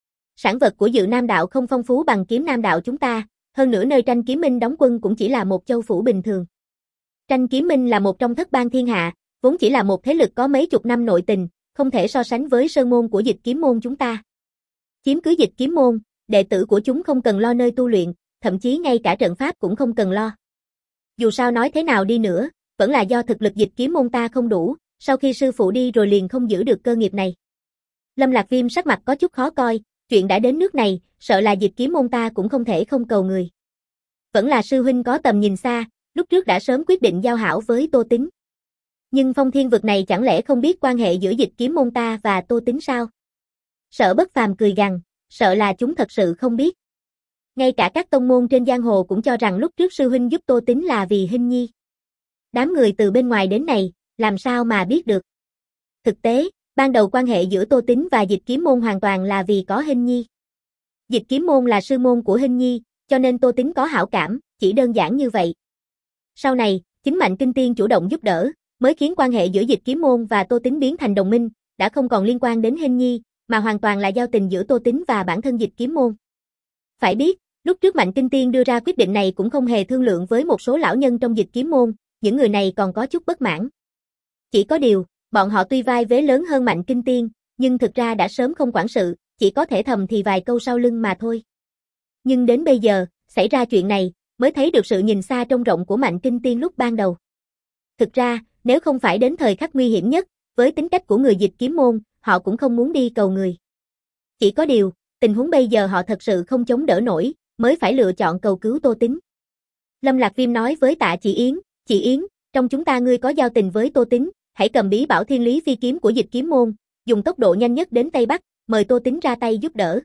Sản vật của Dự Nam đạo không phong phú bằng Kiếm Nam đạo chúng ta, hơn nữa nơi Tranh Kiếm Minh đóng quân cũng chỉ là một châu phủ bình thường. Tranh Kiếm Minh là một trong thất bang thiên hạ, vốn chỉ là một thế lực có mấy chục năm nội tình, không thể so sánh với sơn môn của Dịch Kiếm môn chúng ta. Chiếm cứ Dịch Kiếm môn, đệ tử của chúng không cần lo nơi tu luyện, thậm chí ngay cả trận pháp cũng không cần lo. Dù sao nói thế nào đi nữa, vẫn là do thực lực Dịch Kiếm môn ta không đủ, sau khi sư phụ đi rồi liền không giữ được cơ nghiệp này. Lâm Lạc Viêm sắc mặt có chút khó coi, chuyện đã đến nước này, sợ là Dịch Kiếm môn ta cũng không thể không cầu người. Vẫn là sư huynh có tầm nhìn xa, lúc trước đã sớm quyết định giao hảo với Tô Tính. Nhưng Phong Thiên Vực này chẳng lẽ không biết quan hệ giữa Dịch Kiếm môn ta và Tô Tính sao? Sở Bất Phàm cười gằn, sợ là chúng thật sự không biết. Ngay cả các tông môn trên giang hồ cũng cho rằng lúc trước sư huynh giúp Tô Tính là vì Hinh Nhi. Đám người từ bên ngoài đến này, làm sao mà biết được? Thực tế, ban đầu quan hệ giữa Tô Tính và Dịch Kiếm môn hoàn toàn là vì có Hinh Nhi. Dịch Kiếm môn là sư môn của Hinh Nhi, cho nên Tô Tính có hảo cảm, chỉ đơn giản như vậy. Sau này, chính Mạnh Kinh Tiên chủ động giúp đỡ, mới khiến quan hệ giữa Dịch Kiếm môn và Tô Tính biến thành đồng minh, đã không còn liên quan đến Hinh Nhi, mà hoàn toàn là giao tình giữa Tô Tính và bản thân Dịch Kiếm môn. Phải biết, lúc trước Mạnh Kinh Tiên đưa ra quyết định này cũng không hề thương lượng với một số lão nhân trong Dịch Kiếm môn, những người này còn có chút bất mãn. Chỉ có điều, bọn họ tuy vai vế lớn hơn Mạnh Kinh Tiên, nhưng thực ra đã sớm không quản sự, chỉ có thể thầm thì vài câu sau lưng mà thôi. Nhưng đến bây giờ, xảy ra chuyện này, mới thấy được sự nhìn xa trông rộng của Mạnh Kinh Tiên lúc ban đầu. Thực ra, nếu không phải đến thời khắc nguy hiểm nhất, với tính cách của người Dịch Kiếm môn, họ cũng không muốn đi cầu người. Chỉ có điều, tình huống bây giờ họ thật sự không chống đỡ nổi, mới phải lựa chọn cầu cứu Tô Tính. Lâm Lạc Viêm nói với Tạ Chỉ Yến, Chị Yến, trong chúng ta ngươi có giao tình với Tô Tính, hãy cầm bí bảo Thiên Lý Phi kiếm của Dịch Kiếm môn, dùng tốc độ nhanh nhất đến Tây Bắc, mời Tô Tính ra tay giúp đỡ.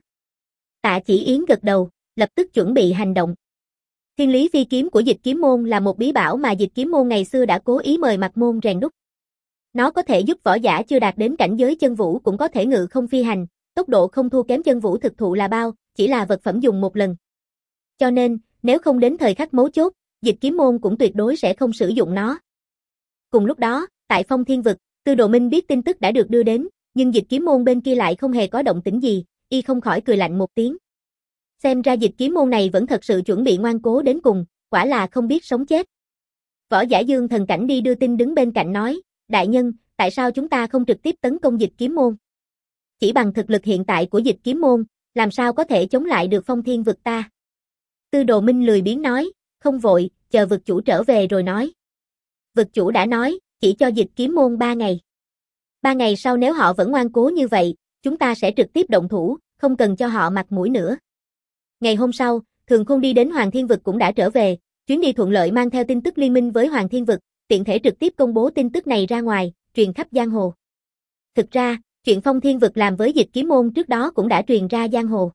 Tạ Chỉ Yến gật đầu, lập tức chuẩn bị hành động. Thiên Lý Phi kiếm của Dịch Kiếm môn là một bí bảo mà Dịch Kiếm môn ngày xưa đã cố ý mời Mặc môn rèn đúc. Nó có thể giúp võ giả chưa đạt đến cảnh giới chân vũ cũng có thể ngự không phi hành, tốc độ không thua kém chân vũ thực thụ là bao, chỉ là vật phẩm dùng một lần. Cho nên, nếu không đến thời khắc mấu chốt, Dịch Kiếm môn cũng tuyệt đối sẽ không sử dụng nó. Cùng lúc đó, tại Phong Thiên Vực, Tư Đồ Minh biết tin tức đã được đưa đến, nhưng Dịch Kiếm môn bên kia lại không hề có động tĩnh gì, y không khỏi cười lạnh một tiếng. Xem ra Dịch Kiếm môn này vẫn thật sự chuẩn bị ngoan cố đến cùng, quả là không biết sống chết. Võ giả Dương Thần Cảnh đi đưa tin đứng bên cạnh nói, đại nhân, tại sao chúng ta không trực tiếp tấn công Dịch Kiếm môn? Chỉ bằng thực lực hiện tại của Dịch Kiếm môn, làm sao có thể chống lại được Phong Thiên Vực ta? Tư Đồ Minh lười biếng nói, không vội, chờ vực chủ trở về rồi nói. Vực chủ đã nói, chỉ cho Dịch Kiếm môn ba ngày. Ba ngày sau nếu họ vẫn ngoan cố như vậy, chúng ta sẽ trực tiếp động thủ, không cần cho họ mặt mũi nữa. Ngày hôm sau, Thường Khôn đi đến Hoàng Thiên Vực cũng đã trở về, chuyến đi thuận lợi mang theo tin tức liên minh với Hoàng Thiên Vực, tiện thể trực tiếp công bố tin tức này ra ngoài, truyền khắp giang hồ. Thực ra, chuyện Phong Thiên Vực làm với Dịch Kiếm môn trước đó cũng đã truyền ra giang hồ.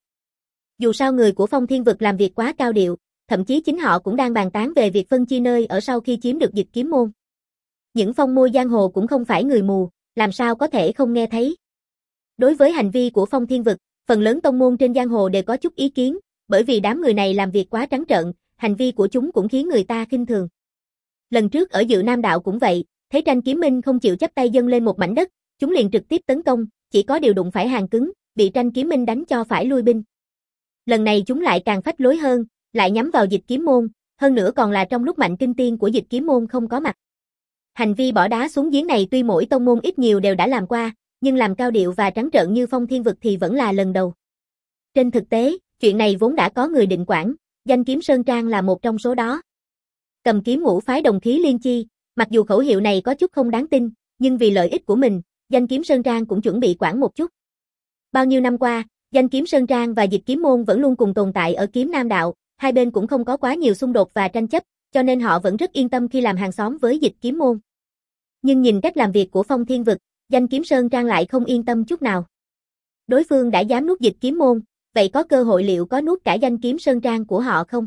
Dù sao người của Phong Thiên Vực làm việc quá cao điệu, thậm chí chính họ cũng đang bàn tán về việc phân chia nơi ở sau khi chiếm được Dịch Kiếm môn. Những phong môi giang hồ cũng không phải người mù, làm sao có thể không nghe thấy. Đối với hành vi của Phong Thiên Vực, phần lớn tông môn trên giang hồ đều có chút ý kiến, bởi vì đám người này làm việc quá trắng trợn, hành vi của chúng cũng khiến người ta khinh thường. Lần trước ở Dự Nam đạo cũng vậy, thấy Tranh Kiếm Minh không chịu chấp tay dâng lên một mảnh đất, chúng liền trực tiếp tấn công, chỉ có điều đụng phải hàng cứng, bị Tranh Kiếm Minh đánh cho phải lui binh. Lần này chúng lại càng phách lối hơn, lại nhắm vào Dịch Kiếm môn, hơn nữa còn là trong lúc Mạnh Kinh Tiên của Dịch Kiếm môn không có mặt. Hành vi bỏ đá xuống giếng này tuy mỗi tông môn ít nhiều đều đã làm qua, nhưng làm cao điệu và trắng trợn như Phong Thiên Vực thì vẫn là lần đầu. Trên thực tế, chuyện này vốn đã có người định quản, Danh Kiếm Sơn Trang là một trong số đó. Cầm kiếm ngũ phái đồng khí liên chi, mặc dù khẩu hiệu này có chút không đáng tin, nhưng vì lợi ích của mình, Danh Kiếm Sơn Trang cũng chuẩn bị quản một chút. Bao nhiêu năm qua, Danh Kiếm Sơn Trang và Dịch Kiếm môn vẫn luôn cùng tồn tại ở Kiếm Nam đạo, hai bên cũng không có quá nhiều xung đột và tranh chấp, cho nên họ vẫn rất yên tâm khi làm hàng xóm với Dịch Kiếm môn. Nhưng nhìn cách làm việc của Phong Thiên Vực, Danh Kiếm Sơn Trang lại không yên tâm chút nào. Đối phương đã dám nuốt Dịch Kiếm môn, vậy có cơ hội liệu có nuốt cả Danh Kiếm Sơn Trang của họ không?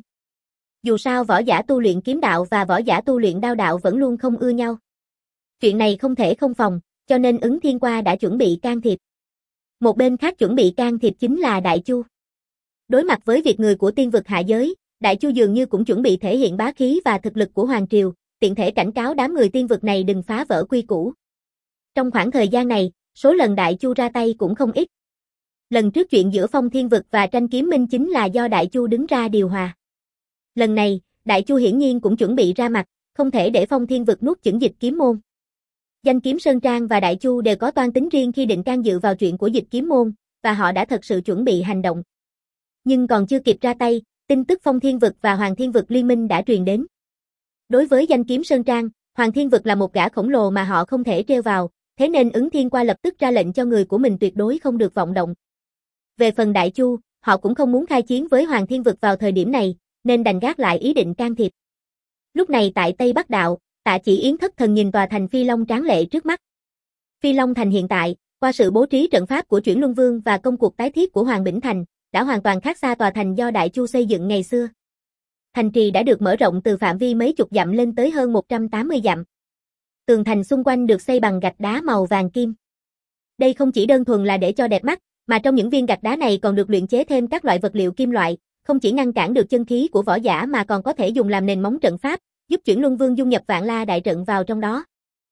Dù sao võ giả tu luyện kiếm đạo và võ giả tu luyện đao đạo vẫn luôn không ưa nhau. Chuyện này không thể không phòng, cho nên Ứng Thiên Qua đã chuẩn bị can thiệp. Một bên khác chuẩn bị can thiệp chính là Đại Chu. Đối mặt với việc người của tiên vực hạ giới, Đại Chu dường như cũng chuẩn bị thể hiện bá khí và thực lực của Hoàng Triều, tiện thể cảnh cáo đám người tiên vực này đừng phá vỡ quy củ. Trong khoảng thời gian này, số lần Đại Chu ra tay cũng không ít. Lần trước chuyện giữa Phong Thiên Vực và Tranh Kiếm Minh chính là do Đại Chu đứng ra điều hòa. Lần này, Đại Chu hiển nhiên cũng chuẩn bị ra mặt, không thể để Phong Thiên Vực nuốt chửng Dịch Kiếm môn. Danh Kiếm Sơn Trang và Đại Chu đều có toan tính riêng khi định can dự vào chuyện của Dịch Kiếm môn, và họ đã thật sự chuẩn bị hành động. Nhưng còn chưa kịp ra tay, tin tức Phong Thiên Vực và Hoàng Thiên Vực liên minh đã truyền đến. Đối với Danh Kiếm Sơn Trang, Hoàng Thiên Vực là một gã khổng lồ mà họ không thể trêu vào, thế nên Ứng Thiên Qua lập tức ra lệnh cho người của mình tuyệt đối không được vọng động. Về phần Đại Chu, họ cũng không muốn khai chiến với Hoàng Thiên Vực vào thời điểm này, nên đành gác lại ý định can thiệp. Lúc này tại Tây Bắc Đạo, Tạ Chỉ Yến thất thần nhìn tòa thành Phi Long tráng lệ trước mắt. Phi Long Thành hiện tại, qua sự bố trí trận pháp của Chuyển Luân Vương và công cuộc tái thiết của Hoàng Bỉnh Thành, đã hoàn toàn khác xa tòa thành do Đại Chu xây dựng ngày xưa. Thành trì đã được mở rộng từ phạm vi mấy chục dặm lên tới hơn một trăm tám mươi dặm. Tường thành xung quanh được xây bằng gạch đá màu vàng kim. Đây không chỉ đơn thuần là để cho đẹp mắt, mà trong những viên gạch đá này còn được luyện chế thêm các loại vật liệu kim loại, không chỉ ngăn cản được chân khí của võ giả mà còn có thể dùng làm nền móng trận pháp, giúp Chuyển Luân Vương dung nhập Vạn La đại trận vào trong đó.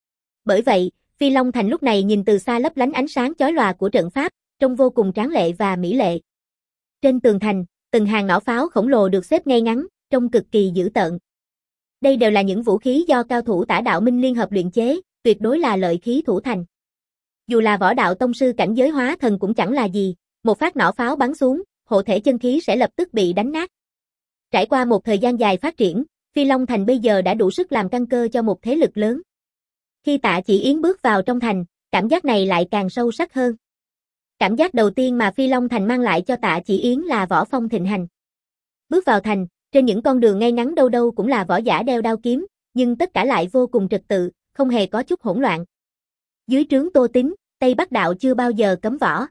Bởi vậy, Phi Long Thành lúc này nhìn từ xa lấp lánh ánh sáng chói lòa của trận pháp, trông vô cùng tráng lệ và mỹ lệ. Trên tường thành, từng hàng nỏ pháo khổng lồ được xếp ngay ngắn, trông cực kỳ dữ tợn. Đây đều là những vũ khí do cao thủ Tả Đạo Minh liên hợp luyện chế, tuyệt đối là lợi khí thủ thành. Dù là võ đạo tông sư cảnh giới hóa thần cũng chẳng là gì, một phát nỏ pháo bắn xuống, hộ thể chân khí sẽ lập tức bị đánh nát. Trải qua một thời gian dài phát triển, Phi Long Thành bây giờ đã đủ sức làm căn cơ cho một thế lực lớn. Khi Tạ Chỉ Yến bước vào trong thành, cảm giác này lại càng sâu sắc hơn. Cảm giác đầu tiên mà Phi Long Thành mang lại cho Tạ Chỉ Yến là võ phong thịnh hành. Bước vào thành, trên những con đường ngay ngắn đâu đâu cũng là võ giả đeo đao kiếm, nhưng tất cả lại vô cùng trật tự, không hề có chút hỗn loạn. Dưới trướng Tô Tín, Tây Bắc Đạo chưa bao giờ cấm võ.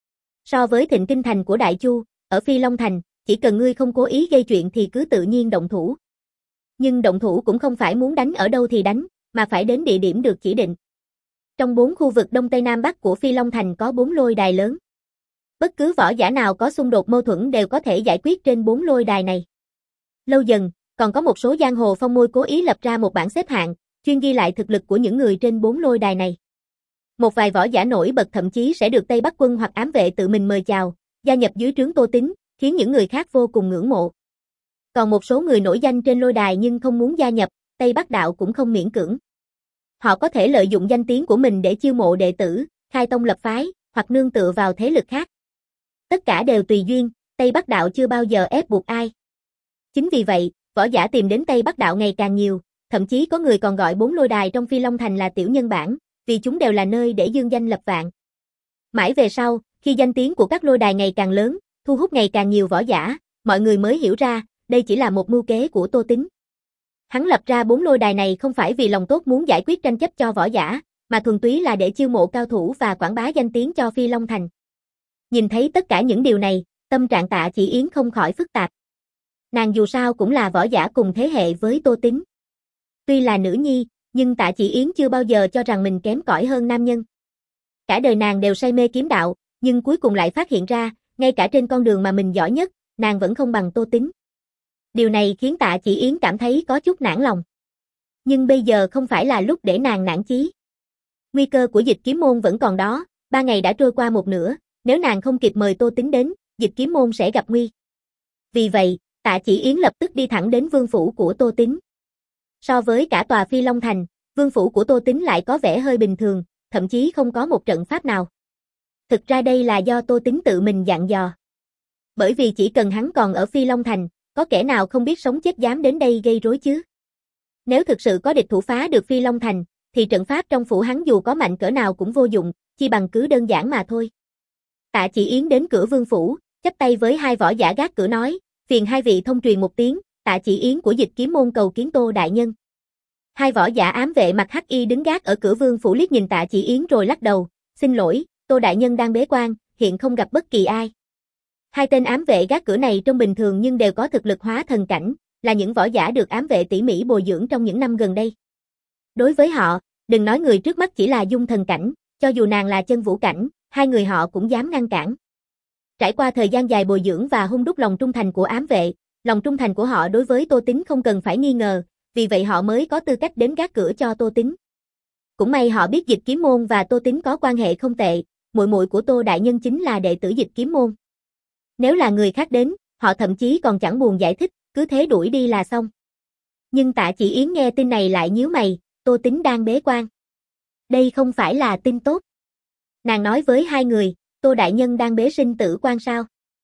So với Thịnh Kinh Thành của Đại Chu, ở Phi Long Thành, chỉ cần ngươi không cố ý gây chuyện thì cứ tự nhiên động thủ. Nhưng động thủ cũng không phải muốn đánh ở đâu thì đánh, mà phải đến địa điểm được chỉ định. Trong bốn khu vực Đông Tây Nam Bắc của Phi Long Thành có bốn lôi đài lớn. Bất cứ võ giả nào có xung đột mâu thuẫn đều có thể giải quyết trên bốn lôi đài này. Lâu dần, còn có một số giang hồ phong môi cố ý lập ra một bảng xếp hạng, chuyên ghi lại thực lực của những người trên bốn lôi đài này. Một vài võ giả nổi bật thậm chí sẽ được Tây Bắc quân hoặc ám vệ tự mình mời chào, gia nhập dưới trướng Tô Tín, khiến những người khác vô cùng ngưỡng mộ. Còn một số người nổi danh trên lôi đài nhưng không muốn gia nhập, Tây Bắc Đạo cũng không miễn cưỡng. Họ có thể lợi dụng danh tiếng của mình để chiêu mộ đệ tử, khai tông lập phái, hoặc nương tựa vào thế lực khác. Tất cả đều tùy duyên, Tây Bắc Đạo chưa bao giờ ép buộc ai. Chính vì vậy, võ giả tìm đến Tây Bắc Đạo ngày càng nhiều, thậm chí có người còn gọi bốn lôi đài trong Phi Long Thành là tiểu nhân bản, vì chúng đều là nơi để dương danh lập vạn. Mãi về sau, khi danh tiếng của các lôi đài ngày càng lớn, thu hút ngày càng nhiều võ giả, mọi người mới hiểu ra, đây chỉ là một mưu kế của Tô Tín. Hắn lập ra bốn lôi đài này không phải vì lòng tốt muốn giải quyết tranh chấp cho võ giả, mà thuần túy là để chiêu mộ cao thủ và quảng bá danh tiếng cho Phi Long Thành. Nhìn thấy tất cả những điều này, tâm trạng Tạ Chỉ Yến không khỏi phức tạp. Nàng dù sao cũng là võ giả cùng thế hệ với Tô Tín. Tuy là nữ nhi, nhưng Tạ Chỉ Yến chưa bao giờ cho rằng mình kém cỏi hơn nam nhân. Cả đời nàng đều say mê kiếm đạo, nhưng cuối cùng lại phát hiện ra, ngay cả trên con đường mà mình giỏi nhất, nàng vẫn không bằng Tô Tín. Điều này khiến Tạ Chỉ Yến cảm thấy có chút nản lòng. Nhưng bây giờ không phải là lúc để nàng nản chí. Nguy cơ của Dịch Kiếm môn vẫn còn đó, ba ngày đã trôi qua một nửa, nếu nàng không kịp mời Tô Tín đến, Dịch Kiếm môn sẽ gặp nguy. Vì vậy, Tạ Chỉ Yến lập tức đi thẳng đến vương phủ của Tô Tín. So với cả tòa Phi Long Thành, vương phủ của Tô Tín lại có vẻ hơi bình thường, thậm chí không có một trận pháp nào. Thực ra đây là do Tô Tín tự mình dặn dò. Bởi vì chỉ cần hắn còn ở Phi Long Thành, có kẻ nào không biết sống chết dám đến đây gây rối chứ? Nếu thực sự có địch thủ phá được Phi Long Thành, thì trận pháp trong phủ hắn dù có mạnh cỡ nào cũng vô dụng, chỉ bằng cứ đơn giản mà thôi. Tạ Chỉ Yến đến cửa vương phủ, chắp tay với hai võ giả gác cửa nói, phiền hai vị thông truyền một tiếng, Tạ Chỉ Yến của Dịch Kiếm môn cầu kiến Tô đại nhân. Hai võ giả ám vệ mặc hắc y đứng gác ở cửa vương phủ liếc nhìn Tạ Chỉ Yến rồi lắc đầu, xin lỗi, Tô đại nhân đang bế quan, hiện không gặp bất kỳ ai. Hai tên ám vệ gác cửa này trông bình thường nhưng đều có thực lực hóa thần cảnh, là những võ giả được ám vệ tỉ mỉ bồi dưỡng trong những năm gần đây. Đối với họ, đừng nói người trước mắt chỉ là dung thần cảnh, cho dù nàng là chân vũ cảnh, hai người họ cũng dám ngăn cản. Trải qua thời gian dài bồi dưỡng và hun đúc lòng trung thành của ám vệ, lòng trung thành của họ đối với Tô Tính không cần phải nghi ngờ, vì vậy họ mới có tư cách đến gác cửa cho Tô Tính. Cũng may họ biết Dịch Kiếm Môn và Tô Tính có quan hệ không tệ, muội muội của Tô đại nhân chính là đệ tử Dịch Kiếm Môn. Nếu là người khác đến, họ thậm chí còn chẳng buồn giải thích, cứ thế đuổi đi là xong. Nhưng Tạ Chỉ Yến nghe tin này lại nhíu mày, Tô Tính đang bế quan. Đây không phải là tin tốt. Nàng nói với hai người, Tô đại nhân đang bế sinh tử quan sao?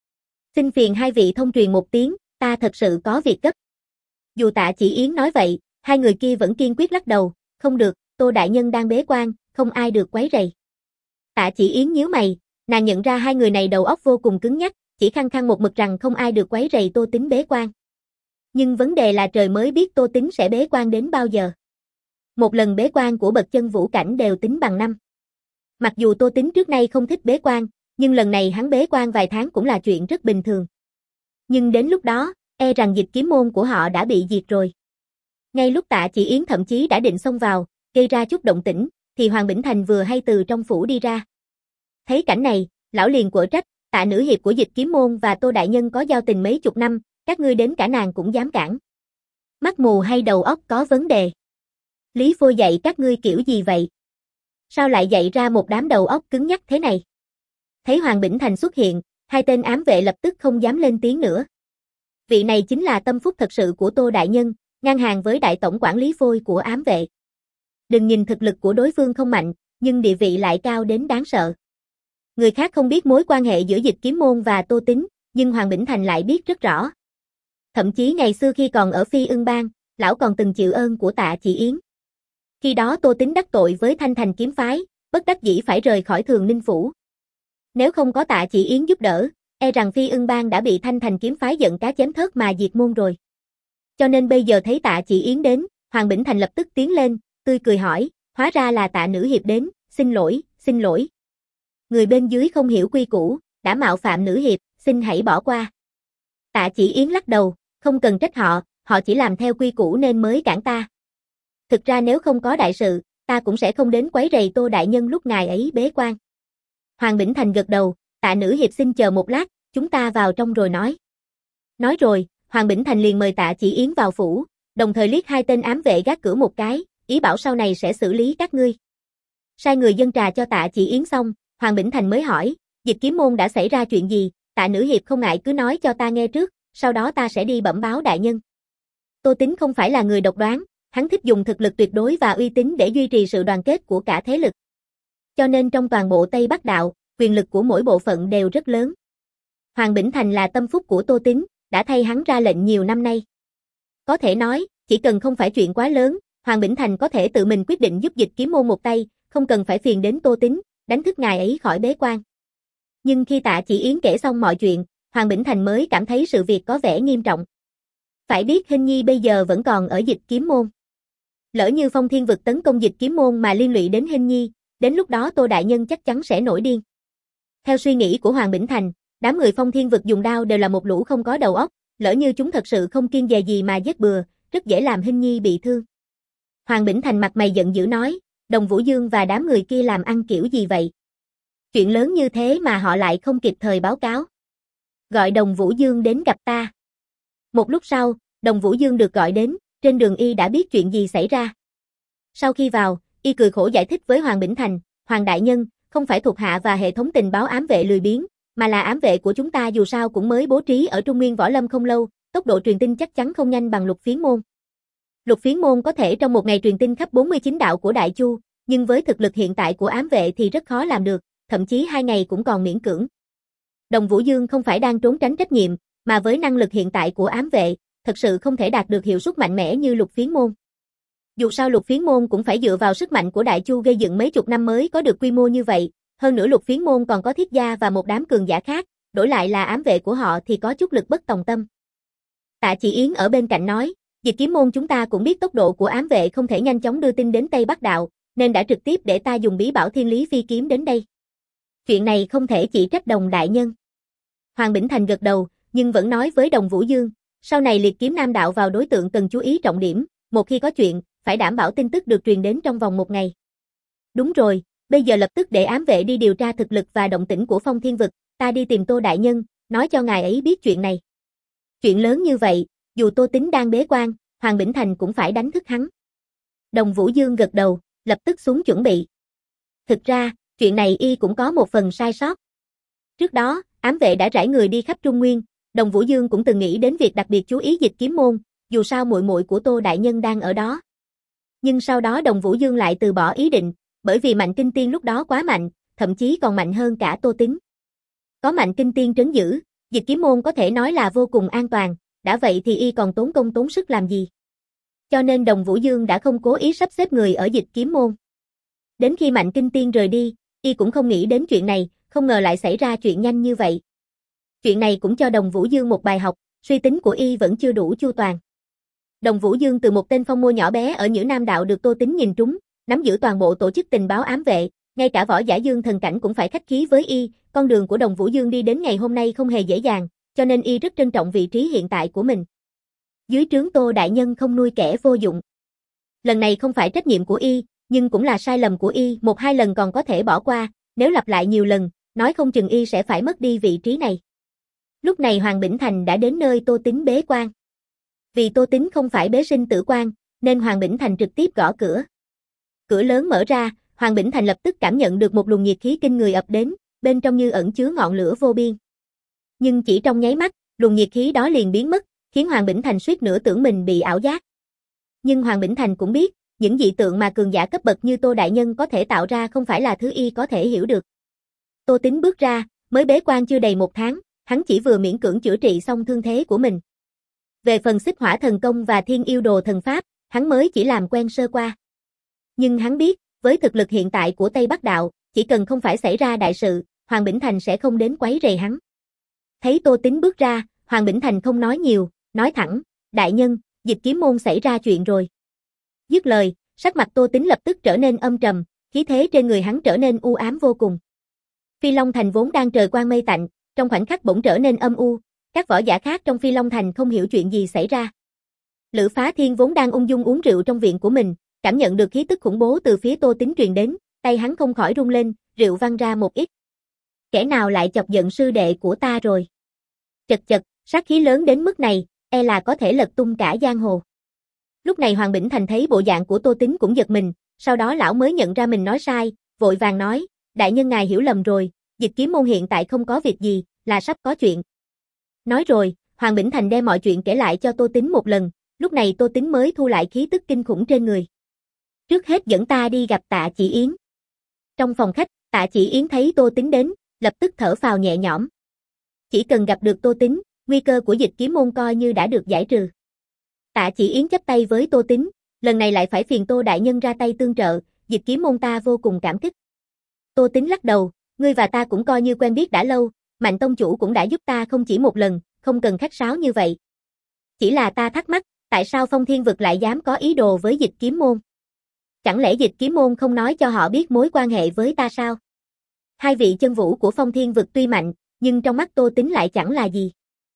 Xin phiền hai vị thông truyền một tiếng, ta thật sự có việc gấp. Dù Tạ Chỉ Yến nói vậy, hai người kia vẫn kiên quyết lắc đầu, không được, Tô đại nhân đang bế quan, không ai được quấy rầy. Tạ Chỉ Yến nhíu mày, nàng nhận ra hai người này đầu óc vô cùng cứng nhắc, chỉ khăng khăng một mực rằng không ai được quấy rầy Tô Tính bế quan. Nhưng vấn đề là trời mới biết Tô Tính sẽ bế quan đến bao giờ. Một lần bế quan của bậc chân vũ cảnh đều tính bằng năm. Mặc dù Tô Tính trước nay không thích bế quan, nhưng lần này hắn bế quan vài tháng cũng là chuyện rất bình thường. Nhưng đến lúc đó, e rằng Dịch Kiếm Môn của họ đã bị diệt rồi. Ngay lúc Tạ Chỉ Yến thậm chí đã định xông vào, gây ra chút động tĩnh, thì Hoàng Bỉnh Thành vừa hay từ trong phủ đi ra. Thấy cảnh này, lão liền quở trách, Tạ nữ hiệp của Dịch Kiếm Môn và Tô đại nhân có giao tình mấy chục năm, các ngươi đến cả nàng cũng dám cản. Mắt mù hay đầu óc có vấn đề? Lý Phôi dạy các ngươi kiểu gì vậy? Sao lại dạy ra một đám đầu óc cứng nhắc thế này? Thấy Hoàng Bỉnh Thành xuất hiện, hai tên ám vệ lập tức không dám lên tiếng nữa. Vị này chính là tâm phúc thật sự của Tô đại nhân, ngang hàng với đại tổng quản Lý Phôi của ám vệ. Đừng nhìn thực lực của đối phương không mạnh, nhưng địa vị lại cao đến đáng sợ. Người khác không biết mối quan hệ giữa Dịch Kiếm Môn và Tô Tính, nhưng Hoàng Bỉnh Thành lại biết rất rõ. Thậm chí ngày xưa khi còn ở Phi Ưng Bang, lão còn từng chịu ơn của Tạ Chỉ Yến. Khi đó Tô Tính đắc tội với Thanh Thành kiếm phái, bất đắc dĩ phải rời khỏi Thường Ninh phủ. Nếu không có Tạ Chỉ Yến giúp đỡ, e rằng Phi Ưng Bang đã bị Thanh Thành kiếm phái giận cá chém thớt mà diệt môn rồi. Cho nên bây giờ thấy Tạ Chỉ Yến đến, Hoàng Bỉnh Thành lập tức tiến lên, tươi cười hỏi, hóa ra là Tạ nữ hiệp đến, xin lỗi, xin lỗi. Người bên dưới không hiểu quy củ, đã mạo phạm nữ hiệp, xin hãy bỏ qua. Tạ Chỉ Yến lắc đầu, không cần trách họ, họ chỉ làm theo quy củ nên mới cản ta. Thực ra nếu không có đại sự, ta cũng sẽ không đến quấy rầy Tô đại nhân lúc ngài ấy bế quan. Hoàng Bỉnh Thành gật đầu, Tạ nữ hiệp xin chờ một lát, chúng ta vào trong rồi nói. Nói rồi, Hoàng Bỉnh Thành liền mời Tạ Chỉ Yến vào phủ, đồng thời liếc hai tên ám vệ gác cửa một cái, ý bảo sau này sẽ xử lý các ngươi. Sai người dâng trà cho Tạ Chỉ Yến xong, Hoàng Bỉnh Thành mới hỏi, Dịch Kiếm Môn đã xảy ra chuyện gì, Tạ nữ hiệp không ngại cứ nói cho ta nghe trước, sau đó ta sẽ đi bẩm báo đại nhân. Tô Tính không phải là người độc đoán, hắn thích dùng thực lực tuyệt đối và uy tín để duy trì sự đoàn kết của cả thế lực. Cho nên trong toàn bộ Tây Bắc Đạo, quyền lực của mỗi bộ phận đều rất lớn. Hoàng Bỉnh Thành là tâm phúc của Tô Tính, đã thay hắn ra lệnh nhiều năm nay. Có thể nói, chỉ cần không phải chuyện quá lớn, Hoàng Bỉnh Thành có thể tự mình quyết định giúp Dịch Kiếm Môn một tay, không cần phải phiền đến Tô Tính, đánh thức ngài ấy khỏi bế quan. Nhưng khi Tạ Chỉ Yến kể xong mọi chuyện, Hoàng Bỉnh Thành mới cảm thấy sự việc có vẻ nghiêm trọng. Phải biết Hinh Nhi bây giờ vẫn còn ở Dịch Kiếm Môn. Lỡ như Phong Thiên Vực tấn công Dịch Kiếm Môn mà liên lụy đến Hinh Nhi, đến lúc đó Tô đại nhân chắc chắn sẽ nổi điên. Theo suy nghĩ của Hoàng Bỉnh Thành, đám người Phong Thiên Vực dùng đao đều là một lũ không có đầu óc, lỡ như chúng thật sự không kiêng dè gì mà giết bừa, rất dễ làm Hinh Nhi bị thương. Hoàng Bỉnh Thành mặt mày giận dữ nói, Đồng Vũ Dương và đám người kia làm ăn kiểu gì vậy? Chuyện lớn như thế mà họ lại không kịp thời báo cáo. Gọi Đồng Vũ Dương đến gặp ta. Một lúc sau, Đồng Vũ Dương được gọi đến, trên đường y đã biết chuyện gì xảy ra. Sau khi vào, y cười khổ giải thích với Hoàng Bỉnh Thành, Hoàng đại nhân, không phải thuộc hạ và hệ thống tình báo ám vệ lười biếng, mà là ám vệ của chúng ta dù sao cũng mới bố trí ở Trung Nguyên Võ Lâm không lâu, tốc độ truyền tin chắc chắn không nhanh bằng Lục Phiến Môn. Lục Phiến Môn có thể trong một ngày truyền tin khắp bốn mươi chín đạo của Đại Chu, nhưng với thực lực hiện tại của ám vệ thì rất khó làm được, thậm chí hai ngày cũng còn miễn cưỡng. Đồng Vũ Dương không phải đang trốn tránh trách nhiệm, mà với năng lực hiện tại của ám vệ, thật sự không thể đạt được hiệu suất mạnh mẽ như Lục Phiến Môn. Dù sao Lục Phiến Môn cũng phải dựa vào sức mạnh của Đại Chu gây dựng mấy chục năm mới có được quy mô như vậy, hơn nữa Lục Phiến Môn còn có Thiết Gia và một đám cường giả khác, đổi lại là ám vệ của họ thì có chút lực bất tòng tâm. Tạ Chỉ Yến ở bên cạnh nói, Dịch kiếm môn chúng ta cũng biết tốc độ của ám vệ không thể nhanh chóng đưa tin đến Tây Bắc Đạo, nên đã trực tiếp để ta dùng bí bảo Thiên Lý Phi kiếm đến đây. Chuyện này không thể chỉ trách Đồng đại nhân. Hoàng Bỉnh Thành gật đầu, nhưng vẫn nói với Đồng Vũ Dương, sau này liệt kiếm Nam Đạo vào đối tượng cần chú ý trọng điểm, một khi có chuyện, phải đảm bảo tin tức được truyền đến trong vòng một ngày. Đúng rồi, bây giờ lập tức để ám vệ đi điều tra thực lực và động tĩnh của Phong Thiên Vực, ta đi tìm Tô đại nhân, nói cho ngài ấy biết chuyện này. Chuyện lớn như vậy, dù Tô Tín đang bế quan, Hoàng Bỉnh Thành cũng phải đánh thức hắn. Đồng Vũ Dương gật đầu, lập tức xuống chuẩn bị. Thực ra, chuyện này y cũng có một phần sai sót. Trước đó, ám vệ đã rải người đi khắp Trung Nguyên, Đồng Vũ Dương cũng từng nghĩ đến việc đặc biệt chú ý Dịch kiếm môn, dù sao muội muội của Tô đại nhân đang ở đó. Nhưng sau đó Đồng Vũ Dương lại từ bỏ ý định, bởi vì Mạnh Kinh Tiên lúc đó quá mạnh, thậm chí còn mạnh hơn cả Tô Tín. Có Mạnh Kinh Tiên trấn giữ, Dịch kiếm môn có thể nói là vô cùng an toàn, đã vậy thì y còn tốn công tốn sức làm gì. Cho nên Đồng Vũ Dương đã không cố ý sắp xếp người ở Dịch kiếm môn. Đến khi Mạnh Kinh Tiên rời đi, y cũng không nghĩ đến chuyện này, không ngờ lại xảy ra chuyện nhanh như vậy. Chuyện này cũng cho Đồng Vũ Dương một bài học, suy tính của y vẫn chưa đủ chu toàn. Đồng Vũ Dương từ một tên phong mô nhỏ bé ở Nhữ Nam Đạo được Tô Tín nhìn trúng, nắm giữ toàn bộ tổ chức tình báo ám vệ, ngay cả võ giả Dương thần cảnh cũng phải khách khí với y, con đường của Đồng Vũ Dương đi đến ngày hôm nay không hề dễ dàng, cho nên y rất trân trọng vị trí hiện tại của mình. Dưới trướng Tô đại nhân không nuôi kẻ vô dụng. Lần này không phải trách nhiệm của y, nhưng cũng là sai lầm của y, một hai lần còn có thể bỏ qua, nếu lặp lại nhiều lần, nói không chừng y sẽ phải mất đi vị trí này. Lúc này Hoàng Bỉnh Thành đã đến nơi Tô Tín bế quan. Vì Tô Tín không phải bế sinh tử quan, nên Hoàng Bỉnh Thành trực tiếp gõ cửa. Cửa lớn mở ra, Hoàng Bỉnh Thành lập tức cảm nhận được một luồng nhiệt khí kinh người ập đến, bên trong như ẩn chứa ngọn lửa vô biên. Nhưng chỉ trong nháy mắt, luồng nhiệt khí đó liền biến mất, khiến Hoàng Bỉnh Thành suýt nữa tưởng mình bị ảo giác. Nhưng Hoàng Bỉnh Thành cũng biết, những dị tượng mà cường giả cấp bậc như Tô đại nhân có thể tạo ra không phải là thứ y có thể hiểu được. Tô Tín bước ra, mới bế quan chưa đầy một tháng, hắn chỉ vừa miễn cưỡng chữa trị xong thương thế của mình. Về phần Xích Hỏa thần công và Thiên Yêu đồ thần pháp, hắn mới chỉ làm quen sơ qua. Nhưng hắn biết, với thực lực hiện tại của Tây Bắc Đạo, chỉ cần không phải xảy ra đại sự, Hoàng Bỉnh Thành sẽ không đến quấy rầy hắn. Thấy Tô Tín bước ra, Hoàng Bỉnh Thành không nói nhiều, nói thẳng, đại nhân, Dịch kiếm môn xảy ra chuyện rồi. Dứt lời, sắc mặt Tô Tín lập tức trở nên âm trầm, khí thế trên người hắn trở nên u ám vô cùng. Phi Long Thành vốn đang trời quang mây tạnh, trong khoảnh khắc bỗng trở nên âm u, các võ giả khác trong Phi Long Thành không hiểu chuyện gì xảy ra. Lữ Phá Thiên vốn đang ung dung uống rượu trong viện của mình, cảm nhận được khí tức khủng bố từ phía Tô Tín truyền đến, tay hắn không khỏi rung lên, rượu văng ra một ít. Kẻ nào lại chọc giận sư đệ của ta rồi? Chật chật, sát khí lớn đến mức này, e là có thể lật tung cả giang hồ. Lúc này Hoàng Bỉnh Thành thấy bộ dạng của Tô Tín cũng giật mình, sau đó lão mới nhận ra mình nói sai, vội vàng nói, đại nhân ngài hiểu lầm rồi, Dịch kiếm môn hiện tại không có việc gì, là sắp có chuyện. Nói rồi, Hoàng Bỉnh Thành đem mọi chuyện kể lại cho Tô Tín một lần, lúc này Tô Tín mới thu lại khí tức kinh khủng trên người. Trước hết dẫn ta đi gặp Tạ Chỉ Yến. Trong phòng khách, Tạ Chỉ Yến thấy Tô Tín đến, lập tức thở phào nhẹ nhõm. Chỉ cần gặp được Tô Tín, nguy cơ của Dịch kiếm môn coi như đã được giải trừ. Tạ Chỉ Yến chắp tay với Tô Tín, lần này lại phải phiền Tô đại nhân ra tay tương trợ, Dịch kiếm môn ta vô cùng cảm kích. Tô Tín lắc đầu, ngươi và ta cũng coi như quen biết đã lâu, Mạnh tông chủ cũng đã giúp ta không chỉ một lần, không cần khách sáo như vậy. Chỉ là ta thắc mắc, tại sao Phong Thiên Vực lại dám có ý đồ với Dịch kiếm môn? Chẳng lẽ Dịch kiếm môn không nói cho họ biết mối quan hệ với ta sao? Hai vị chân vũ của Phong Thiên Vực tuy mạnh, nhưng trong mắt Tô Tín lại chẳng là gì.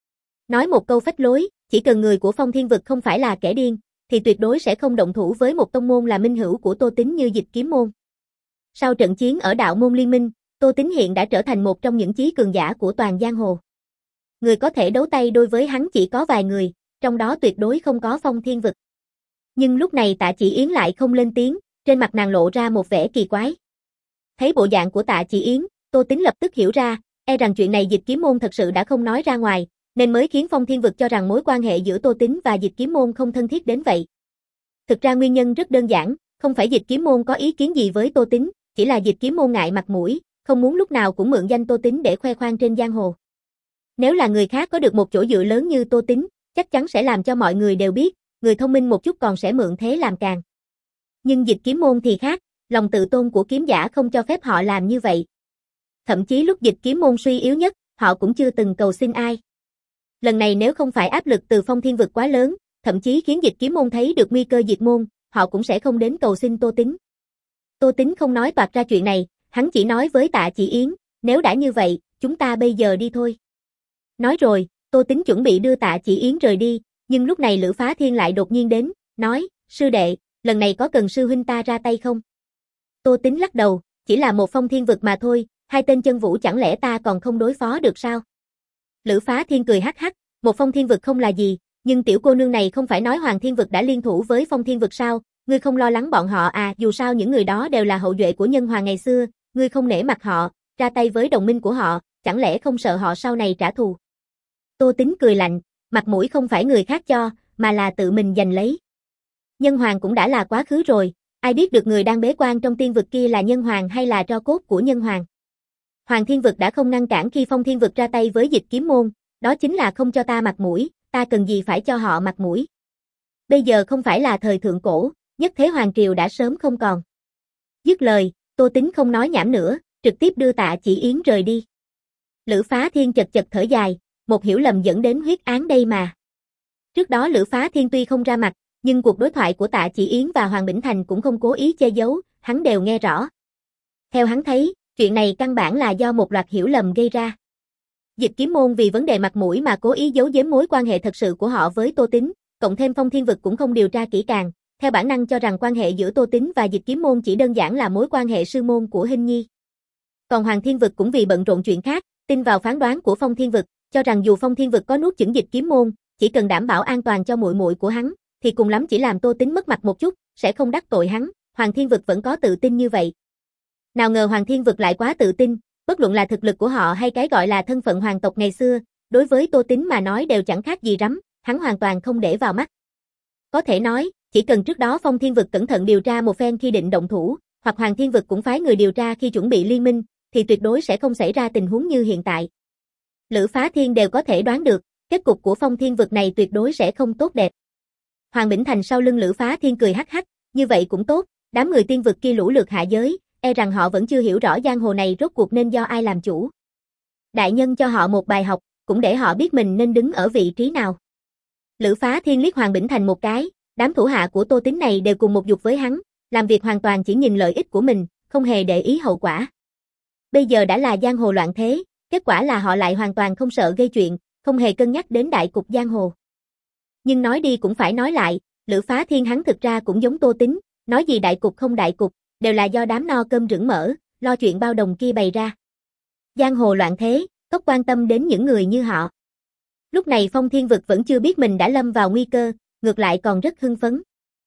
Nói một câu phách lối, chỉ cần người của Phong Thiên Vực không phải là kẻ điên, thì tuyệt đối sẽ không động thủ với một tông môn là minh hữu của Tô Tín như Dịch kiếm môn. Sau trận chiến ở đạo môn liên minh, Tô Tín hiện đã trở thành một trong những chí cường giả của toàn giang hồ. Người có thể đấu tay đôi với hắn chỉ có vài người, trong đó tuyệt đối không có Phong Thiên Vực. Nhưng lúc này Tạ Chỉ Yến lại không lên tiếng, trên mặt nàng lộ ra một vẻ kỳ quái. Thấy bộ dạng của Tạ Chỉ Yến, Tô Tín lập tức hiểu ra, e rằng chuyện này Dịch kiếm môn thật sự đã không nói ra ngoài, nên mới khiến Phong Thiên Vực cho rằng mối quan hệ giữa Tô Tín và Dịch kiếm môn không thân thiết đến vậy. Thực ra nguyên nhân rất đơn giản, không phải Dịch kiếm môn có ý kiến gì với Tô Tín, chỉ là Dịch kiếm môn ngại mặt mũi, không muốn lúc nào cũng mượn danh Tô Tín để khoe khoang trên giang hồ. Nếu là người khác có được một chỗ dựa lớn như Tô Tín, chắc chắn sẽ làm cho mọi người đều biết, người thông minh một chút còn sẽ mượn thế làm càng. Nhưng Dịch kiếm môn thì khác, lòng tự tôn của kiếm giả không cho phép họ làm như vậy. Thậm chí lúc Dịch kiếm môn suy yếu nhất, họ cũng chưa từng cầu xin ai. Lần này nếu không phải áp lực từ Phong Thiên Vực quá lớn, thậm chí khiến Dịch Kiếm Môn thấy được nguy cơ diệt môn, họ cũng sẽ không đến cầu xin Tô Tín. Tô Tín không nói toạc ra chuyện này, hắn chỉ nói với Tạ Chỉ Yến, nếu đã như vậy, chúng ta bây giờ đi thôi. Nói rồi, Tô Tín chuẩn bị đưa Tạ Chỉ Yến rời đi, nhưng lúc này Lữ Phá Thiên lại đột nhiên đến, nói, sư đệ, lần này có cần sư huynh ta ra tay không? Tô Tín lắc đầu, chỉ là một phong thiên vực mà thôi, hai tên chân vũ chẳng lẽ ta còn không đối phó được sao? Lữ Phá Thiên cười hắc hắc, một phong thiên vực không là gì, nhưng tiểu cô nương này không phải nói Hoàng Thiên Vực đã liên thủ với phong thiên vực sao, ngươi không lo lắng bọn họ à, dù sao những người đó đều là hậu duệ của nhân hoàng ngày xưa, ngươi không nể mặt họ, ra tay với đồng minh của họ, chẳng lẽ không sợ họ sau này trả thù? Tô Tín cười lạnh, mặt mũi không phải người khác cho, mà là tự mình giành lấy. Nhân hoàng cũng đã là quá khứ rồi, ai biết được người đang bế quan trong tiên vực kia là nhân hoàng hay là tro cốt của nhân hoàng. Hoàng Thiên Vực đã không ngăn cản khi phong thiên vực ra tay với Dịch Kiếm Môn, đó chính là không cho ta mặt mũi, ta cần gì phải cho họ mặt mũi. Bây giờ không phải là thời thượng cổ, nhất thế hoàng triều đã sớm không còn. Dứt lời, Tô Tín không nói nhảm nữa, trực tiếp đưa Tạ Chỉ Yến rời đi. Lữ Phá Thiên chật chật thở dài, một hiểu lầm dẫn đến huyết án đây mà. Trước đó Lữ Phá Thiên tuy không ra mặt, nhưng cuộc đối thoại của Tạ Chỉ Yến và Hoàng Bỉnh Thành cũng không cố ý che giấu, hắn đều nghe rõ. Theo hắn thấy, chuyện này căn bản là do một loạt hiểu lầm gây ra. Dịch Kiếm Môn vì vấn đề mặt mũi mà cố ý giấu giếm mối quan hệ thật sự của họ với Tô Tín, cộng thêm Phong Thiên Vực cũng không điều tra kỹ càng, theo bản năng cho rằng quan hệ giữa Tô Tín và Dịch Kiếm Môn chỉ đơn giản là mối quan hệ sư môn của Hinh Nhi. Còn Hoàng Thiên Vực cũng vì bận rộn chuyện khác, tin vào phán đoán của Phong Thiên Vực, cho rằng dù Phong Thiên Vực có nuốt chửng Dịch Kiếm Môn, chỉ cần đảm bảo an toàn cho muội muội của hắn, thì cùng lắm chỉ làm Tô Tín mất mặt một chút, sẽ không đắc tội hắn. Hoàng Thiên Vực vẫn có tự tin như vậy. Nào ngờ Hoàng Thiên Vực lại quá tự tin, bất luận là thực lực của họ hay cái gọi là thân phận hoàng tộc ngày xưa, đối với Tô Tín mà nói đều chẳng khác gì rắm, hắn hoàn toàn không để vào mắt. Có thể nói, chỉ cần trước đó Phong Thiên Vực cẩn thận điều tra một phen khi định động thủ, hoặc Hoàng Thiên Vực cũng phái người điều tra khi chuẩn bị liên minh, thì tuyệt đối sẽ không xảy ra tình huống như hiện tại. Lữ Phá Thiên đều có thể đoán được, kết cục của Phong Thiên Vực này tuyệt đối sẽ không tốt đẹp. Hoàng Bỉnh Thành sau lưng Lữ Phá Thiên cười hắc hắc, như vậy cũng tốt, đám người tiên vực kia lũ lượt hạ giới, e rằng họ vẫn chưa hiểu rõ giang hồ này rốt cuộc nên do ai làm chủ. Đại nhân cho họ một bài học, cũng để họ biết mình nên đứng ở vị trí nào. Lữ Phá Thiên liếc Hoàng Bỉnh Thành một cái, đám thủ hạ của Tô Tín này đều cùng một dục với hắn, làm việc hoàn toàn chỉ nhìn lợi ích của mình, không hề để ý hậu quả. Bây giờ đã là giang hồ loạn thế, kết quả là họ lại hoàn toàn không sợ gây chuyện, không hề cân nhắc đến đại cục giang hồ. Nhưng nói đi cũng phải nói lại, Lữ Phá Thiên hắn thực ra cũng giống Tô Tín, nói gì đại cục không đại cục, đều là do đám no cơm rửng mỡ, lo chuyện bao đồng kia bày ra. Giang hồ loạn thế, cốc quan tâm đến những người như họ. Lúc này Phong Thiên Vực vẫn chưa biết mình đã lâm vào nguy cơ, ngược lại còn rất hưng phấn.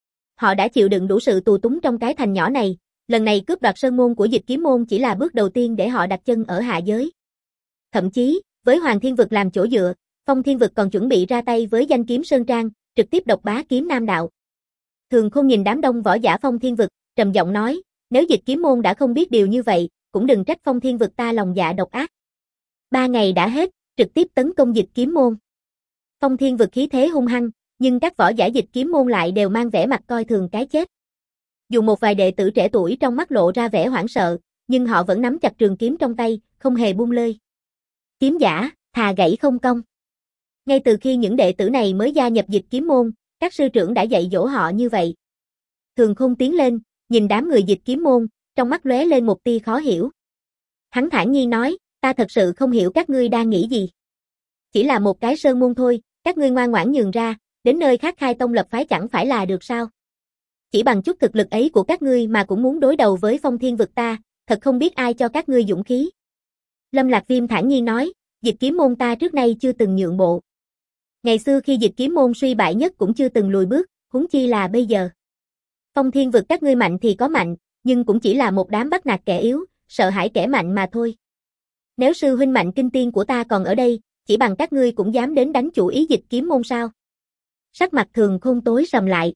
Họ đã chịu đựng đủ sự tù túng trong cái thành nhỏ này, lần này cướp đoạt sơn môn của Dịch Kiếm Môn chỉ là bước đầu tiên để họ đặt chân ở hạ giới. Thậm chí, với Hoàng Thiên Vực làm chỗ dựa, Phong Thiên Vực còn chuẩn bị ra tay với Danh Kiếm Sơn Trang, trực tiếp độc bá kiếm nam đạo. Thường Khôn nhìn đám đông võ giả Phong Thiên Vực, trầm giọng nói, nếu Dịch Kiếm Môn đã không biết điều như vậy, cũng đừng trách Phong Thiên Vực ta lòng dạ độc ác. Ba ngày đã hết, trực tiếp tấn công Dịch Kiếm Môn. Phong Thiên Vực khí thế hung hăng, nhưng các võ giả Dịch Kiếm Môn lại đều mang vẻ mặt coi thường cái chết. Dù một vài đệ tử trẻ tuổi trong mắt lộ ra vẻ hoảng sợ, nhưng họ vẫn nắm chặt trường kiếm trong tay, không hề buông lơi. Kiếm giả, thà gãy không cong. Ngay từ khi những đệ tử này mới gia nhập Dịch Kiếm Môn, các sư trưởng đã dạy dỗ họ như vậy. Thường Khôn tiến lên, nhìn đám người Dịch Kiếm Môn, trong mắt lóe lên một tia khó hiểu. Hắn thản nhiên nói, ta thật sự không hiểu các ngươi đang nghĩ gì. Chỉ là một cái sơn môn thôi, các ngươi ngoan ngoãn nhường ra, đến nơi khác khai tông lập phái chẳng phải là được sao? Chỉ bằng chút thực lực ấy của các ngươi mà cũng muốn đối đầu với Phong Thiên Vực ta, thật không biết ai cho các ngươi dũng khí. Lâm Lạc Viêm thản nhiên nói, Dịch Kiếm Môn ta trước nay chưa từng nhượng bộ. Ngày xưa khi Dịch Kiếm Môn suy bại nhất cũng chưa từng lùi bước, huống chi là bây giờ. Phong Thiên Vực các ngươi mạnh thì có mạnh, nhưng cũng chỉ là một đám bắt nạt kẻ yếu, sợ hãi kẻ mạnh mà thôi. Nếu sư huynh Mạnh Kinh Tiên của ta còn ở đây, chỉ bằng các ngươi cũng dám đến đánh chủ ý Dịch Kiếm Môn sao? Sắc mặt Thường Khôn tối sầm lại.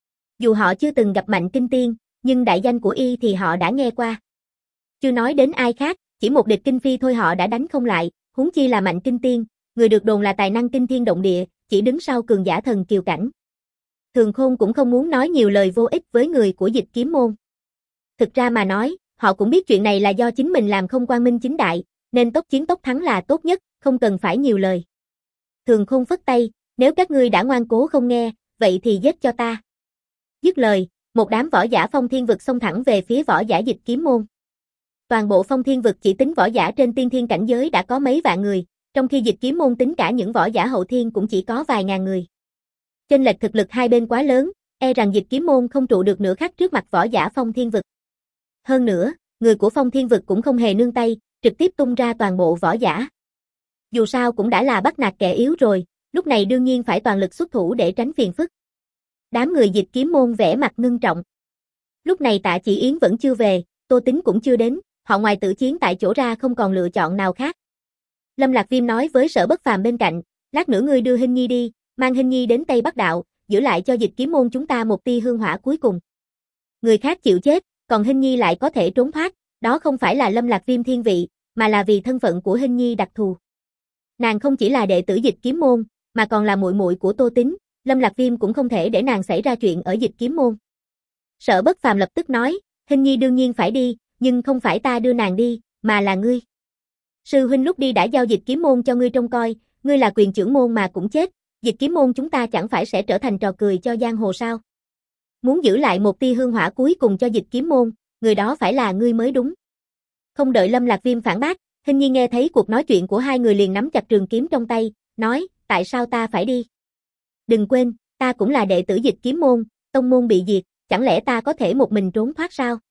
Dù họ chưa từng gặp Mạnh Kinh Tiên, nhưng đại danh của y thì họ đã nghe qua. Chưa nói đến ai khác, chỉ một địch kinh phi thôi họ đã đánh không lại, huống chi là Mạnh Kinh Tiên, người được đồn là tài năng kinh thiên động địa, chỉ đứng sau cường giả thần kiều cảnh. Thường Khôn cũng không muốn nói nhiều lời vô ích với người của Dịch Kiếm Môn. Thực ra mà nói, họ cũng biết chuyện này là do chính mình làm không quang minh chính đại, nên tốc chiến tốc thắng là tốt nhất, không cần phải nhiều lời. Thường Khôn phất tay, nếu các ngươi đã ngoan cố không nghe, vậy thì giết cho ta. Dứt lời, một đám võ giả Phong Thiên Vực xông thẳng về phía võ giả Dịch Kiếm Môn. Toàn bộ Phong Thiên Vực chỉ tính võ giả trên tiên thiên cảnh giới đã có mấy vạn người, trong khi Dịch Kiếm Môn tính cả những võ giả hậu thiên cũng chỉ có vài ngàn người. Chênh lệch thực lực hai bên quá lớn, e rằng Dịch Kiếm Môn không trụ được nửa khắc trước mặt võ giả Phong Thiên Vực. Hơn nữa, người của Phong Thiên Vực cũng không hề nương tay, trực tiếp tung ra toàn bộ võ giả. Dù sao cũng đã là bắt nạt kẻ yếu rồi, lúc này đương nhiên phải toàn lực xuất thủ để tránh phiền phức. Đám người Dịch Kiếm Môn vẻ mặt ngưng trọng. Lúc này Tạ Chỉ Yến vẫn chưa về, Tô Tính cũng chưa đến, họ ngoài tử chiến tại chỗ ra không còn lựa chọn nào khác. Lâm Lạc Viêm nói với Sở Bất Phàm bên cạnh, lát nữa ngươi đưa Hinh Nhi đi, mang Hinh Nhi đến Tây Bắc Đạo, giữ lại cho Dịch Kiếm Môn chúng ta một tia hương hỏa cuối cùng. Người khác chịu chết, còn Hinh Nhi lại có thể trốn thoát, đó không phải là Lâm Lạc Viêm thiên vị, mà là vì thân phận của Hinh Nhi đặc thù. Nàng không chỉ là đệ tử Dịch Kiếm Môn, mà còn là muội muội của Tô Tính, Lâm Lạc Viêm cũng không thể để nàng xảy ra chuyện ở Dịch Kiếm Môn. Sở Bất Phàm lập tức nói, Hinh Nhi đương nhiên phải đi, nhưng không phải ta đưa nàng đi, mà là ngươi. Sư huynh lúc đi đã giao Dịch Kiếm Môn cho ngươi trông coi, ngươi là quyền trưởng môn mà cũng chết, Dịch Kiếm Môn chúng ta chẳng phải sẽ trở thành trò cười cho giang hồ sao? Muốn giữ lại một tia hương hỏa cuối cùng cho Dịch Kiếm Môn, người đó phải là ngươi mới đúng. Không đợi Lâm Lạc Viêm phản bác, Hinh Nhi nghe thấy cuộc nói chuyện của hai người liền nắm chặt trường kiếm trong tay, nói, tại sao ta phải đi? Đừng quên, ta cũng là đệ tử Dịch Kiếm Môn, tông môn bị diệt, chẳng lẽ ta có thể một mình trốn thoát sao?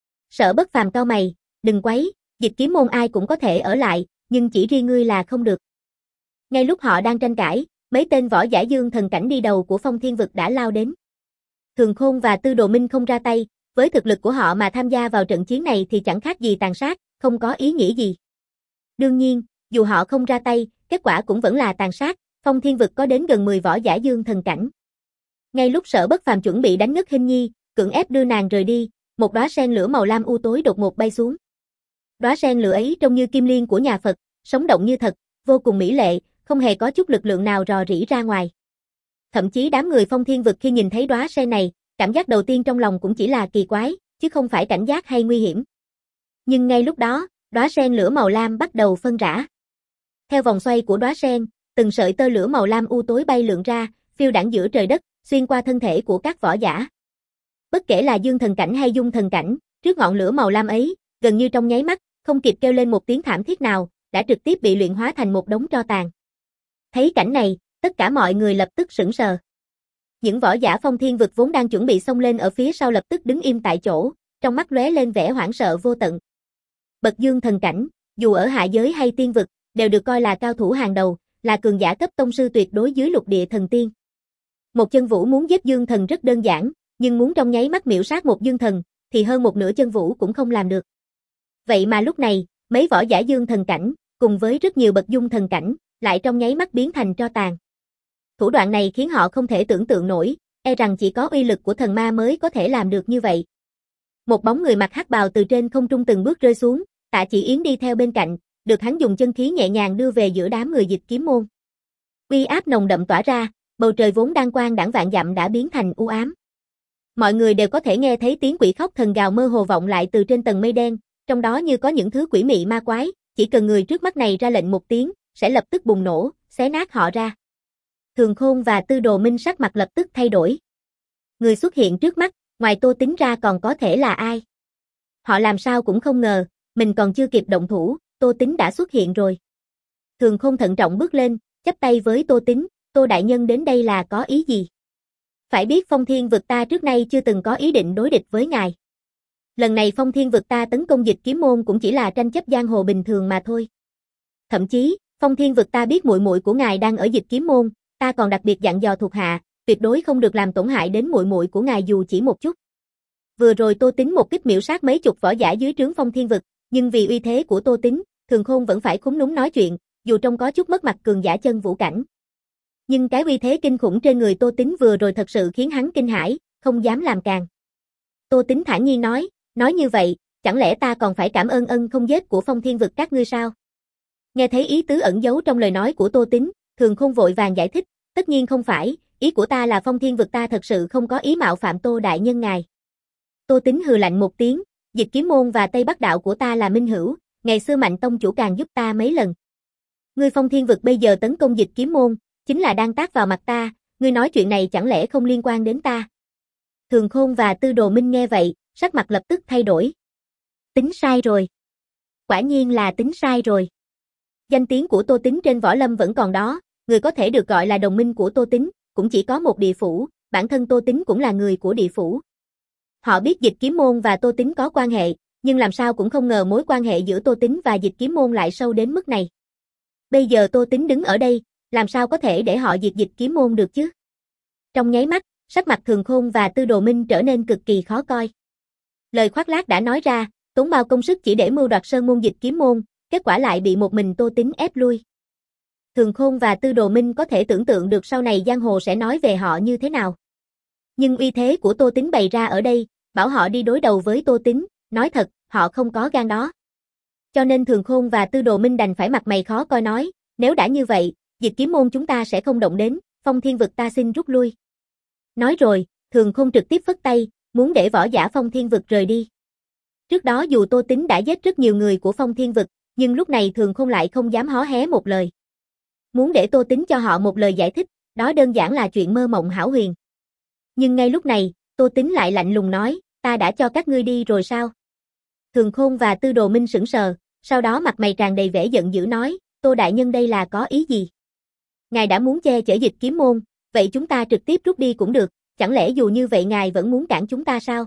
Sở Bất Phàm cau mày, đừng quấy, Dịch Kiếm Môn ai cũng có thể ở lại, nhưng chỉ riêng ngươi là không được. Ngay lúc họ đang tranh cãi, mấy tên võ giả dương thần cảnh đi đầu của Phong Thiên Vực đã lao đến. Thường Khôn và Tư Đồ Minh không ra tay, với thực lực của họ mà tham gia vào trận chiến này thì chẳng khác gì tàn sát, không có ý nghĩa gì. Đương nhiên, dù họ không ra tay, kết quả cũng vẫn là tàn sát, Phong Thiên Vực có đến gần mười võ giả dương thần cảnh. Ngay lúc Sở Bất Phàm chuẩn bị đánh ngất Hinh Nhi, cưỡng ép đưa nàng rời đi, một đóa sen lửa màu lam u tối đột ngột bay xuống. Đóa sen lửa ấy trông như kim liên của nhà Phật, sống động như thật, vô cùng mỹ lệ, không hề có chút lực lượng nào rò rỉ ra ngoài. Thậm chí đám người Phong Thiên Vực khi nhìn thấy đóa sen này, cảm giác đầu tiên trong lòng cũng chỉ là kỳ quái, chứ không phải cảnh giác hay nguy hiểm. Nhưng ngay lúc đó, đóa sen lửa màu lam bắt đầu phân rã. Theo vòng xoay của đóa sen, từng sợi tơ lửa màu lam u tối bay lượn ra, phiêu đãng giữa trời đất, xuyên qua thân thể của các võ giả. Bất kể là dương thần cảnh hay dung thần cảnh, trước ngọn lửa màu lam ấy, gần như trong nháy mắt, không kịp kêu lên một tiếng thảm thiết nào, đã trực tiếp bị luyện hóa thành một đống tro tàn. Thấy cảnh này, tất cả mọi người lập tức sững sờ. Những võ giả Phong Thiên Vực vốn đang chuẩn bị xông lên ở phía sau lập tức đứng im tại chỗ, trong mắt lóe lên vẻ hoảng sợ vô tận. Bậc dương thần cảnh, dù ở hạ giới hay tiên vực, đều được coi là cao thủ hàng đầu, là cường giả cấp tông sư tuyệt đối dưới lục địa thần tiên. Một chân vũ muốn giết dương thần rất đơn giản, nhưng muốn trong nháy mắt miểu sát một dương thần, thì hơn một nửa chân vũ cũng không làm được. Vậy mà lúc này, mấy võ giả dương thần cảnh, cùng với rất nhiều bậc dung thần cảnh, lại trong nháy mắt biến thành tro tàn. Thủ đoạn này khiến họ không thể tưởng tượng nổi, e rằng chỉ có uy lực của thần ma mới có thể làm được như vậy. Một bóng người mặc hắc bào từ trên không trung từng bước rơi xuống, Tạ Chỉ Yến đi theo bên cạnh, được hắn dùng chân khí nhẹ nhàng đưa về giữa đám người Dịch Kiếm Môn. Uy áp nồng đậm tỏa ra, bầu trời vốn đang quang đãng vạn dặm đã biến thành u ám. Mọi người đều có thể nghe thấy tiếng quỷ khóc thần gào mơ hồ vọng lại từ trên tầng mây đen, trong đó như có những thứ quỷ mị ma quái, chỉ cần người trước mắt này ra lệnh một tiếng, sẽ lập tức bùng nổ, xé nát họ ra. Thường Khôn và Tư Đồ Minh sắc mặt lập tức thay đổi. Người xuất hiện trước mắt, ngoài Tô Tính ra còn có thể là ai? Họ làm sao cũng không ngờ, mình còn chưa kịp động thủ, Tô Tính đã xuất hiện rồi. Thường Khôn thận trọng bước lên, chắp tay với Tô Tính, Tô đại nhân đến đây là có ý gì? Phải biết Phong Thiên Vực ta trước nay chưa từng có ý định đối địch với ngài. Lần này Phong Thiên Vực ta tấn công Dịch Kiếm Môn cũng chỉ là tranh chấp giang hồ bình thường mà thôi. Thậm chí, Phong Thiên Vực ta biết muội muội của ngài đang ở Dịch Kiếm Môn, ta còn đặc biệt dặn dò thuộc hạ, tuyệt đối không được làm tổn hại đến muội muội của ngài dù chỉ một chút. Vừa rồi Tô Tính một kích miểu sát mấy chục võ giả dưới trướng Phong Thiên Vực, nhưng vì uy thế của Tô Tính, Thường Khôn vẫn phải khúm núm nói chuyện, dù trông có chút mất mặt cường giả chân vũ cảnh. Nhưng cái uy thế kinh khủng trên người Tô Tính vừa rồi thật sự khiến hắn kinh hãi, không dám làm càng. Tô Tính thản nhiên nói, nói như vậy, chẳng lẽ ta còn phải cảm ơn ân không giết của Phong Thiên Vực các ngươi sao? Nghe thấy ý tứ ẩn giấu trong lời nói của Tô Tính, Thường Khôn vội vàng giải thích, tất nhiên không phải, ý của ta là Phong Thiên Vực ta thật sự không có ý mạo phạm Tô đại nhân ngài. Tô Tính hừ lạnh một tiếng, Dịch Kiếm Môn và Tây Bắc Đạo của ta là minh hữu, ngày xưa Mạnh tông chủ càng giúp ta mấy lần. Ngươi Phong Thiên Vực bây giờ tấn công Dịch Kiếm Môn, chính là đang tác vào mặt ta, ngươi nói chuyện này chẳng lẽ không liên quan đến ta? Thường Khôn và Tư Đồ Minh nghe vậy, sắc mặt lập tức thay đổi. Tính sai rồi. Quả nhiên là tính sai rồi. Danh tiếng của Tô Tín trên võ lâm vẫn còn đó, người có thể được gọi là đồng minh của Tô Tín, cũng chỉ có một địa phủ, bản thân Tô Tín cũng là người của địa phủ. Họ biết Dịch Kiếm Môn và Tô Tín có quan hệ, nhưng làm sao cũng không ngờ mối quan hệ giữa Tô Tín và Dịch Kiếm Môn lại sâu đến mức này. Bây giờ Tô Tín đứng ở đây, làm sao có thể để họ diệt Dịch Kiếm Môn được chứ? Trong nháy mắt, sắc mặt Thường Khôn và Tư Đồ Minh trở nên cực kỳ khó coi. Lời khoác lác đã nói ra, tốn bao công sức chỉ để mưu đoạt sơn môn Dịch Kiếm Môn, kết quả lại bị một mình Tô Tín ép lui. Thường Khôn và Tư Đồ Minh có thể tưởng tượng được sau này giang hồ sẽ nói về họ như thế nào. Nhưng uy thế của Tô Tín bày ra ở đây, bảo họ đi đối đầu với Tô Tín, nói thật, họ không có gan đó. Cho nên Thường Khôn và Tư Đồ Minh đành phải mặt mày khó coi nói, nếu đã như vậy, Dịch Kiếm Môn chúng ta sẽ không động đến, Phong Thiên Vực ta xin rút lui. Nói rồi, Thường Khôn trực tiếp phất tay, muốn để võ giả Phong Thiên Vực rời đi. Trước đó dù Tô Tín đã giết rất nhiều người của Phong Thiên Vực, nhưng lúc này Thường Khôn lại không dám hó hé một lời. Muốn để Tô Tín cho họ một lời giải thích, đó đơn giản là chuyện mơ mộng hão huyền. Nhưng ngay lúc này, Tô Tín lại lạnh lùng nói, ta đã cho các ngươi đi rồi sao? Thường Khôn và Tư Đồ Minh sững sờ, sau đó mặt mày tràn đầy vẻ giận dữ nói, Tô đại nhân đây là có ý gì? Ngài đã muốn che chở Dịch Kiếm Môn, vậy chúng ta trực tiếp rút đi cũng được, chẳng lẽ dù như vậy ngài vẫn muốn cản chúng ta sao?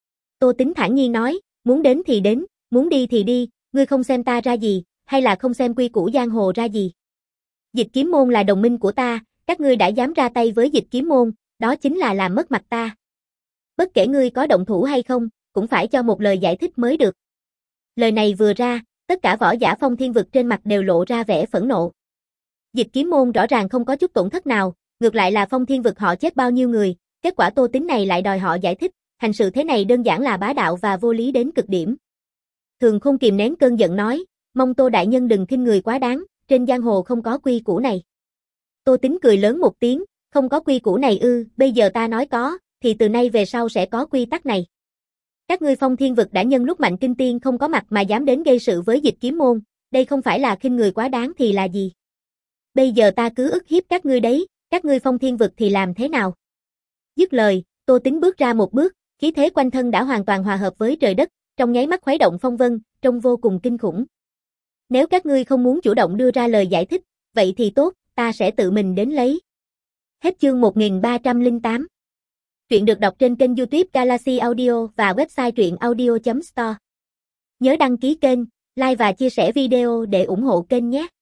Tô Tín thản nhiên nói, muốn đến thì đến, muốn đi thì đi, ngươi không xem ta ra gì, hay là không xem quy củ giang hồ ra gì? Dịch Kiếm Môn là đồng minh của ta, các ngươi đã dám ra tay với Dịch Kiếm Môn, đó chính là làm mất mặt ta. Bất kể ngươi có động thủ hay không, cũng phải cho một lời giải thích mới được. Lời này vừa ra, tất cả võ giả Phong Thiên Vực trên mặt đều lộ ra vẻ phẫn nộ. Dịch Kiếm Môn rõ ràng không có chút tổn thất nào, ngược lại là Phong Thiên Vực họ chết bao nhiêu người, kết quả Tô Tín này lại đòi họ giải thích, hành sự thế này đơn giản là bá đạo và vô lý đến cực điểm. Thường Khôn kìm nén cơn giận nói, mong Tô đại nhân đừng khinh người quá đáng, trên giang hồ không có quy củ này. Tô Tín cười lớn một tiếng, không có quy củ này ư, bây giờ ta nói có, thì từ nay về sau sẽ có quy tắc này. Các ngươi Phong Thiên Vực đã nhân lúc Mạnh Kinh Tiên không có mặt mà dám đến gây sự với Dịch Kiếm Môn, đây không phải là khinh người quá đáng thì là gì? Bây giờ ta cứ ức hiếp các ngươi đấy, các ngươi Phong Thiên Vực thì làm thế nào? Dứt lời, Tô Tín bước ra một bước, khí thế quanh thân đã hoàn toàn hòa hợp với trời đất, trong nháy mắt khuấy động phong vân, trông vô cùng kinh khủng. Nếu các ngươi không muốn chủ động đưa ra lời giải thích, vậy thì tốt, ta sẽ tự mình đến lấy. Hết chương một nghìn ba trăm lẻ tám. Truyện được đọc trên kênh YouTube Galaxy Audio và website truyện audio chấm store. Nhớ đăng ký kênh, like và chia sẻ video để ủng hộ kênh nhé.